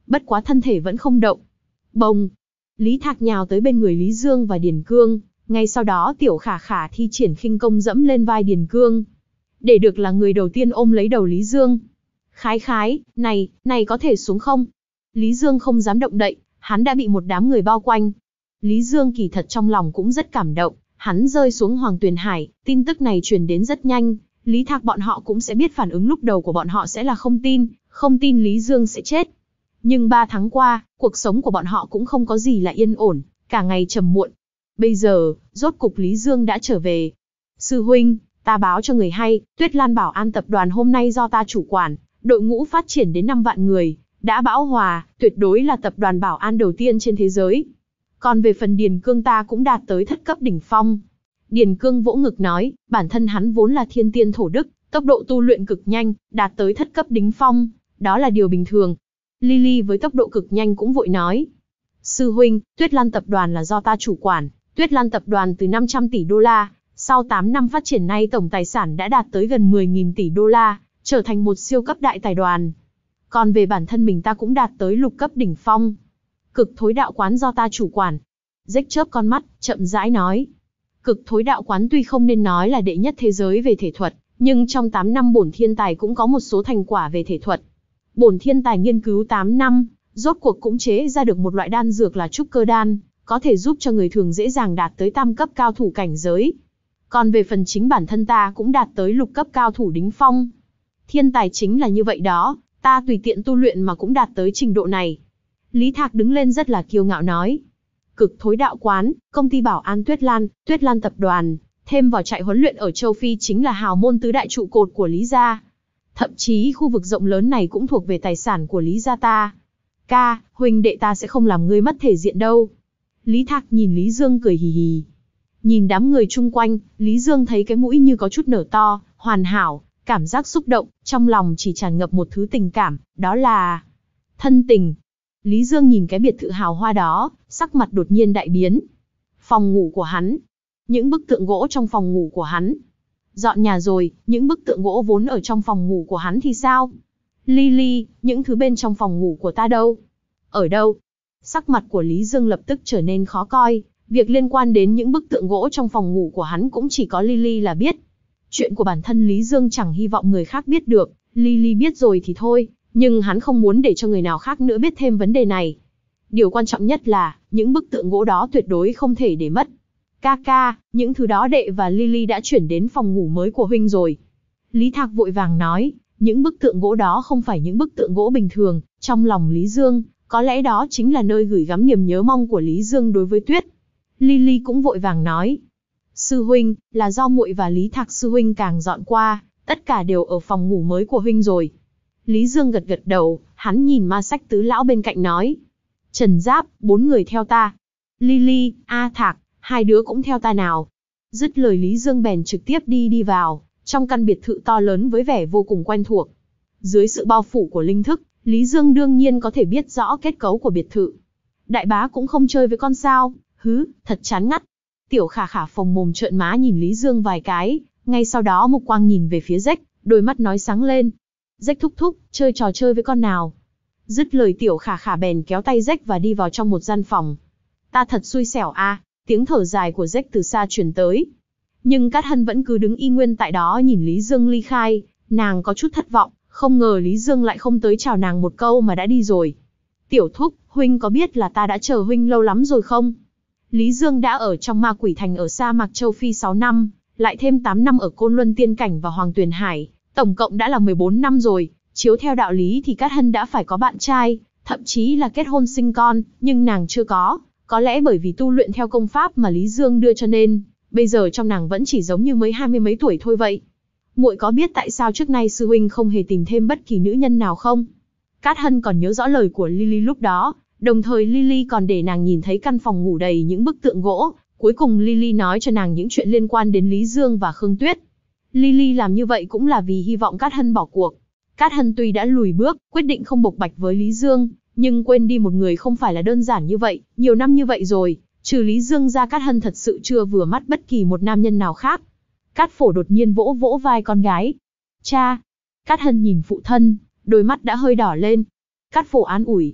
bất quá thân thể vẫn không động. Bồng! Lý Thạc nhào tới bên người Lý Dương và Điền Cương, ngay sau đó Tiểu Khả Khả thi triển khinh công dẫm lên vai Điền Cương. Để được là người đầu tiên ôm lấy đầu Lý Dương. Khái khái, này, này có thể xuống không? Lý Dương không dám động đậy, hắn đã bị một đám người bao quanh. Lý Dương kỳ thật trong lòng cũng rất cảm động, hắn rơi xuống Hoàng Tuyền Hải, tin tức này truyền đến rất nhanh, Lý Thạc bọn họ cũng sẽ biết phản ứng lúc đầu của bọn họ sẽ là không tin, không tin Lý Dương sẽ chết. Nhưng ba tháng qua, cuộc sống của bọn họ cũng không có gì là yên ổn, cả ngày trầm muộn. Bây giờ, rốt cục Lý Dương đã trở về. Sư huynh, ta báo cho người hay, Tuyết Lan Bảo An tập đoàn hôm nay do ta chủ quản, đội ngũ phát triển đến năm vạn người, đã bão hòa, tuyệt đối là tập đoàn bảo an đầu tiên trên thế giới. Còn về phần Điền Cương ta cũng đạt tới thất cấp đỉnh phong. Điền Cương vỗ ngực nói, bản thân hắn vốn là thiên tiên thổ đức, tốc độ tu luyện cực nhanh, đạt tới thất cấp đỉnh phong, đó là điều bình thường. Lily với tốc độ cực nhanh cũng vội nói. Sư huynh, Tuyết Lan tập đoàn là do ta chủ quản, Tuyết Lan tập đoàn từ năm trăm tỷ đô la, sau tám năm phát triển nay tổng tài sản đã đạt tới gần mười nghìn tỷ đô la, trở thành một siêu cấp đại tài đoàn. Còn về bản thân mình ta cũng đạt tới lục cấp đỉnh phong. Cực thối đạo quán do ta chủ quản. Rách chớp con mắt, chậm rãi nói. Cực thối đạo quán tuy không nên nói là đệ nhất thế giới về thể thuật, nhưng trong tám năm bổn thiên tài cũng có một số thành quả về thể thuật. Bổn thiên tài nghiên cứu tám năm, rốt cuộc cũng chế ra được một loại đan dược là trúc cơ đan, có thể giúp cho người thường dễ dàng đạt tới tam cấp cao thủ cảnh giới. Còn về phần chính bản thân ta cũng đạt tới lục cấp cao thủ đỉnh phong. Thiên tài chính là như vậy đó, ta tùy tiện tu luyện mà cũng đạt tới trình độ này. Lý Thạc đứng lên rất là kiêu ngạo nói. Cực thối đạo quán, công ty bảo an Tuyết Lan, Tuyết Lan tập đoàn, thêm vào trại huấn luyện ở châu Phi chính là hào môn tứ đại trụ cột của Lý gia. Thậm chí khu vực rộng lớn này cũng thuộc về tài sản của Lý gia ta. Ca, huynh đệ ta sẽ không làm ngươi mất thể diện đâu. Lý Thạc nhìn Lý Dương cười hì hì. Nhìn đám người chung quanh, Lý Dương thấy cái mũi như có chút nở to, hoàn hảo, cảm giác xúc động, trong lòng chỉ tràn ngập một thứ tình cảm, đó là thân tình. Lý Dương nhìn cái biệt thự hào hoa đó, sắc mặt đột nhiên đại biến. Phòng ngủ của hắn, những bức tượng gỗ trong phòng ngủ của hắn. Dọn nhà rồi, những bức tượng gỗ vốn ở trong phòng ngủ của hắn thì sao? Lily, những thứ bên trong phòng ngủ của ta đâu? Ở đâu? Sắc mặt của Lý Dương lập tức trở nên khó coi, việc liên quan đến những bức tượng gỗ trong phòng ngủ của hắn cũng chỉ có Lily là biết. Chuyện của bản thân Lý Dương chẳng hy vọng người khác biết được, Lily biết rồi thì thôi, nhưng hắn không muốn để cho người nào khác nữa biết thêm vấn đề này. Điều quan trọng nhất là, những bức tượng gỗ đó tuyệt đối không thể để mất. Ca ca, những thứ đó đệ và Lily đã chuyển đến phòng ngủ mới của huynh rồi. Lý Thạc vội vàng nói, những bức tượng gỗ đó không phải những bức tượng gỗ bình thường, trong lòng Lý Dương, có lẽ đó chính là nơi gửi gắm niềm nhớ mong của Lý Dương đối với Tuyết. Lily cũng vội vàng nói, sư huynh, là do muội và Lý Thạc sư huynh càng dọn qua, tất cả đều ở phòng ngủ mới của huynh rồi. Lý Dương gật gật đầu, hắn nhìn ma sách tứ lão bên cạnh nói, Trần Giáp, bốn người theo ta. Lily, A Thạc, hai đứa cũng theo ta nào. Dứt lời Lý Dương bèn trực tiếp đi đi vào, trong căn biệt thự to lớn với vẻ vô cùng quen thuộc. Dưới sự bao phủ của linh thức, Lý Dương đương nhiên có thể biết rõ kết cấu của biệt thự. Đại bá cũng không chơi với con sao, hứ, thật chán ngắt. Tiểu Khả Khả phồng mồm trợn má nhìn Lý Dương vài cái, ngay sau đó mục quang nhìn về phía Rách, đôi mắt nói sáng lên. Rách thúc thúc, chơi trò chơi với con nào. Dứt lời Tiểu Khả Khả bèn kéo tay Rách và đi vào trong một gian phòng. Ta thật xui xẻo a, tiếng thở dài của Rách từ xa truyền tới. Nhưng Cát Hân vẫn cứ đứng y nguyên tại đó nhìn Lý Dương ly khai, nàng có chút thất vọng, không ngờ Lý Dương lại không tới chào nàng một câu mà đã đi rồi. Tiểu thúc, huynh có biết là ta đã chờ huynh lâu lắm rồi không? Lý Dương đã ở trong Ma Quỷ Thành ở sa mạc châu Phi sáu năm, lại thêm tám năm ở Côn Luân Tiên Cảnh và Hoàng Tuyền Hải, tổng cộng đã là mười bốn năm rồi. Chiếu theo đạo lý thì Cát Hân đã phải có bạn trai, thậm chí là kết hôn sinh con, nhưng nàng chưa có, có lẽ bởi vì tu luyện theo công pháp mà Lý Dương đưa cho nên, bây giờ trong nàng vẫn chỉ giống như mới hai mươi mấy tuổi thôi vậy. Muội có biết tại sao trước nay sư huynh không hề tìm thêm bất kỳ nữ nhân nào không? Cát Hân còn nhớ rõ lời của Lily lúc đó, đồng thời Lily còn để nàng nhìn thấy căn phòng ngủ đầy những bức tượng gỗ, cuối cùng Lily nói cho nàng những chuyện liên quan đến Lý Dương và Khương Tuyết. Lily làm như vậy cũng là vì hy vọng Cát Hân bỏ cuộc. Cát Hân tuy đã lùi bước, quyết định không bộc bạch với Lý Dương, nhưng quên đi một người không phải là đơn giản như vậy, nhiều năm như vậy rồi, trừ Lý Dương ra Cát Hân thật sự chưa vừa mắt bất kỳ một nam nhân nào khác. Cát Phổ đột nhiên vỗ vỗ vai con gái. Cha! Cát Hân nhìn phụ thân, đôi mắt đã hơi đỏ lên. Cát Phổ an ủi.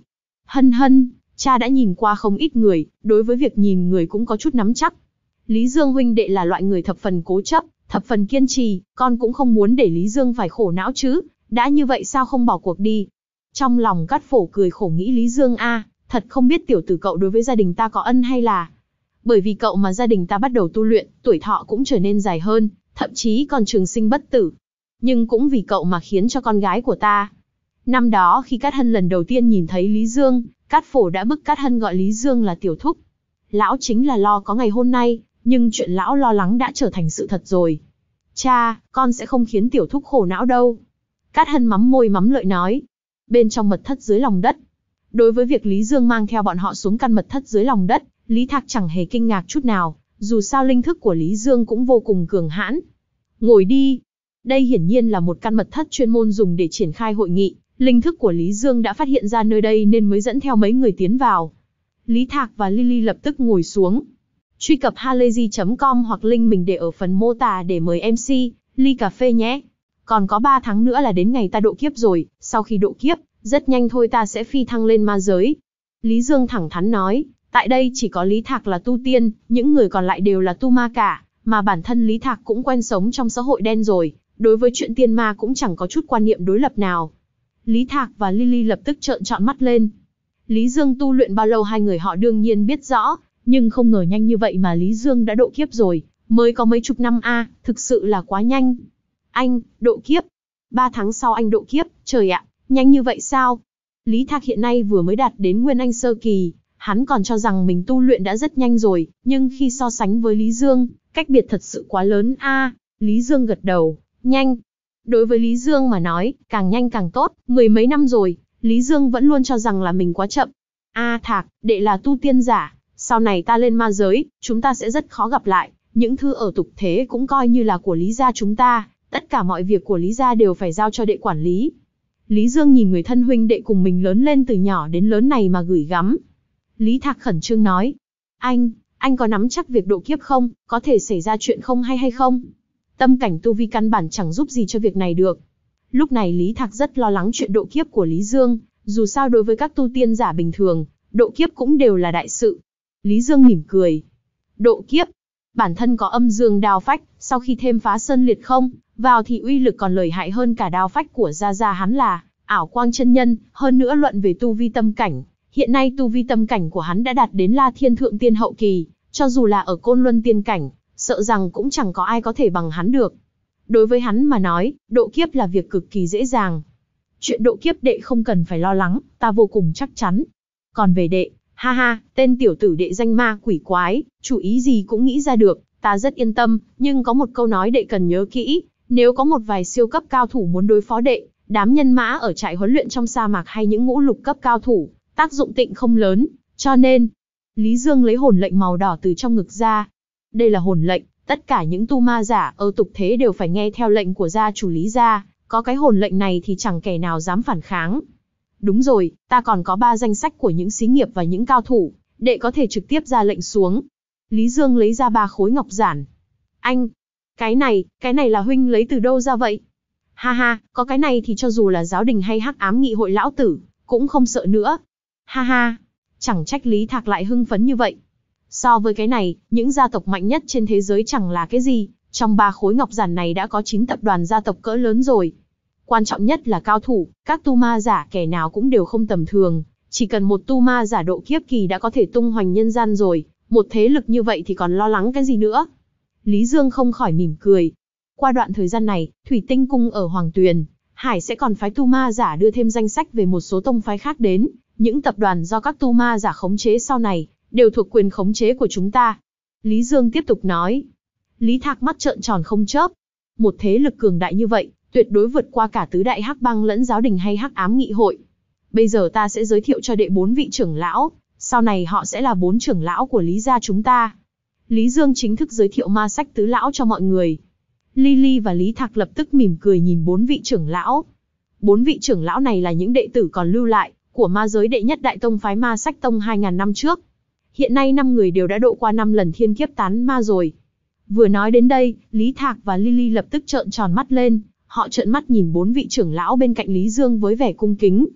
Hân hân, cha đã nhìn qua không ít người, đối với việc nhìn người cũng có chút nắm chắc. Lý Dương huynh đệ là loại người thập phần cố chấp, thập phần kiên trì, con cũng không muốn để Lý Dương phải khổ não chứ, đã như vậy sao không bỏ cuộc đi. Trong lòng Cát Phổ cười khổ nghĩ Lý Dương a, thật không biết tiểu tử cậu đối với gia đình ta có ân hay là. Bởi vì cậu mà gia đình ta bắt đầu tu luyện, tuổi thọ cũng trở nên dài hơn, thậm chí còn trường sinh bất tử. Nhưng cũng vì cậu mà khiến cho con gái của ta. Năm đó khi Cát Hân lần đầu tiên nhìn thấy Lý Dương, Cát Phổ đã bức Cát Hân gọi Lý Dương là tiểu thúc. Lão chính là lo có ngày hôm nay, nhưng chuyện lão lo lắng đã trở thành sự thật rồi. Cha, con sẽ không khiến tiểu thúc khổ não đâu. Cát Hân mắm môi mắm lợi nói. Bên trong mật thất dưới lòng đất. Đối với việc Lý Dương mang theo bọn họ xuống căn mật thất dưới lòng đất, Lý Thạc chẳng hề kinh ngạc chút nào, dù sao linh thức của Lý Dương cũng vô cùng cường hãn. Ngồi đi. Đây hiển nhiên là một căn mật thất chuyên môn dùng để triển khai hội nghị, linh thức của Lý Dương đã phát hiện ra nơi đây nên mới dẫn theo mấy người tiến vào. Lý Thạc và Lily lập tức ngồi xuống. Truy cập halayzi chấm com hoặc link mình để ở phần mô tả để mời em xê, ly cà phê nhé. Còn có ba tháng nữa là đến ngày ta độ kiếp rồi, sau khi độ kiếp, rất nhanh thôi ta sẽ phi thăng lên ma giới. Lý Dương thẳng thắn nói, tại đây chỉ có Lý Thạc là tu tiên, những người còn lại đều là tu ma cả, mà bản thân Lý Thạc cũng quen sống trong xã hội đen rồi, đối với chuyện tiên ma cũng chẳng có chút quan niệm đối lập nào. Lý Thạc và Lily lập tức trợn tròn mắt lên. Lý Dương tu luyện bao lâu hai người họ đương nhiên biết rõ, nhưng không ngờ nhanh như vậy mà Lý Dương đã độ kiếp rồi, mới có mấy chục năm a, à, thực sự là quá nhanh. Anh, độ kiếp. Ba tháng sau anh độ kiếp, trời ạ, nhanh như vậy sao? Lý Thạc hiện nay vừa mới đạt đến Nguyên Anh sơ kỳ, hắn còn cho rằng mình tu luyện đã rất nhanh rồi, nhưng khi so sánh với Lý Dương, cách biệt thật sự quá lớn a. À, Lý Dương gật đầu, nhanh. Đối với Lý Dương mà nói, càng nhanh càng tốt, mười mấy năm rồi, Lý Dương vẫn luôn cho rằng là mình quá chậm. A à, Thạc, đệ là tu tiên giả, sau này ta lên ma giới, chúng ta sẽ rất khó gặp lại, những thứ ở tục thế cũng coi như là của Lý gia chúng ta, tất cả mọi việc của Lý gia đều phải giao cho đệ quản lý. Lý Dương nhìn người thân huynh đệ cùng mình lớn lên từ nhỏ đến lớn này mà gửi gắm. Lý Thạc khẩn trương nói, anh, anh có nắm chắc việc độ kiếp không, có thể xảy ra chuyện không hay hay không? Tâm cảnh tu vi căn bản chẳng giúp gì cho việc này được. Lúc này Lý Thạc rất lo lắng chuyện độ kiếp của Lý Dương, dù sao đối với các tu tiên giả bình thường, độ kiếp cũng đều là đại sự. Lý Dương mỉm cười. Độ kiếp, bản thân có âm dương đao phách, sau khi thêm phá sơn liệt không, vào thì uy lực còn lợi hại hơn cả đao phách của Gia Gia hắn là ảo quang chân nhân, hơn nữa luận về tu vi tâm cảnh. Hiện nay tu vi tâm cảnh của hắn đã đạt đến La Thiên Thượng Tiên hậu kỳ, cho dù là ở Côn Luân Tiên cảnh, sợ rằng cũng chẳng có ai có thể bằng hắn được. Đối với hắn mà nói, độ kiếp là việc cực kỳ dễ dàng. Chuyện độ kiếp đệ không cần phải lo lắng, ta vô cùng chắc chắn. Còn về đệ, ha ha, tên tiểu tử đệ danh ma quỷ quái, chủ ý gì cũng nghĩ ra được, ta rất yên tâm, nhưng có một câu nói đệ cần nhớ kỹ, nếu có một vài siêu cấp cao thủ muốn đối phó đệ, đám nhân mã ở trại huấn luyện trong sa mạc hay những ngũ lục cấp cao thủ, tác dụng tịnh không lớn, cho nên, Lý Dương lấy hồn lệnh màu đỏ từ trong ngực ra. Đây là hồn lệnh, tất cả những tu ma giả ở tục thế đều phải nghe theo lệnh của gia chủ Lý gia, có cái hồn lệnh này thì chẳng kẻ nào dám phản kháng. Đúng rồi, ta còn có ba danh sách của những xí nghiệp và những cao thủ, đệ có thể trực tiếp ra lệnh xuống. Lý Dương lấy ra ba khối ngọc giản. Anh, cái này, cái này là huynh lấy từ đâu ra vậy? Ha ha, có cái này thì cho dù là giáo đình hay hắc ám nghị hội lão tử, cũng không sợ nữa. Ha ha, chẳng trách Lý Thạc lại hưng phấn như vậy. So với cái này, những gia tộc mạnh nhất trên thế giới chẳng là cái gì, trong ba khối ngọc giản này đã có chín tập đoàn gia tộc cỡ lớn rồi. Quan trọng nhất là cao thủ, các tu ma giả kẻ nào cũng đều không tầm thường, chỉ cần một tu ma giả độ kiếp kỳ đã có thể tung hoành nhân gian rồi, một thế lực như vậy thì còn lo lắng cái gì nữa. Lý Dương không khỏi mỉm cười. Qua đoạn thời gian này, Thủy Tinh Cung ở Hoàng Tuyền, Hải sẽ còn phái tu ma giả đưa thêm danh sách về một số tông phái khác đến, những tập đoàn do các tu ma giả khống chế sau này, đều thuộc quyền khống chế của chúng ta. Lý Dương tiếp tục nói. Lý Thạc mắt trợn tròn không chớp. Một thế lực cường đại như vậy, tuyệt đối vượt qua cả tứ đại hắc bang lẫn giáo đình hay hắc ám nghị hội. Bây giờ ta sẽ giới thiệu cho đệ bốn vị trưởng lão, sau này họ sẽ là bốn trưởng lão của Lý gia chúng ta. Lý Dương chính thức giới thiệu ma sách tứ lão cho mọi người. Lily và Lý Thạc lập tức mỉm cười nhìn bốn vị trưởng lão. Bốn vị trưởng lão này là những đệ tử còn lưu lại, của ma giới đệ nhất đại tông phái Ma Sách Tông hai nghìn năm trước. Hiện nay năm người đều đã độ qua năm lần thiên kiếp tán ma rồi. Vừa nói đến đây, Lý Thạc và Lily lập tức trợn tròn mắt lên, họ trợn mắt nhìn bốn vị trưởng lão bên cạnh Lý Dương với vẻ cung kính.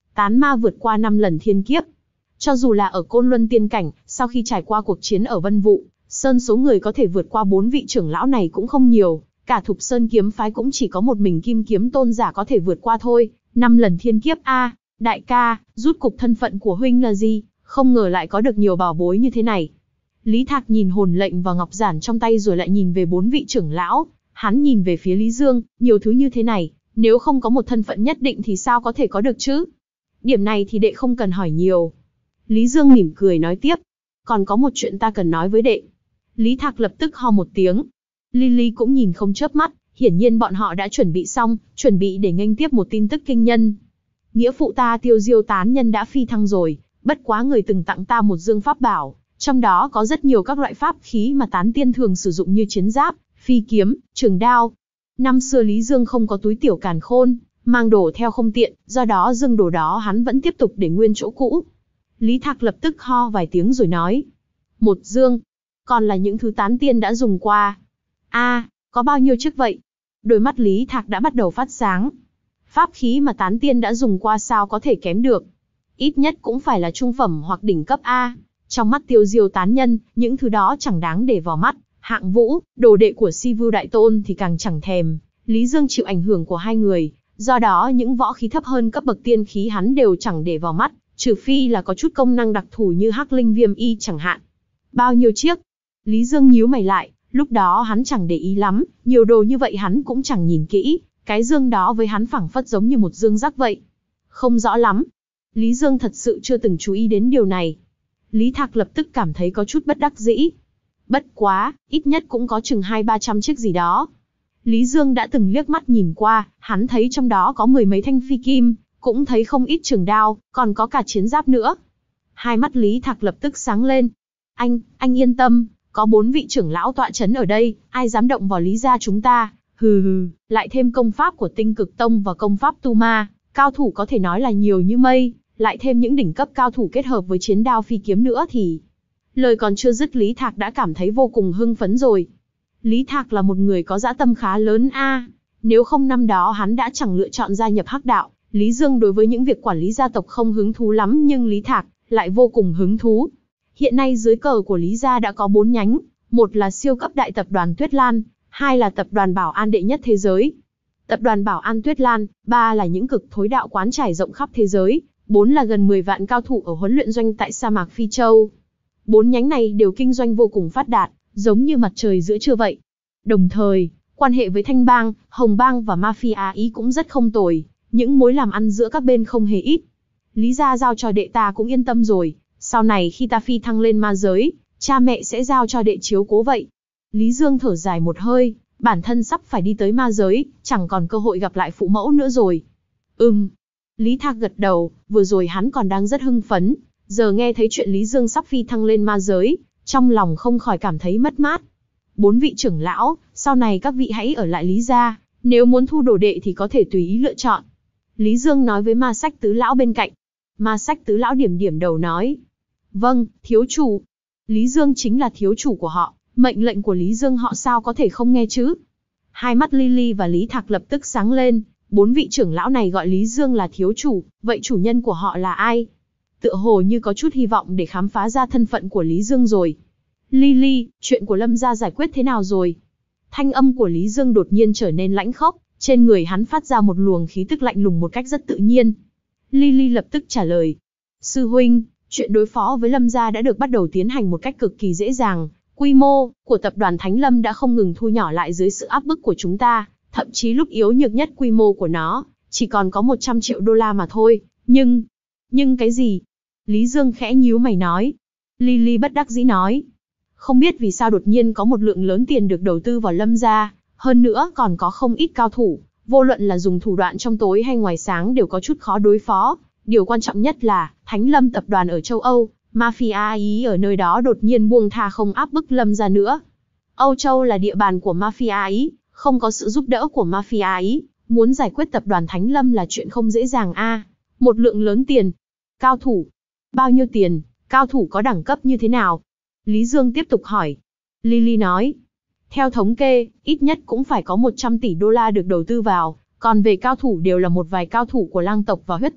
tán ma vượt qua năm lần thiên kiếp. Cho dù là ở Côn Luân tiên cảnh, sau khi trải qua cuộc chiến ở Vân Vụ Sơn, số người có thể vượt qua bốn vị trưởng lão này cũng không nhiều, cả Thục Sơn kiếm phái cũng chỉ có một mình Kim Kiếm tôn giả có thể vượt qua thôi. Năm lần thiên kiếp a, đại ca, rút cục thân phận của huynh là gì? Không ngờ lại có được nhiều bảo bối như thế này. Lý Thạc nhìn hồn lệnh và ngọc giản trong tay rồi lại nhìn về bốn vị trưởng lão, hắn nhìn về phía Lý Dương, nhiều thứ như thế này, nếu không có một thân phận nhất định thì sao có thể có được chứ? Điểm này thì đệ không cần hỏi nhiều. Lý Dương mỉm cười nói tiếp, còn có một chuyện ta cần nói với đệ. Lý Thạc lập tức ho một tiếng. Lily cũng nhìn không chớp mắt, hiển nhiên bọn họ đã chuẩn bị xong, chuẩn bị để nghênh tiếp một tin tức kinh nhân. Nghĩa phụ ta Tiêu Diêu tán nhân đã phi thăng rồi, bất quá người từng tặng ta một dương pháp bảo, trong đó có rất nhiều các loại pháp khí mà tán tiên thường sử dụng như chiến giáp, phi kiếm, trường đao. Năm xưa Lý Dương không có túi tiểu càn khôn, mang đồ theo không tiện, do đó dương đồ đó hắn vẫn tiếp tục để nguyên chỗ cũ. Lý Thạc lập tức ho vài tiếng rồi nói, một dương, còn là những thứ tán tiên đã dùng qua. A, à, có bao nhiêu chiếc vậy? Đôi mắt Lý Thạc đã bắt đầu phát sáng. Pháp khí mà tán tiên đã dùng qua sao có thể kém được? Ít nhất cũng phải là trung phẩm hoặc đỉnh cấp A. Trong mắt Tiêu Diêu tán nhân, những thứ đó chẳng đáng để vào mắt. Hạng Vũ, đồ đệ của Si Vưu Đại Tôn thì càng chẳng thèm. Lý Dương chịu ảnh hưởng của hai người, do đó những võ khí thấp hơn cấp bậc tiên khí hắn đều chẳng để vào mắt, trừ phi là có chút công năng đặc thù như Hắc Linh Viêm Y chẳng hạn. Bao nhiêu chiếc? Lý Dương nhíu mày lại, lúc đó hắn chẳng để ý lắm, nhiều đồ như vậy hắn cũng chẳng nhìn kỹ, cái dương đó với hắn phảng phất giống như một dương rắc vậy. Không rõ lắm. Lý Dương thật sự chưa từng chú ý đến điều này. Lý Thạc lập tức cảm thấy có chút bất đắc dĩ. Bất quá, ít nhất cũng có chừng hai ba trăm chiếc gì đó. Lý Dương đã từng liếc mắt nhìn qua, hắn thấy trong đó có mười mấy thanh phi kim, cũng thấy không ít trường đao, còn có cả chiến giáp nữa. Hai mắt Lý Thạc lập tức sáng lên. Anh, anh yên tâm, có bốn vị trưởng lão tọa chấn ở đây, ai dám động vào Lý gia chúng ta, hừ hừ, lại thêm công pháp của Tinh Cực Tông và công pháp Tu Ma, cao thủ có thể nói là nhiều như mây, lại thêm những đỉnh cấp cao thủ kết hợp với chiến đao phi kiếm nữa thì... Lời còn chưa dứt Lý Thạc đã cảm thấy vô cùng hưng phấn rồi. Lý Thạc là một người có dã tâm khá lớn a, nếu không năm đó hắn đã chẳng lựa chọn gia nhập Hắc Đạo. Lý Dương đối với những việc quản lý gia tộc không hứng thú lắm nhưng Lý Thạc lại vô cùng hứng thú. Hiện nay dưới cờ của Lý gia đã có bốn nhánh, một là siêu cấp đại tập đoàn Tuyết Lan, hai là tập đoàn Bảo An đệ nhất thế giới, tập đoàn Bảo An Tuyết Lan, ba là những cực thối đạo quán trải rộng khắp thế giới, bốn là gần mười vạn cao thủ ở huấn luyện doanh tại sa mạc Phi Châu. Bốn nhánh này đều kinh doanh vô cùng phát đạt, giống như mặt trời giữa trưa vậy. Đồng thời, quan hệ với Thanh Bang, Hồng Bang và Mafia Ý cũng rất không tồi, những mối làm ăn giữa các bên không hề ít. Lý gia giao cho đệ ta cũng yên tâm rồi, sau này khi ta phi thăng lên ma giới, cha mẹ sẽ giao cho đệ chiếu cố vậy. Lý Dương thở dài một hơi, bản thân sắp phải đi tới ma giới, chẳng còn cơ hội gặp lại phụ mẫu nữa rồi. Ừm. Lý Thạc gật đầu, vừa rồi hắn còn đang rất hưng phấn, giờ nghe thấy chuyện Lý Dương sắp phi thăng lên ma giới, trong lòng không khỏi cảm thấy mất mát. Bốn vị trưởng lão, sau này các vị hãy ở lại Lý gia, nếu muốn thu đồ đệ thì có thể tùy ý lựa chọn. Lý Dương nói với Ma Sách tứ lão bên cạnh. Ma Sách tứ lão điểm điểm đầu nói. Vâng, thiếu chủ. Lý Dương chính là thiếu chủ của họ, mệnh lệnh của Lý Dương họ sao có thể không nghe chứ. Hai mắt Lily và Lý Thạc lập tức sáng lên, bốn vị trưởng lão này gọi Lý Dương là thiếu chủ, vậy chủ nhân của họ là ai? Tựa hồ như có chút hy vọng để khám phá ra thân phận của Lý Dương rồi. Lily, chuyện của Lâm gia giải quyết thế nào rồi? Thanh âm của Lý Dương đột nhiên trở nên lãnh khốc, trên người hắn phát ra một luồng khí tức lạnh lùng một cách rất tự nhiên. Lily lập tức trả lời. Sư huynh, chuyện đối phó với Lâm gia đã được bắt đầu tiến hành một cách cực kỳ dễ dàng. Quy mô của tập đoàn Thánh Lâm đã không ngừng thu nhỏ lại dưới sự áp bức của chúng ta, thậm chí lúc yếu nhược nhất quy mô của nó chỉ còn có một trăm triệu đô la mà thôi. Nhưng, nhưng cái gì? Lý Dương khẽ nhíu mày nói. Lily bất đắc dĩ nói. Không biết vì sao đột nhiên có một lượng lớn tiền được đầu tư vào Lâm gia, hơn nữa còn có không ít cao thủ, vô luận là dùng thủ đoạn trong tối hay ngoài sáng đều có chút khó đối phó. Điều quan trọng nhất là, Thánh Lâm tập đoàn ở châu Âu, Mafia Ý ở nơi đó đột nhiên buông tha không áp bức Lâm gia nữa. Âu Châu là địa bàn của Mafia Ý, không có sự giúp đỡ của Mafia Ý, muốn giải quyết tập đoàn Thánh Lâm là chuyện không dễ dàng a. À, một lượng lớn tiền. Cao thủ. Bao nhiêu tiền? Cao thủ có đẳng cấp như thế nào? Lý Dương tiếp tục hỏi. Lily nói. Theo thống kê, ít nhất cũng phải có một trăm tỷ đô la được đầu tư vào, còn về cao thủ đều là một vài cao thủ của lang tộc và huyết tộc,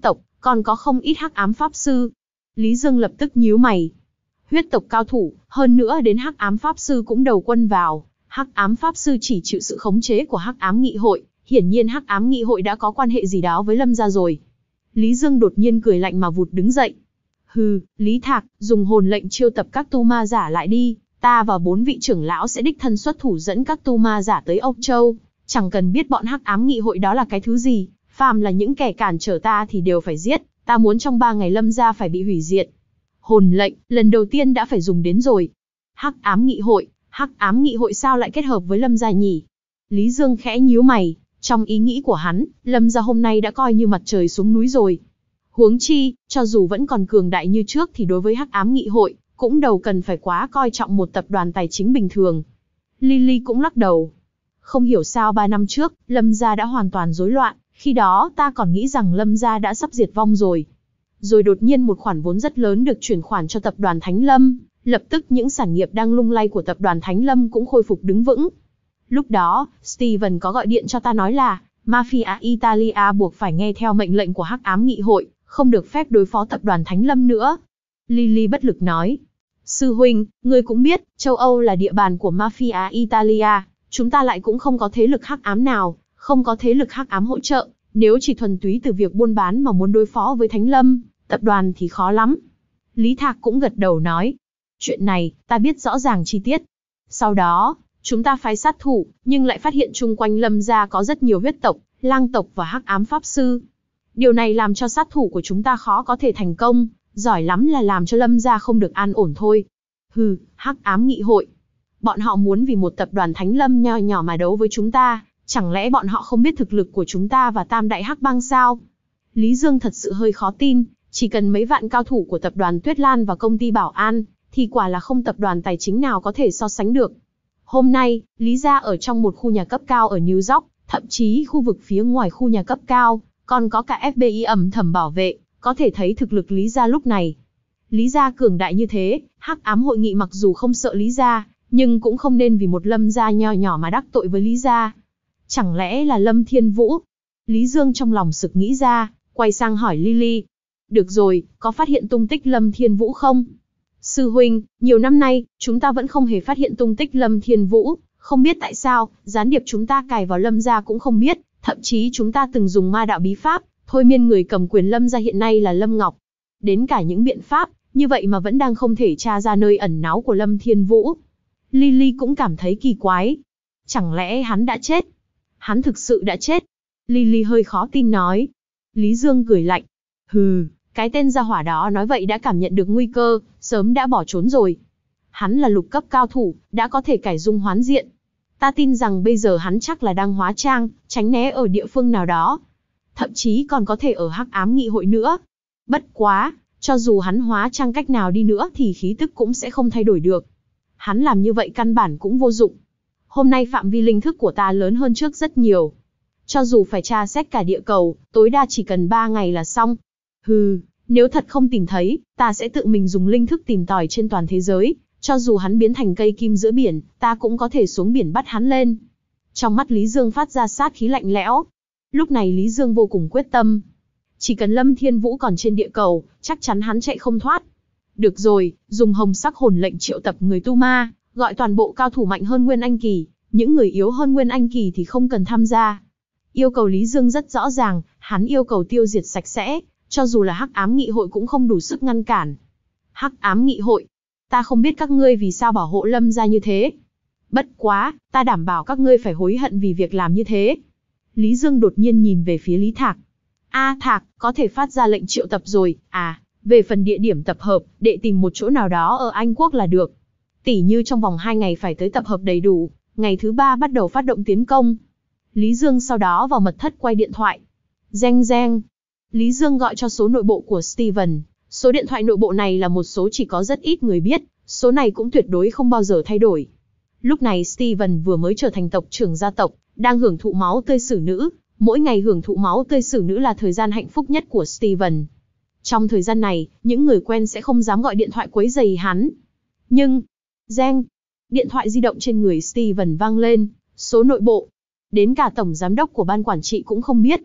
còn có không ít hắc ám pháp sư. Lý Dương lập tức nhíu mày. Huyết tộc cao thủ, hơn nữa đến hắc ám pháp sư cũng đầu quân vào. Hắc ám pháp sư chỉ chịu sự khống chế của hắc ám nghị hội, hiển nhiên hắc ám nghị hội đã có quan hệ gì đó với Lâm gia rồi. Lý Dương đột nhiên cười lạnh mà vụt đứng dậy. Hừ, Lý Thạc, dùng hồn lệnh chiêu tập các tu ma giả lại đi, ta và bốn vị trưởng lão sẽ đích thân xuất thủ dẫn các tu ma giả tới Ốc Châu, chẳng cần biết bọn hắc ám nghị hội đó là cái thứ gì, phàm là những kẻ cản trở ta thì đều phải giết, ta muốn trong ba ngày Lâm gia phải bị hủy diệt. Hồn lệnh, lần đầu tiên đã phải dùng đến rồi. Hắc ám nghị hội, hắc ám nghị hội sao lại kết hợp với Lâm gia nhỉ? Lý Dương khẽ nhíu mày, trong ý nghĩ của hắn, Lâm gia hôm nay đã coi như mặt trời xuống núi rồi. Huống chi, cho dù vẫn còn cường đại như trước thì đối với hắc ám nghị hội, cũng đầu cần phải quá coi trọng một tập đoàn tài chính bình thường. Lily cũng lắc đầu. Không hiểu sao ba năm trước, Lâm gia đã hoàn toàn rối loạn, khi đó ta còn nghĩ rằng Lâm gia đã sắp diệt vong rồi. Rồi đột nhiên một khoản vốn rất lớn được chuyển khoản cho tập đoàn Thánh Lâm, lập tức những sản nghiệp đang lung lay của tập đoàn Thánh Lâm cũng khôi phục đứng vững. Lúc đó, Steven có gọi điện cho ta nói là, Mafia Italia buộc phải nghe theo mệnh lệnh của hắc ám nghị hội, không được phép đối phó tập đoàn Thánh Lâm nữa. Lily bất lực nói. Sư huynh, ngươi cũng biết, châu Âu là địa bàn của Mafia Italia, chúng ta lại cũng không có thế lực hắc ám nào, không có thế lực hắc ám hỗ trợ, nếu chỉ thuần túy từ việc buôn bán mà muốn đối phó với Thánh Lâm, tập đoàn thì khó lắm. Lý Thạc cũng gật đầu nói. Chuyện này, ta biết rõ ràng chi tiết. Sau đó, chúng ta phái sát thủ, nhưng lại phát hiện chung quanh Lâm gia có rất nhiều huyết tộc, lang tộc và hắc ám pháp sư. Điều này làm cho sát thủ của chúng ta khó có thể thành công, giỏi lắm là làm cho Lâm gia không được an ổn thôi. Hừ, hắc ám nghị hội. Bọn họ muốn vì một tập đoàn Thánh Lâm nho nhỏ mà đấu với chúng ta, chẳng lẽ bọn họ không biết thực lực của chúng ta và Tam Đại Hắc Bang sao? Lý Dương thật sự hơi khó tin, chỉ cần mấy vạn cao thủ của tập đoàn Tuyết Lan và công ty Bảo An, thì quả là không tập đoàn tài chính nào có thể so sánh được. Hôm nay, Lý gia ở trong một khu nhà cấp cao ở New York, thậm chí khu vực phía ngoài khu nhà cấp cao, còn có cả ép bê i ẩm thầm bảo vệ, có thể thấy thực lực Lý gia lúc này. Lý gia cường đại như thế, hắc ám hội nghị mặc dù không sợ Lý gia, nhưng cũng không nên vì một Lâm gia nho nhỏ mà đắc tội với Lý gia. Chẳng lẽ là Lâm Thiên Vũ? Lý Dương trong lòng sực nghĩ ra, quay sang hỏi Lily. Được rồi, có phát hiện tung tích Lâm Thiên Vũ không? Sư huynh, nhiều năm nay, chúng ta vẫn không hề phát hiện tung tích Lâm Thiên Vũ, không biết tại sao, gián điệp chúng ta cài vào Lâm gia cũng không biết, thậm chí chúng ta từng dùng ma đạo bí pháp, thôi miên người cầm quyền Lâm gia hiện nay là Lâm Ngọc. Đến cả những biện pháp, như vậy mà vẫn đang không thể tra ra nơi ẩn náu của Lâm Thiên Vũ. Lily cũng cảm thấy kỳ quái. Chẳng lẽ hắn đã chết? Hắn thực sự đã chết? Lily hơi khó tin nói. Lý Dương cười lạnh. Hừ, cái tên gia hỏa đó nói vậy đã cảm nhận được nguy cơ, sớm đã bỏ trốn rồi. Hắn là lục cấp cao thủ, đã có thể cải dung hoán diện. Ta tin rằng bây giờ hắn chắc là đang hóa trang, tránh né ở địa phương nào đó. Thậm chí còn có thể ở hắc ám nghị hội nữa. Bất quá, cho dù hắn hóa trang cách nào đi nữa thì khí tức cũng sẽ không thay đổi được. Hắn làm như vậy căn bản cũng vô dụng. Hôm nay phạm vi linh thức của ta lớn hơn trước rất nhiều. Cho dù phải tra xét cả địa cầu, tối đa chỉ cần ba ngày là xong. Hừ, nếu thật không tìm thấy, ta sẽ tự mình dùng linh thức tìm tòi trên toàn thế giới. Cho dù hắn biến thành cây kim giữa biển, ta cũng có thể xuống biển bắt hắn lên. Trong mắt Lý Dương phát ra sát khí lạnh lẽo. Lúc này Lý Dương vô cùng quyết tâm. Chỉ cần Lâm Thiên Vũ còn trên địa cầu, chắc chắn hắn chạy không thoát. Được rồi, dùng hồng sắc hồn lệnh triệu tập người tu ma, gọi toàn bộ cao thủ mạnh hơn Nguyên Anh Kỳ, những người yếu hơn Nguyên Anh Kỳ thì không cần tham gia. Yêu cầu Lý Dương rất rõ ràng, hắn yêu cầu tiêu diệt sạch sẽ, cho dù là hắc ám nghị hội cũng không đủ sức ngăn cản. Hắc ám nghị hội, ta không biết các ngươi vì sao bảo hộ Lâm gia như thế. Bất quá, ta đảm bảo các ngươi phải hối hận vì việc làm như thế. Lý Dương đột nhiên nhìn về phía Lý Thạc. A Thạc, có thể phát ra lệnh triệu tập rồi, à, về phần địa điểm tập hợp, đệ tìm một chỗ nào đó ở Anh Quốc là được. Tỉ như trong vòng hai ngày phải tới tập hợp đầy đủ, ngày thứ ba bắt đầu phát động tiến công. Lý Dương sau đó vào mật thất quay điện thoại. Reng reng. Lý Dương gọi cho số nội bộ của Steven. Số điện thoại nội bộ này là một số chỉ có rất ít người biết, số này cũng tuyệt đối không bao giờ thay đổi. Lúc này Steven vừa mới trở thành tộc trưởng gia tộc, đang hưởng thụ máu tươi xử nữ. Mỗi ngày hưởng thụ máu tươi xử nữ là thời gian hạnh phúc nhất của Steven. Trong thời gian này, những người quen sẽ không dám gọi điện thoại quấy rầy hắn. Nhưng, reng, điện thoại di động trên người Steven vang lên, số nội bộ. Đến cả tổng giám đốc của ban quản trị cũng không biết.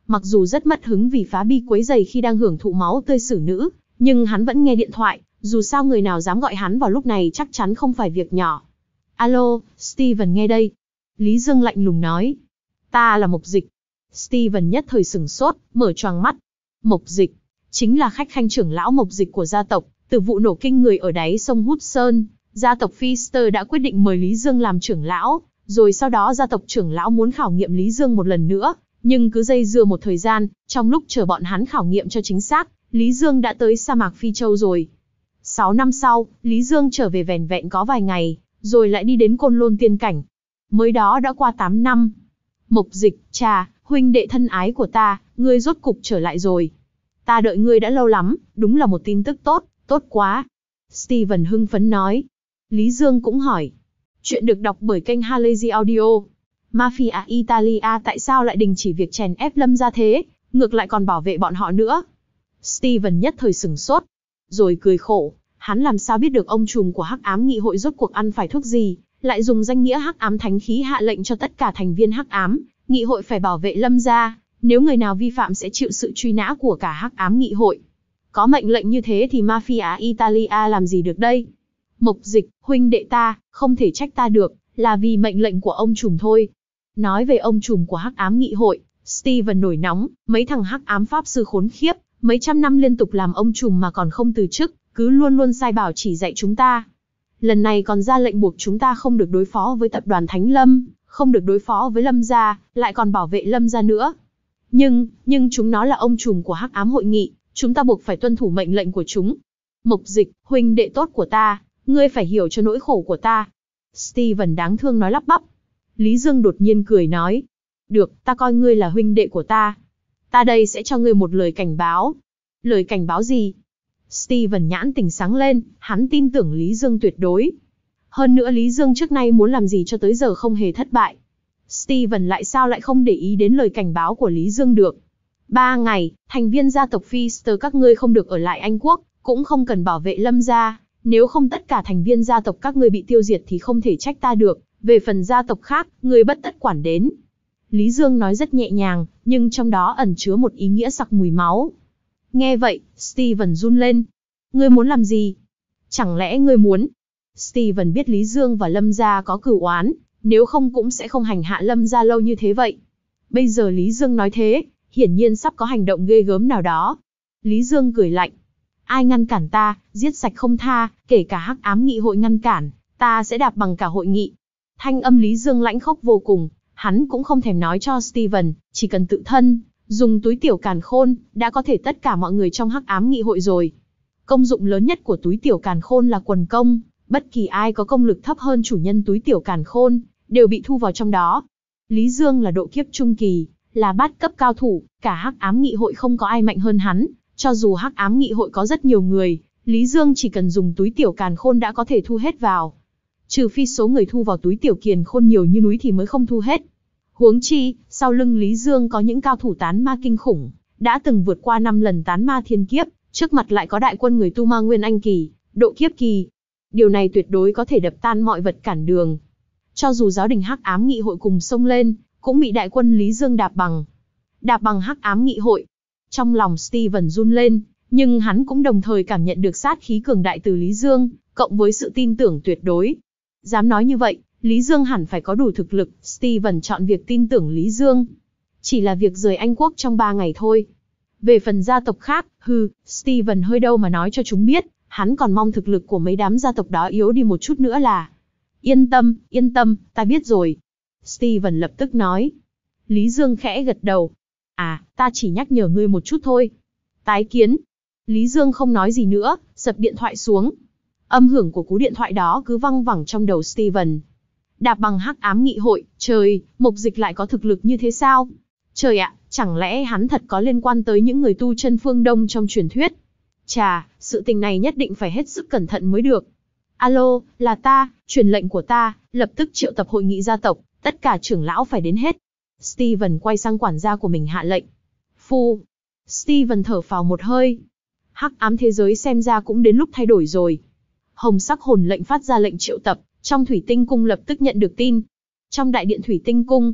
Mặc dù rất mất hứng vì phá bi quấy rầy khi đang hưởng thụ máu tươi xử nữ, nhưng hắn vẫn nghe điện thoại, dù sao người nào dám gọi hắn vào lúc này chắc chắn không phải việc nhỏ. Alo, Steven nghe đây. Lý Dương lạnh lùng nói. Ta là Mộc Dịch. Steven nhất thời sửng sốt, mở choàng mắt. Mộc Dịch, chính là khách khanh trưởng lão Mộc Dịch của gia tộc. Từ vụ nổ kinh người ở đáy sông Hút Sơn, gia tộc Pfister đã quyết định mời Lý Dương làm trưởng lão, rồi sau đó gia tộc trưởng lão muốn khảo nghiệm Lý Dương một lần nữa, nhưng cứ dây dưa một thời gian, trong lúc chờ bọn hắn khảo nghiệm cho chính xác, Lý Dương đã tới sa mạc Phi Châu rồi. Sáu năm sau, Lý Dương trở về vẻn vẹn có vài ngày, rồi lại đi đến Côn Lôn tiên cảnh. Mới đó đã qua tám năm. Mộc Dịch, chà, huynh đệ thân ái của ta, ngươi rốt cục trở lại rồi. Ta đợi ngươi đã lâu lắm, đúng là một tin tức tốt, tốt quá. Steven hưng phấn nói. Lý Dương cũng hỏi. Chuyện được đọc bởi kênh Halazy Audio. Mafia Italia tại sao lại đình chỉ việc chèn ép Lâm gia thế, ngược lại còn bảo vệ bọn họ nữa? Steven nhất thời sửng sốt, rồi cười khổ. Hắn làm sao biết được ông trùm của Hắc Ám Nghị hội rốt cuộc ăn phải thuốc gì, lại dùng danh nghĩa Hắc Ám Thánh Khí hạ lệnh cho tất cả thành viên Hắc Ám Nghị hội phải bảo vệ Lâm gia, nếu người nào vi phạm sẽ chịu sự truy nã của cả Hắc Ám Nghị hội. Có mệnh lệnh như thế thì Mafia Italia làm gì được đây? Mộc Dịch, huynh đệ ta, không thể trách ta được, là vì mệnh lệnh của ông trùm thôi. Nói về ông trùm của Hắc Ám Nghị hội, Steven nổi nóng, mấy thằng Hắc Ám Pháp sư khốn khiếp, mấy trăm năm liên tục làm ông trùm mà còn không từ chức, cứ luôn luôn sai bảo chỉ dạy chúng ta. Lần này còn ra lệnh buộc chúng ta không được đối phó với tập đoàn Thánh Lâm, không được đối phó với Lâm gia, lại còn bảo vệ Lâm gia nữa. Nhưng, nhưng chúng nó là ông trùm của Hắc Ám hội nghị, chúng ta buộc phải tuân thủ mệnh lệnh của chúng. Mộc Dịch, huynh đệ tốt của ta, ngươi phải hiểu cho nỗi khổ của ta. Steven đáng thương nói lắp bắp. Lý Dương đột nhiên cười nói. Được, ta coi ngươi là huynh đệ của ta. Ta đây sẽ cho ngươi một lời cảnh báo. Lời cảnh báo gì? Steven nhãn tỉnh sáng lên, hắn tin tưởng Lý Dương tuyệt đối. Hơn nữa Lý Dương trước nay muốn làm gì cho tới giờ không hề thất bại. Steven lại sao lại không để ý đến lời cảnh báo của Lý Dương được. Ba ngày, thành viên gia tộc Pfister các ngươi không được ở lại Anh Quốc, cũng không cần bảo vệ Lâm gia. Nếu không tất cả thành viên gia tộc các ngươi bị tiêu diệt thì không thể trách ta được. Về phần gia tộc khác, ngươi bất tất quản đến. Lý Dương nói rất nhẹ nhàng, nhưng trong đó ẩn chứa một ý nghĩa sặc mùi máu. Nghe vậy, Steven run lên. Ngươi muốn làm gì? Chẳng lẽ ngươi muốn? Steven biết Lý Dương và Lâm gia có cửu oán, nếu không cũng sẽ không hành hạ Lâm gia lâu như thế vậy. Bây giờ Lý Dương nói thế, hiển nhiên sắp có hành động ghê gớm nào đó. Lý Dương cười lạnh. Ai ngăn cản ta, giết sạch không tha, kể cả Hắc Ám Nghị hội ngăn cản, ta sẽ đạp bằng cả hội nghị. Thanh âm Lý Dương lãnh khốc vô cùng, hắn cũng không thèm nói cho Steven, chỉ cần tự thân, dùng túi tiểu càn khôn, đã có thể tất cả mọi người trong Hắc Ám Nghị hội rồi. Công dụng lớn nhất của túi tiểu càn khôn là quần công, bất kỳ ai có công lực thấp hơn chủ nhân túi tiểu càn khôn, đều bị thu vào trong đó. Lý Dương là độ kiếp trung kỳ, là bát cấp cao thủ, cả Hắc Ám Nghị hội không có ai mạnh hơn hắn, cho dù Hắc Ám Nghị hội có rất nhiều người, Lý Dương chỉ cần dùng túi tiểu càn khôn đã có thể thu hết vào. Trừ phi số người thu vào túi tiểu kiền khôn nhiều như núi thì mới không thu hết. Huống chi, sau lưng Lý Dương có những cao thủ tán ma kinh khủng, đã từng vượt qua năm lần tán ma thiên kiếp, trước mặt lại có đại quân người tu ma nguyên anh kỳ, độ kiếp kỳ. Điều này tuyệt đối có thể đập tan mọi vật cản đường. Cho dù giáo đình Hắc Ám Nghị hội cùng xông lên, cũng bị đại quân Lý Dương đạp bằng. Đạp bằng Hắc Ám Nghị hội. Trong lòng Steven run lên, nhưng hắn cũng đồng thời cảm nhận được sát khí cường đại từ Lý Dương, cộng với sự tin tưởng tuyệt đối. Dám nói như vậy, Lý Dương hẳn phải có đủ thực lực, Steven chọn việc tin tưởng Lý Dương. Chỉ là việc rời Anh Quốc trong ba ngày thôi. Về phần gia tộc khác, hừ, Steven hơi đâu mà nói cho chúng biết, hắn còn mong thực lực của mấy đám gia tộc đó yếu đi một chút nữa là. Yên tâm, yên tâm, ta biết rồi. Steven lập tức nói. Lý Dương khẽ gật đầu. À, ta chỉ nhắc nhở ngươi một chút thôi. Tái kiến. Lý Dương không nói gì nữa, sập điện thoại xuống. Âm hưởng của cú điện thoại đó cứ văng vẳng trong đầu Steven. Đạp bằng Hắc Ám Nghị hội, trời, Mộc Dịch lại có thực lực như thế sao? Trời ạ, chẳng lẽ hắn thật có liên quan tới những người tu chân phương Đông trong truyền thuyết? Chà, sự tình này nhất định phải hết sức cẩn thận mới được. Alo, là ta, truyền lệnh của ta, lập tức triệu tập hội nghị gia tộc, tất cả trưởng lão phải đến hết. Steven quay sang quản gia của mình hạ lệnh. Phu. Steven thở phào một hơi. Hắc ám thế giới xem ra cũng đến lúc thay đổi rồi. Hồng sắc hồn lệnh phát ra lệnh triệu tập, trong thủy tinh cung lập tức nhận được tin. Trong đại điện thủy tinh cung,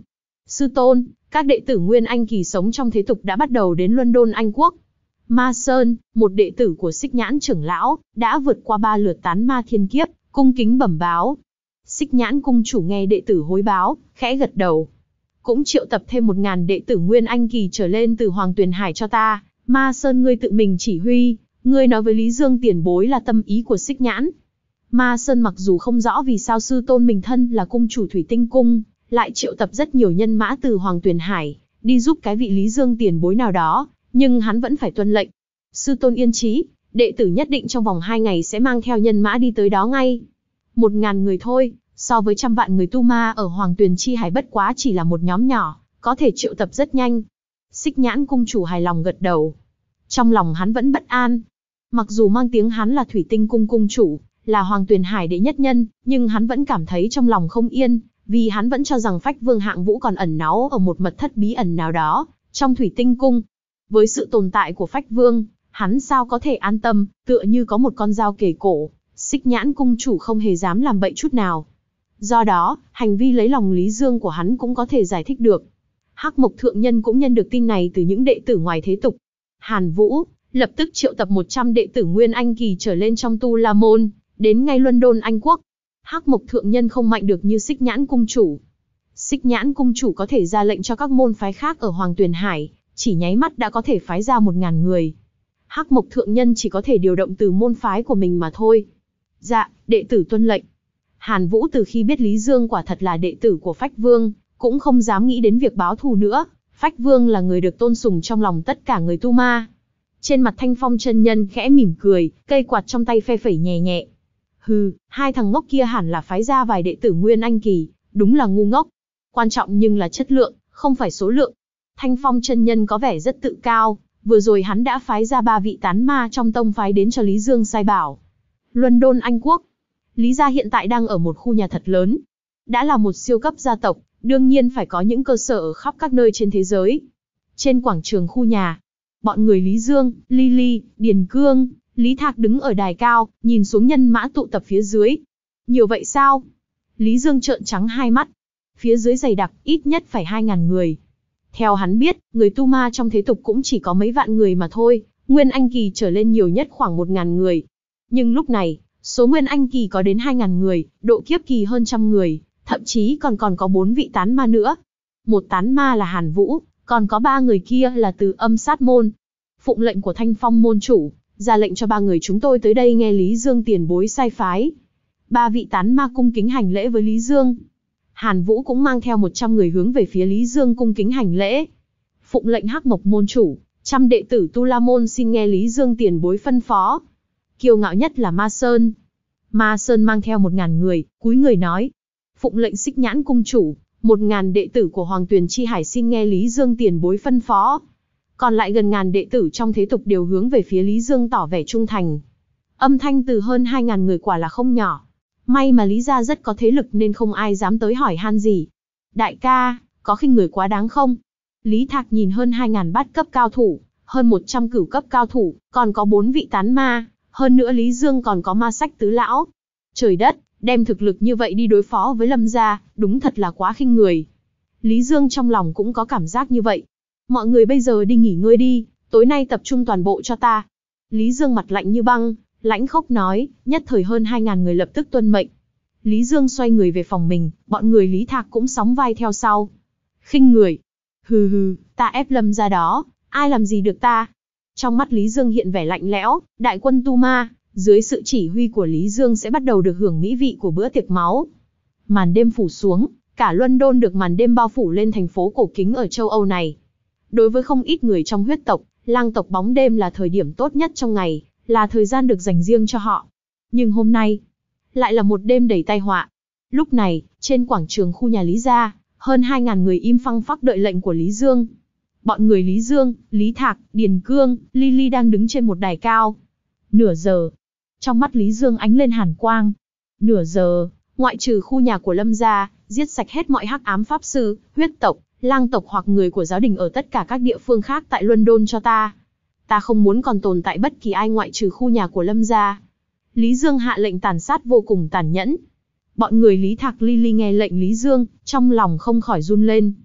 Sư tôn, các đệ tử Nguyên Anh kỳ sống trong thế tục đã bắt đầu đến London Anh quốc. Ma Sơn, một đệ tử của Xích Nhãn trưởng lão, đã vượt qua ba lượt tán ma thiên kiếp, cung kính bẩm báo. Xích Nhãn cung chủ nghe đệ tử hối báo, khẽ gật đầu. Cũng triệu tập thêm một ngàn đệ tử Nguyên Anh kỳ trở lên từ Hoàng Tuyền Hải cho ta. Ma Sơn ngươi tự mình chỉ huy, ngươi nói với Lý Dương tiền bối là tâm ý của Xích Nhãn. Ma Sơn mặc dù không rõ vì sao sư tôn mình thân là cung chủ Thủy Tinh cung, lại triệu tập rất nhiều nhân mã từ Hoàng Tuyền Hải, đi giúp cái vị Lý Dương tiền bối nào đó, nhưng hắn vẫn phải tuân lệnh. Sư tôn yên trí, đệ tử nhất định trong vòng hai ngày sẽ mang theo nhân mã đi tới đó ngay. Một ngàn người thôi, so với trăm vạn người tu ma ở Hoàng Tuyền Chi Hải bất quá chỉ là một nhóm nhỏ, có thể triệu tập rất nhanh. Xích Nhãn cung chủ hài lòng gật đầu. Trong lòng hắn vẫn bất an. Mặc dù mang tiếng hắn là Thủy Tinh cung cung chủ, là Hoàng Tuyền Hải đệ nhất nhân, nhưng hắn vẫn cảm thấy trong lòng không yên, vì hắn vẫn cho rằng Phách Vương Hạng Vũ còn ẩn náu ở một mật thất bí ẩn nào đó, trong Thủy Tinh cung. Với sự tồn tại của Phách Vương, hắn sao có thể an tâm, tựa như có một con dao kề cổ, Xích Nhãn cung chủ không hề dám làm bậy chút nào. Do đó, hành vi lấy lòng Lý Dương của hắn cũng có thể giải thích được. Hắc Mộc thượng nhân cũng nhận được tin này từ những đệ tử ngoài thế tục. Hàn Vũ lập tức triệu tập một trăm đệ tử Nguyên Anh kỳ trở lên trong Tu La môn, đến ngay London Anh quốc. Hắc Mộc thượng nhân không mạnh được như Xích Nhãn cung chủ. Xích Nhãn cung chủ có thể ra lệnh cho các môn phái khác ở Hoàng Tuyền Hải, chỉ nháy mắt đã có thể phái ra một ngàn người. Hắc Mộc thượng nhân chỉ có thể điều động từ môn phái của mình mà thôi. Dạ, đệ tử tuân lệnh. Hàn Vũ từ khi biết Lý Dương quả thật là đệ tử của Phách Vương, cũng không dám nghĩ đến việc báo thù nữa. Phách Vương là người được tôn sùng trong lòng tất cả người tu ma. Trên mặt Thanh Phong chân nhân khẽ mỉm cười, cây quạt trong tay phe phẩy nhẹ nhẹ. Hừ, hai thằng ngốc kia hẳn là phái ra vài đệ tử Nguyên Anh kỳ, đúng là ngu ngốc. Quan trọng nhưng là chất lượng, không phải số lượng. Thanh Phong chân nhân có vẻ rất tự cao, vừa rồi hắn đã phái ra ba vị tán ma trong tông phái đến cho Lý Dương sai bảo. London Anh quốc. Lý gia hiện tại đang ở một khu nhà thật lớn. Đã là một siêu cấp gia tộc, đương nhiên phải có những cơ sở ở khắp các nơi trên thế giới. Trên quảng trường khu nhà, bọn người Lý Dương, Lily, Điền Cương, Lý Thạc đứng ở đài cao, nhìn xuống nhân mã tụ tập phía dưới. Nhiều vậy sao? Lý Dương trợn trắng hai mắt. Phía dưới dày đặc, ít nhất phải hai ngàn người. Theo hắn biết, người tu ma trong thế tục cũng chỉ có mấy vạn người mà thôi, Nguyên Anh kỳ trở lên nhiều nhất khoảng một ngàn người. Nhưng lúc này, số Nguyên Anh kỳ có đến hai ngàn người, độ kiếp kỳ hơn trăm người, thậm chí còn còn có bốn vị tán ma nữa. Một tán ma là Hàn Vũ, còn có ba người kia là từ Âm Sát môn. Phụng lệnh của Thanh Phong môn chủ, ra lệnh cho ba người chúng tôi tới đây nghe Lý Dương tiền bối sai phái. Ba vị tán ma cung kính hành lễ với Lý Dương. Hàn Vũ cũng mang theo một trăm người hướng về phía Lý Dương cung kính hành lễ. Phụng lệnh Hắc Mộc môn chủ, trăm đệ tử Tu La môn xin nghe Lý Dương tiền bối phân phó. Kiêu ngạo nhất là Ma Sơn. Ma Sơn mang theo một ngàn người, cúi người nói. Phụng lệnh Xích Nhãn cung chủ, một ngàn đệ tử của Hoàng Tuyền Chi Hải xin nghe Lý Dương tiền bối phân phó. Còn lại gần ngàn đệ tử trong thế tục đều hướng về phía Lý Dương tỏ vẻ trung thành. Âm thanh từ hơn hai ngàn người quả là không nhỏ. May mà Lý gia rất có thế lực nên không ai dám tới hỏi han gì. Đại ca, có khinh người quá đáng không? Lý Thạc nhìn hơn hai ngàn bát cấp cao thủ, hơn một trăm cửu cấp cao thủ, còn có bốn vị tán ma, hơn nữa Lý Dương còn có ma sách tứ lão. Trời đất, đem thực lực như vậy đi đối phó với Lâm gia, đúng thật là quá khinh người. Lý Dương trong lòng cũng có cảm giác như vậy. Mọi người bây giờ đi nghỉ ngơi đi, tối nay tập trung toàn bộ cho ta. Lý Dương mặt lạnh như băng, lãnh khốc nói, nhất thời hơn hai ngàn người lập tức tuân mệnh. Lý Dương xoay người về phòng mình, bọn người Lý Thạc cũng sóng vai theo sau. Khinh người. Hừ hừ, ta ép Lâm ra đó, ai làm gì được ta? Trong mắt Lý Dương hiện vẻ lạnh lẽo, đại quân tu ma, dưới sự chỉ huy của Lý Dương sẽ bắt đầu được hưởng mỹ vị của bữa tiệc máu. Màn đêm phủ xuống, cả London được màn đêm bao phủ lên thành phố cổ kính ở châu Âu này. Đối với không ít người trong huyết tộc, lang tộc bóng đêm là thời điểm tốt nhất trong ngày, là thời gian được dành riêng cho họ. Nhưng hôm nay, lại là một đêm đầy tai họa. Lúc này, trên quảng trường khu nhà Lý gia, hơn hai ngàn người im phăng phắc đợi lệnh của Lý Dương. Bọn người Lý Dương, Lý Thạc, Điền Cương, Lily đang đứng trên một đài cao. Nửa giờ. Trong mắt Lý Dương ánh lên hàn quang. Nửa giờ, ngoại trừ khu nhà của Lâm gia, giết sạch hết mọi hắc ám pháp sư, huyết tộc, lang tộc hoặc người của giáo đình ở tất cả các địa phương khác tại London cho ta. Ta không muốn còn tồn tại bất kỳ ai ngoại trừ khu nhà của Lâm gia. Lý Dương hạ lệnh tàn sát vô cùng tàn nhẫn. Bọn người Lý Thạc Lily nghe lệnh Lý Dương, trong lòng không khỏi run lên.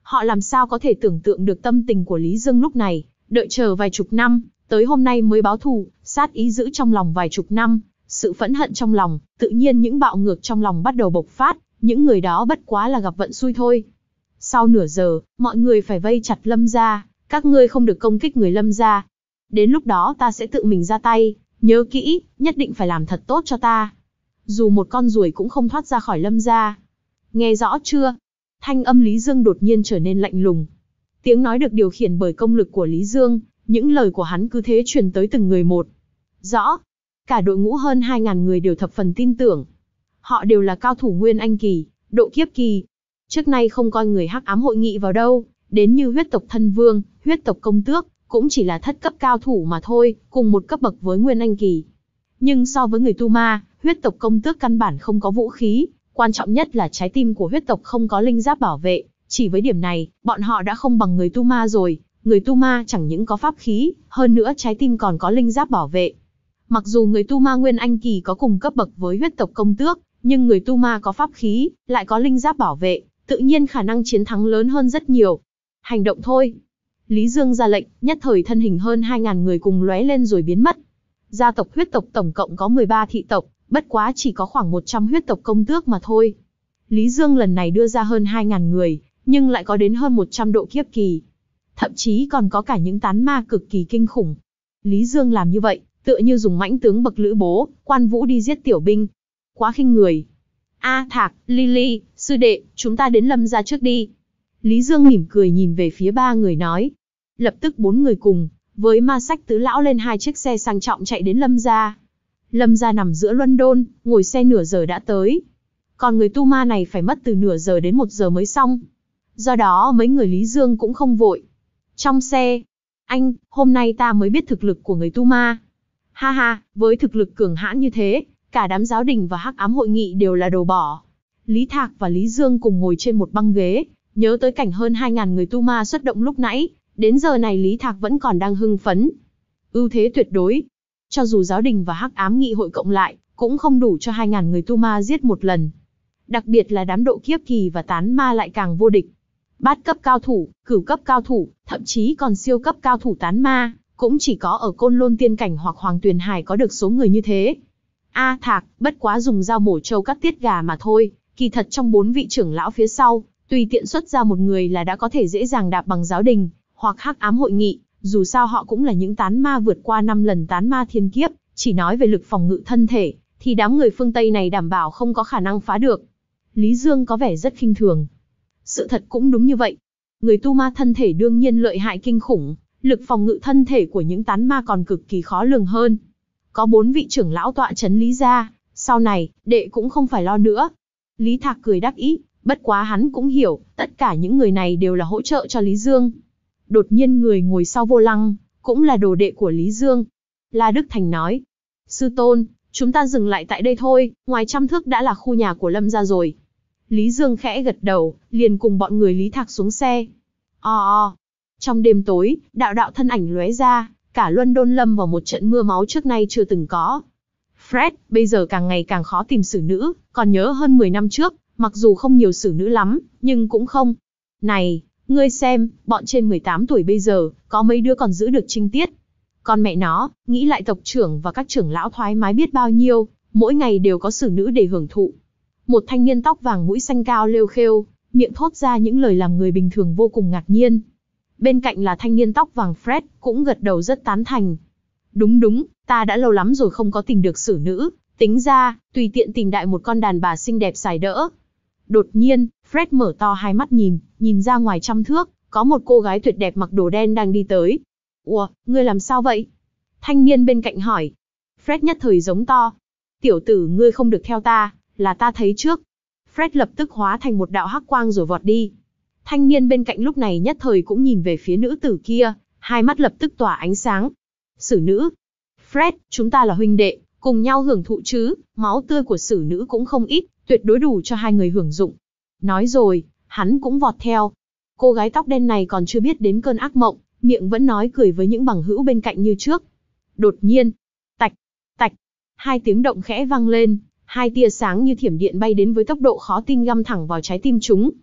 Họ làm sao có thể tưởng tượng được tâm tình của Lý Dương lúc này, đợi chờ vài chục năm, tới hôm nay mới báo thù, sát ý giữ trong lòng vài chục năm, sự phẫn hận trong lòng, tự nhiên những bạo ngược trong lòng bắt đầu bộc phát, những người đó bất quá là gặp vận xui thôi. Sau nửa giờ, mọi người phải vây chặt Lâm gia, các ngươi không được công kích người Lâm gia. Đến lúc đó ta sẽ tự mình ra tay, nhớ kỹ, nhất định phải làm thật tốt cho ta. Dù một con ruồi cũng không thoát ra khỏi Lâm gia. Nghe rõ chưa? Thanh âm Lý Dương đột nhiên trở nên lạnh lùng. Tiếng nói được điều khiển bởi công lực của Lý Dương, những lời của hắn cứ thế truyền tới từng người một. Rõ. Cả đội ngũ hơn hai nghìn người đều thập phần tin tưởng. Họ đều là cao thủ Nguyên Anh kỳ, độ kiếp kỳ. Trước nay không coi người Hắc Ám hội nghị vào đâu, đến như huyết tộc Thân Vương, huyết tộc Công Tước, cũng chỉ là thất cấp cao thủ mà thôi, cùng một cấp bậc với Nguyên Anh kỳ. Nhưng so với người Tu Ma, huyết tộc Công Tước căn bản không có vũ khí, quan trọng nhất là trái tim của huyết tộc không có linh giáp bảo vệ, chỉ với điểm này, bọn họ đã không bằng người Tu Ma rồi, người Tu Ma chẳng những có pháp khí, hơn nữa trái tim còn có linh giáp bảo vệ. Mặc dù người Tu Ma Nguyên Anh kỳ có cùng cấp bậc với huyết tộc Công Tước, nhưng người Tu Ma có pháp khí, lại có linh giáp bảo vệ, tự nhiên khả năng chiến thắng lớn hơn rất nhiều. Hành động thôi. Lý Dương ra lệnh, nhất thời thân hình hơn hai nghìn người cùng lóe lên rồi biến mất. Gia tộc huyết tộc tổng cộng có mười ba thị tộc, bất quá chỉ có khoảng một trăm huyết tộc công tước mà thôi. Lý Dương lần này đưa ra hơn hai nghìn người, nhưng lại có đến hơn một trăm độ kiếp kỳ. Thậm chí còn có cả những tán ma cực kỳ kinh khủng. Lý Dương làm như vậy, tựa như dùng mãnh tướng bậc Lữ Bố, Quan Vũ đi giết tiểu binh. Quá khinh người. A Thạc, Lily, sư đệ, chúng ta đến Lâm gia trước đi. Lý Dương mỉm cười nhìn về phía ba người nói. Lập tức bốn người cùng, với Ma Sách tứ lão lên hai chiếc xe sang trọng chạy đến Lâm gia. Lâm gia nằm giữa London, ngồi xe nửa giờ đã tới. Còn người Tu Ma này phải mất từ nửa giờ đến một giờ mới xong. Do đó mấy người Lý Dương cũng không vội. Trong xe, anh, hôm nay ta mới biết thực lực của người Tu Ma. Ha ha, với thực lực cường hãn như thế, cả đám giáo đình và Hắc Ám hội nghị đều là đồ bỏ. Lý Thạc và Lý Dương cùng ngồi trên một băng ghế, nhớ tới cảnh hơn hai nghìn người Tu Ma xuất động lúc nãy, đến giờ này Lý Thạc vẫn còn đang hưng phấn. Ưu thế tuyệt đối. Cho dù giáo đình và Hắc Ám nghị hội cộng lại, cũng không đủ cho hai nghìn người Tu Ma giết một lần. Đặc biệt là đám độ kiếp kỳ và tán ma lại càng vô địch. Bát cấp cao thủ, cửu cấp cao thủ, thậm chí còn siêu cấp cao thủ tán ma, cũng chỉ có ở Côn Lôn Tiên Cảnh hoặc Hoàng Tuyền Hải có được số người như thế. A Thạc, bất quá dùng dao mổ trâu cắt tiết gà mà thôi, kỳ thật trong bốn vị trưởng lão phía sau, tùy tiện xuất ra một người là đã có thể dễ dàng đạp bằng giáo đình, hoặc Hắc Ám hội nghị, dù sao họ cũng là những tán ma vượt qua năm lần tán ma thiên kiếp, chỉ nói về lực phòng ngự thân thể, thì đám người phương Tây này đảm bảo không có khả năng phá được. Lý Dương có vẻ rất khinh thường. Sự thật cũng đúng như vậy. Người Tu Ma thân thể đương nhiên lợi hại kinh khủng, lực phòng ngự thân thể của những tán ma còn cực kỳ khó lường hơn. Có bốn vị trưởng lão tọa chấn Lý gia, sau này, đệ cũng không phải lo nữa. Lý Thạc cười đắc ý, bất quá hắn cũng hiểu, tất cả những người này đều là hỗ trợ cho Lý Dương. Đột nhiên người ngồi sau vô lăng, cũng là đồ đệ của Lý Dương. La Đức Thành nói, sư tôn, chúng ta dừng lại tại đây thôi, ngoài trăm thước đã là khu nhà của Lâm gia rồi. Lý Dương khẽ gật đầu, liền cùng bọn người Lý Thạc xuống xe. O o. Trong đêm tối, đạo đạo thân ảnh lóe ra, cả London lâm vào một trận mưa máu trước nay chưa từng có. Fred, bây giờ càng ngày càng khó tìm xử nữ, còn nhớ hơn mười năm trước, mặc dù không nhiều xử nữ lắm, nhưng cũng không. Này, ngươi xem, bọn trên mười tám tuổi bây giờ, có mấy đứa còn giữ được trinh tiết. Còn mẹ nó, nghĩ lại tộc trưởng và các trưởng lão thoải mái biết bao nhiêu, mỗi ngày đều có xử nữ để hưởng thụ. Một thanh niên tóc vàng mũi xanh cao lêu khêu, miệng thốt ra những lời làm người bình thường vô cùng ngạc nhiên. Bên cạnh là thanh niên tóc vàng Fred, cũng gật đầu rất tán thành. Đúng đúng, ta đã lâu lắm rồi không có tìm được xử nữ, tính ra, tùy tiện tìm đại một con đàn bà xinh đẹp xài đỡ. Đột nhiên, Fred mở to hai mắt nhìn, nhìn ra ngoài trăm thước, có một cô gái tuyệt đẹp mặc đồ đen đang đi tới. Ủa, ngươi làm sao vậy? Thanh niên bên cạnh hỏi. Fred nhất thời giống to. Tiểu tử ngươi không được theo ta, là ta thấy trước. Fred lập tức hóa thành một đạo hắc quang rồi vọt đi. Thanh niên bên cạnh lúc này nhất thời cũng nhìn về phía nữ tử kia, hai mắt lập tức tỏa ánh sáng. Xử nữ. Fred, chúng ta là huynh đệ, cùng nhau hưởng thụ chứ, máu tươi của xử nữ cũng không ít, tuyệt đối đủ cho hai người hưởng dụng. Nói rồi, hắn cũng vọt theo. Cô gái tóc đen này còn chưa biết đến cơn ác mộng, miệng vẫn nói cười với những bằng hữu bên cạnh như trước. Đột nhiên, tạch, tạch, hai tiếng động khẽ vang lên, hai tia sáng như thiểm điện bay đến với tốc độ khó tin găm thẳng vào trái tim chúng.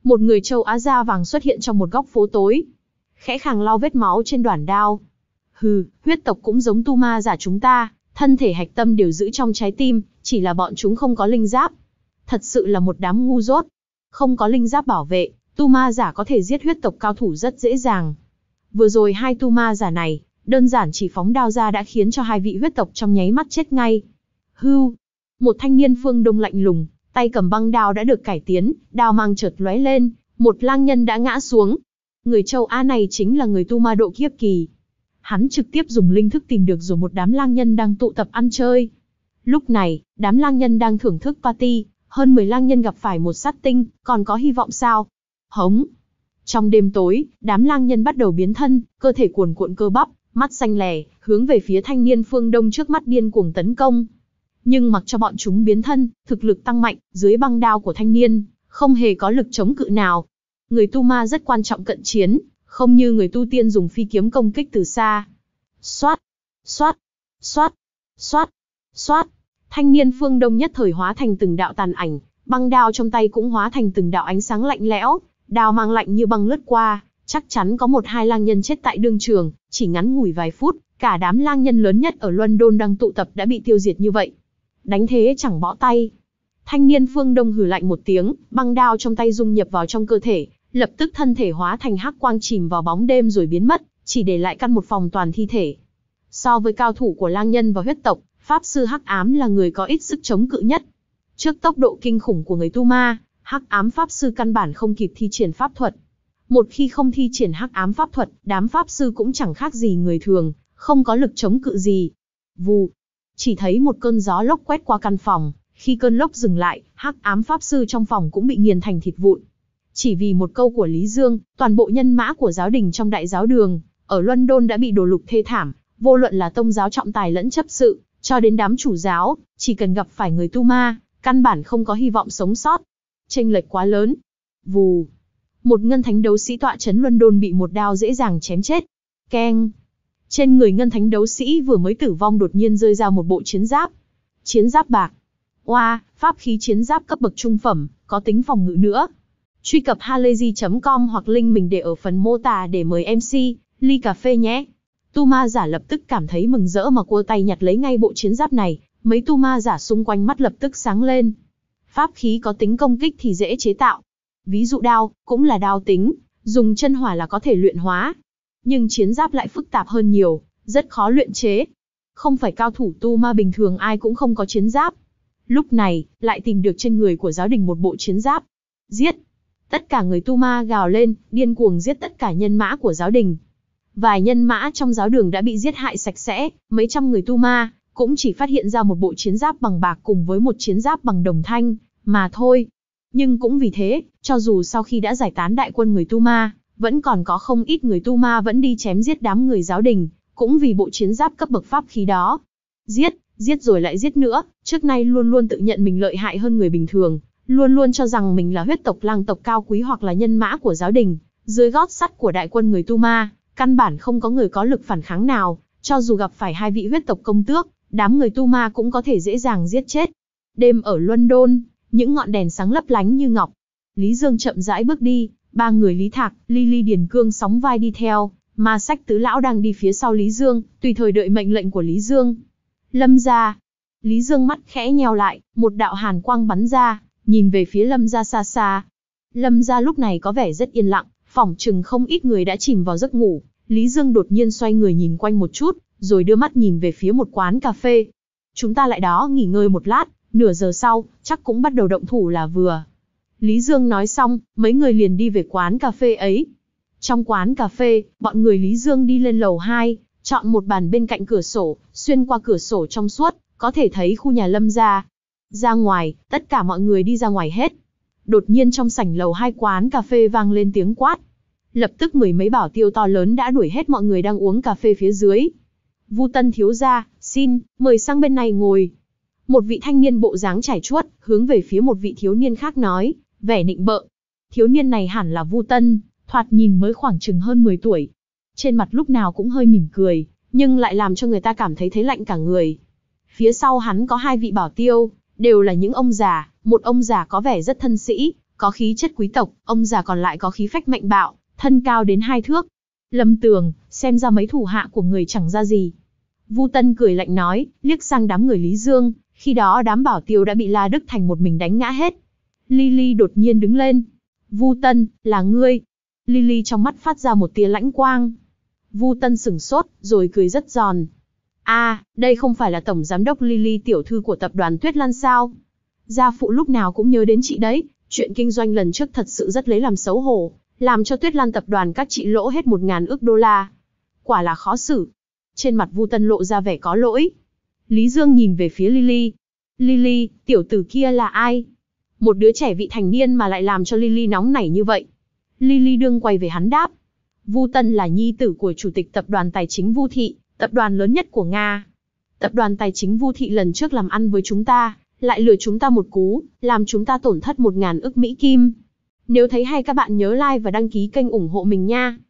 Một người châu Á da vàng xuất hiện trong một góc phố tối. Khẽ khàng lau vết máu trên đoản đao. Hừ, huyết tộc cũng giống tu ma giả chúng ta, thân thể hạch tâm đều giữ trong trái tim, chỉ là bọn chúng không có linh giáp. Thật sự là một đám ngu dốt. Không có linh giáp bảo vệ, tu ma giả có thể giết huyết tộc cao thủ rất dễ dàng. Vừa rồi hai tu ma giả này, đơn giản chỉ phóng đao ra đã khiến cho hai vị huyết tộc trong nháy mắt chết ngay. Hưu, một thanh niên phương Đông lạnh lùng, tay cầm băng đao đã được cải tiến, đao mang chợt lóe lên, một lang nhân đã ngã xuống. Người châu Á này chính là người tu ma độ kiếp kỳ. Hắn trực tiếp dùng linh thức tìm được rồi một đám lang nhân đang tụ tập ăn chơi. Lúc này, đám lang nhân đang thưởng thức party, hơn mười lang nhân gặp phải một sát tinh, còn có hy vọng sao? Hống! Trong đêm tối, đám lang nhân bắt đầu biến thân, cơ thể cuồn cuộn cơ bắp, mắt xanh lè, hướng về phía thanh niên phương Đông trước mắt điên cuồng tấn công. Nhưng mặc cho bọn chúng biến thân, thực lực tăng mạnh, dưới băng đao của thanh niên, không hề có lực chống cự nào. Người tu ma rất quan trọng cận chiến, không như người tu tiên dùng phi kiếm công kích từ xa. Xoát, xoát, xoát, xoát, xoát. Thanh niên phương Đông nhất thời hóa thành từng đạo tàn ảnh, băng đao trong tay cũng hóa thành từng đạo ánh sáng lạnh lẽo, đao mang lạnh như băng lướt qua, chắc chắn có một hai lang nhân chết tại đương trường, chỉ ngắn ngủi vài phút, cả đám lang nhân lớn nhất ở London đang tụ tập đã bị tiêu diệt như vậy. Đánh thế chẳng bỏ tay. Thanh niên phương Đông hừ lạnh một tiếng, băng đao trong tay dung nhập vào trong cơ thể, lập tức thân thể hóa thành hắc quang chìm vào bóng đêm rồi biến mất, chỉ để lại căn một phòng toàn thi thể. So với cao thủ của lang nhân và huyết tộc, pháp sư hắc ám là người có ít sức chống cự nhất. Trước tốc độ kinh khủng của người tu ma, hắc ám pháp sư căn bản không kịp thi triển pháp thuật. Một khi không thi triển hắc ám pháp thuật, đám pháp sư cũng chẳng khác gì người thường, không có lực chống cự gì. Vù, chỉ thấy một cơn gió lốc quét qua căn phòng, khi cơn lốc dừng lại, hắc ám pháp sư trong phòng cũng bị nghiền thành thịt vụn. Chỉ vì một câu của Lý Dương, toàn bộ nhân mã của giáo đình trong đại giáo đường, ở London đã bị đổ lục thê thảm, vô luận là tông giáo trọng tài lẫn chấp sự, cho đến đám chủ giáo, chỉ cần gặp phải người tu ma, căn bản không có hy vọng sống sót. Chênh lệch quá lớn. Vù. Một ngân thánh đấu sĩ tọa trấn London bị một đao dễ dàng chém chết. Keng. Trên người ngân thánh đấu sĩ vừa mới tử vong đột nhiên rơi ra một bộ chiến giáp. Chiến giáp bạc. Oa, pháp khí chiến giáp cấp bậc trung phẩm, có tính phòng ngự nữa. Truy cập halayzi chấm com hoặc link mình để ở phần mô tả để mời em xê, ly cà phê nhé. Tu ma giả lập tức cảm thấy mừng rỡ mà cua tay nhặt lấy ngay bộ chiến giáp này, mấy tu ma giả xung quanh mắt lập tức sáng lên. Pháp khí có tính công kích thì dễ chế tạo. Ví dụ đao, cũng là đao tính, dùng chân hỏa là có thể luyện hóa. Nhưng chiến giáp lại phức tạp hơn nhiều, rất khó luyện chế. Không phải cao thủ tu ma bình thường ai cũng không có chiến giáp. Lúc này, lại tìm được trên người của giáo đình một bộ chiến giáp. Giết! Tất cả người tu ma gào lên, điên cuồng giết tất cả nhân mã của giáo đình. Vài nhân mã trong giáo đường đã bị giết hại sạch sẽ, mấy trăm người tu ma, cũng chỉ phát hiện ra một bộ chiến giáp bằng bạc cùng với một chiến giáp bằng đồng thanh, mà thôi. Nhưng cũng vì thế, cho dù sau khi đã giải tán đại quân người tu ma, vẫn còn có không ít người tu ma vẫn đi chém giết đám người giáo đình, cũng vì bộ chiến giáp cấp bậc pháp khí đó. Giết, giết rồi lại giết nữa, trước nay luôn luôn tự nhận mình lợi hại hơn người bình thường, luôn luôn cho rằng mình là huyết tộc lang tộc cao quý hoặc là nhân mã của giáo đình, dưới gót sắt của đại quân người tu ma, căn bản không có người có lực phản kháng nào, cho dù gặp phải hai vị huyết tộc công tước, đám người tu ma cũng có thể dễ dàng giết chết. Đêm ở London, những ngọn đèn sáng lấp lánh như ngọc. Lý Dương chậm rãi bước đi, ba người Lý Thạc, Lily Điền Cương sóng vai đi theo, Ma Sách Tứ Lão đang đi phía sau Lý Dương, tùy thời đợi mệnh lệnh của Lý Dương. Lâm gia. Lý Dương mắt khẽ nheo lại, một đạo hàn quang bắn ra, nhìn về phía Lâm gia xa xa. Lâm gia lúc này có vẻ rất yên lặng, phỏng chừng không ít người đã chìm vào giấc ngủ. Lý Dương đột nhiên xoay người nhìn quanh một chút, rồi đưa mắt nhìn về phía một quán cà phê. Chúng ta lại đó nghỉ ngơi một lát, nửa giờ sau, chắc cũng bắt đầu động thủ là vừa. Lý Dương nói xong, mấy người liền đi về quán cà phê ấy. Trong quán cà phê, bọn người Lý Dương đi lên lầu hai, chọn một bàn bên cạnh cửa sổ, xuyên qua cửa sổ trong suốt, có thể thấy khu nhà Lâm gia. Ra ngoài, tất cả mọi người đi ra ngoài hết. Đột nhiên trong sảnh lầu hai quán cà phê vang lên tiếng quát. Lập tức mười mấy bảo tiêu to lớn đã đuổi hết mọi người đang uống cà phê phía dưới. Vu Tân thiếu gia, xin, mời sang bên này ngồi. Một vị thanh niên bộ dáng trải chuốt, hướng về phía một vị thiếu niên khác nói, vẻ nịnh bợ. Thiếu niên này hẳn là Vu Tân, thoạt nhìn mới khoảng chừng hơn mười tuổi. Trên mặt lúc nào cũng hơi mỉm cười, nhưng lại làm cho người ta cảm thấy thấy lạnh cả người. Phía sau hắn có hai vị bảo tiêu, đều là những ông già, một ông già có vẻ rất thân sĩ, có khí chất quý tộc, ông già còn lại có khí phách mạnh bạo, thân cao đến hai thước. Lâm Tường, xem ra mấy thủ hạ của người chẳng ra gì. Vu Tân cười lạnh nói, liếc sang đám người Lý Dương, khi đó đám bảo tiêu đã bị La Đức Thành một mình đánh ngã hết. Lily đột nhiên đứng lên. Vu Tân, là ngươi. Lily trong mắt phát ra một tia lãnh quang. Vu Tân sửng sốt, rồi cười rất giòn. À, đây không phải là tổng giám đốc Lily tiểu thư của tập đoàn Tuyết Lan sao? Gia phụ lúc nào cũng nhớ đến chị đấy, chuyện kinh doanh lần trước thật sự rất lấy làm xấu hổ, làm cho Tuyết Lan tập đoàn các chị lỗ hết một ngàn ức đô la. Quả là khó xử. Trên mặt Vu Tân lộ ra vẻ có lỗi. Lý Dương nhìn về phía Lily. Lily, tiểu tử kia là ai? Một đứa trẻ vị thành niên mà lại làm cho Lily nóng nảy như vậy. Lily đương quay về hắn đáp. Vu Tân là nhi tử của chủ tịch tập đoàn tài chính Vu Thị, tập đoàn lớn nhất của Nga. Tập đoàn tài chính Vu Thị lần trước làm ăn với chúng ta, lại lừa chúng ta một cú, làm chúng ta tổn thất một ngàn ức Mỹ Kim. Nếu thấy hay các bạn nhớ like và đăng ký kênh ủng hộ mình nha.